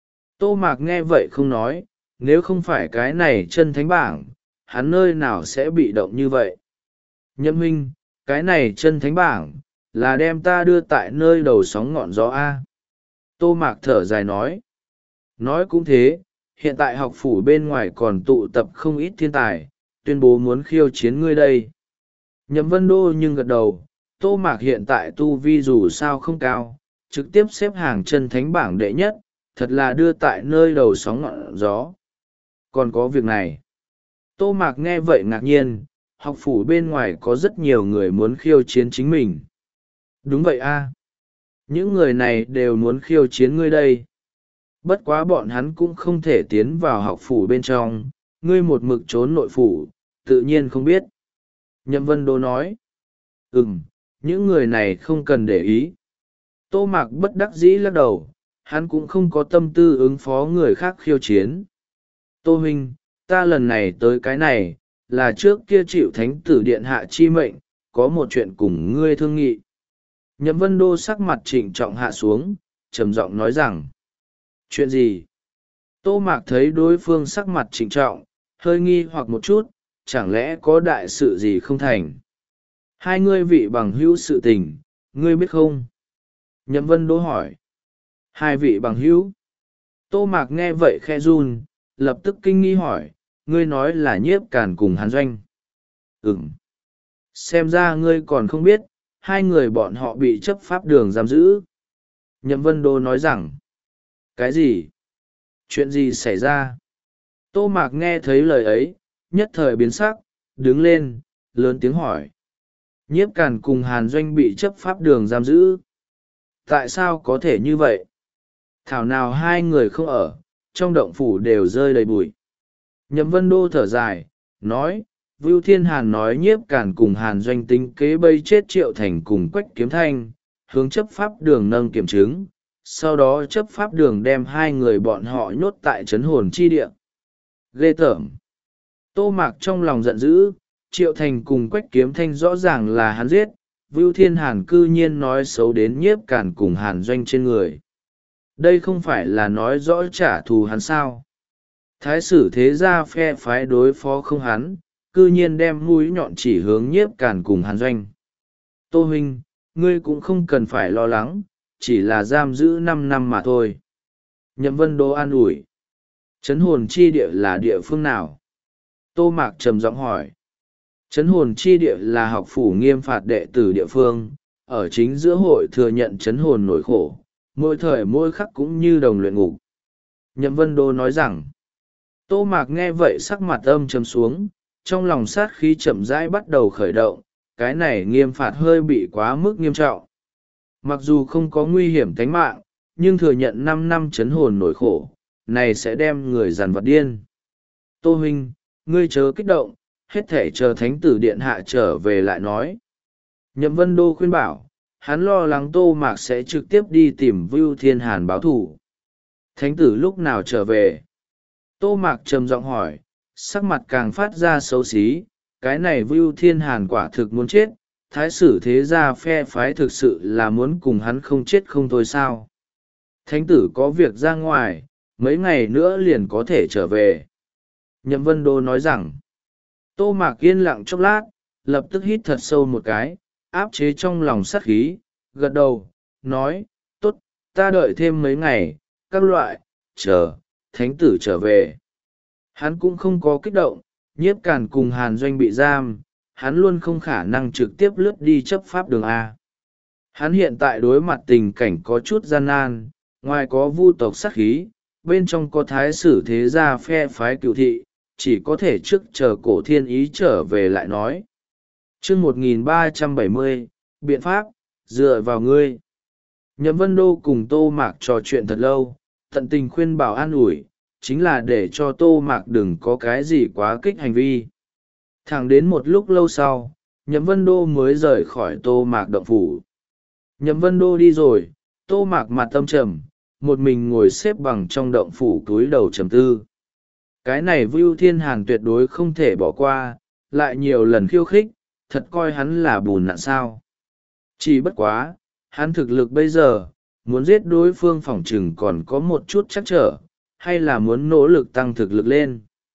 Tô Mạc nghe vậy không nói, nếu không phải cái này chân thánh bảng, hắn nơi nào sẽ bị động như vậy? Nhậm huynh, cái này chân thánh bảng, là đem ta đưa tại nơi đầu sóng ngọn gió A. Tô Mạc thở dài nói. Nói cũng thế, hiện tại học phủ bên ngoài còn tụ tập không ít thiên tài, tuyên bố muốn khiêu chiến ngươi đây. Nhậm Vân Đô nhưng gật đầu, Tô Mạc hiện tại tu vi dù sao không cao, trực tiếp xếp hàng chân thánh bảng đệ nhất, thật là đưa tại nơi đầu sóng ngọn gió. Còn có việc này. Tô Mạc nghe vậy ngạc nhiên, học phủ bên ngoài có rất nhiều người muốn khiêu chiến chính mình. Đúng vậy a, những người này đều muốn khiêu chiến ngươi đây. Bất quá bọn hắn cũng không thể tiến vào học phủ bên trong, ngươi một mực trốn nội phủ, tự nhiên không biết. Nhậm Vân Đô nói. Ừm, những người này không cần để ý. Tô Mạc bất đắc dĩ lắc đầu, hắn cũng không có tâm tư ứng phó người khác khiêu chiến. Tô huynh, ta lần này tới cái này, là trước kia chịu thánh tử điện hạ chi mệnh, có một chuyện cùng ngươi thương nghị. Nhậm Vân Đô sắc mặt trịnh trọng hạ xuống, trầm giọng nói rằng. Chuyện gì? Tô Mạc thấy đối phương sắc mặt trịnh trọng, hơi nghi hoặc một chút, chẳng lẽ có đại sự gì không thành? Hai ngươi vị bằng hữu sự tình, ngươi biết không? Nhậm Vân Đỗ hỏi. Hai vị bằng hữu. Tô Mạc nghe vậy khe run, lập tức kinh nghi hỏi, ngươi nói là Nhiếp Càn cùng Hàn Doanh. Ừm. Xem ra ngươi còn không biết, hai người bọn họ bị chấp pháp đường giam giữ. Nhậm Vân Đỗ nói rằng. Cái gì? Chuyện gì xảy ra? Tô Mạc nghe thấy lời ấy, nhất thời biến sắc, đứng lên, lớn tiếng hỏi. Nhiếp Càn cùng Hàn Doanh bị chấp pháp đường giam giữ. Tại sao có thể như vậy? Thảo nào hai người không ở, trong động phủ đều rơi đầy bụi. Nhậm Vân Đô thở dài, nói, Vưu Thiên Hàn nói Nhiếp Càn cùng Hàn Doanh tính kế bây chết Triệu Thành cùng Quách Kiếm Thanh, hướng chấp pháp đường nâng kiểm chứng, sau đó chấp pháp đường đem hai người bọn họ nhốt tại trấn hồn chi địa. Ghê tởm. Tô Mạc trong lòng giận dữ, Triệu Thành cùng Quách Kiếm Thanh rõ ràng là hắn giết, Vưu Thiên Hàn cư nhiên nói xấu đến Nhiếp Càn cùng Hàn Doanh trên người. Đây không phải là nói rõ trả thù hắn sao? Thái sử thế gia phe phái đối phó không hắn, cư nhiên đem mũi nhọn chỉ hướng Nhiếp Càn cùng Hàn Doanh. Tô huynh, ngươi cũng không cần phải lo lắng, chỉ là giam giữ năm năm mà thôi. Nhậm Vân Đỗ an ủi. Trấn hồn chi địa là địa phương nào? Tô Mạc trầm giọng hỏi. Trấn hồn chi địa là học phủ nghiêm phạt đệ tử địa phương, ở chính giữa hội thừa nhận trấn hồn nỗi khổ, mỗi thời mỗi khắc cũng như đồng luyện ngục. Nhậm Vân Đỗ nói rằng. Tô Mạc nghe vậy sắc mặt âm trầm xuống, trong lòng sát khí chậm rãi bắt đầu khởi động, cái này nghiêm phạt hơi bị quá mức nghiêm trọng. Mặc dù không có nguy hiểm tính mạng, nhưng thừa nhận năm năm trấn hồn nỗi khổ, này sẽ đem người dằn vặt điên. Tô huynh, ngươi chớ kích động, hết thể chờ thánh tử điện hạ trở về lại nói. Nhậm Vân Đô khuyên bảo, hắn lo lắng Tô Mạc sẽ trực tiếp đi tìm Vưu Thiên Hàn báo thù. Thánh tử lúc nào trở về? Tô Mạc trầm giọng hỏi, sắc mặt càng phát ra xấu xí, cái này Vưu Thiên Hàn quả thực muốn chết, thái sử thế gia phe phái thực sự là muốn cùng hắn không chết không thôi sao. Thánh tử có việc ra ngoài, mấy ngày nữa liền có thể trở về. Nhậm Vân Đô nói rằng. Tô Mạc yên lặng chốc lát, lập tức hít thật sâu một cái, áp chế trong lòng sát khí, gật đầu, nói, tốt, ta đợi thêm mấy ngày, các loại, chờ, thánh tử trở về. Hắn cũng không có kích động, Nhiếp Càn cùng Hàn Doanh bị giam, hắn luôn không khả năng trực tiếp lướt đi chấp pháp đường A. Hắn hiện tại đối mặt tình cảnh có chút gian nan, ngoài có vu tộc sát khí, bên trong có thái sử thế gia phe phái cựu thị, chỉ có thể trước chờ cổ thiên ý trở về lại nói. chương một nghìn ba trăm bảy mươi, biện pháp, dựa vào ngươi. Nhậm Vân Đô cùng Tô Mạc trò chuyện thật lâu, tận tình khuyên bảo an ủi, chính là để cho Tô Mạc đừng có cái gì quá kích hành vi. Thẳng đến một lúc lâu sau, Nhậm Vân Đô mới rời khỏi Tô Mạc động phủ. Nhậm Vân Đô đi rồi, Tô Mạc mặt tâm trầm, một mình ngồi xếp bằng trong động phủ túi đầu trầm tư. Cái này Vưu Thiên Hàn tuyệt đối không thể bỏ qua, lại nhiều lần khiêu khích, thật coi hắn là bùn nạn sao. Chỉ bất quá, hắn thực lực bây giờ, muốn giết đối phương phỏng chừng còn có một chút chắc trở, hay là muốn nỗ lực tăng thực lực lên.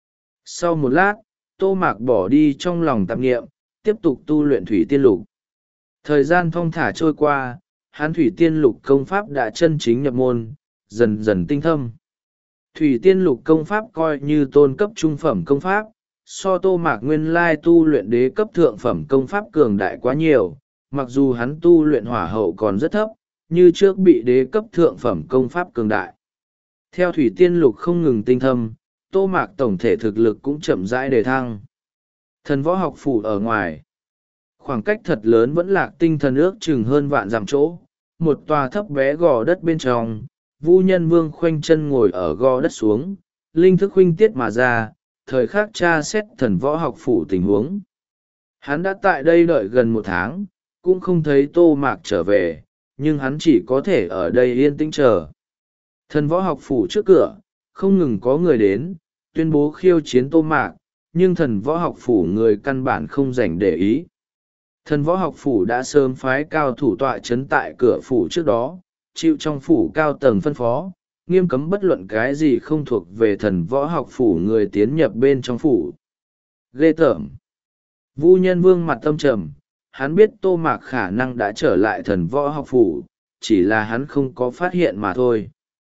Sau một lát, Tô Mạc bỏ đi trong lòng tạp nghiệm, tiếp tục tu luyện thủy tiên lục. Thời gian thong thả trôi qua, hắn thủy tiên lục công pháp đã chân chính nhập môn, dần dần tinh thâm. Thủy tiên lục công pháp coi như tôn cấp trung phẩm công pháp, so Tô Mạc nguyên lai tu luyện đế cấp thượng phẩm công pháp cường đại quá nhiều, mặc dù hắn tu luyện hỏa hậu còn rất thấp, như trước bị đế cấp thượng phẩm công pháp cường đại. Theo thủy tiên lục không ngừng tinh thâm, Tô Mạc tổng thể thực lực cũng chậm rãi đề thăng. Thần võ học phủ ở ngoài, khoảng cách thật lớn vẫn lạc tinh thần ước chừng hơn vạn dặm chỗ, một tòa thấp bé gò đất bên trong, Vu Nhân Vương khoanh chân ngồi ở gò đất xuống, linh thức huynh tiết mà ra, thời khắc tra xét thần võ học phủ tình huống. Hắn đã tại đây đợi gần một tháng, cũng không thấy Tô Mạc trở về, nhưng hắn chỉ có thể ở đây yên tĩnh chờ. Thần võ học phủ trước cửa, không ngừng có người đến, tuyên bố khiêu chiến Tô Mạc, nhưng thần võ học phủ người căn bản không dành để ý. Thần võ học phủ đã sớm phái cao thủ tọa chấn tại cửa phủ trước đó, chịu trong phủ cao tầng phân phó, nghiêm cấm bất luận cái gì không thuộc về thần võ học phủ người tiến nhập bên trong phủ. Ghê tởm. Vu Nhân Vương mặt tâm trầm, hắn biết Tô Mạc khả năng đã trở lại thần võ học phủ, chỉ là hắn không có phát hiện mà thôi.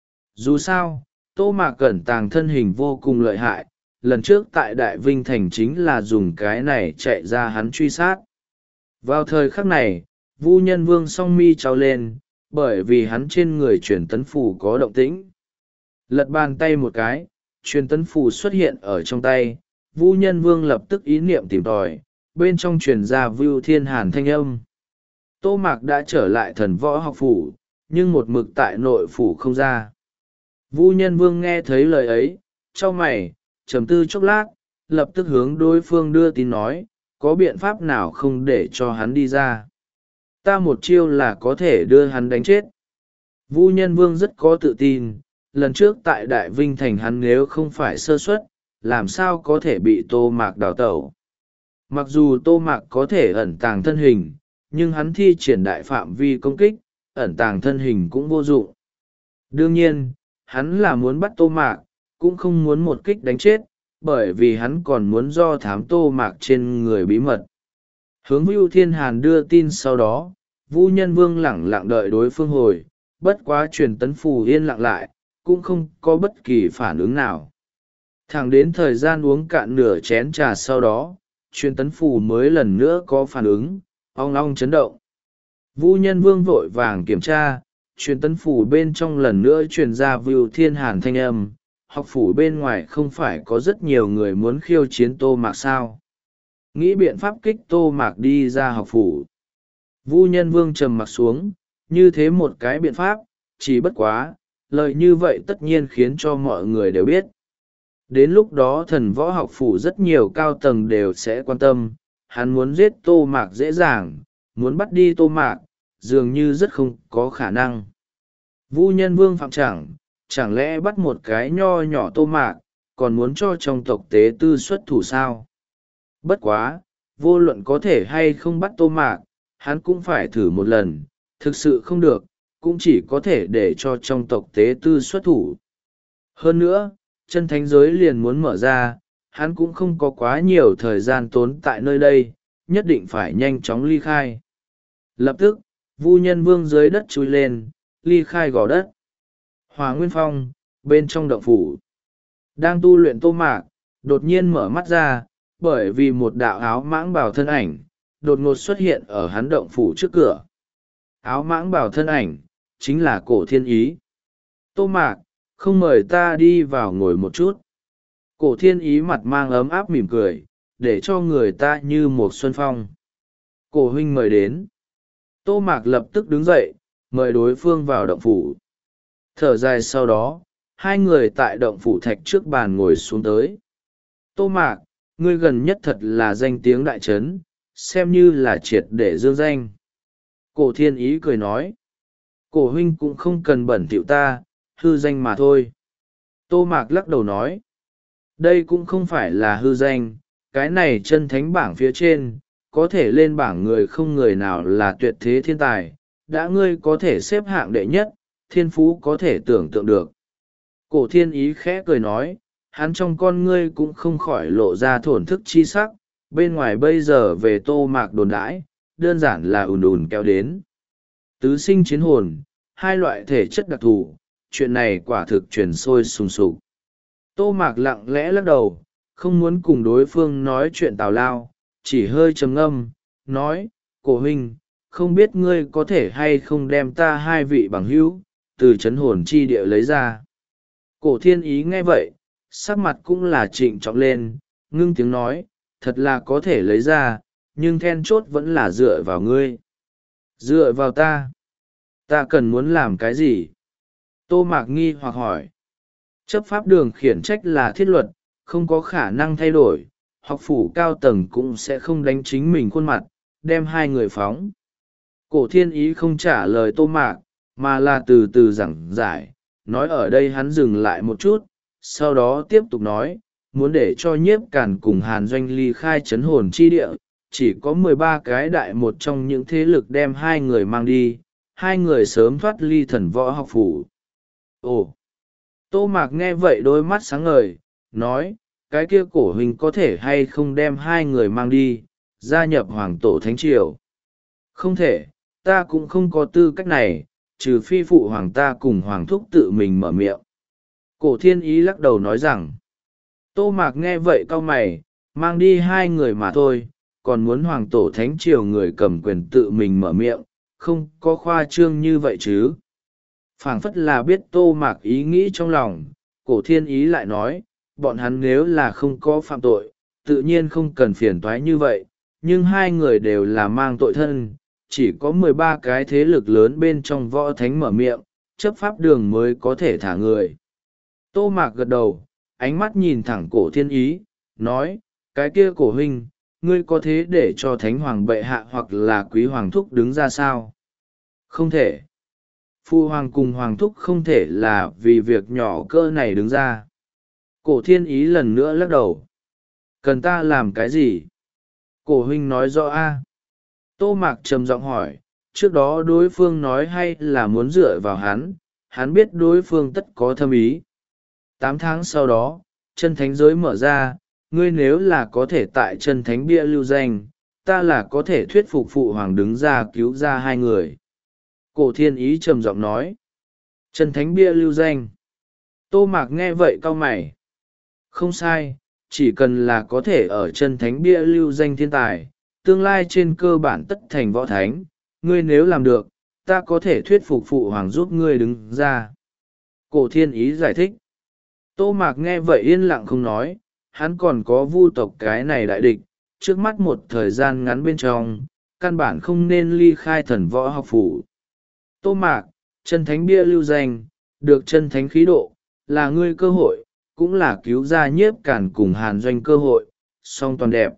Dù sao, Tô Mạc cẩn tàng thân hình vô cùng lợi hại, lần trước tại Đại Vinh Thành chính là dùng cái này chạy ra hắn truy sát. Vào thời khắc này, Vu Nhân Vương song mi trao lên, bởi vì hắn trên người truyền tấn phù có động tĩnh. Lật bàn tay một cái, truyền tấn phù xuất hiện ở trong tay, Vu Nhân Vương lập tức ý niệm tìm tòi, bên trong truyền ra Vưu Thiên Hàn thanh âm. Tô Mạc đã trở lại thần võ học phủ, nhưng một mực tại nội phủ không ra. Vu Nhân Vương nghe thấy lời ấy, chau mày, trầm tư chốc lát, lập tức hướng đối phương đưa tin nói, có biện pháp nào không để cho hắn đi ra. Ta một chiêu là có thể đưa hắn đánh chết. Vu Nhân Vương rất có tự tin, lần trước tại Đại Vinh Thành hắn nếu không phải sơ suất, làm sao có thể bị Tô Mạc đào tẩu. Mặc dù Tô Mạc có thể ẩn tàng thân hình, nhưng hắn thi triển đại phạm vi công kích, ẩn tàng thân hình cũng vô dụng. Đương nhiên, hắn là muốn bắt Tô Mạc, cũng không muốn một kích đánh chết, bởi vì hắn còn muốn do thám Tô Mạc trên người bí mật. Hướng Vưu Thiên Hàn đưa tin sau đó, Vu Nhân Vương lẳng lặng đợi đối phương hồi, bất quá truyền tấn phù yên lặng lại, cũng không có bất kỳ phản ứng nào. Thẳng đến thời gian uống cạn nửa chén trà sau đó, truyền tấn phù mới lần nữa có phản ứng, ong ong chấn động. Vu Nhân Vương vội vàng kiểm tra, truyền tấn phù bên trong lần nữa truyền ra Vưu Thiên Hàn thanh âm, học phủ bên ngoài không phải có rất nhiều người muốn khiêu chiến Tô Mạc sao. Nghĩ biện pháp kích Tô Mạc đi ra học phủ. Vu Nhân Vương trầm mặc xuống, như thế một cái biện pháp, chỉ bất quá, lời như vậy tất nhiên khiến cho mọi người đều biết. Đến lúc đó thần võ học phủ rất nhiều cao tầng đều sẽ quan tâm, hắn muốn giết Tô Mạc dễ dàng, muốn bắt đi Tô Mạc, dường như rất không có khả năng. Vu Nhân Vương phạm chẳng, chẳng lẽ bắt một cái nho nhỏ Tô Mạc, còn muốn cho trong tộc tế tư xuất thủ sao? Bất quá, vô luận có thể hay không bắt Tô Mạc, hắn cũng phải thử một lần, thực sự không được, cũng chỉ có thể để cho trong tộc tế tư xuất thủ. Hơn nữa, chân thánh giới liền muốn mở ra, hắn cũng không có quá nhiều thời gian tốn tại nơi đây, nhất định phải nhanh chóng ly khai. Lập tức, Vu Nhân Vương dưới đất chui lên, ly khai gò đất. Hòa Nguyên Phong, bên trong động phủ, đang tu luyện Tô Mạc, đột nhiên mở mắt ra, bởi vì một đạo áo mãng bào thân ảnh, đột ngột xuất hiện ở hắn động phủ trước cửa. Áo mãng bào thân ảnh, chính là Cổ Thiên Ý. Tô Mạc, không mời ta đi vào ngồi một chút. Cổ Thiên Ý mặt mang ấm áp mỉm cười, để cho người ta như một xuân phong. Cổ huynh mời đến. Tô Mạc lập tức đứng dậy, mời đối phương vào động phủ. Thở dài sau đó, hai người tại động phủ thạch trước bàn ngồi xuống tới. Tô Mạc, ngươi gần nhất thật là danh tiếng đại trấn, xem như là triệt để dương danh. Cổ Thiên Ý cười nói. Cổ huynh cũng không cần bẩn thỉu ta, hư danh mà thôi. Tô Mạc lắc đầu nói. Đây cũng không phải là hư danh, cái này chân thánh bảng phía trên, có thể lên bảng người không người nào là tuyệt thế thiên tài, đã ngươi có thể xếp hạng đệ nhất, thiên phú có thể tưởng tượng được. Cổ Thiên Ý khẽ cười nói, hắn trong con ngươi cũng không khỏi lộ ra thổn thức chi sắc, bên ngoài bây giờ về Tô Mạc đồn đãi, đơn giản là ùn ùn kéo đến. Tứ sinh chiến hồn, hai loại thể chất đặc thù, chuyện này quả thực truyền sôi sùng sục. Tô Mạc lặng lẽ lắc đầu, không muốn cùng đối phương nói chuyện tào lao, chỉ hơi trầm ngâm, nói, cổ huynh, không biết ngươi có thể hay không đem ta hai vị bằng hữu, từ chấn hồn chi địa lấy ra. Cổ Thiên Ý nghe vậy, sắc mặt cũng là trịnh trọng lên, ngưng tiếng nói, thật là có thể lấy ra, nhưng then chốt vẫn là dựa vào ngươi. Dựa vào ta? Ta cần muốn làm cái gì? Tô Mạc nghi hoặc hỏi. Chấp pháp đường khiển trách là thiết luật, không có khả năng thay đổi, học phủ cao tầng cũng sẽ không đánh chính mình khuôn mặt, đem hai người phóng. Cổ Thiên Ý không trả lời Tô Mạc, mà là từ từ giảng giải, nói ở đây hắn dừng lại một chút, sau đó tiếp tục nói, muốn để cho Nhiếp Càn cùng Hàn Doanh ly khai chấn hồn chi địa, chỉ có mười ba cái đại một trong những thế lực đem hai người mang đi, hai người sớm thoát ly thần võ học phủ. Ồ! Tô Mạc nghe vậy đôi mắt sáng ngời, nói, cái kia cổ huynh có thể hay không đem hai người mang đi, gia nhập hoàng tổ thánh triều. Không thể, ta cũng không có tư cách này, trừ phi phụ hoàng ta cùng hoàng thúc tự mình mở miệng. Cổ thiên ý lắc đầu nói rằng, Tô Mạc nghe vậy cau mày, mang đi hai người mà thôi, còn muốn hoàng tổ thánh triều người cầm quyền tự mình mở miệng, không có khoa trương như vậy chứ. Phảng phất là biết Tô Mạc ý nghĩ trong lòng, cổ thiên ý lại nói, bọn hắn nếu là không có phạm tội, tự nhiên không cần phiền toái như vậy, nhưng hai người đều là mang tội thân, chỉ có mười ba cái thế lực lớn bên trong võ thánh mở miệng, chấp pháp đường mới có thể thả người. Tô Mạc gật đầu, ánh mắt nhìn thẳng cổ thiên ý, nói, cái kia cổ huynh, ngươi có thế để cho thánh hoàng bệ hạ hoặc là quý hoàng thúc đứng ra sao? Không thể. Phu hoàng cùng hoàng thúc không thể là vì việc nhỏ cơ này đứng ra. Cổ thiên ý lần nữa lắc đầu. Cần ta làm cái gì? Cổ huynh nói rõ a. Tô Mạc trầm giọng hỏi, trước đó đối phương nói hay là muốn dựa vào hắn, hắn biết đối phương tất có thâm ý. Tám tháng sau đó, chân thánh giới mở ra, ngươi nếu là có thể tại chân thánh bia lưu danh, ta là có thể thuyết phục phụ hoàng đứng ra cứu ra hai người. Cổ thiên ý trầm giọng nói, chân thánh bia lưu danh. Tô Mạc nghe vậy cau mày. Không sai, chỉ cần là có thể ở chân thánh bia lưu danh thiên tài, tương lai trên cơ bản tất thành võ thánh, ngươi nếu làm được, ta có thể thuyết phục phụ hoàng giúp ngươi đứng ra. Cổ thiên ý giải thích. Tô Mạc nghe vậy yên lặng không nói, hắn còn có vu tộc cái này đại địch, trước mắt một thời gian ngắn bên trong, căn bản không nên ly khai thần võ học phủ. Tô Mạc, chân thánh bia lưu danh, được chân thánh khí độ, là ngươi cơ hội, cũng là cứu ra Nhiếp Cản cùng Hàn Doanh cơ hội, song toàn đẹp.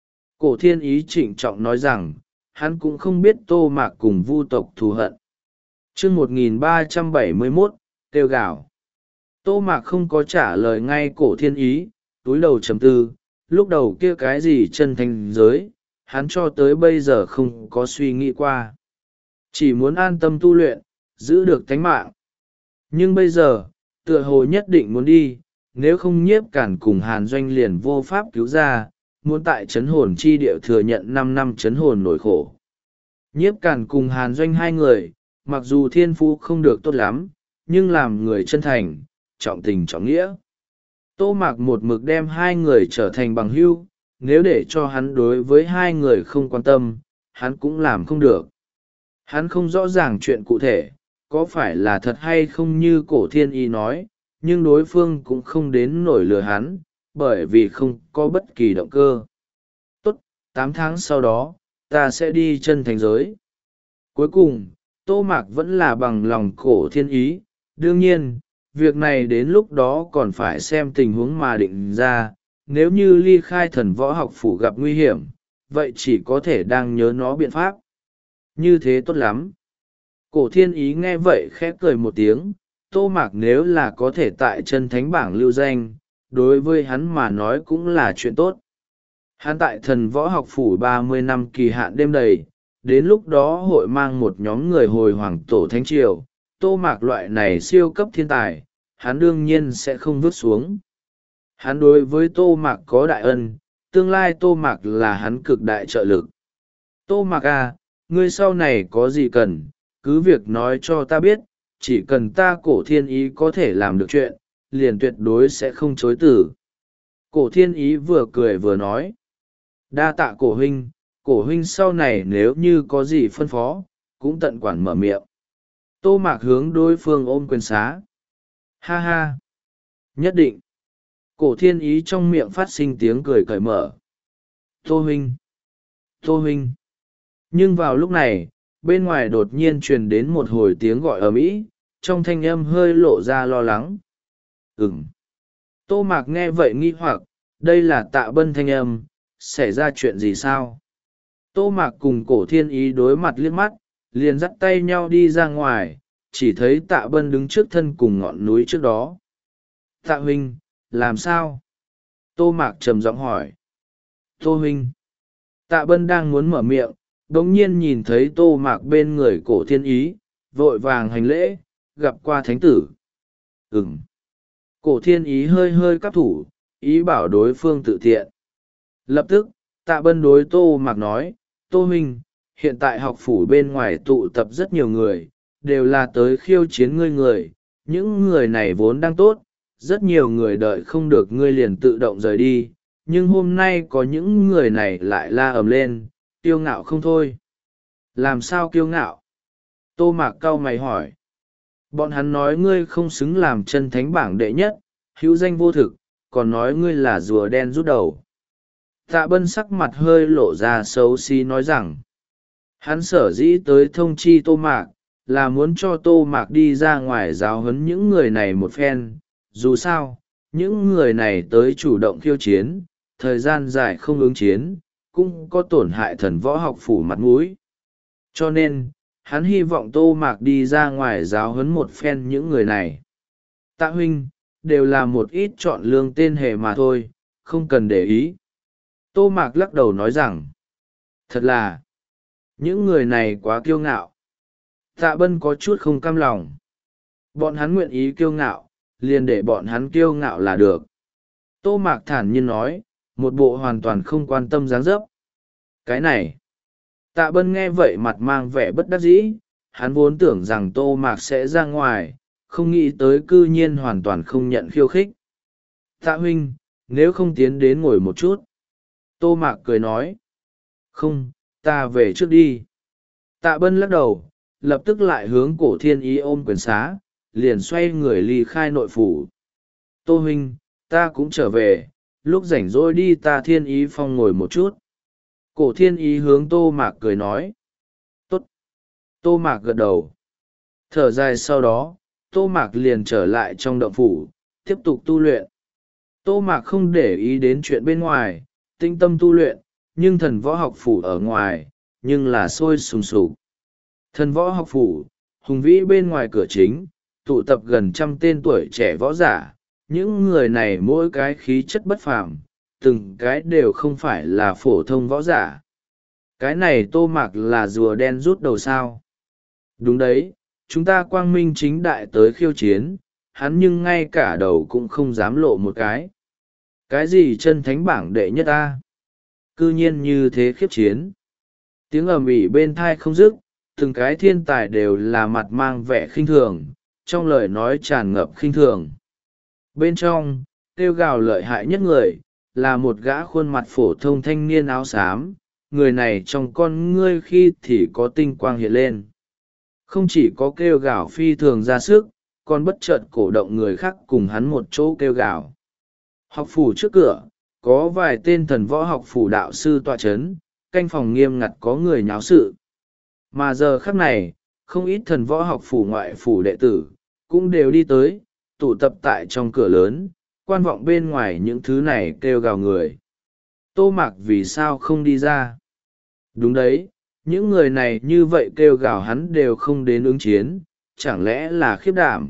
Cổ thiên ý trịnh trọng nói rằng, hắn cũng không biết Tô Mạc cùng vu tộc thù hận. chương một nghìn ba trăm bảy mươi mốt, kêu gào. Tô Mạc không có trả lời ngay cổ thiên ý, túi đầu trầm tư, lúc đầu kia cái gì chân thành giới, hắn cho tới bây giờ không có suy nghĩ qua. Chỉ muốn an tâm tu luyện, giữ được tánh mạng. Nhưng bây giờ, tựa hồ nhất định muốn đi, nếu không Nhiếp Cản cùng Hàn Doanh liền vô pháp cứu ra, muốn tại chấn hồn chi địa thừa nhận năm năm chấn hồn nổi khổ. Nhiếp Cản cùng Hàn Doanh hai người, mặc dù thiên phú không được tốt lắm, nhưng làm người chân thành, trọng tình trọng nghĩa. Tô Mạc một mực đem hai người trở thành bằng hữu, nếu để cho hắn đối với hai người không quan tâm, hắn cũng làm không được. Hắn không rõ ràng chuyện cụ thể, có phải là thật hay không như cổ thiên y nói, nhưng đối phương cũng không đến nổi lừa hắn, bởi vì không có bất kỳ động cơ. Tốt, tám tháng sau đó, ta sẽ đi chân thành giới. Cuối cùng, Tô Mạc vẫn là bằng lòng cổ thiên ý, đương nhiên, việc này đến lúc đó còn phải xem tình huống mà định ra, nếu như ly khai thần võ học phủ gặp nguy hiểm, vậy chỉ có thể đang nhớ nó biện pháp. Như thế tốt lắm. Cổ thiên ý nghe vậy khẽ cười một tiếng, Tô Mạc nếu là có thể tại chân thánh bảng lưu danh, đối với hắn mà nói cũng là chuyện tốt. Hắn tại thần võ học phủ ba mươi năm kỳ hạn đêm đầy, đến lúc đó hội mang một nhóm người hồi hoàng tổ thánh triều, Tô Mạc loại này siêu cấp thiên tài, hắn đương nhiên sẽ không vứt xuống. Hắn đối với Tô Mạc có đại ân, tương lai Tô Mạc là hắn cực đại trợ lực. Tô Mạc à, ngươi sau này có gì cần, cứ việc nói cho ta biết, chỉ cần ta cổ thiên ý có thể làm được chuyện, liền tuyệt đối sẽ không chối từ. Cổ thiên ý vừa cười vừa nói. Đa tạ cổ huynh, cổ huynh sau này nếu như có gì phân phó, cũng tận quản mở miệng. Tô Mạc hướng đối phương ôm quyền xá. Ha ha! Nhất định! Cổ thiên ý trong miệng phát sinh tiếng cười cởi mở. Tô huynh! Tô huynh! Nhưng vào lúc này, bên ngoài đột nhiên truyền đến một hồi tiếng gọi ầm ĩ, trong thanh âm hơi lộ ra lo lắng. Ừm! Tô Mạc nghe vậy nghi hoặc, đây là Tạ Bân thanh âm, xảy ra chuyện gì sao? Tô Mạc cùng cổ thiên ý đối mặt liếc mắt, liền dắt tay nhau đi ra ngoài, chỉ thấy Tạ Bân đứng trước thân cùng ngọn núi trước đó. Tạ huynh, làm sao? Tô Mạc trầm giọng hỏi. Tô huynh. Tạ Bân đang muốn mở miệng, đống nhiên nhìn thấy Tô Mạc bên người cổ thiên ý, vội vàng hành lễ, gặp qua thánh tử. Ừm. Cổ thiên ý hơi hơi cắp thủ, ý bảo đối phương tự tiện. Lập tức, Tạ Bân đối Tô Mạc nói, Tô huynh, hiện tại học phủ bên ngoài tụ tập rất nhiều người, đều là tới khiêu chiến ngươi người, những người này vốn đang tốt, rất nhiều người đợi không được ngươi liền tự động rời đi, nhưng hôm nay có những người này lại la ầm lên, kiêu ngạo không thôi. Làm sao kiêu ngạo? Tô Mạc cau mày hỏi. Bọn hắn nói ngươi không xứng làm chân thánh bảng đệ nhất, hữu danh vô thực, còn nói ngươi là rùa đen rút đầu. Tạ Bân sắc mặt hơi lộ ra xấu xí nói rằng, hắn sở dĩ tới thông chi Tô Mạc, là muốn cho Tô Mạc đi ra ngoài giáo huấn những người này một phen. Dù sao, những người này tới chủ động khiêu chiến, thời gian dài không ứng chiến, cũng có tổn hại thần võ học phủ mặt mũi. Cho nên, hắn hy vọng Tô Mạc đi ra ngoài giáo huấn một phen những người này. Tạ huynh, đều là một ít chọn lương tên hề mà thôi, không cần để ý. Tô Mạc lắc đầu nói rằng, thật là, những người này quá kiêu ngạo. Tạ Bân có chút không cam lòng. Bọn hắn nguyện ý kiêu ngạo, liền để bọn hắn kiêu ngạo là được. Tô Mạc thản nhiên nói, một bộ hoàn toàn không quan tâm dáng dấp. Cái này, Tạ Bân nghe vậy mặt mang vẻ bất đắc dĩ, hắn vốn tưởng rằng Tô Mạc sẽ ra ngoài, không nghĩ tới cư nhiên hoàn toàn không nhận khiêu khích. Tạ huynh, nếu không tiến đến ngồi một chút. Tô Mạc cười nói, không, ta về trước đi. Tạ Bân lắc đầu, lập tức lại hướng Cổ Thiên Ý ôm quyền xá, liền xoay người ly khai nội phủ. Tô huynh, ta cũng trở về, lúc rảnh rỗi đi ta Thiên Ý phong ngồi một chút. Cổ Thiên Ý hướng Tô Mạc cười nói. Tốt. Tô Mạc gật đầu. Thở dài sau đó, Tô Mạc liền trở lại trong động phủ, tiếp tục tu luyện. Tô Mạc không để ý đến chuyện bên ngoài, tinh tâm tu luyện, nhưng thần võ học phủ ở ngoài, nhưng là sôi sùng sục. Thần võ học phủ, hùng vĩ bên ngoài cửa chính, tụ tập gần trăm tên tuổi trẻ võ giả, những người này mỗi cái khí chất bất phàm, từng cái đều không phải là phổ thông võ giả. Cái này Tô Mạc là rùa đen rút đầu sao? Đúng đấy, chúng ta quang minh chính đại tới khiêu chiến, hắn nhưng ngay cả đầu cũng không dám lộ một cái. Cái gì chân thánh bảng đệ nhất ta? Cư nhiên như thế khiếp chiến. Tiếng ầm ĩ bên thai không dứt, từng cái thiên tài đều là mặt mang vẻ khinh thường, trong lời nói tràn ngập khinh thường. Bên trong, kêu gào lợi hại nhất người, là một gã khuôn mặt phổ thông thanh niên áo xám, người này trong con ngươi khi thì có tinh quang hiện lên. Không chỉ có kêu gào phi thường ra sức, còn bất chợt cổ động người khác cùng hắn một chỗ kêu gào. Học phủ trước cửa, có vài tên thần võ học phủ đạo sư tọa chấn, canh phòng nghiêm ngặt có người nháo sự. Mà giờ khắc này, không ít thần võ học phủ ngoại phủ đệ tử, cũng đều đi tới, tụ tập tại trong cửa lớn, quan vọng bên ngoài những thứ này kêu gào người. Tô Mạc vì sao không đi ra? Đúng đấy, những người này như vậy kêu gào hắn đều không đến ứng chiến, chẳng lẽ là khiếp đảm?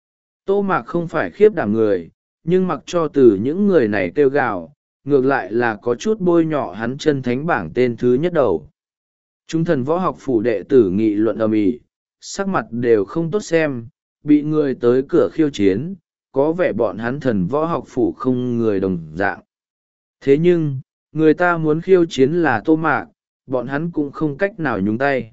Tô Mạc không phải khiếp đảm người, nhưng mặc cho từ những người này kêu gào, ngược lại là có chút bôi nhọ hắn chân thánh bảng tên thứ nhất đầu. Chúng thần võ học phủ đệ tử nghị luận ầm ĩ, sắc mặt đều không tốt xem, bị người tới cửa khiêu chiến, có vẻ bọn hắn thần võ học phủ không người đồng dạng. Thế nhưng, người ta muốn khiêu chiến là Tô Mạc, bọn hắn cũng không cách nào nhúng tay.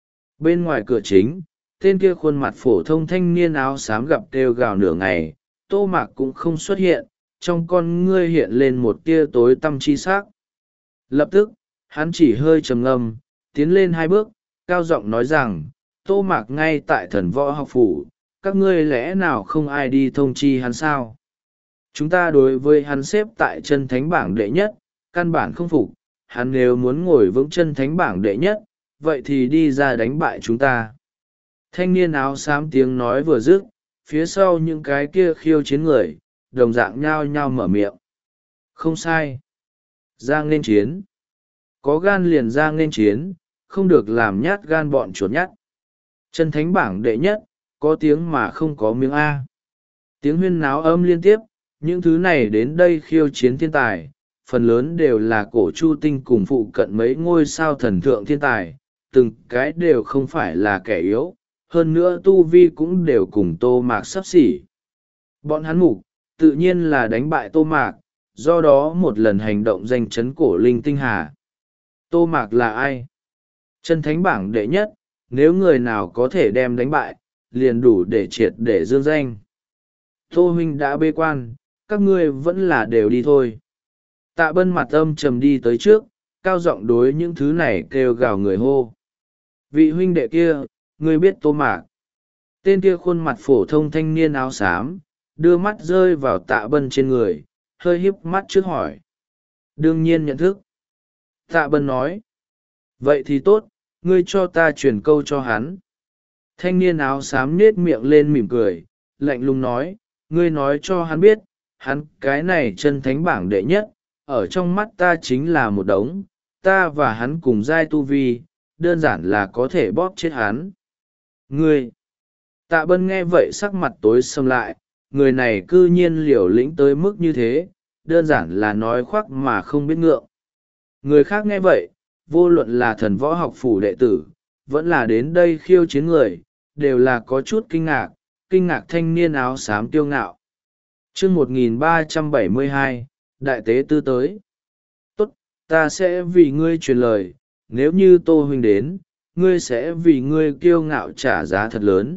Bên ngoài cửa chính, tên kia khuôn mặt phổ thông thanh niên áo xám gặp kêu gào nửa ngày, Tô Mạc cũng không xuất hiện, trong con ngươi hiện lên một tia tối tăm chi sắc. Lập tức, hắn chỉ hơi trầm ngâm, tiến lên hai bước, cao giọng nói rằng, Tô Mạc ngay tại thần võ học phủ, các ngươi lẽ nào không ai đi thông chi hắn sao? Chúng ta đối với hắn xếp tại chân thánh bảng đệ nhất, căn bản không phục, hắn nếu muốn ngồi vững chân thánh bảng đệ nhất, vậy thì đi ra đánh bại chúng ta. Thanh niên áo xám tiếng nói vừa dứt, phía sau những cái kia khiêu chiến người, đồng dạng nhao nhao mở miệng. Không sai. Ra nghênh chiến. Có gan liền ra nghênh chiến, không được làm nhát gan bọn chuột nhát. Chân thánh bảng đệ nhất, có tiếng mà không có miếng A. Tiếng huyên náo âm liên tiếp, những thứ này đến đây khiêu chiến thiên tài, phần lớn đều là cổ chu tinh cùng phụ cận mấy ngôi sao thần thượng thiên tài, từng cái đều không phải là kẻ yếu, hơn nữa tu vi cũng đều cùng Tô Mạc sắp xỉ. Bọn hắn mục, tự nhiên là đánh bại Tô Mạc, do đó một lần hành động danh chấn cổ linh tinh hà. Tô Mạc là ai? Chân thánh bảng đệ nhất, nếu người nào có thể đem đánh bại, liền đủ để triệt để dương danh. Tô huynh đã bê quan, các ngươi vẫn là đều đi thôi. Tạ Bân mặt âm trầm đi tới trước, cao giọng đối những thứ này kêu gào người hô. Vị huynh đệ kia, ngươi biết Tô Mạc? Tên kia khuôn mặt phổ thông thanh niên áo xám, đưa mắt rơi vào Tạ Bân trên người, hơi híp mắt trước hỏi. Đương nhiên nhận thức. Tạ Bân nói. Vậy thì tốt, ngươi cho ta truyền câu cho hắn. Thanh niên áo xám nết miệng lên mỉm cười, lạnh lùng nói, ngươi nói cho hắn biết, hắn cái này chân thánh bảng đệ nhất, ở trong mắt ta chính là một đống, ta và hắn cùng giai tu vi, đơn giản là có thể bóp chết hắn. Ngươi! Tạ Bân nghe vậy sắc mặt tối sầm lại, người này cư nhiên liều lĩnh tới mức như thế, đơn giản là nói khoác mà không biết ngượng. Người khác nghe vậy, vô luận là thần võ học phủ đệ tử, vẫn là đến đây khiêu chiến người, đều là có chút kinh ngạc, kinh ngạc thanh niên áo xám kiêu ngạo. chương một nghìn ba trăm bảy mươi hai, Đại tế tư tới. Tốt, ta sẽ vì ngươi truyền lời, nếu như Tô huynh đến, ngươi sẽ vì ngươi kiêu ngạo trả giá thật lớn.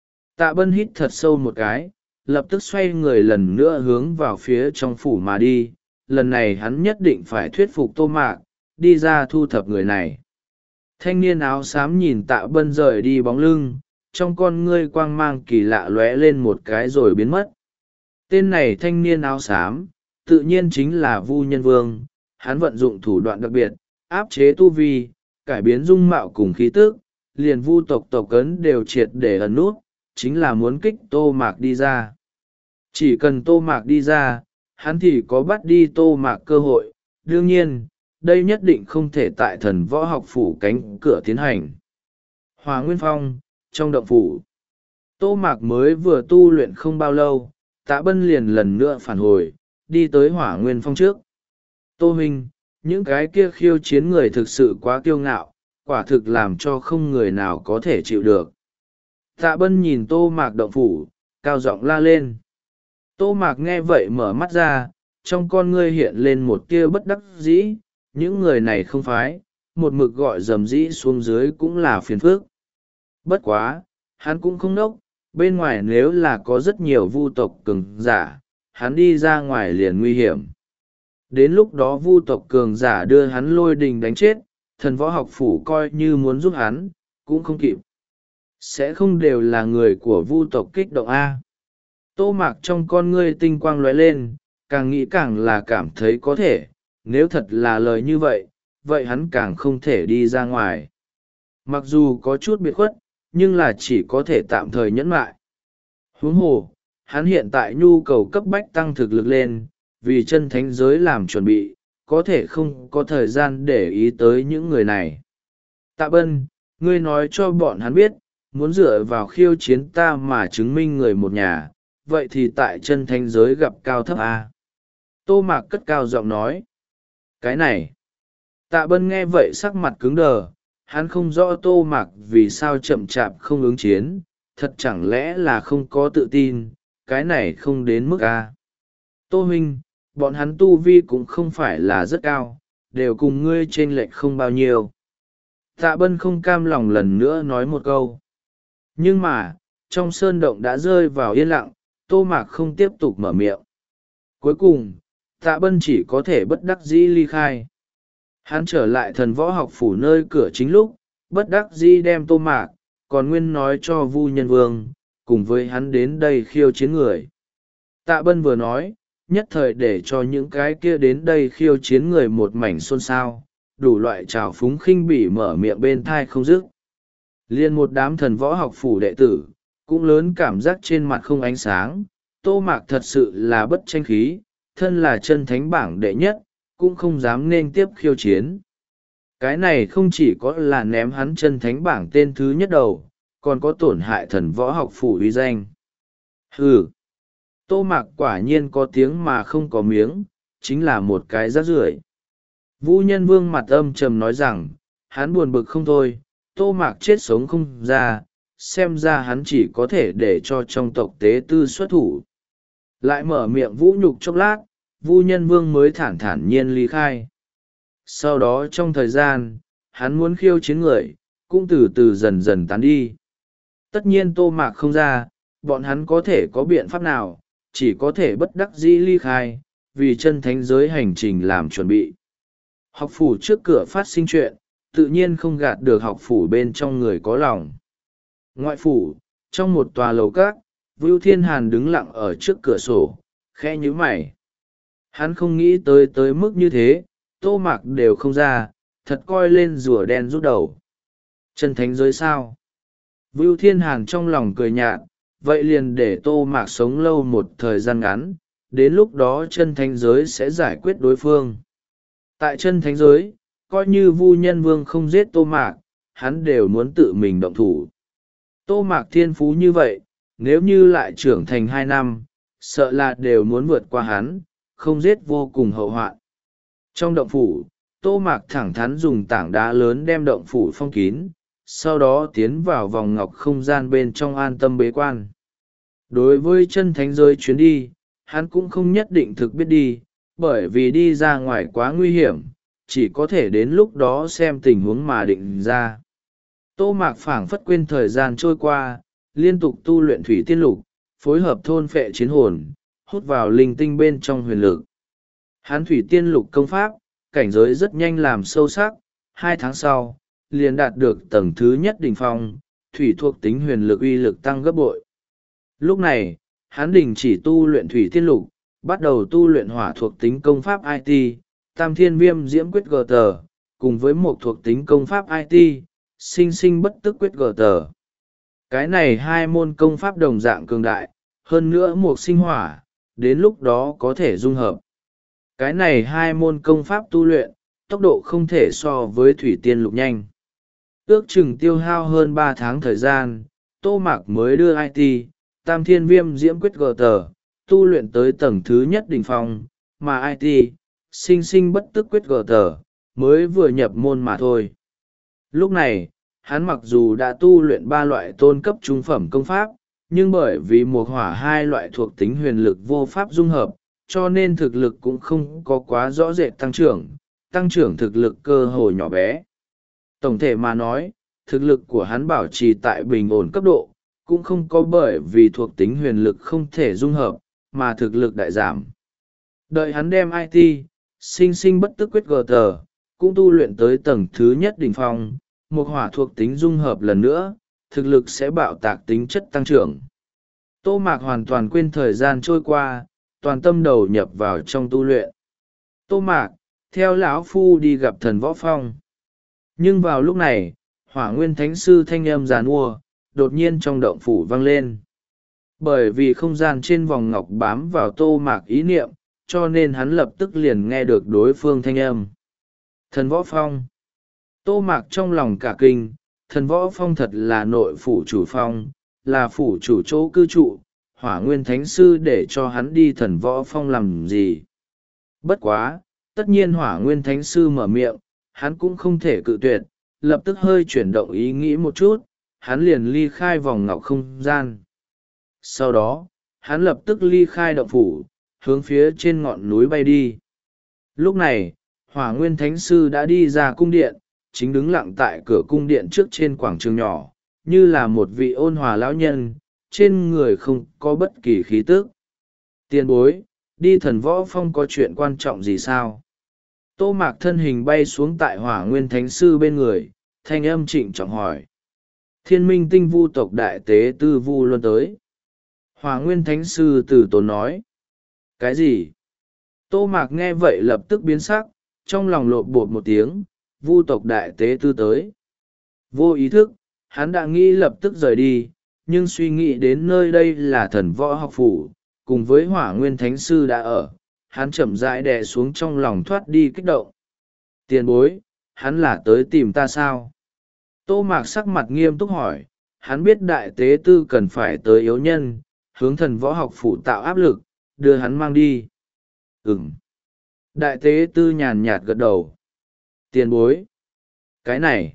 Tạ Bân hít thật sâu một cái, lập tức xoay người lần nữa hướng vào phía trong phủ mà đi, lần này hắn nhất định phải thuyết phục Tô Mạc, đi ra thu thập người này. Thanh niên áo xám nhìn Tạ Bân rời đi bóng lưng, trong con ngươi quang mang kỳ lạ lóe lên một cái rồi biến mất. Tên này thanh niên áo xám, tự nhiên chính là Vu Nhân Vương, hắn vận dụng thủ đoạn đặc biệt, áp chế tu vi, cải biến dung mạo cùng khí tức, liền Vu tộc tộc ấn đều triệt để ẩn nút, chính là muốn kích Tô Mạc đi ra. Chỉ cần Tô Mạc đi ra, hắn thì có bắt đi Tô Mạc cơ hội, đương nhiên, đây nhất định không thể tại thần võ học phủ cánh cửa tiến hành. Hòa Nguyên Phong, trong động phủ, Tô Mạc mới vừa tu luyện không bao lâu, Tạ Bân liền lần nữa phản hồi, đi tới Hỏa Nguyên Phong trước. Tô huynh, những cái kia khiêu chiến người thực sự quá kiêu ngạo, quả thực làm cho không người nào có thể chịu được. Tạ Bân nhìn Tô Mạc động phủ, cao giọng la lên. Tô Mạc nghe vậy mở mắt ra, trong con ngươi hiện lên một tia bất đắc dĩ, những người này không phái, một mực gọi dầm dĩ xuống dưới cũng là phiền phức. Bất quá, hắn cũng không nốc, bên ngoài nếu là có rất nhiều vu tộc cường giả, hắn đi ra ngoài liền nguy hiểm. Đến lúc đó vu tộc cường giả đưa hắn lôi đình đánh chết, thần võ học phủ coi như muốn giúp hắn, cũng không kịp. Sẽ không đều là người của vu tộc kích động A. Tô Mạc trong con ngươi tinh quang lóe lên, càng nghĩ càng là cảm thấy có thể, nếu thật là lời như vậy, vậy hắn càng không thể đi ra ngoài. Mặc dù có chút biệt khuất, nhưng là chỉ có thể tạm thời nhẫn lại. Huống hồ, hắn hiện tại nhu cầu cấp bách tăng thực lực lên, vì chân thánh giới làm chuẩn bị, có thể không có thời gian để ý tới những người này. Tạ Bân, ngươi nói cho bọn hắn biết, muốn dựa vào khiêu chiến ta mà chứng minh người một nhà, vậy thì tại chân thánh giới gặp cao thấp A. Tô Mạc cất cao giọng nói. Cái này. Tạ Bân nghe vậy sắc mặt cứng đờ, hắn không rõ Tô Mạc vì sao chậm chạp không ứng chiến, thật chẳng lẽ là không có tự tin, cái này không đến mức A. Tô huynh, bọn hắn tu vi cũng không phải là rất cao, đều cùng ngươi chênh lệch không bao nhiêu. Tạ Bân không cam lòng lần nữa nói một câu. Nhưng mà, trong sơn động đã rơi vào yên lặng, Tô Mạc không tiếp tục mở miệng. Cuối cùng, Tạ Bân chỉ có thể bất đắc dĩ ly khai. Hắn trở lại thần võ học phủ nơi cửa chính lúc, bất đắc dĩ đem Tô Mạc, còn nguyên nói cho Vu Nhân Vương, cùng với hắn đến đây khiêu chiến người. Tạ Bân vừa nói, nhất thời để cho những cái kia đến đây khiêu chiến người một mảnh xôn xao, đủ loại trào phúng khinh bỉ mở miệng bên thai không dứt. Liên một đám thần võ học phủ đệ tử, cũng lớn cảm giác trên mặt không ánh sáng, Tô Mạc thật sự là bất tranh khí, thân là chân thánh bảng đệ nhất, cũng không dám nên tiếp khiêu chiến. Cái này không chỉ có là ném hắn chân thánh bảng tên thứ nhất đầu, còn có tổn hại thần võ học phủ uy danh. Hừ! Tô Mạc quả nhiên có tiếng mà không có miếng, chính là một cái rác rưởi. Vũ Nhân Vương mặt âm trầm nói rằng, hắn buồn bực không thôi, Tô Mạc chết sống không ra, xem ra hắn chỉ có thể để cho trong tộc tế tư xuất thủ. Lại mở miệng vũ nhục chốc lát, Vu Nhân Vương mới thản thản nhiên ly khai. Sau đó trong thời gian, hắn muốn khiêu chiến người cũng từ từ dần dần tán đi. Tất nhiên Tô Mạc không ra, bọn hắn có thể có biện pháp nào, chỉ có thể bất đắc dĩ ly khai, vì chân thánh giới hành trình làm chuẩn bị. Học phủ trước cửa phát sinh chuyện, tự nhiên không gạt được học phủ bên trong người có lòng. Ngoại phủ, trong một tòa lầu các, Vưu Thiên Hàn đứng lặng ở trước cửa sổ, khẽ nhíu mày. Hắn không nghĩ tới tới mức như thế, Tô Mạc đều không ra, thật coi lên rùa đen rút đầu. Chân thánh giới sao? Vưu Thiên Hàn trong lòng cười nhạt, vậy liền để Tô Mạc sống lâu một thời gian ngắn, đến lúc đó chân thánh giới sẽ giải quyết đối phương. Tại chân thánh giới, coi như Vu Nhân Vương không giết Tô Mạc, hắn đều muốn tự mình động thủ. Tô Mạc thiên phú như vậy, nếu như lại trưởng thành hai năm, sợ là đều muốn vượt qua hắn, không giết vô cùng hậu hoạn. Trong động phủ, Tô Mạc thẳng thắn dùng tảng đá lớn đem động phủ phong kín, sau đó tiến vào vòng ngọc không gian bên trong an tâm bế quan. Đối với chân thánh giới chuyến đi, hắn cũng không nhất định thực biết đi, bởi vì đi ra ngoài quá nguy hiểm, chỉ có thể đến lúc đó xem tình huống mà định ra. Tô Mạc phảng phất quên thời gian trôi qua, liên tục tu luyện thủy tiên lục, phối hợp thôn phệ chiến hồn, hút vào linh tinh bên trong huyền lực. Hán thủy tiên lục công pháp, cảnh giới rất nhanh làm sâu sắc, hai tháng sau, liền đạt được tầng thứ nhất đỉnh phong, thủy thuộc tính huyền lực uy lực tăng gấp bội. Lúc này, hắn đình chỉ tu luyện thủy tiên lục, bắt đầu tu luyện hỏa thuộc tính công pháp i tê, tam thiên viêm diễm quyết gờ tờ, cùng với một thuộc tính công pháp i tê, sinh sinh bất tức quyết gờ tờ. Cái này hai môn công pháp đồng dạng cường đại, hơn nữa một sinh hỏa, đến lúc đó có thể dung hợp. Cái này hai môn công pháp tu luyện, tốc độ không thể so với thủy tiên lục nhanh. Ước chừng tiêu hao hơn ba tháng thời gian, Tô Mạc mới đưa i tê, tam thiên viêm diễm quyết gờ tờ, tu luyện tới tầng thứ nhất đỉnh phong, mà i tê, sinh sinh bất tức quyết gờ tờ, mới vừa nhập môn mà thôi. Lúc này, hắn mặc dù đã tu luyện ba loại tôn cấp trung phẩm công pháp, nhưng bởi vì một hỏa hai loại thuộc tính huyền lực vô pháp dung hợp, cho nên thực lực cũng không có quá rõ rệt tăng trưởng, tăng trưởng thực lực cơ hồ nhỏ bé. Tổng thể mà nói, thực lực của hắn bảo trì tại bình ổn cấp độ, cũng không có bởi vì thuộc tính huyền lực không thể dung hợp, mà thực lực đại giảm. Đợi hắn đem i tê, sinh sinh bất tức quyết gờ tờ, cũng tu luyện tới tầng thứ nhất đỉnh phong, một hỏa thuộc tính dung hợp lần nữa, thực lực sẽ bạo tạc tính chất tăng trưởng. Tô Mạc hoàn toàn quên thời gian trôi qua, toàn tâm đầu nhập vào trong tu luyện. Tô Mạc, theo lão phu đi gặp thần Võ Phong. Nhưng vào lúc này, Hỏa Nguyên Thánh Sư thanh âm giàn mua, đột nhiên trong động phủ vang lên. Bởi vì không gian trên vòng ngọc bám vào Tô Mạc ý niệm, cho nên hắn lập tức liền nghe được đối phương thanh âm. Thần Võ Phong. Tô Mạc trong lòng cả kinh, thần Võ Phong thật là nội phủ chủ phong, là phủ chủ chỗ cư trụ, Hỏa Nguyên Thánh Sư để cho hắn đi thần Võ Phong làm gì. Bất quá, tất nhiên Hỏa Nguyên Thánh Sư mở miệng, hắn cũng không thể cự tuyệt, lập tức hơi chuyển động ý nghĩ một chút, hắn liền ly khai vòng ngọc không gian. Sau đó, hắn lập tức ly khai động phủ, hướng phía trên ngọn núi bay đi. Lúc này, Hỏa Nguyên Thánh Sư đã đi ra cung điện, chính đứng lặng tại cửa cung điện trước trên quảng trường nhỏ, như là một vị ôn hòa lão nhân, trên người không có bất kỳ khí tức. Tiền bối, đi thần Võ Phong có chuyện quan trọng gì sao? Tô Mạc thân hình bay xuống tại Hỏa Nguyên Thánh Sư bên người, thanh âm trịnh trọng hỏi. Thiên Minh Tinh Vu tộc đại tế tư Vu Luân tới. Hỏa Nguyên Thánh Sư từ tốn nói. Cái gì? Tô Mạc nghe vậy lập tức biến sắc, trong lòng lộn bột một tiếng, Vu tộc đại tế tư tới. Vô ý thức, hắn đã nghĩ lập tức rời đi, nhưng suy nghĩ đến nơi đây là thần võ học phủ, cùng với Hỏa Nguyên Thánh Sư đã ở, hắn chậm rãi đè xuống trong lòng thoát đi kích động. Tiền bối, hắn là tới tìm ta sao? Tô Mạc sắc mặt nghiêm túc hỏi, hắn biết đại tế tư cần phải tới yếu nhân, hướng thần võ học phủ tạo áp lực, đưa hắn mang đi. Ừm. Đại tế tư nhàn nhạt gật đầu. Tiền bối. Cái này.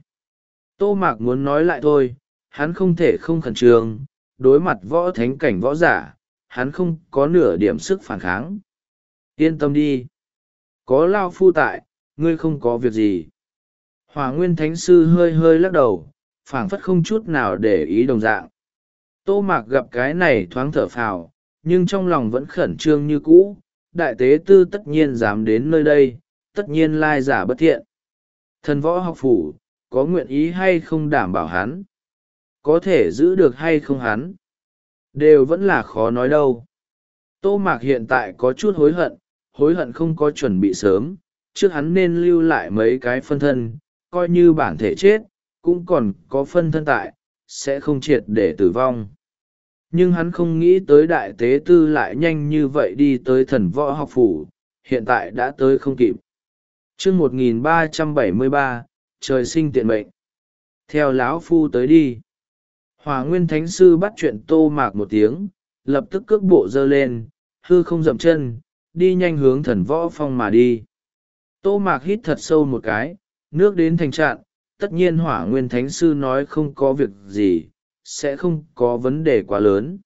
Tô Mạc muốn nói lại thôi, hắn không thể không khẩn trương, đối mặt võ thánh cảnh võ giả, hắn không có nửa điểm sức phản kháng. Yên tâm đi. Có Lao Phu tại, ngươi không có việc gì. Hỏa Nguyên Thánh Sư hơi hơi lắc đầu, phảng phất không chút nào để ý đồng dạng. Tô Mạc gặp cái này thoáng thở phào, nhưng trong lòng vẫn khẩn trương như cũ. Đại tế tư tất nhiên dám đến nơi đây, tất nhiên lai giả bất thiện. Thần võ học phủ, có nguyện ý hay không đảm bảo hắn? Có thể giữ được hay không hắn? Đều vẫn là khó nói đâu. Tô Mạc hiện tại có chút hối hận, hối hận không có chuẩn bị sớm, trước hắn nên lưu lại mấy cái phân thân, coi như bản thể chết, cũng còn có phân thân tại, sẽ không triệt để tử vong. Nhưng hắn không nghĩ tới đại tế tư lại nhanh như vậy đi tới thần võ học phủ, hiện tại đã tới không kịp. chương một nghìn ba trăm bảy mươi ba, trời sinh tiện mệnh. Theo lão phu tới đi. Hỏa Nguyên Thánh Sư bắt chuyện Tô Mạc một tiếng, lập tức cước bộ dơ lên, hư không dậm chân, đi nhanh hướng thần võ phong mà đi. Tô Mạc hít thật sâu một cái, nước đến thành trạng, tất nhiên Hỏa Nguyên Thánh Sư nói không có việc gì, sẽ không có vấn đề quá lớn.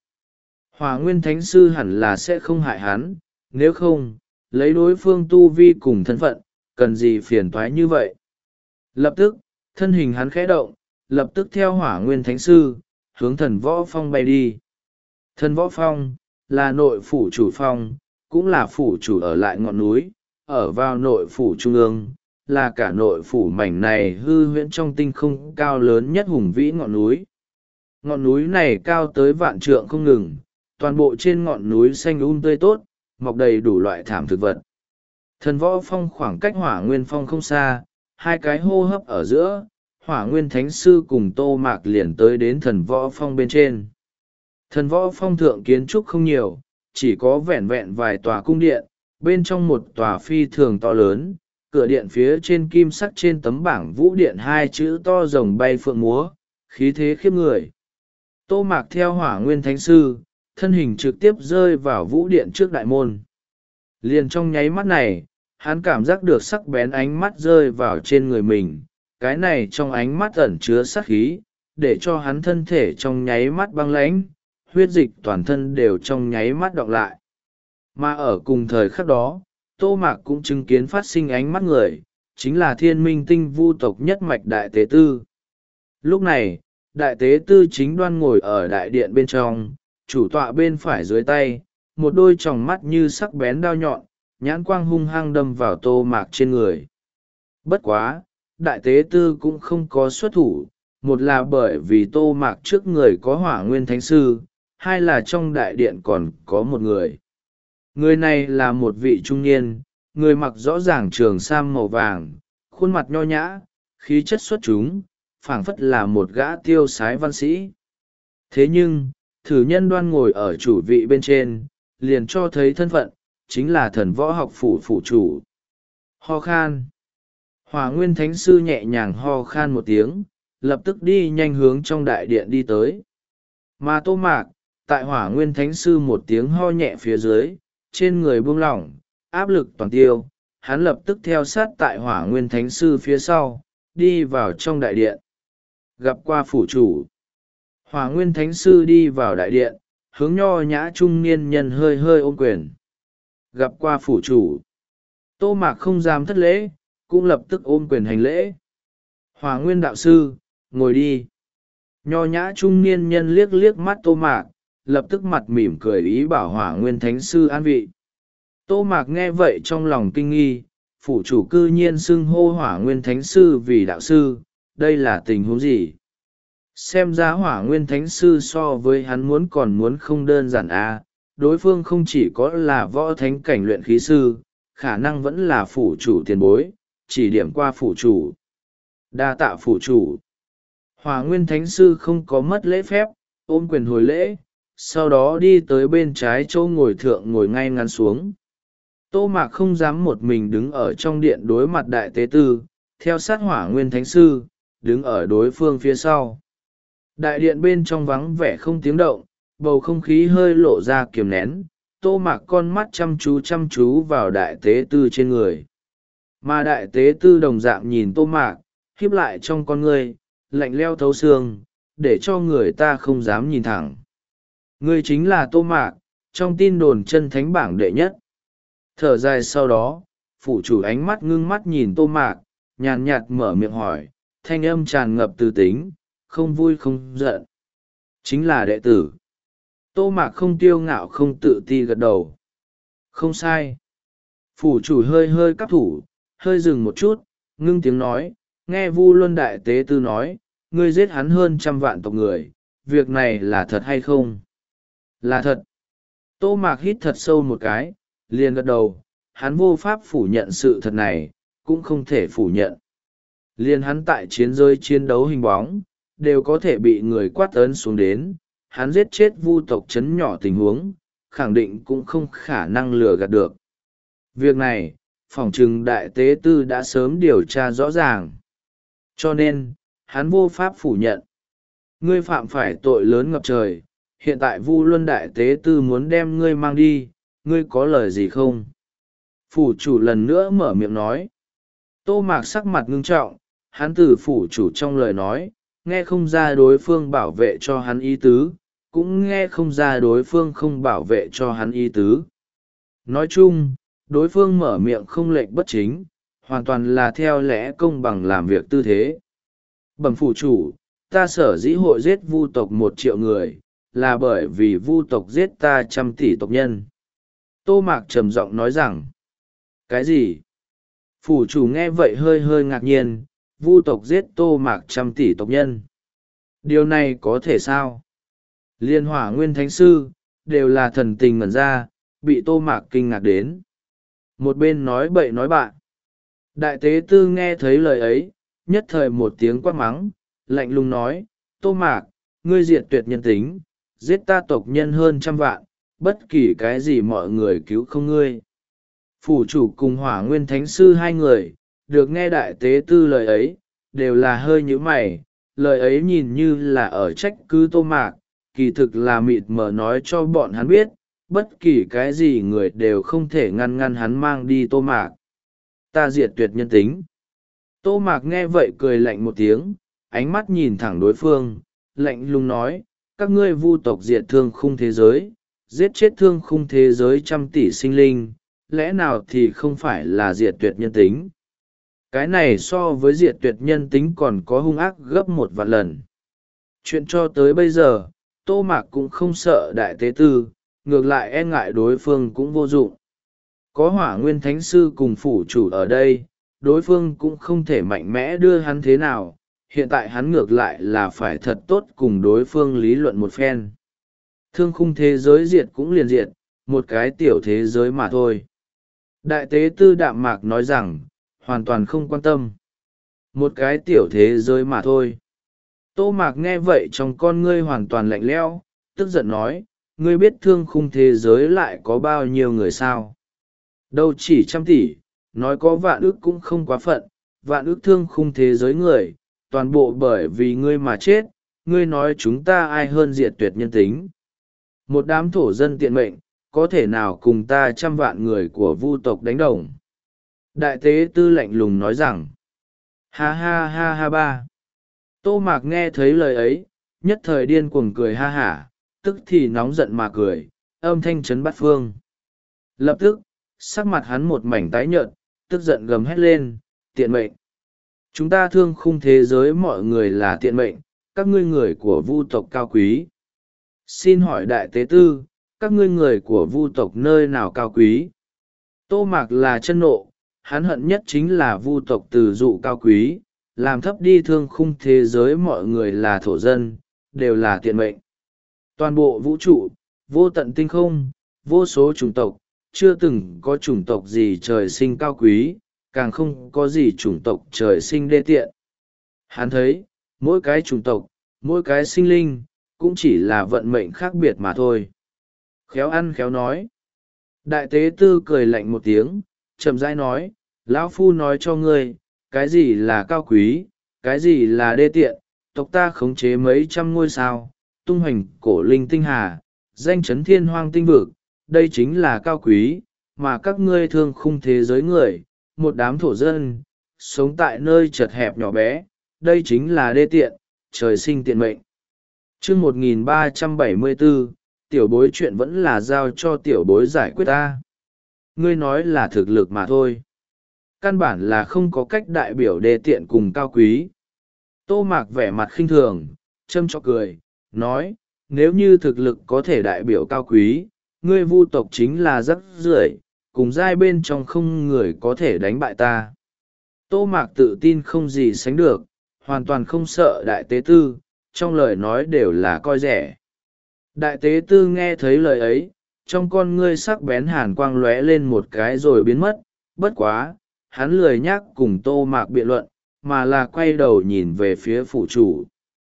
Hỏa Nguyên Thánh Sư hẳn là sẽ không hại hắn, nếu không, lấy đối phương tu vi cùng thân phận, cần gì phiền toái như vậy. Lập tức, thân hình hắn khẽ động, lập tức theo Hỏa Nguyên Thánh Sư, hướng thần võ phong bay đi. Thần võ phong, là nội phủ chủ phong, cũng là phủ chủ ở lại ngọn núi, ở vào nội phủ trung ương, là cả nội phủ mảnh này hư huyễn trong tinh không cao lớn nhất hùng vĩ ngọn núi. Ngọn núi này cao tới vạn trượng không ngừng, toàn bộ trên ngọn núi xanh um tươi tốt, mọc đầy đủ loại thảm thực vật. Thần võ phong khoảng cách Hỏa Nguyên phong không xa, hai cái hô hấp ở giữa, Hỏa Nguyên Thánh Sư cùng Tô Mạc liền tới đến thần võ phong bên trên. Thần võ phong thượng kiến trúc không nhiều, chỉ có vẹn vẹn vài tòa cung điện, bên trong một tòa phi thường to lớn, cửa điện phía trên kim sắc trên tấm bảng vũ điện hai chữ to rồng bay phượng múa, khí thế khiếp người. Tô Mạc theo Hỏa Nguyên Thánh Sư, thân hình trực tiếp rơi vào vũ điện trước đại môn. Liền trong nháy mắt này, hắn cảm giác được sắc bén ánh mắt rơi vào trên người mình, cái này trong ánh mắt ẩn chứa sát khí, để cho hắn thân thể trong nháy mắt băng lãnh, huyết dịch toàn thân đều trong nháy mắt đọng lại. Mà ở cùng thời khắc đó, Tô Mạc cũng chứng kiến phát sinh ánh mắt người, chính là thiên minh tinh vu tộc nhất mạch đại tế tư. Lúc này, đại tế tư chính đoan ngồi ở đại điện bên trong, chủ tọa bên phải dưới tay, một đôi tròng mắt như sắc bén đao nhọn, nhãn quang hung hăng đâm vào Tô Mạc trên người. Bất quá, đại tế tư cũng không có xuất thủ, một là bởi vì Tô Mạc trước người có Hỏa Nguyên Thánh Sư, hai là trong đại điện còn có một người. Người này là một vị trung niên, người mặc rõ ràng trường sam màu vàng, khuôn mặt nho nhã, khí chất xuất chúng, phảng phất là một gã tiêu sái văn sĩ. Thế nhưng, thử nhân đoan ngồi ở chủ vị bên trên, liền cho thấy thân phận, chính là thần võ học phủ phủ chủ. Ho khan. Hỏa Nguyên Thánh Sư nhẹ nhàng ho khan một tiếng, lập tức đi nhanh hướng trong đại điện đi tới. Mà Tô Mạc, tại Hỏa Nguyên Thánh Sư một tiếng ho nhẹ phía dưới, trên người buông lỏng, áp lực toàn tiêu, hắn lập tức theo sát tại Hỏa Nguyên Thánh Sư phía sau, đi vào trong đại điện. Gặp qua phủ chủ. Hỏa Nguyên Thánh Sư đi vào đại điện, hướng nho nhã trung niên nhân hơi hơi ôm quyền. Gặp qua phủ chủ. Tô Mạc không dám thất lễ, cũng lập tức ôm quyền hành lễ. Hỏa Nguyên đạo sư, ngồi đi. Nho nhã trung niên nhân liếc liếc mắt Tô Mạc, lập tức mặt mỉm cười ý bảo Hỏa Nguyên Thánh Sư an vị. Tô Mạc nghe vậy trong lòng kinh nghi, phủ chủ cư nhiên xưng hô Hỏa Nguyên Thánh Sư vì đạo sư, đây là tình huống gì? Xem ra Hỏa Nguyên Thánh Sư so với hắn muốn còn muốn không đơn giản à, đối phương không chỉ có là võ thánh cảnh luyện khí sư, khả năng vẫn là phủ chủ tiền bối, chỉ điểm qua phủ chủ. Đa tạ phủ chủ. Hỏa Nguyên Thánh Sư không có mất lễ phép, ôm quyền hồi lễ, sau đó đi tới bên trái chỗ ngồi thượng ngồi ngay ngắn xuống. Tô Mạc không dám một mình đứng ở trong điện đối mặt đại tế tư, theo sát Hỏa Nguyên Thánh Sư, đứng ở đối phương phía sau. Đại điện bên trong vắng vẻ không tiếng động, bầu không khí hơi lộ ra kiềm nén, Tô Mạc con mắt chăm chú chăm chú vào đại tế tư trên người. Mà đại tế tư đồng dạng nhìn Tô Mạc, khiếp lại trong con ngươi, lạnh leo thấu xương, để cho người ta không dám nhìn thẳng. Ngươi chính là Tô Mạc, trong tin đồn chân thánh bảng đệ nhất. Thở dài sau đó, phủ chủ ánh mắt ngưng mắt nhìn Tô Mạc, nhàn nhạt mở miệng hỏi, thanh âm tràn ngập từ tính, không vui không giận. Chính là đệ tử. Tô Mạc không kiêu ngạo không tự ti gật đầu. Không sai. Phủ chủ hơi hơi cắp thủ, hơi dừng một chút, ngưng tiếng nói, nghe Vu Luân Đại Tế Tư nói, ngươi giết hắn hơn trăm vạn tộc người, việc này là thật hay không? Là thật. Tô Mạc hít thật sâu một cái, liền gật đầu, hắn vô pháp phủ nhận sự thật này, cũng không thể phủ nhận. Liên hắn tại chiến giới chiến đấu hình bóng, đều có thể bị người quát ấn xuống đến, hắn giết chết Vu tộc chấn nhỏ tình huống, khẳng định cũng không khả năng lừa gạt được. Việc này, phỏng chừng đại tế tư đã sớm điều tra rõ ràng. Cho nên, hắn vô pháp phủ nhận. Ngươi phạm phải tội lớn ngập trời, hiện tại Vu Luân đại tế tư muốn đem ngươi mang đi, ngươi có lời gì không? Phủ chủ lần nữa mở miệng nói. Tô Mạc sắc mặt ngưng trọng, hắn từ phủ chủ trong lời nói, nghe không ra đối phương bảo vệ cho hắn ý tứ, cũng nghe không ra đối phương không bảo vệ cho hắn ý tứ. Nói chung, đối phương mở miệng không lệnh bất chính, hoàn toàn là theo lẽ công bằng làm việc tư thế. Bẩm phủ chủ, ta sở dĩ hội giết Vu tộc một triệu người, là bởi vì Vu tộc giết ta trăm tỷ tộc nhân. Tô Mạc trầm giọng nói rằng, cái gì? Phủ chủ nghe vậy hơi hơi ngạc nhiên, Vu tộc giết Tô Mạc trăm tỷ tộc nhân. Điều này có thể sao? Liên Hỏa Nguyên Thánh Sư, đều là thần tình ngẩn ra, bị Tô Mạc kinh ngạc đến. Một bên nói bậy nói bạ. Đại tế tư nghe thấy lời ấy, nhất thời một tiếng quát mắng, lạnh lùng nói, Tô Mạc, ngươi diệt tuyệt nhân tính, giết ta tộc nhân hơn trăm vạn, bất kỳ cái gì mọi người cứu không ngươi. Phủ chủ cùng Hỏa Nguyên Thánh Sư hai người, được nghe đại tế tư lời ấy, đều là hơi nhíu mày, lời ấy nhìn như là ở trách cứ Tô Mạc, kỳ thực là mịt mờ nói cho bọn hắn biết, bất kỳ cái gì người đều không thể ngăn ngăn hắn mang đi Tô Mạc. Ta diệt tuyệt nhân tính. Tô Mạc nghe vậy cười lạnh một tiếng, ánh mắt nhìn thẳng đối phương, lạnh lùng nói, các ngươi Vu tộc diệt thương khung thế giới, giết chết thương khung thế giới trăm tỷ sinh linh, lẽ nào thì không phải là diệt tuyệt nhân tính. Cái này so với diệt tuyệt nhân tính còn có hung ác gấp một vạn lần. Chuyện cho tới bây giờ, Tô Mạc cũng không sợ đại tế tư, ngược lại e ngại đối phương cũng vô dụng. Có Hỏa Nguyên Thánh Sư cùng phủ chủ ở đây, đối phương cũng không thể mạnh mẽ đưa hắn thế nào, hiện tại hắn ngược lại là phải thật tốt cùng đối phương lý luận một phen. Thương khung thế giới diệt cũng liền diệt, một cái tiểu thế giới mà thôi. Đại tế tư đạm mạc nói rằng, hoàn toàn không quan tâm. Một cái tiểu thế giới mà thôi. Tô Mạc nghe vậy trong con ngươi hoàn toàn lạnh lẽo, tức giận nói, ngươi biết thương khung thế giới lại có bao nhiêu người sao? Đâu chỉ trăm tỷ, nói có vạn ước cũng không quá phận, vạn ước thương khung thế giới người, toàn bộ bởi vì ngươi mà chết, ngươi nói chúng ta ai hơn diệt tuyệt nhân tính. Một đám thổ dân tiện mệnh, có thể nào cùng ta trăm vạn người của Vu tộc đánh đồng? Đại tế tư lạnh lùng nói rằng, ha ha ha ha ba. Tô Mạc nghe thấy lời ấy, nhất thời điên cuồng cười ha hả, tức thì nóng giận mà cười, âm thanh chấn bát phương. Lập tức, sắc mặt hắn một mảnh tái nhợt, tức giận gầm hét lên, tiện mệnh. Chúng ta thương khung thế giới mọi người là tiện mệnh, các ngươi người của Vu tộc cao quý. Xin hỏi đại tế tư, các ngươi người của Vu tộc nơi nào cao quý? Tô Mạc là chân nộ, hắn hận nhất chính là Vu tộc từ dụ cao quý, làm thấp đi thương khung thế giới mọi người là thổ dân, đều là tiện mệnh. Toàn bộ vũ trụ, vô tận tinh không, vô số chủng tộc, chưa từng có chủng tộc gì trời sinh cao quý, càng không có gì chủng tộc trời sinh đê tiện. Hắn thấy, mỗi cái chủng tộc, mỗi cái sinh linh, cũng chỉ là vận mệnh khác biệt mà thôi. Khéo ăn khéo nói. Đại tế tư cười lạnh một tiếng, chậm rãi nói, lão phu nói cho ngươi, cái gì là cao quý, cái gì là đê tiện, tộc ta khống chế mấy trăm ngôi sao, tung hoành cổ linh tinh hà, danh chấn thiên hoang tinh vực, đây chính là cao quý, mà các ngươi thương khung thế giới người, một đám thổ dân, sống tại nơi chật hẹp nhỏ bé, đây chính là đê tiện, trời sinh tiện mệnh. Chương một nghìn ba trăm bảy mươi bốn, tiểu bối chuyện vẫn là giao cho tiểu bối giải quyết ta. Ngươi nói là thực lực mà thôi. căn bản là không có cách đại biểu đê tiện cùng cao quý. Tô Mạc vẻ mặt khinh thường, châm chọc cười, nói, nếu như thực lực có thể đại biểu cao quý, ngươi Vu tộc chính là rắc rưởi, cùng giai bên trong không người có thể đánh bại ta. Tô Mạc tự tin không gì sánh được, hoàn toàn không sợ đại tế tư, trong lời nói đều là coi rẻ. Đại tế tư nghe thấy lời ấy, trong con ngươi sắc bén hàn quang lóe lên một cái rồi biến mất, bất quá, hắn lười nhác cùng Tô Mạc biện luận, mà là quay đầu nhìn về phía phủ chủ.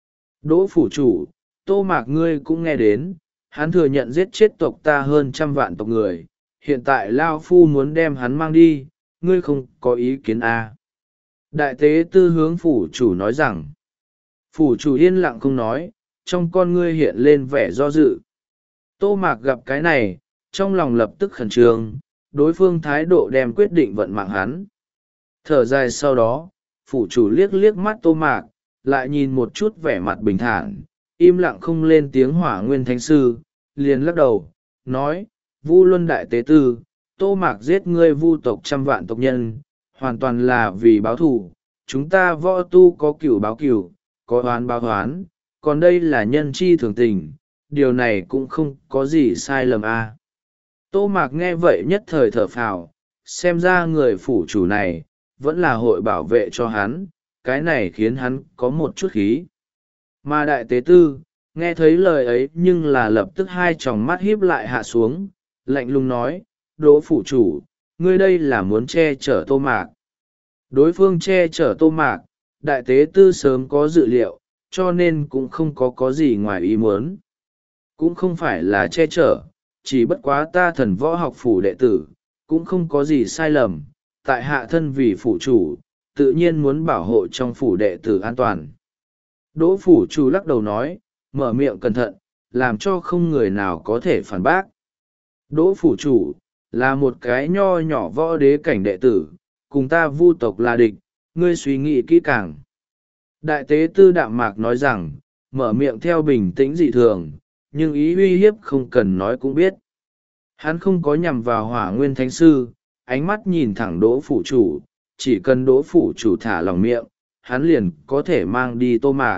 Đỗ phủ chủ, Tô Mạc ngươi cũng nghe đến, hắn thừa nhận giết chết tộc ta hơn trăm vạn tộc người, hiện tại Lao Phu muốn đem hắn mang đi, ngươi không có ý kiến à. Đại tế tư hướng phủ chủ nói rằng, phủ chủ yên lặng không nói, trong con ngươi hiện lên vẻ do dự. Tô Mạc gặp cái này, trong lòng lập tức khẩn trương, đối phương thái độ đem quyết định vận mạng hắn. Thở dài sau đó, phủ chủ liếc liếc mắt Tô Mạc, lại nhìn một chút vẻ mặt bình thản, im lặng không lên tiếng. Hỏa Nguyên Thánh Sư liền lắc đầu, nói, Vu Luân đại tế tư, Tô Mạc giết ngươi Vu tộc trăm vạn tộc nhân, hoàn toàn là vì báo thù. Chúng ta võ tu có cửu báo cửu, có oán báo oán, còn đây là nhân chi thường tình, điều này cũng không có gì sai lầm à. Tô Mạc nghe vậy nhất thời thở phào, xem ra người phủ chủ này vẫn là hội bảo vệ cho hắn, cái này khiến hắn có một chút khí. Mà đại tế tư nghe thấy lời ấy nhưng là lập tức hai tròng mắt híp lại hạ xuống, lạnh lùng nói, Đỗ phủ chủ, ngươi đây là muốn che chở Tô Mạc. Đối phương che chở Tô Mạc, đại tế tư sớm có dự liệu, cho nên cũng không có có gì ngoài ý muốn. Cũng không phải là che chở, chỉ bất quá ta thần võ học phủ đệ tử, cũng không có gì sai lầm, tại hạ thân vì phủ chủ, tự nhiên muốn bảo hộ trong phủ đệ tử an toàn. Đỗ phủ chủ lắc đầu nói, mở miệng cẩn thận, làm cho không người nào có thể phản bác. Đỗ phủ chủ, là một cái nho nhỏ võ đế cảnh đệ tử, cùng ta Vu tộc là địch, ngươi suy nghĩ kỹ càng. Đại tế tư đạm mạc nói rằng, mở miệng theo bình tĩnh dị thường, nhưng ý uy hiếp không cần nói cũng biết. Hắn không có nhằm vào Hỏa Nguyên Thánh Sư, ánh mắt nhìn thẳng Đỗ phủ chủ, chỉ cần Đỗ phủ chủ thả lòng miệng, hắn liền có thể mang đi Tô Mạc.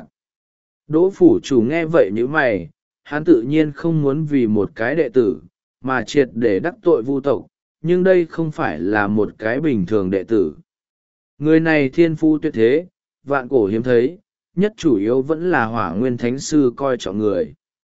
Đỗ phủ chủ nghe vậy như mày, hắn tự nhiên không muốn vì một cái đệ tử, mà triệt để đắc tội Vu tộc, nhưng đây không phải là một cái bình thường đệ tử. Người này thiên phu tuyệt thế, vạn cổ hiếm thấy, nhất chủ yếu vẫn là Hỏa Nguyên Thánh Sư coi trọng người.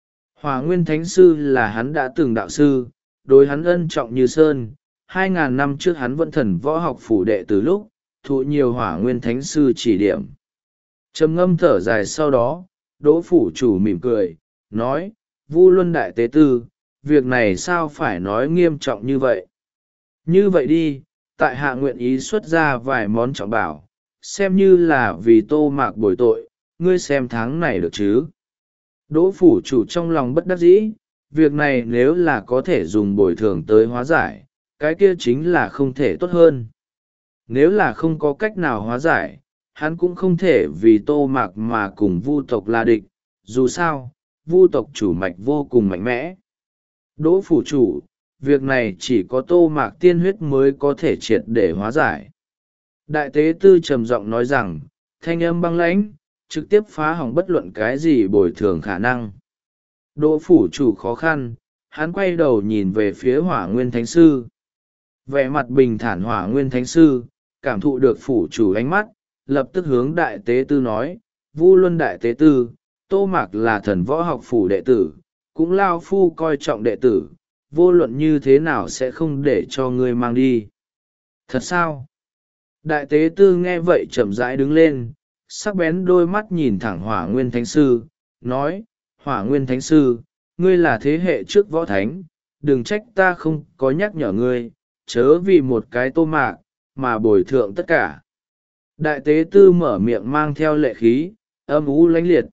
Hỏa Nguyên Thánh Sư là hắn đã từng đạo sư, đối hắn ân trọng như sơn, hai ngàn năm trước hắn vẫn thần võ học phủ đệ từ lúc, thụ nhiều Hỏa Nguyên Thánh Sư chỉ điểm. Trầm ngâm thở dài sau đó, Đỗ phủ chủ mỉm cười, nói, Vu Luân đại tế tư, việc này sao phải nói nghiêm trọng như vậy? Như vậy đi, tại hạ nguyện ý xuất ra vài món trọng bảo, xem như là vì Tô Mạc bồi tội, ngươi xem tháng này được chứ? Đỗ phủ chủ trong lòng bất đắc dĩ, việc này nếu là có thể dùng bồi thường tới hóa giải, cái kia chính là không thể tốt hơn. Nếu là không có cách nào hóa giải, hắn cũng không thể vì Tô Mạc mà cùng Vu tộc là địch, dù sao, Vu tộc chủ mạch vô cùng mạnh mẽ. Đỗ phủ chủ, việc này chỉ có Tô Mạc tiên huyết mới có thể triệt để hóa giải. Đại tế tư trầm giọng nói rằng, thanh âm băng lãnh, trực tiếp phá hỏng bất luận cái gì bồi thường khả năng. Đỗ phủ chủ khó khăn, hắn quay đầu nhìn về phía Hỏa Nguyên Thánh Sư. Vẻ mặt bình thản Hỏa Nguyên Thánh Sư, cảm thụ được phủ chủ ánh mắt, lập tức hướng đại tế tư nói, Vu Luân đại tế tư, Tô Mạc là thần võ học phủ đệ tử, cũng Lao Phu coi trọng đệ tử, vô luận như thế nào sẽ không để cho ngươi mang đi. Thật sao? Đại tế tư nghe vậy chậm rãi đứng lên, sắc bén đôi mắt nhìn thẳng Hỏa Nguyên Thánh Sư, nói, Hỏa Nguyên Thánh Sư, ngươi là thế hệ trước võ thánh, đừng trách ta không có nhắc nhở ngươi, chớ vì một cái Tô Mạc, mà bồi thượng tất cả. Đại tế tư mở miệng mang theo lệ khí, âm u lãnh liệt.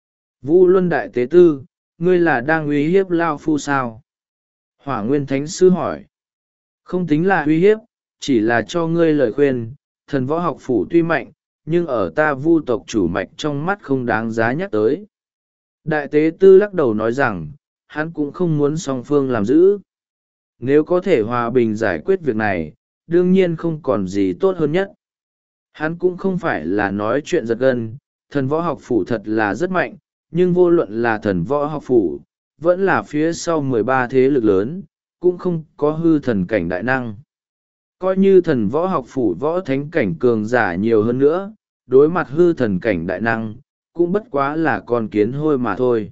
Vu Luân đại tế tư, ngươi là đang uy hiếp Lao Phu sao? Hỏa Nguyên Thánh Sư hỏi. Không tính là uy hiếp, chỉ là cho ngươi lời khuyên, thần võ học phủ tuy mạnh, nhưng ở ta Vu tộc chủ mạch trong mắt không đáng giá nhắc tới. Đại tế tư lắc đầu nói rằng, hắn cũng không muốn song phương làm giữ. Nếu có thể hòa bình giải quyết việc này, đương nhiên không còn gì tốt hơn nhất. Hắn cũng không phải là nói chuyện giật gân, thần võ học phủ thật là rất mạnh, nhưng vô luận là thần võ học phủ, vẫn là phía sau mười ba thế lực lớn, cũng không có hư thần cảnh đại năng. Coi như thần võ học phủ võ thánh cảnh cường giả nhiều hơn nữa, đối mặt hư thần cảnh đại năng, cũng bất quá là con kiến hôi mà thôi.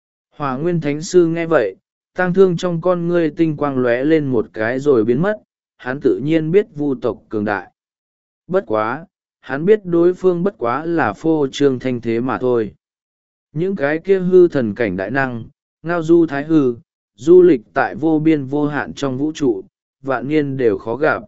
Hỏa Nguyên Thánh Sư nghe vậy, tang thương trong con ngươi tinh quang lóe lên một cái rồi biến mất, hắn tự nhiên biết Vu tộc cường đại. Bất quá, hắn biết đối phương bất quá là phô trương thanh thế mà thôi. Những cái kia hư thần cảnh đại năng, ngao du thái hư, du lịch tại vô biên vô hạn trong vũ trụ, vạn niên đều khó gặp.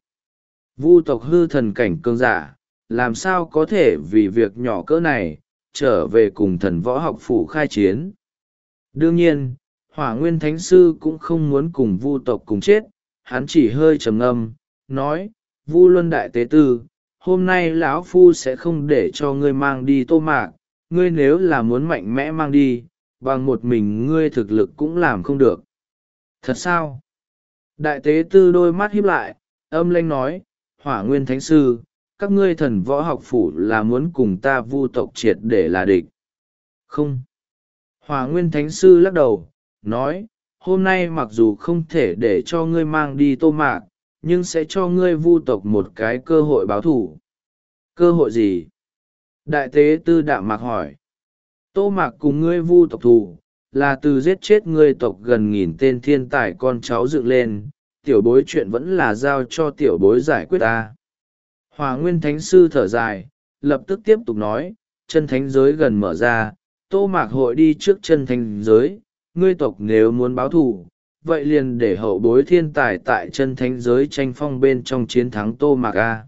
Vu tộc hư thần cảnh cường giả, làm sao có thể vì việc nhỏ cỡ này, trở về cùng thần võ học phủ khai chiến. Đương nhiên, Hỏa Nguyên Thánh Sư cũng không muốn cùng Vu tộc cùng chết, hắn chỉ hơi trầm ngâm, nói, Vu Luân Đại Tế Tư, hôm nay lão phu sẽ không để cho ngươi mang đi Tô Mạc, ngươi nếu là muốn mạnh mẽ mang đi, bằng một mình ngươi thực lực cũng làm không được. Thật sao? Đại Tế Tư đôi mắt híp lại, âm lãnh nói, Hỏa Nguyên Thánh Sư, các ngươi thần võ học phủ là muốn cùng ta Vu tộc triệt để là địch. Không. Hỏa Nguyên Thánh Sư lắc đầu, nói, hôm nay mặc dù không thể để cho ngươi mang đi Tô Mạc, nhưng sẽ cho ngươi Vu tộc một cái cơ hội báo thù. Cơ hội gì? Đại Tế Tư đạm mạc hỏi. Tô Mạc cùng ngươi Vu tộc thù, là từ giết chết ngươi tộc gần nghìn tên thiên tài con cháu dựng lên, tiểu bối chuyện vẫn là giao cho tiểu bối giải quyết ta. Hỏa Nguyên Thánh Sư thở dài, lập tức tiếp tục nói, chân thánh giới gần mở ra, Tô Mạc hội đi trước chân thánh giới, ngươi tộc nếu muốn báo thù, vậy liền để hậu bối thiên tài tại chân thánh giới tranh phong bên trong chiến thắng Tô Mạc A.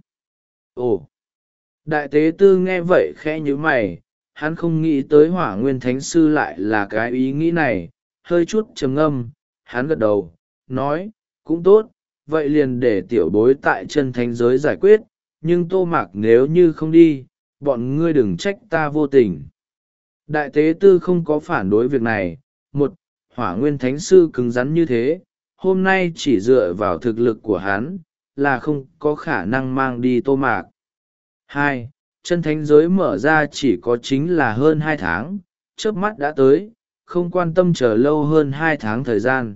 Ồ! Đại Tế Tư nghe vậy khẽ như mày, hắn không nghĩ tới Hỏa Nguyên Thánh Sư lại là cái ý nghĩ này, hơi chút trầm ngâm, hắn gật đầu, nói, cũng tốt, vậy liền để tiểu bối tại chân thánh giới giải quyết, nhưng Tô Mạc nếu như không đi, bọn ngươi đừng trách ta vô tình. Đại Tế Tư không có phản đối việc này, một, Hỏa Nguyên Thánh Sư cứng rắn như thế, hôm nay chỉ dựa vào thực lực của hắn, là không có khả năng mang đi Tô Mạc. Hai, chân thánh giới mở ra chỉ có chính là hơn hai tháng, chớp mắt đã tới, không quan tâm chờ lâu hơn hai tháng thời gian.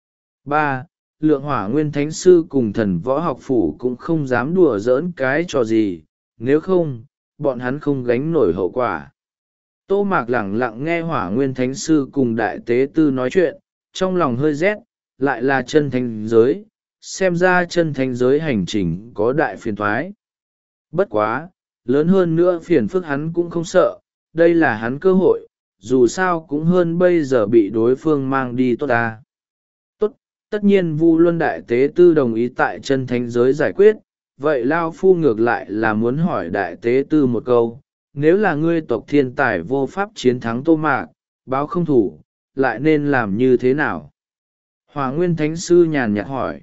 Ba, lượng Hỏa Nguyên Thánh Sư cùng thần võ học phủ cũng không dám đùa giỡn cái trò gì, nếu không, bọn hắn không gánh nổi hậu quả. Tô Mạc lẳng lặng nghe Hỏa Nguyên Thánh Sư cùng Đại Tế Tư nói chuyện, trong lòng hơi rét, lại là chân thánh giới, xem ra chân thánh giới hành trình có đại phiền thoái. Bất quá, lớn hơn nữa phiền phức hắn cũng không sợ, đây là hắn cơ hội, dù sao cũng hơn bây giờ bị đối phương mang đi tốt ta. Tốt, tất nhiên Vu Luân Đại Tế Tư đồng ý tại chân thánh giới giải quyết, vậy Lao Phu ngược lại là muốn hỏi Đại Tế Tư một câu, nếu là ngươi tộc thiên tài vô pháp chiến thắng Tô Mạc, báo không thủ, lại nên làm như thế nào? Hỏa Nguyên Thánh Sư nhàn nhạt hỏi.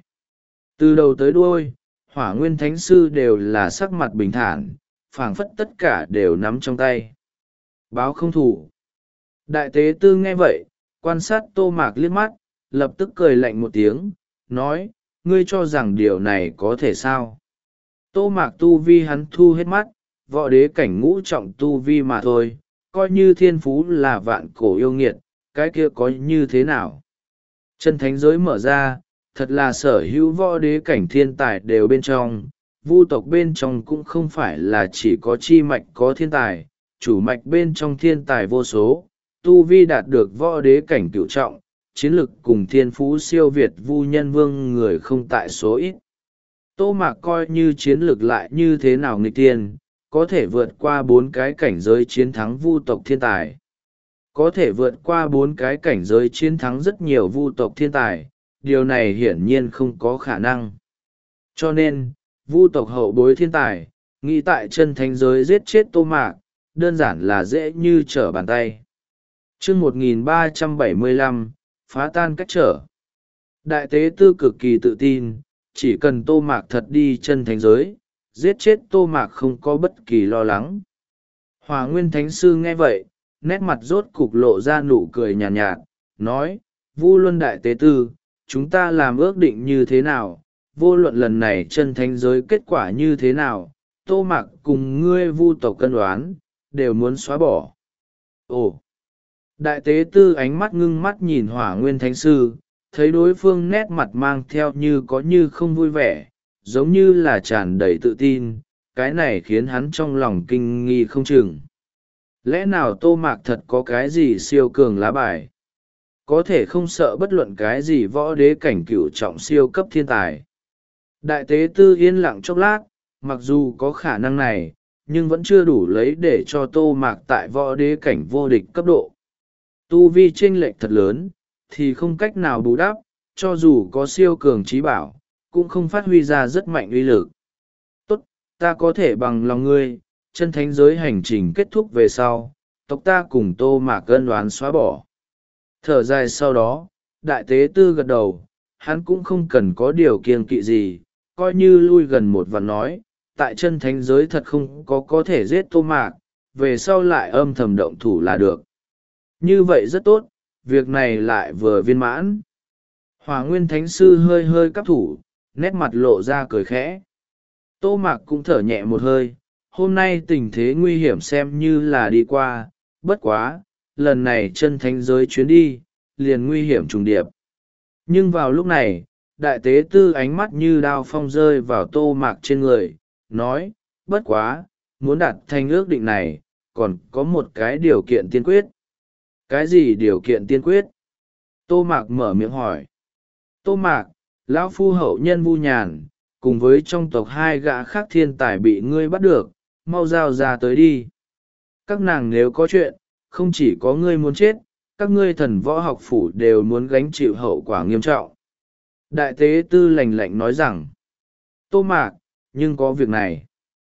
Từ đầu tới đuôi, Hỏa Nguyên Thánh Sư đều là sắc mặt bình thản, phảng phất tất cả đều nắm trong tay. Báo không thủ. Đại Tế Tư nghe vậy, quan sát Tô Mạc liếc mắt, lập tức cười lạnh một tiếng, nói, ngươi cho rằng điều này có thể sao? Tô Mạc tu vi hắn thu hết mắt, võ đế cảnh ngũ trọng tu vi mà thôi, coi như thiên phú là vạn cổ yêu nghiệt, cái kia có như thế nào? Chân thánh giới mở ra, thật là sở hữu võ đế cảnh thiên tài đều bên trong, Vu tộc bên trong cũng không phải là chỉ có chi mạch có thiên tài, chủ mạch bên trong thiên tài vô số, tu vi đạt được võ đế cảnh cửu trọng, chiến lực cùng thiên phú siêu việt Vu Nhân Vương người không tại số ít. Tô Mạc coi như chiến lực lại như thế nào nghịch tiên, có thể vượt qua bốn cái cảnh giới chiến thắng Vu tộc thiên tài. Có thể vượt qua bốn cái cảnh giới chiến thắng rất nhiều Vu tộc thiên tài, điều này hiển nhiên không có khả năng. Cho nên, Vu tộc hậu bối thiên tài, nghĩ tại chân thánh giới giết chết Tô Mạc, đơn giản là dễ như trở bàn tay. Chương một nghìn ba trăm bảy mươi lăm, phá tan cách trở. Đại Tế Tư cực kỳ tự tin, chỉ cần Tô Mạc thật đi chân thánh giới, giết chết Tô Mạc không có bất kỳ lo lắng. Hỏa Nguyên Thánh Sư nghe vậy, nét mặt rốt cục lộ ra nụ cười nhàn nhạt, nhạt, nói, Vu Luân Đại Tế Tư, chúng ta làm ước định như thế nào, vô luận lần này chân thánh giới kết quả như thế nào, Tô Mạc cùng ngươi vu tộc cân đoán, đều muốn xóa bỏ. Ồ! Đại tế tư ánh mắt ngưng mắt nhìn Hỏa Nguyên Thánh Sư, thấy đối phương nét mặt mang theo như có như không vui vẻ, giống như là tràn đầy tự tin, cái này khiến hắn trong lòng kinh nghi không chừng. Lẽ nào Tô Mạc thật có cái gì siêu cường lá bài? Có thể không sợ bất luận cái gì võ đế cảnh cửu trọng siêu cấp thiên tài. Đại tế tư yên lặng chốc lát, mặc dù có khả năng này, nhưng vẫn chưa đủ lấy để cho Tô Mạc tại võ đế cảnh vô địch cấp độ. Tu vi chênh lệch thật lớn, thì không cách nào bù đắp, cho dù có siêu cường trí bảo, cũng không phát huy ra rất mạnh uy lực. Tốt, ta có thể bằng lòng ngươi, chân thánh giới hành trình kết thúc về sau, tộc ta cùng Tô Mạc ân oán xóa bỏ. Thở dài sau đó, đại tế tư gật đầu, hắn cũng không cần có điều kiêng kỵ gì, coi như lui gần một và nói, tại chân thánh giới thật không có có thể giết Tô Mạc, về sau lại âm thầm động thủ là được. Như vậy rất tốt, việc này lại vừa viên mãn. Hỏa Nguyên Thánh Sư hơi hơi cắp thủ, nét mặt lộ ra cười khẽ. Tô Mạc cũng thở nhẹ một hơi, hôm nay tình thế nguy hiểm xem như là đi qua, bất quá, lần này chân thánh giới chuyến đi, liền nguy hiểm trùng điệp. Nhưng vào lúc này, đại tế tư ánh mắt như đao phong rơi vào Tô Mạc trên người, nói, bất quá, muốn đạt thành ước định này, còn có một cái điều kiện tiên quyết. Cái gì điều kiện tiên quyết? Tô Mạc mở miệng hỏi. Tô Mạc, lão phu hậu nhân Vu Nhàn, cùng với trong tộc hai gã khác thiên tài bị ngươi bắt được, mau giao ra tới đi. Các nàng nếu có chuyện, không chỉ có ngươi muốn chết, các ngươi thần võ học phủ đều muốn gánh chịu hậu quả nghiêm trọng. Đại tế tư lạnh lạnh nói rằng, Tô Mạc, nhưng có việc này.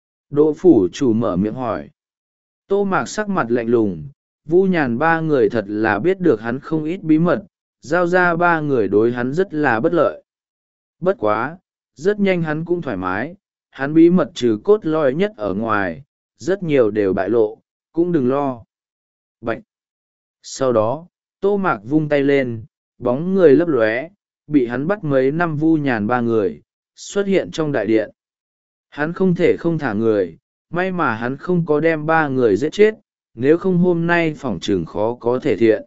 Đỗ phủ chủ mở miệng hỏi. Tô Mạc sắc mặt lạnh lùng, Vu Nhàn ba người thật là biết được hắn không ít bí mật, giao ra ba người đối hắn rất là bất lợi. Bất quá, rất nhanh hắn cũng thoải mái, hắn bí mật trừ cốt lõi nhất ở ngoài, rất nhiều đều bại lộ, cũng đừng lo. Bạch! Sau đó, Tô Mạc vung tay lên, bóng người lấp lóe, bị hắn bắt mấy năm Vu Nhàn ba người, xuất hiện trong đại điện. Hắn không thể không thả người, may mà hắn không có đem ba người giết chết, nếu không hôm nay phỏng chừng khó có thể thiện.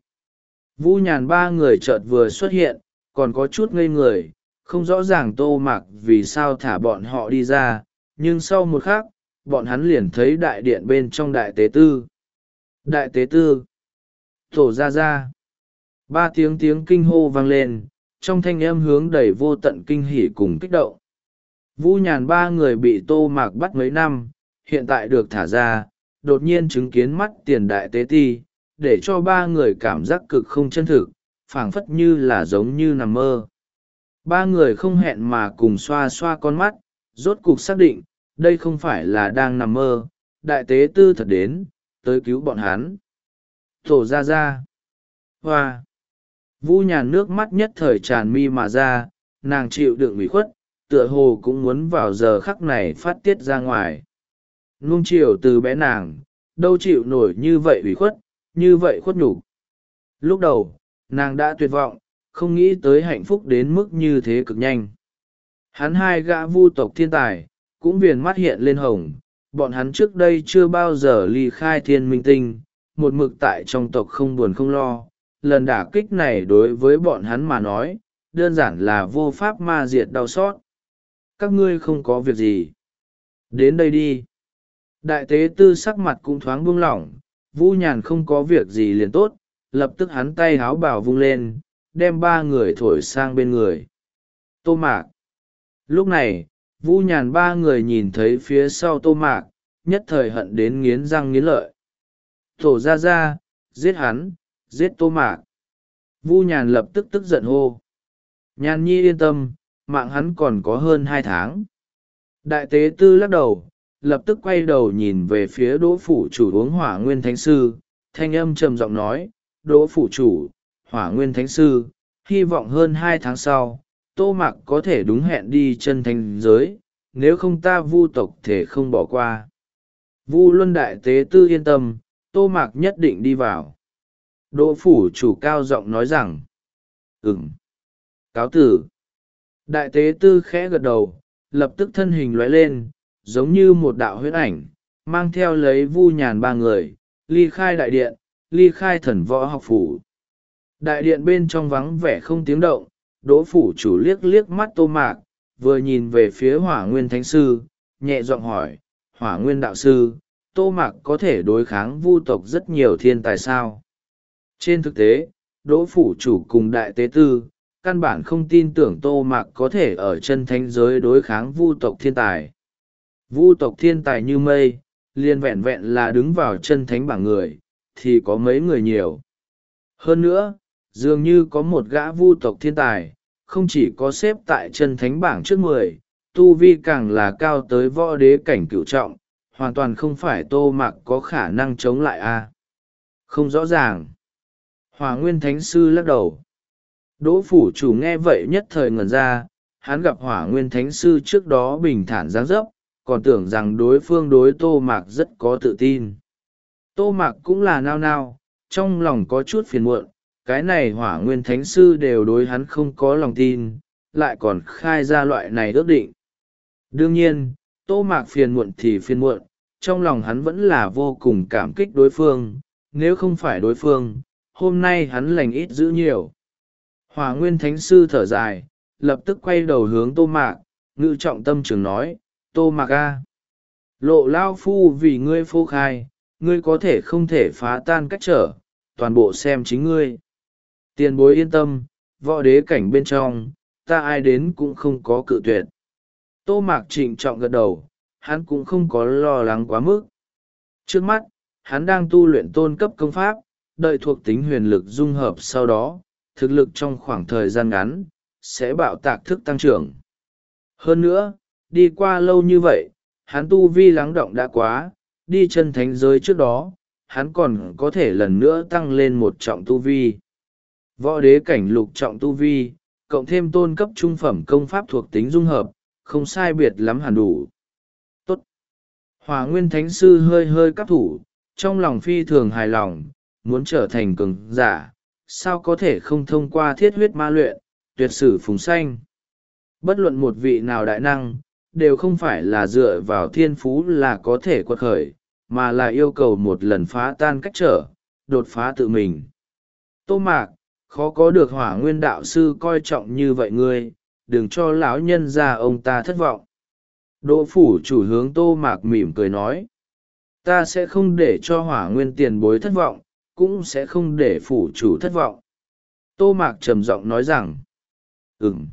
Vu Nhàn ba người chợt vừa xuất hiện, còn có chút ngây người, không rõ ràng Tô Mạc vì sao thả bọn họ đi ra, nhưng sau một khắc, bọn hắn liền thấy đại điện bên trong đại tế tư. Đại tế tư! Tổ ra ra! Ba tiếng tiếng kinh hô vang lên, trong thanh âm hướng đầy vô tận kinh hỉ cùng kích động. Vu Nhàn ba người bị Tô Mạc bắt mấy năm, hiện tại được thả ra, đột nhiên chứng kiến mắt tiền đại tế ti, để cho ba người cảm giác cực không chân thực, phảng phất như là giống như nằm mơ. Ba người không hẹn mà cùng xoa xoa con mắt, rốt cục xác định, đây không phải là đang nằm mơ, đại tế tư thật đến, tới cứu bọn hắn. Tổ ra ra. Hoa. Vu Nhàn nước mắt nhất thời tràn mi mà ra, nàng chịu đựng ủy khuất, tựa hồ cũng muốn vào giờ khắc này phát tiết ra ngoài. Nuông chiều từ bé nàng, đâu chịu nổi như vậy ủy khuất, như vậy khuất nhục. Lúc đầu, nàng đã tuyệt vọng, không nghĩ tới hạnh phúc đến mức như thế cực nhanh. Hắn hai gã vu tộc thiên tài, cũng viền mắt hiện lên hồng, bọn hắn trước đây chưa bao giờ ly khai thiên minh tinh, một mực tại trong tộc không buồn không lo. Lần đả kích này đối với bọn hắn mà nói, đơn giản là vô pháp ma diệt đau xót. Các ngươi không có việc gì. Đến đây đi. Đại tế tư sắc mặt cũng thoáng buông lỏng, Vu Nhàn không có việc gì liền tốt, lập tức hắn tay háo bảo vung lên, đem ba người thổi sang bên người. Tô Mạc. Lúc này, Vu Nhàn ba người nhìn thấy phía sau Tô Mạc, nhất thời hận đến nghiến răng nghiến lợi. Tổ ra ra, giết hắn, giết Tô Mạc. Vu Nhàn lập tức tức giận hô. Nhàn nhi yên tâm, mạng hắn còn có hơn hai tháng. Đại tế tư lắc đầu, lập tức quay đầu nhìn về phía Đỗ phủ chủ uống Hỏa Nguyên Thánh Sư, thanh âm trầm giọng nói, Đỗ phủ chủ, Hỏa Nguyên Thánh Sư, hy vọng hơn hai tháng sau, Tô Mạc có thể đúng hẹn đi chân thánh giới, nếu không ta Vu tộc thể không bỏ qua. Vu Luân đại tế tư yên tâm, Tô Mạc nhất định đi vào. Đỗ phủ chủ cao giọng nói rằng, ừm, cáo tử. Đại tế tư khẽ gật đầu, lập tức thân hình lóe lên, giống như một đạo huyễn ảnh, mang theo lấy Vu Nhàn ba người, ly khai đại điện, ly khai thần võ học phủ. Đại điện bên trong vắng vẻ không tiếng động, Đỗ phủ chủ liếc liếc mắt Tô Mạc, vừa nhìn về phía Hỏa Nguyên Thánh Sư, nhẹ giọng hỏi, Hỏa Nguyên đạo sư, Tô Mạc có thể đối kháng Vu tộc rất nhiều thiên tài sao? Trên thực tế, Đỗ phủ chủ cùng đại tế tư, căn bản không tin tưởng Tô Mạc có thể ở chân thánh giới đối kháng Vu tộc thiên tài. Vu tộc thiên tài như mây, liền vẹn vẹn là đứng vào chân thánh bảng người, thì có mấy người nhiều. Hơn nữa, dường như có một gã Vu tộc thiên tài, không chỉ có xếp tại chân thánh bảng trước mười, tu vi càng là cao tới võ đế cảnh cửu trọng, hoàn toàn không phải Tô Mạc có khả năng chống lại a. Không rõ ràng. Hỏa Nguyên Thánh Sư lắc đầu. Đỗ phủ chủ nghe vậy nhất thời ngẩn ra, hắn gặp Hỏa Nguyên Thánh Sư trước đó bình thản dáng dấp, còn tưởng rằng đối phương đối Tô Mạc rất có tự tin. Tô Mạc cũng là nao nao, trong lòng có chút phiền muộn, cái này Hỏa Nguyên Thánh Sư đều đối hắn không có lòng tin, lại còn khai ra loại này ước định. Đương nhiên, Tô Mạc phiền muộn thì phiền muộn, trong lòng hắn vẫn là vô cùng cảm kích đối phương, nếu không phải đối phương, hôm nay hắn lành ít giữ nhiều. Hỏa Nguyên Thánh Sư thở dài, lập tức quay đầu hướng Tô Mạc, ngự trọng tâm trường nói, Tô Mạc a, lộ lao phu vì ngươi phô khai, ngươi có thể không thể phá tan cách trở, toàn bộ xem chính ngươi. Tiền bối yên tâm, võ đế cảnh bên trong, ta ai đến cũng không có cự tuyệt. Tô Mạc trịnh trọng gật đầu, hắn cũng không có lo lắng quá mức. Trước mắt, hắn đang tu luyện tôn cấp công pháp, đợi thuộc tính huyền lực dung hợp sau đó, thực lực trong khoảng thời gian ngắn, sẽ bạo tạc thức tăng trưởng. Hơn nữa, đi qua lâu như vậy, hắn tu vi lắng động đã quá, đi chân thánh giới trước đó, hắn còn có thể lần nữa tăng lên một trọng tu vi. Võ đế cảnh lục trọng tu vi, cộng thêm tôn cấp trung phẩm công pháp thuộc tính dung hợp, không sai biệt lắm hẳn đủ. Tốt. Hỏa Nguyên Thánh Sư hơi hơi cắp thủ, trong lòng phi thường hài lòng, muốn trở thành cường giả, sao có thể không thông qua thiết huyết ma luyện, tuyệt sử phùng xanh. Bất luận một vị nào đại năng, đều không phải là dựa vào thiên phú là có thể quật khởi, mà là yêu cầu một lần phá tan cách trở, đột phá tự mình. Tô Mạc, khó có được Hỏa Nguyên đạo sư coi trọng như vậy ngươi, đừng cho lão nhân gia ông ta thất vọng. Đỗ phủ chủ hướng Tô Mạc mỉm cười nói, ta sẽ không để cho Hỏa Nguyên tiền bối thất vọng, cũng sẽ không để phủ chủ thất vọng. Tô Mạc trầm giọng nói rằng, ừm.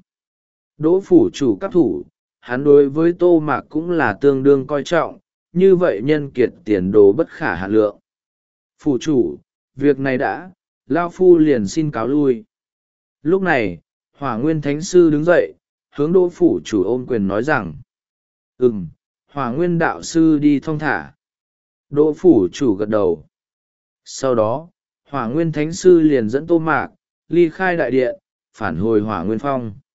Đỗ phủ chủ cấp thủ, hắn đối với Tô Mạc cũng là tương đương coi trọng, như vậy nhân kiệt tiền đồ bất khả hạn lượng. Phủ chủ, việc này đã, Lao Phu liền xin cáo lui. Lúc này, Hỏa Nguyên Thánh Sư đứng dậy, hướng Đỗ phủ chủ ôm quyền nói rằng, ừm, Hỏa Nguyên đạo sư đi thong thả. Đỗ phủ chủ gật đầu. Sau đó, Hỏa Nguyên Thánh Sư liền dẫn Tô Mạc, ly khai đại điện, phản hồi Hỏa Nguyên Phong.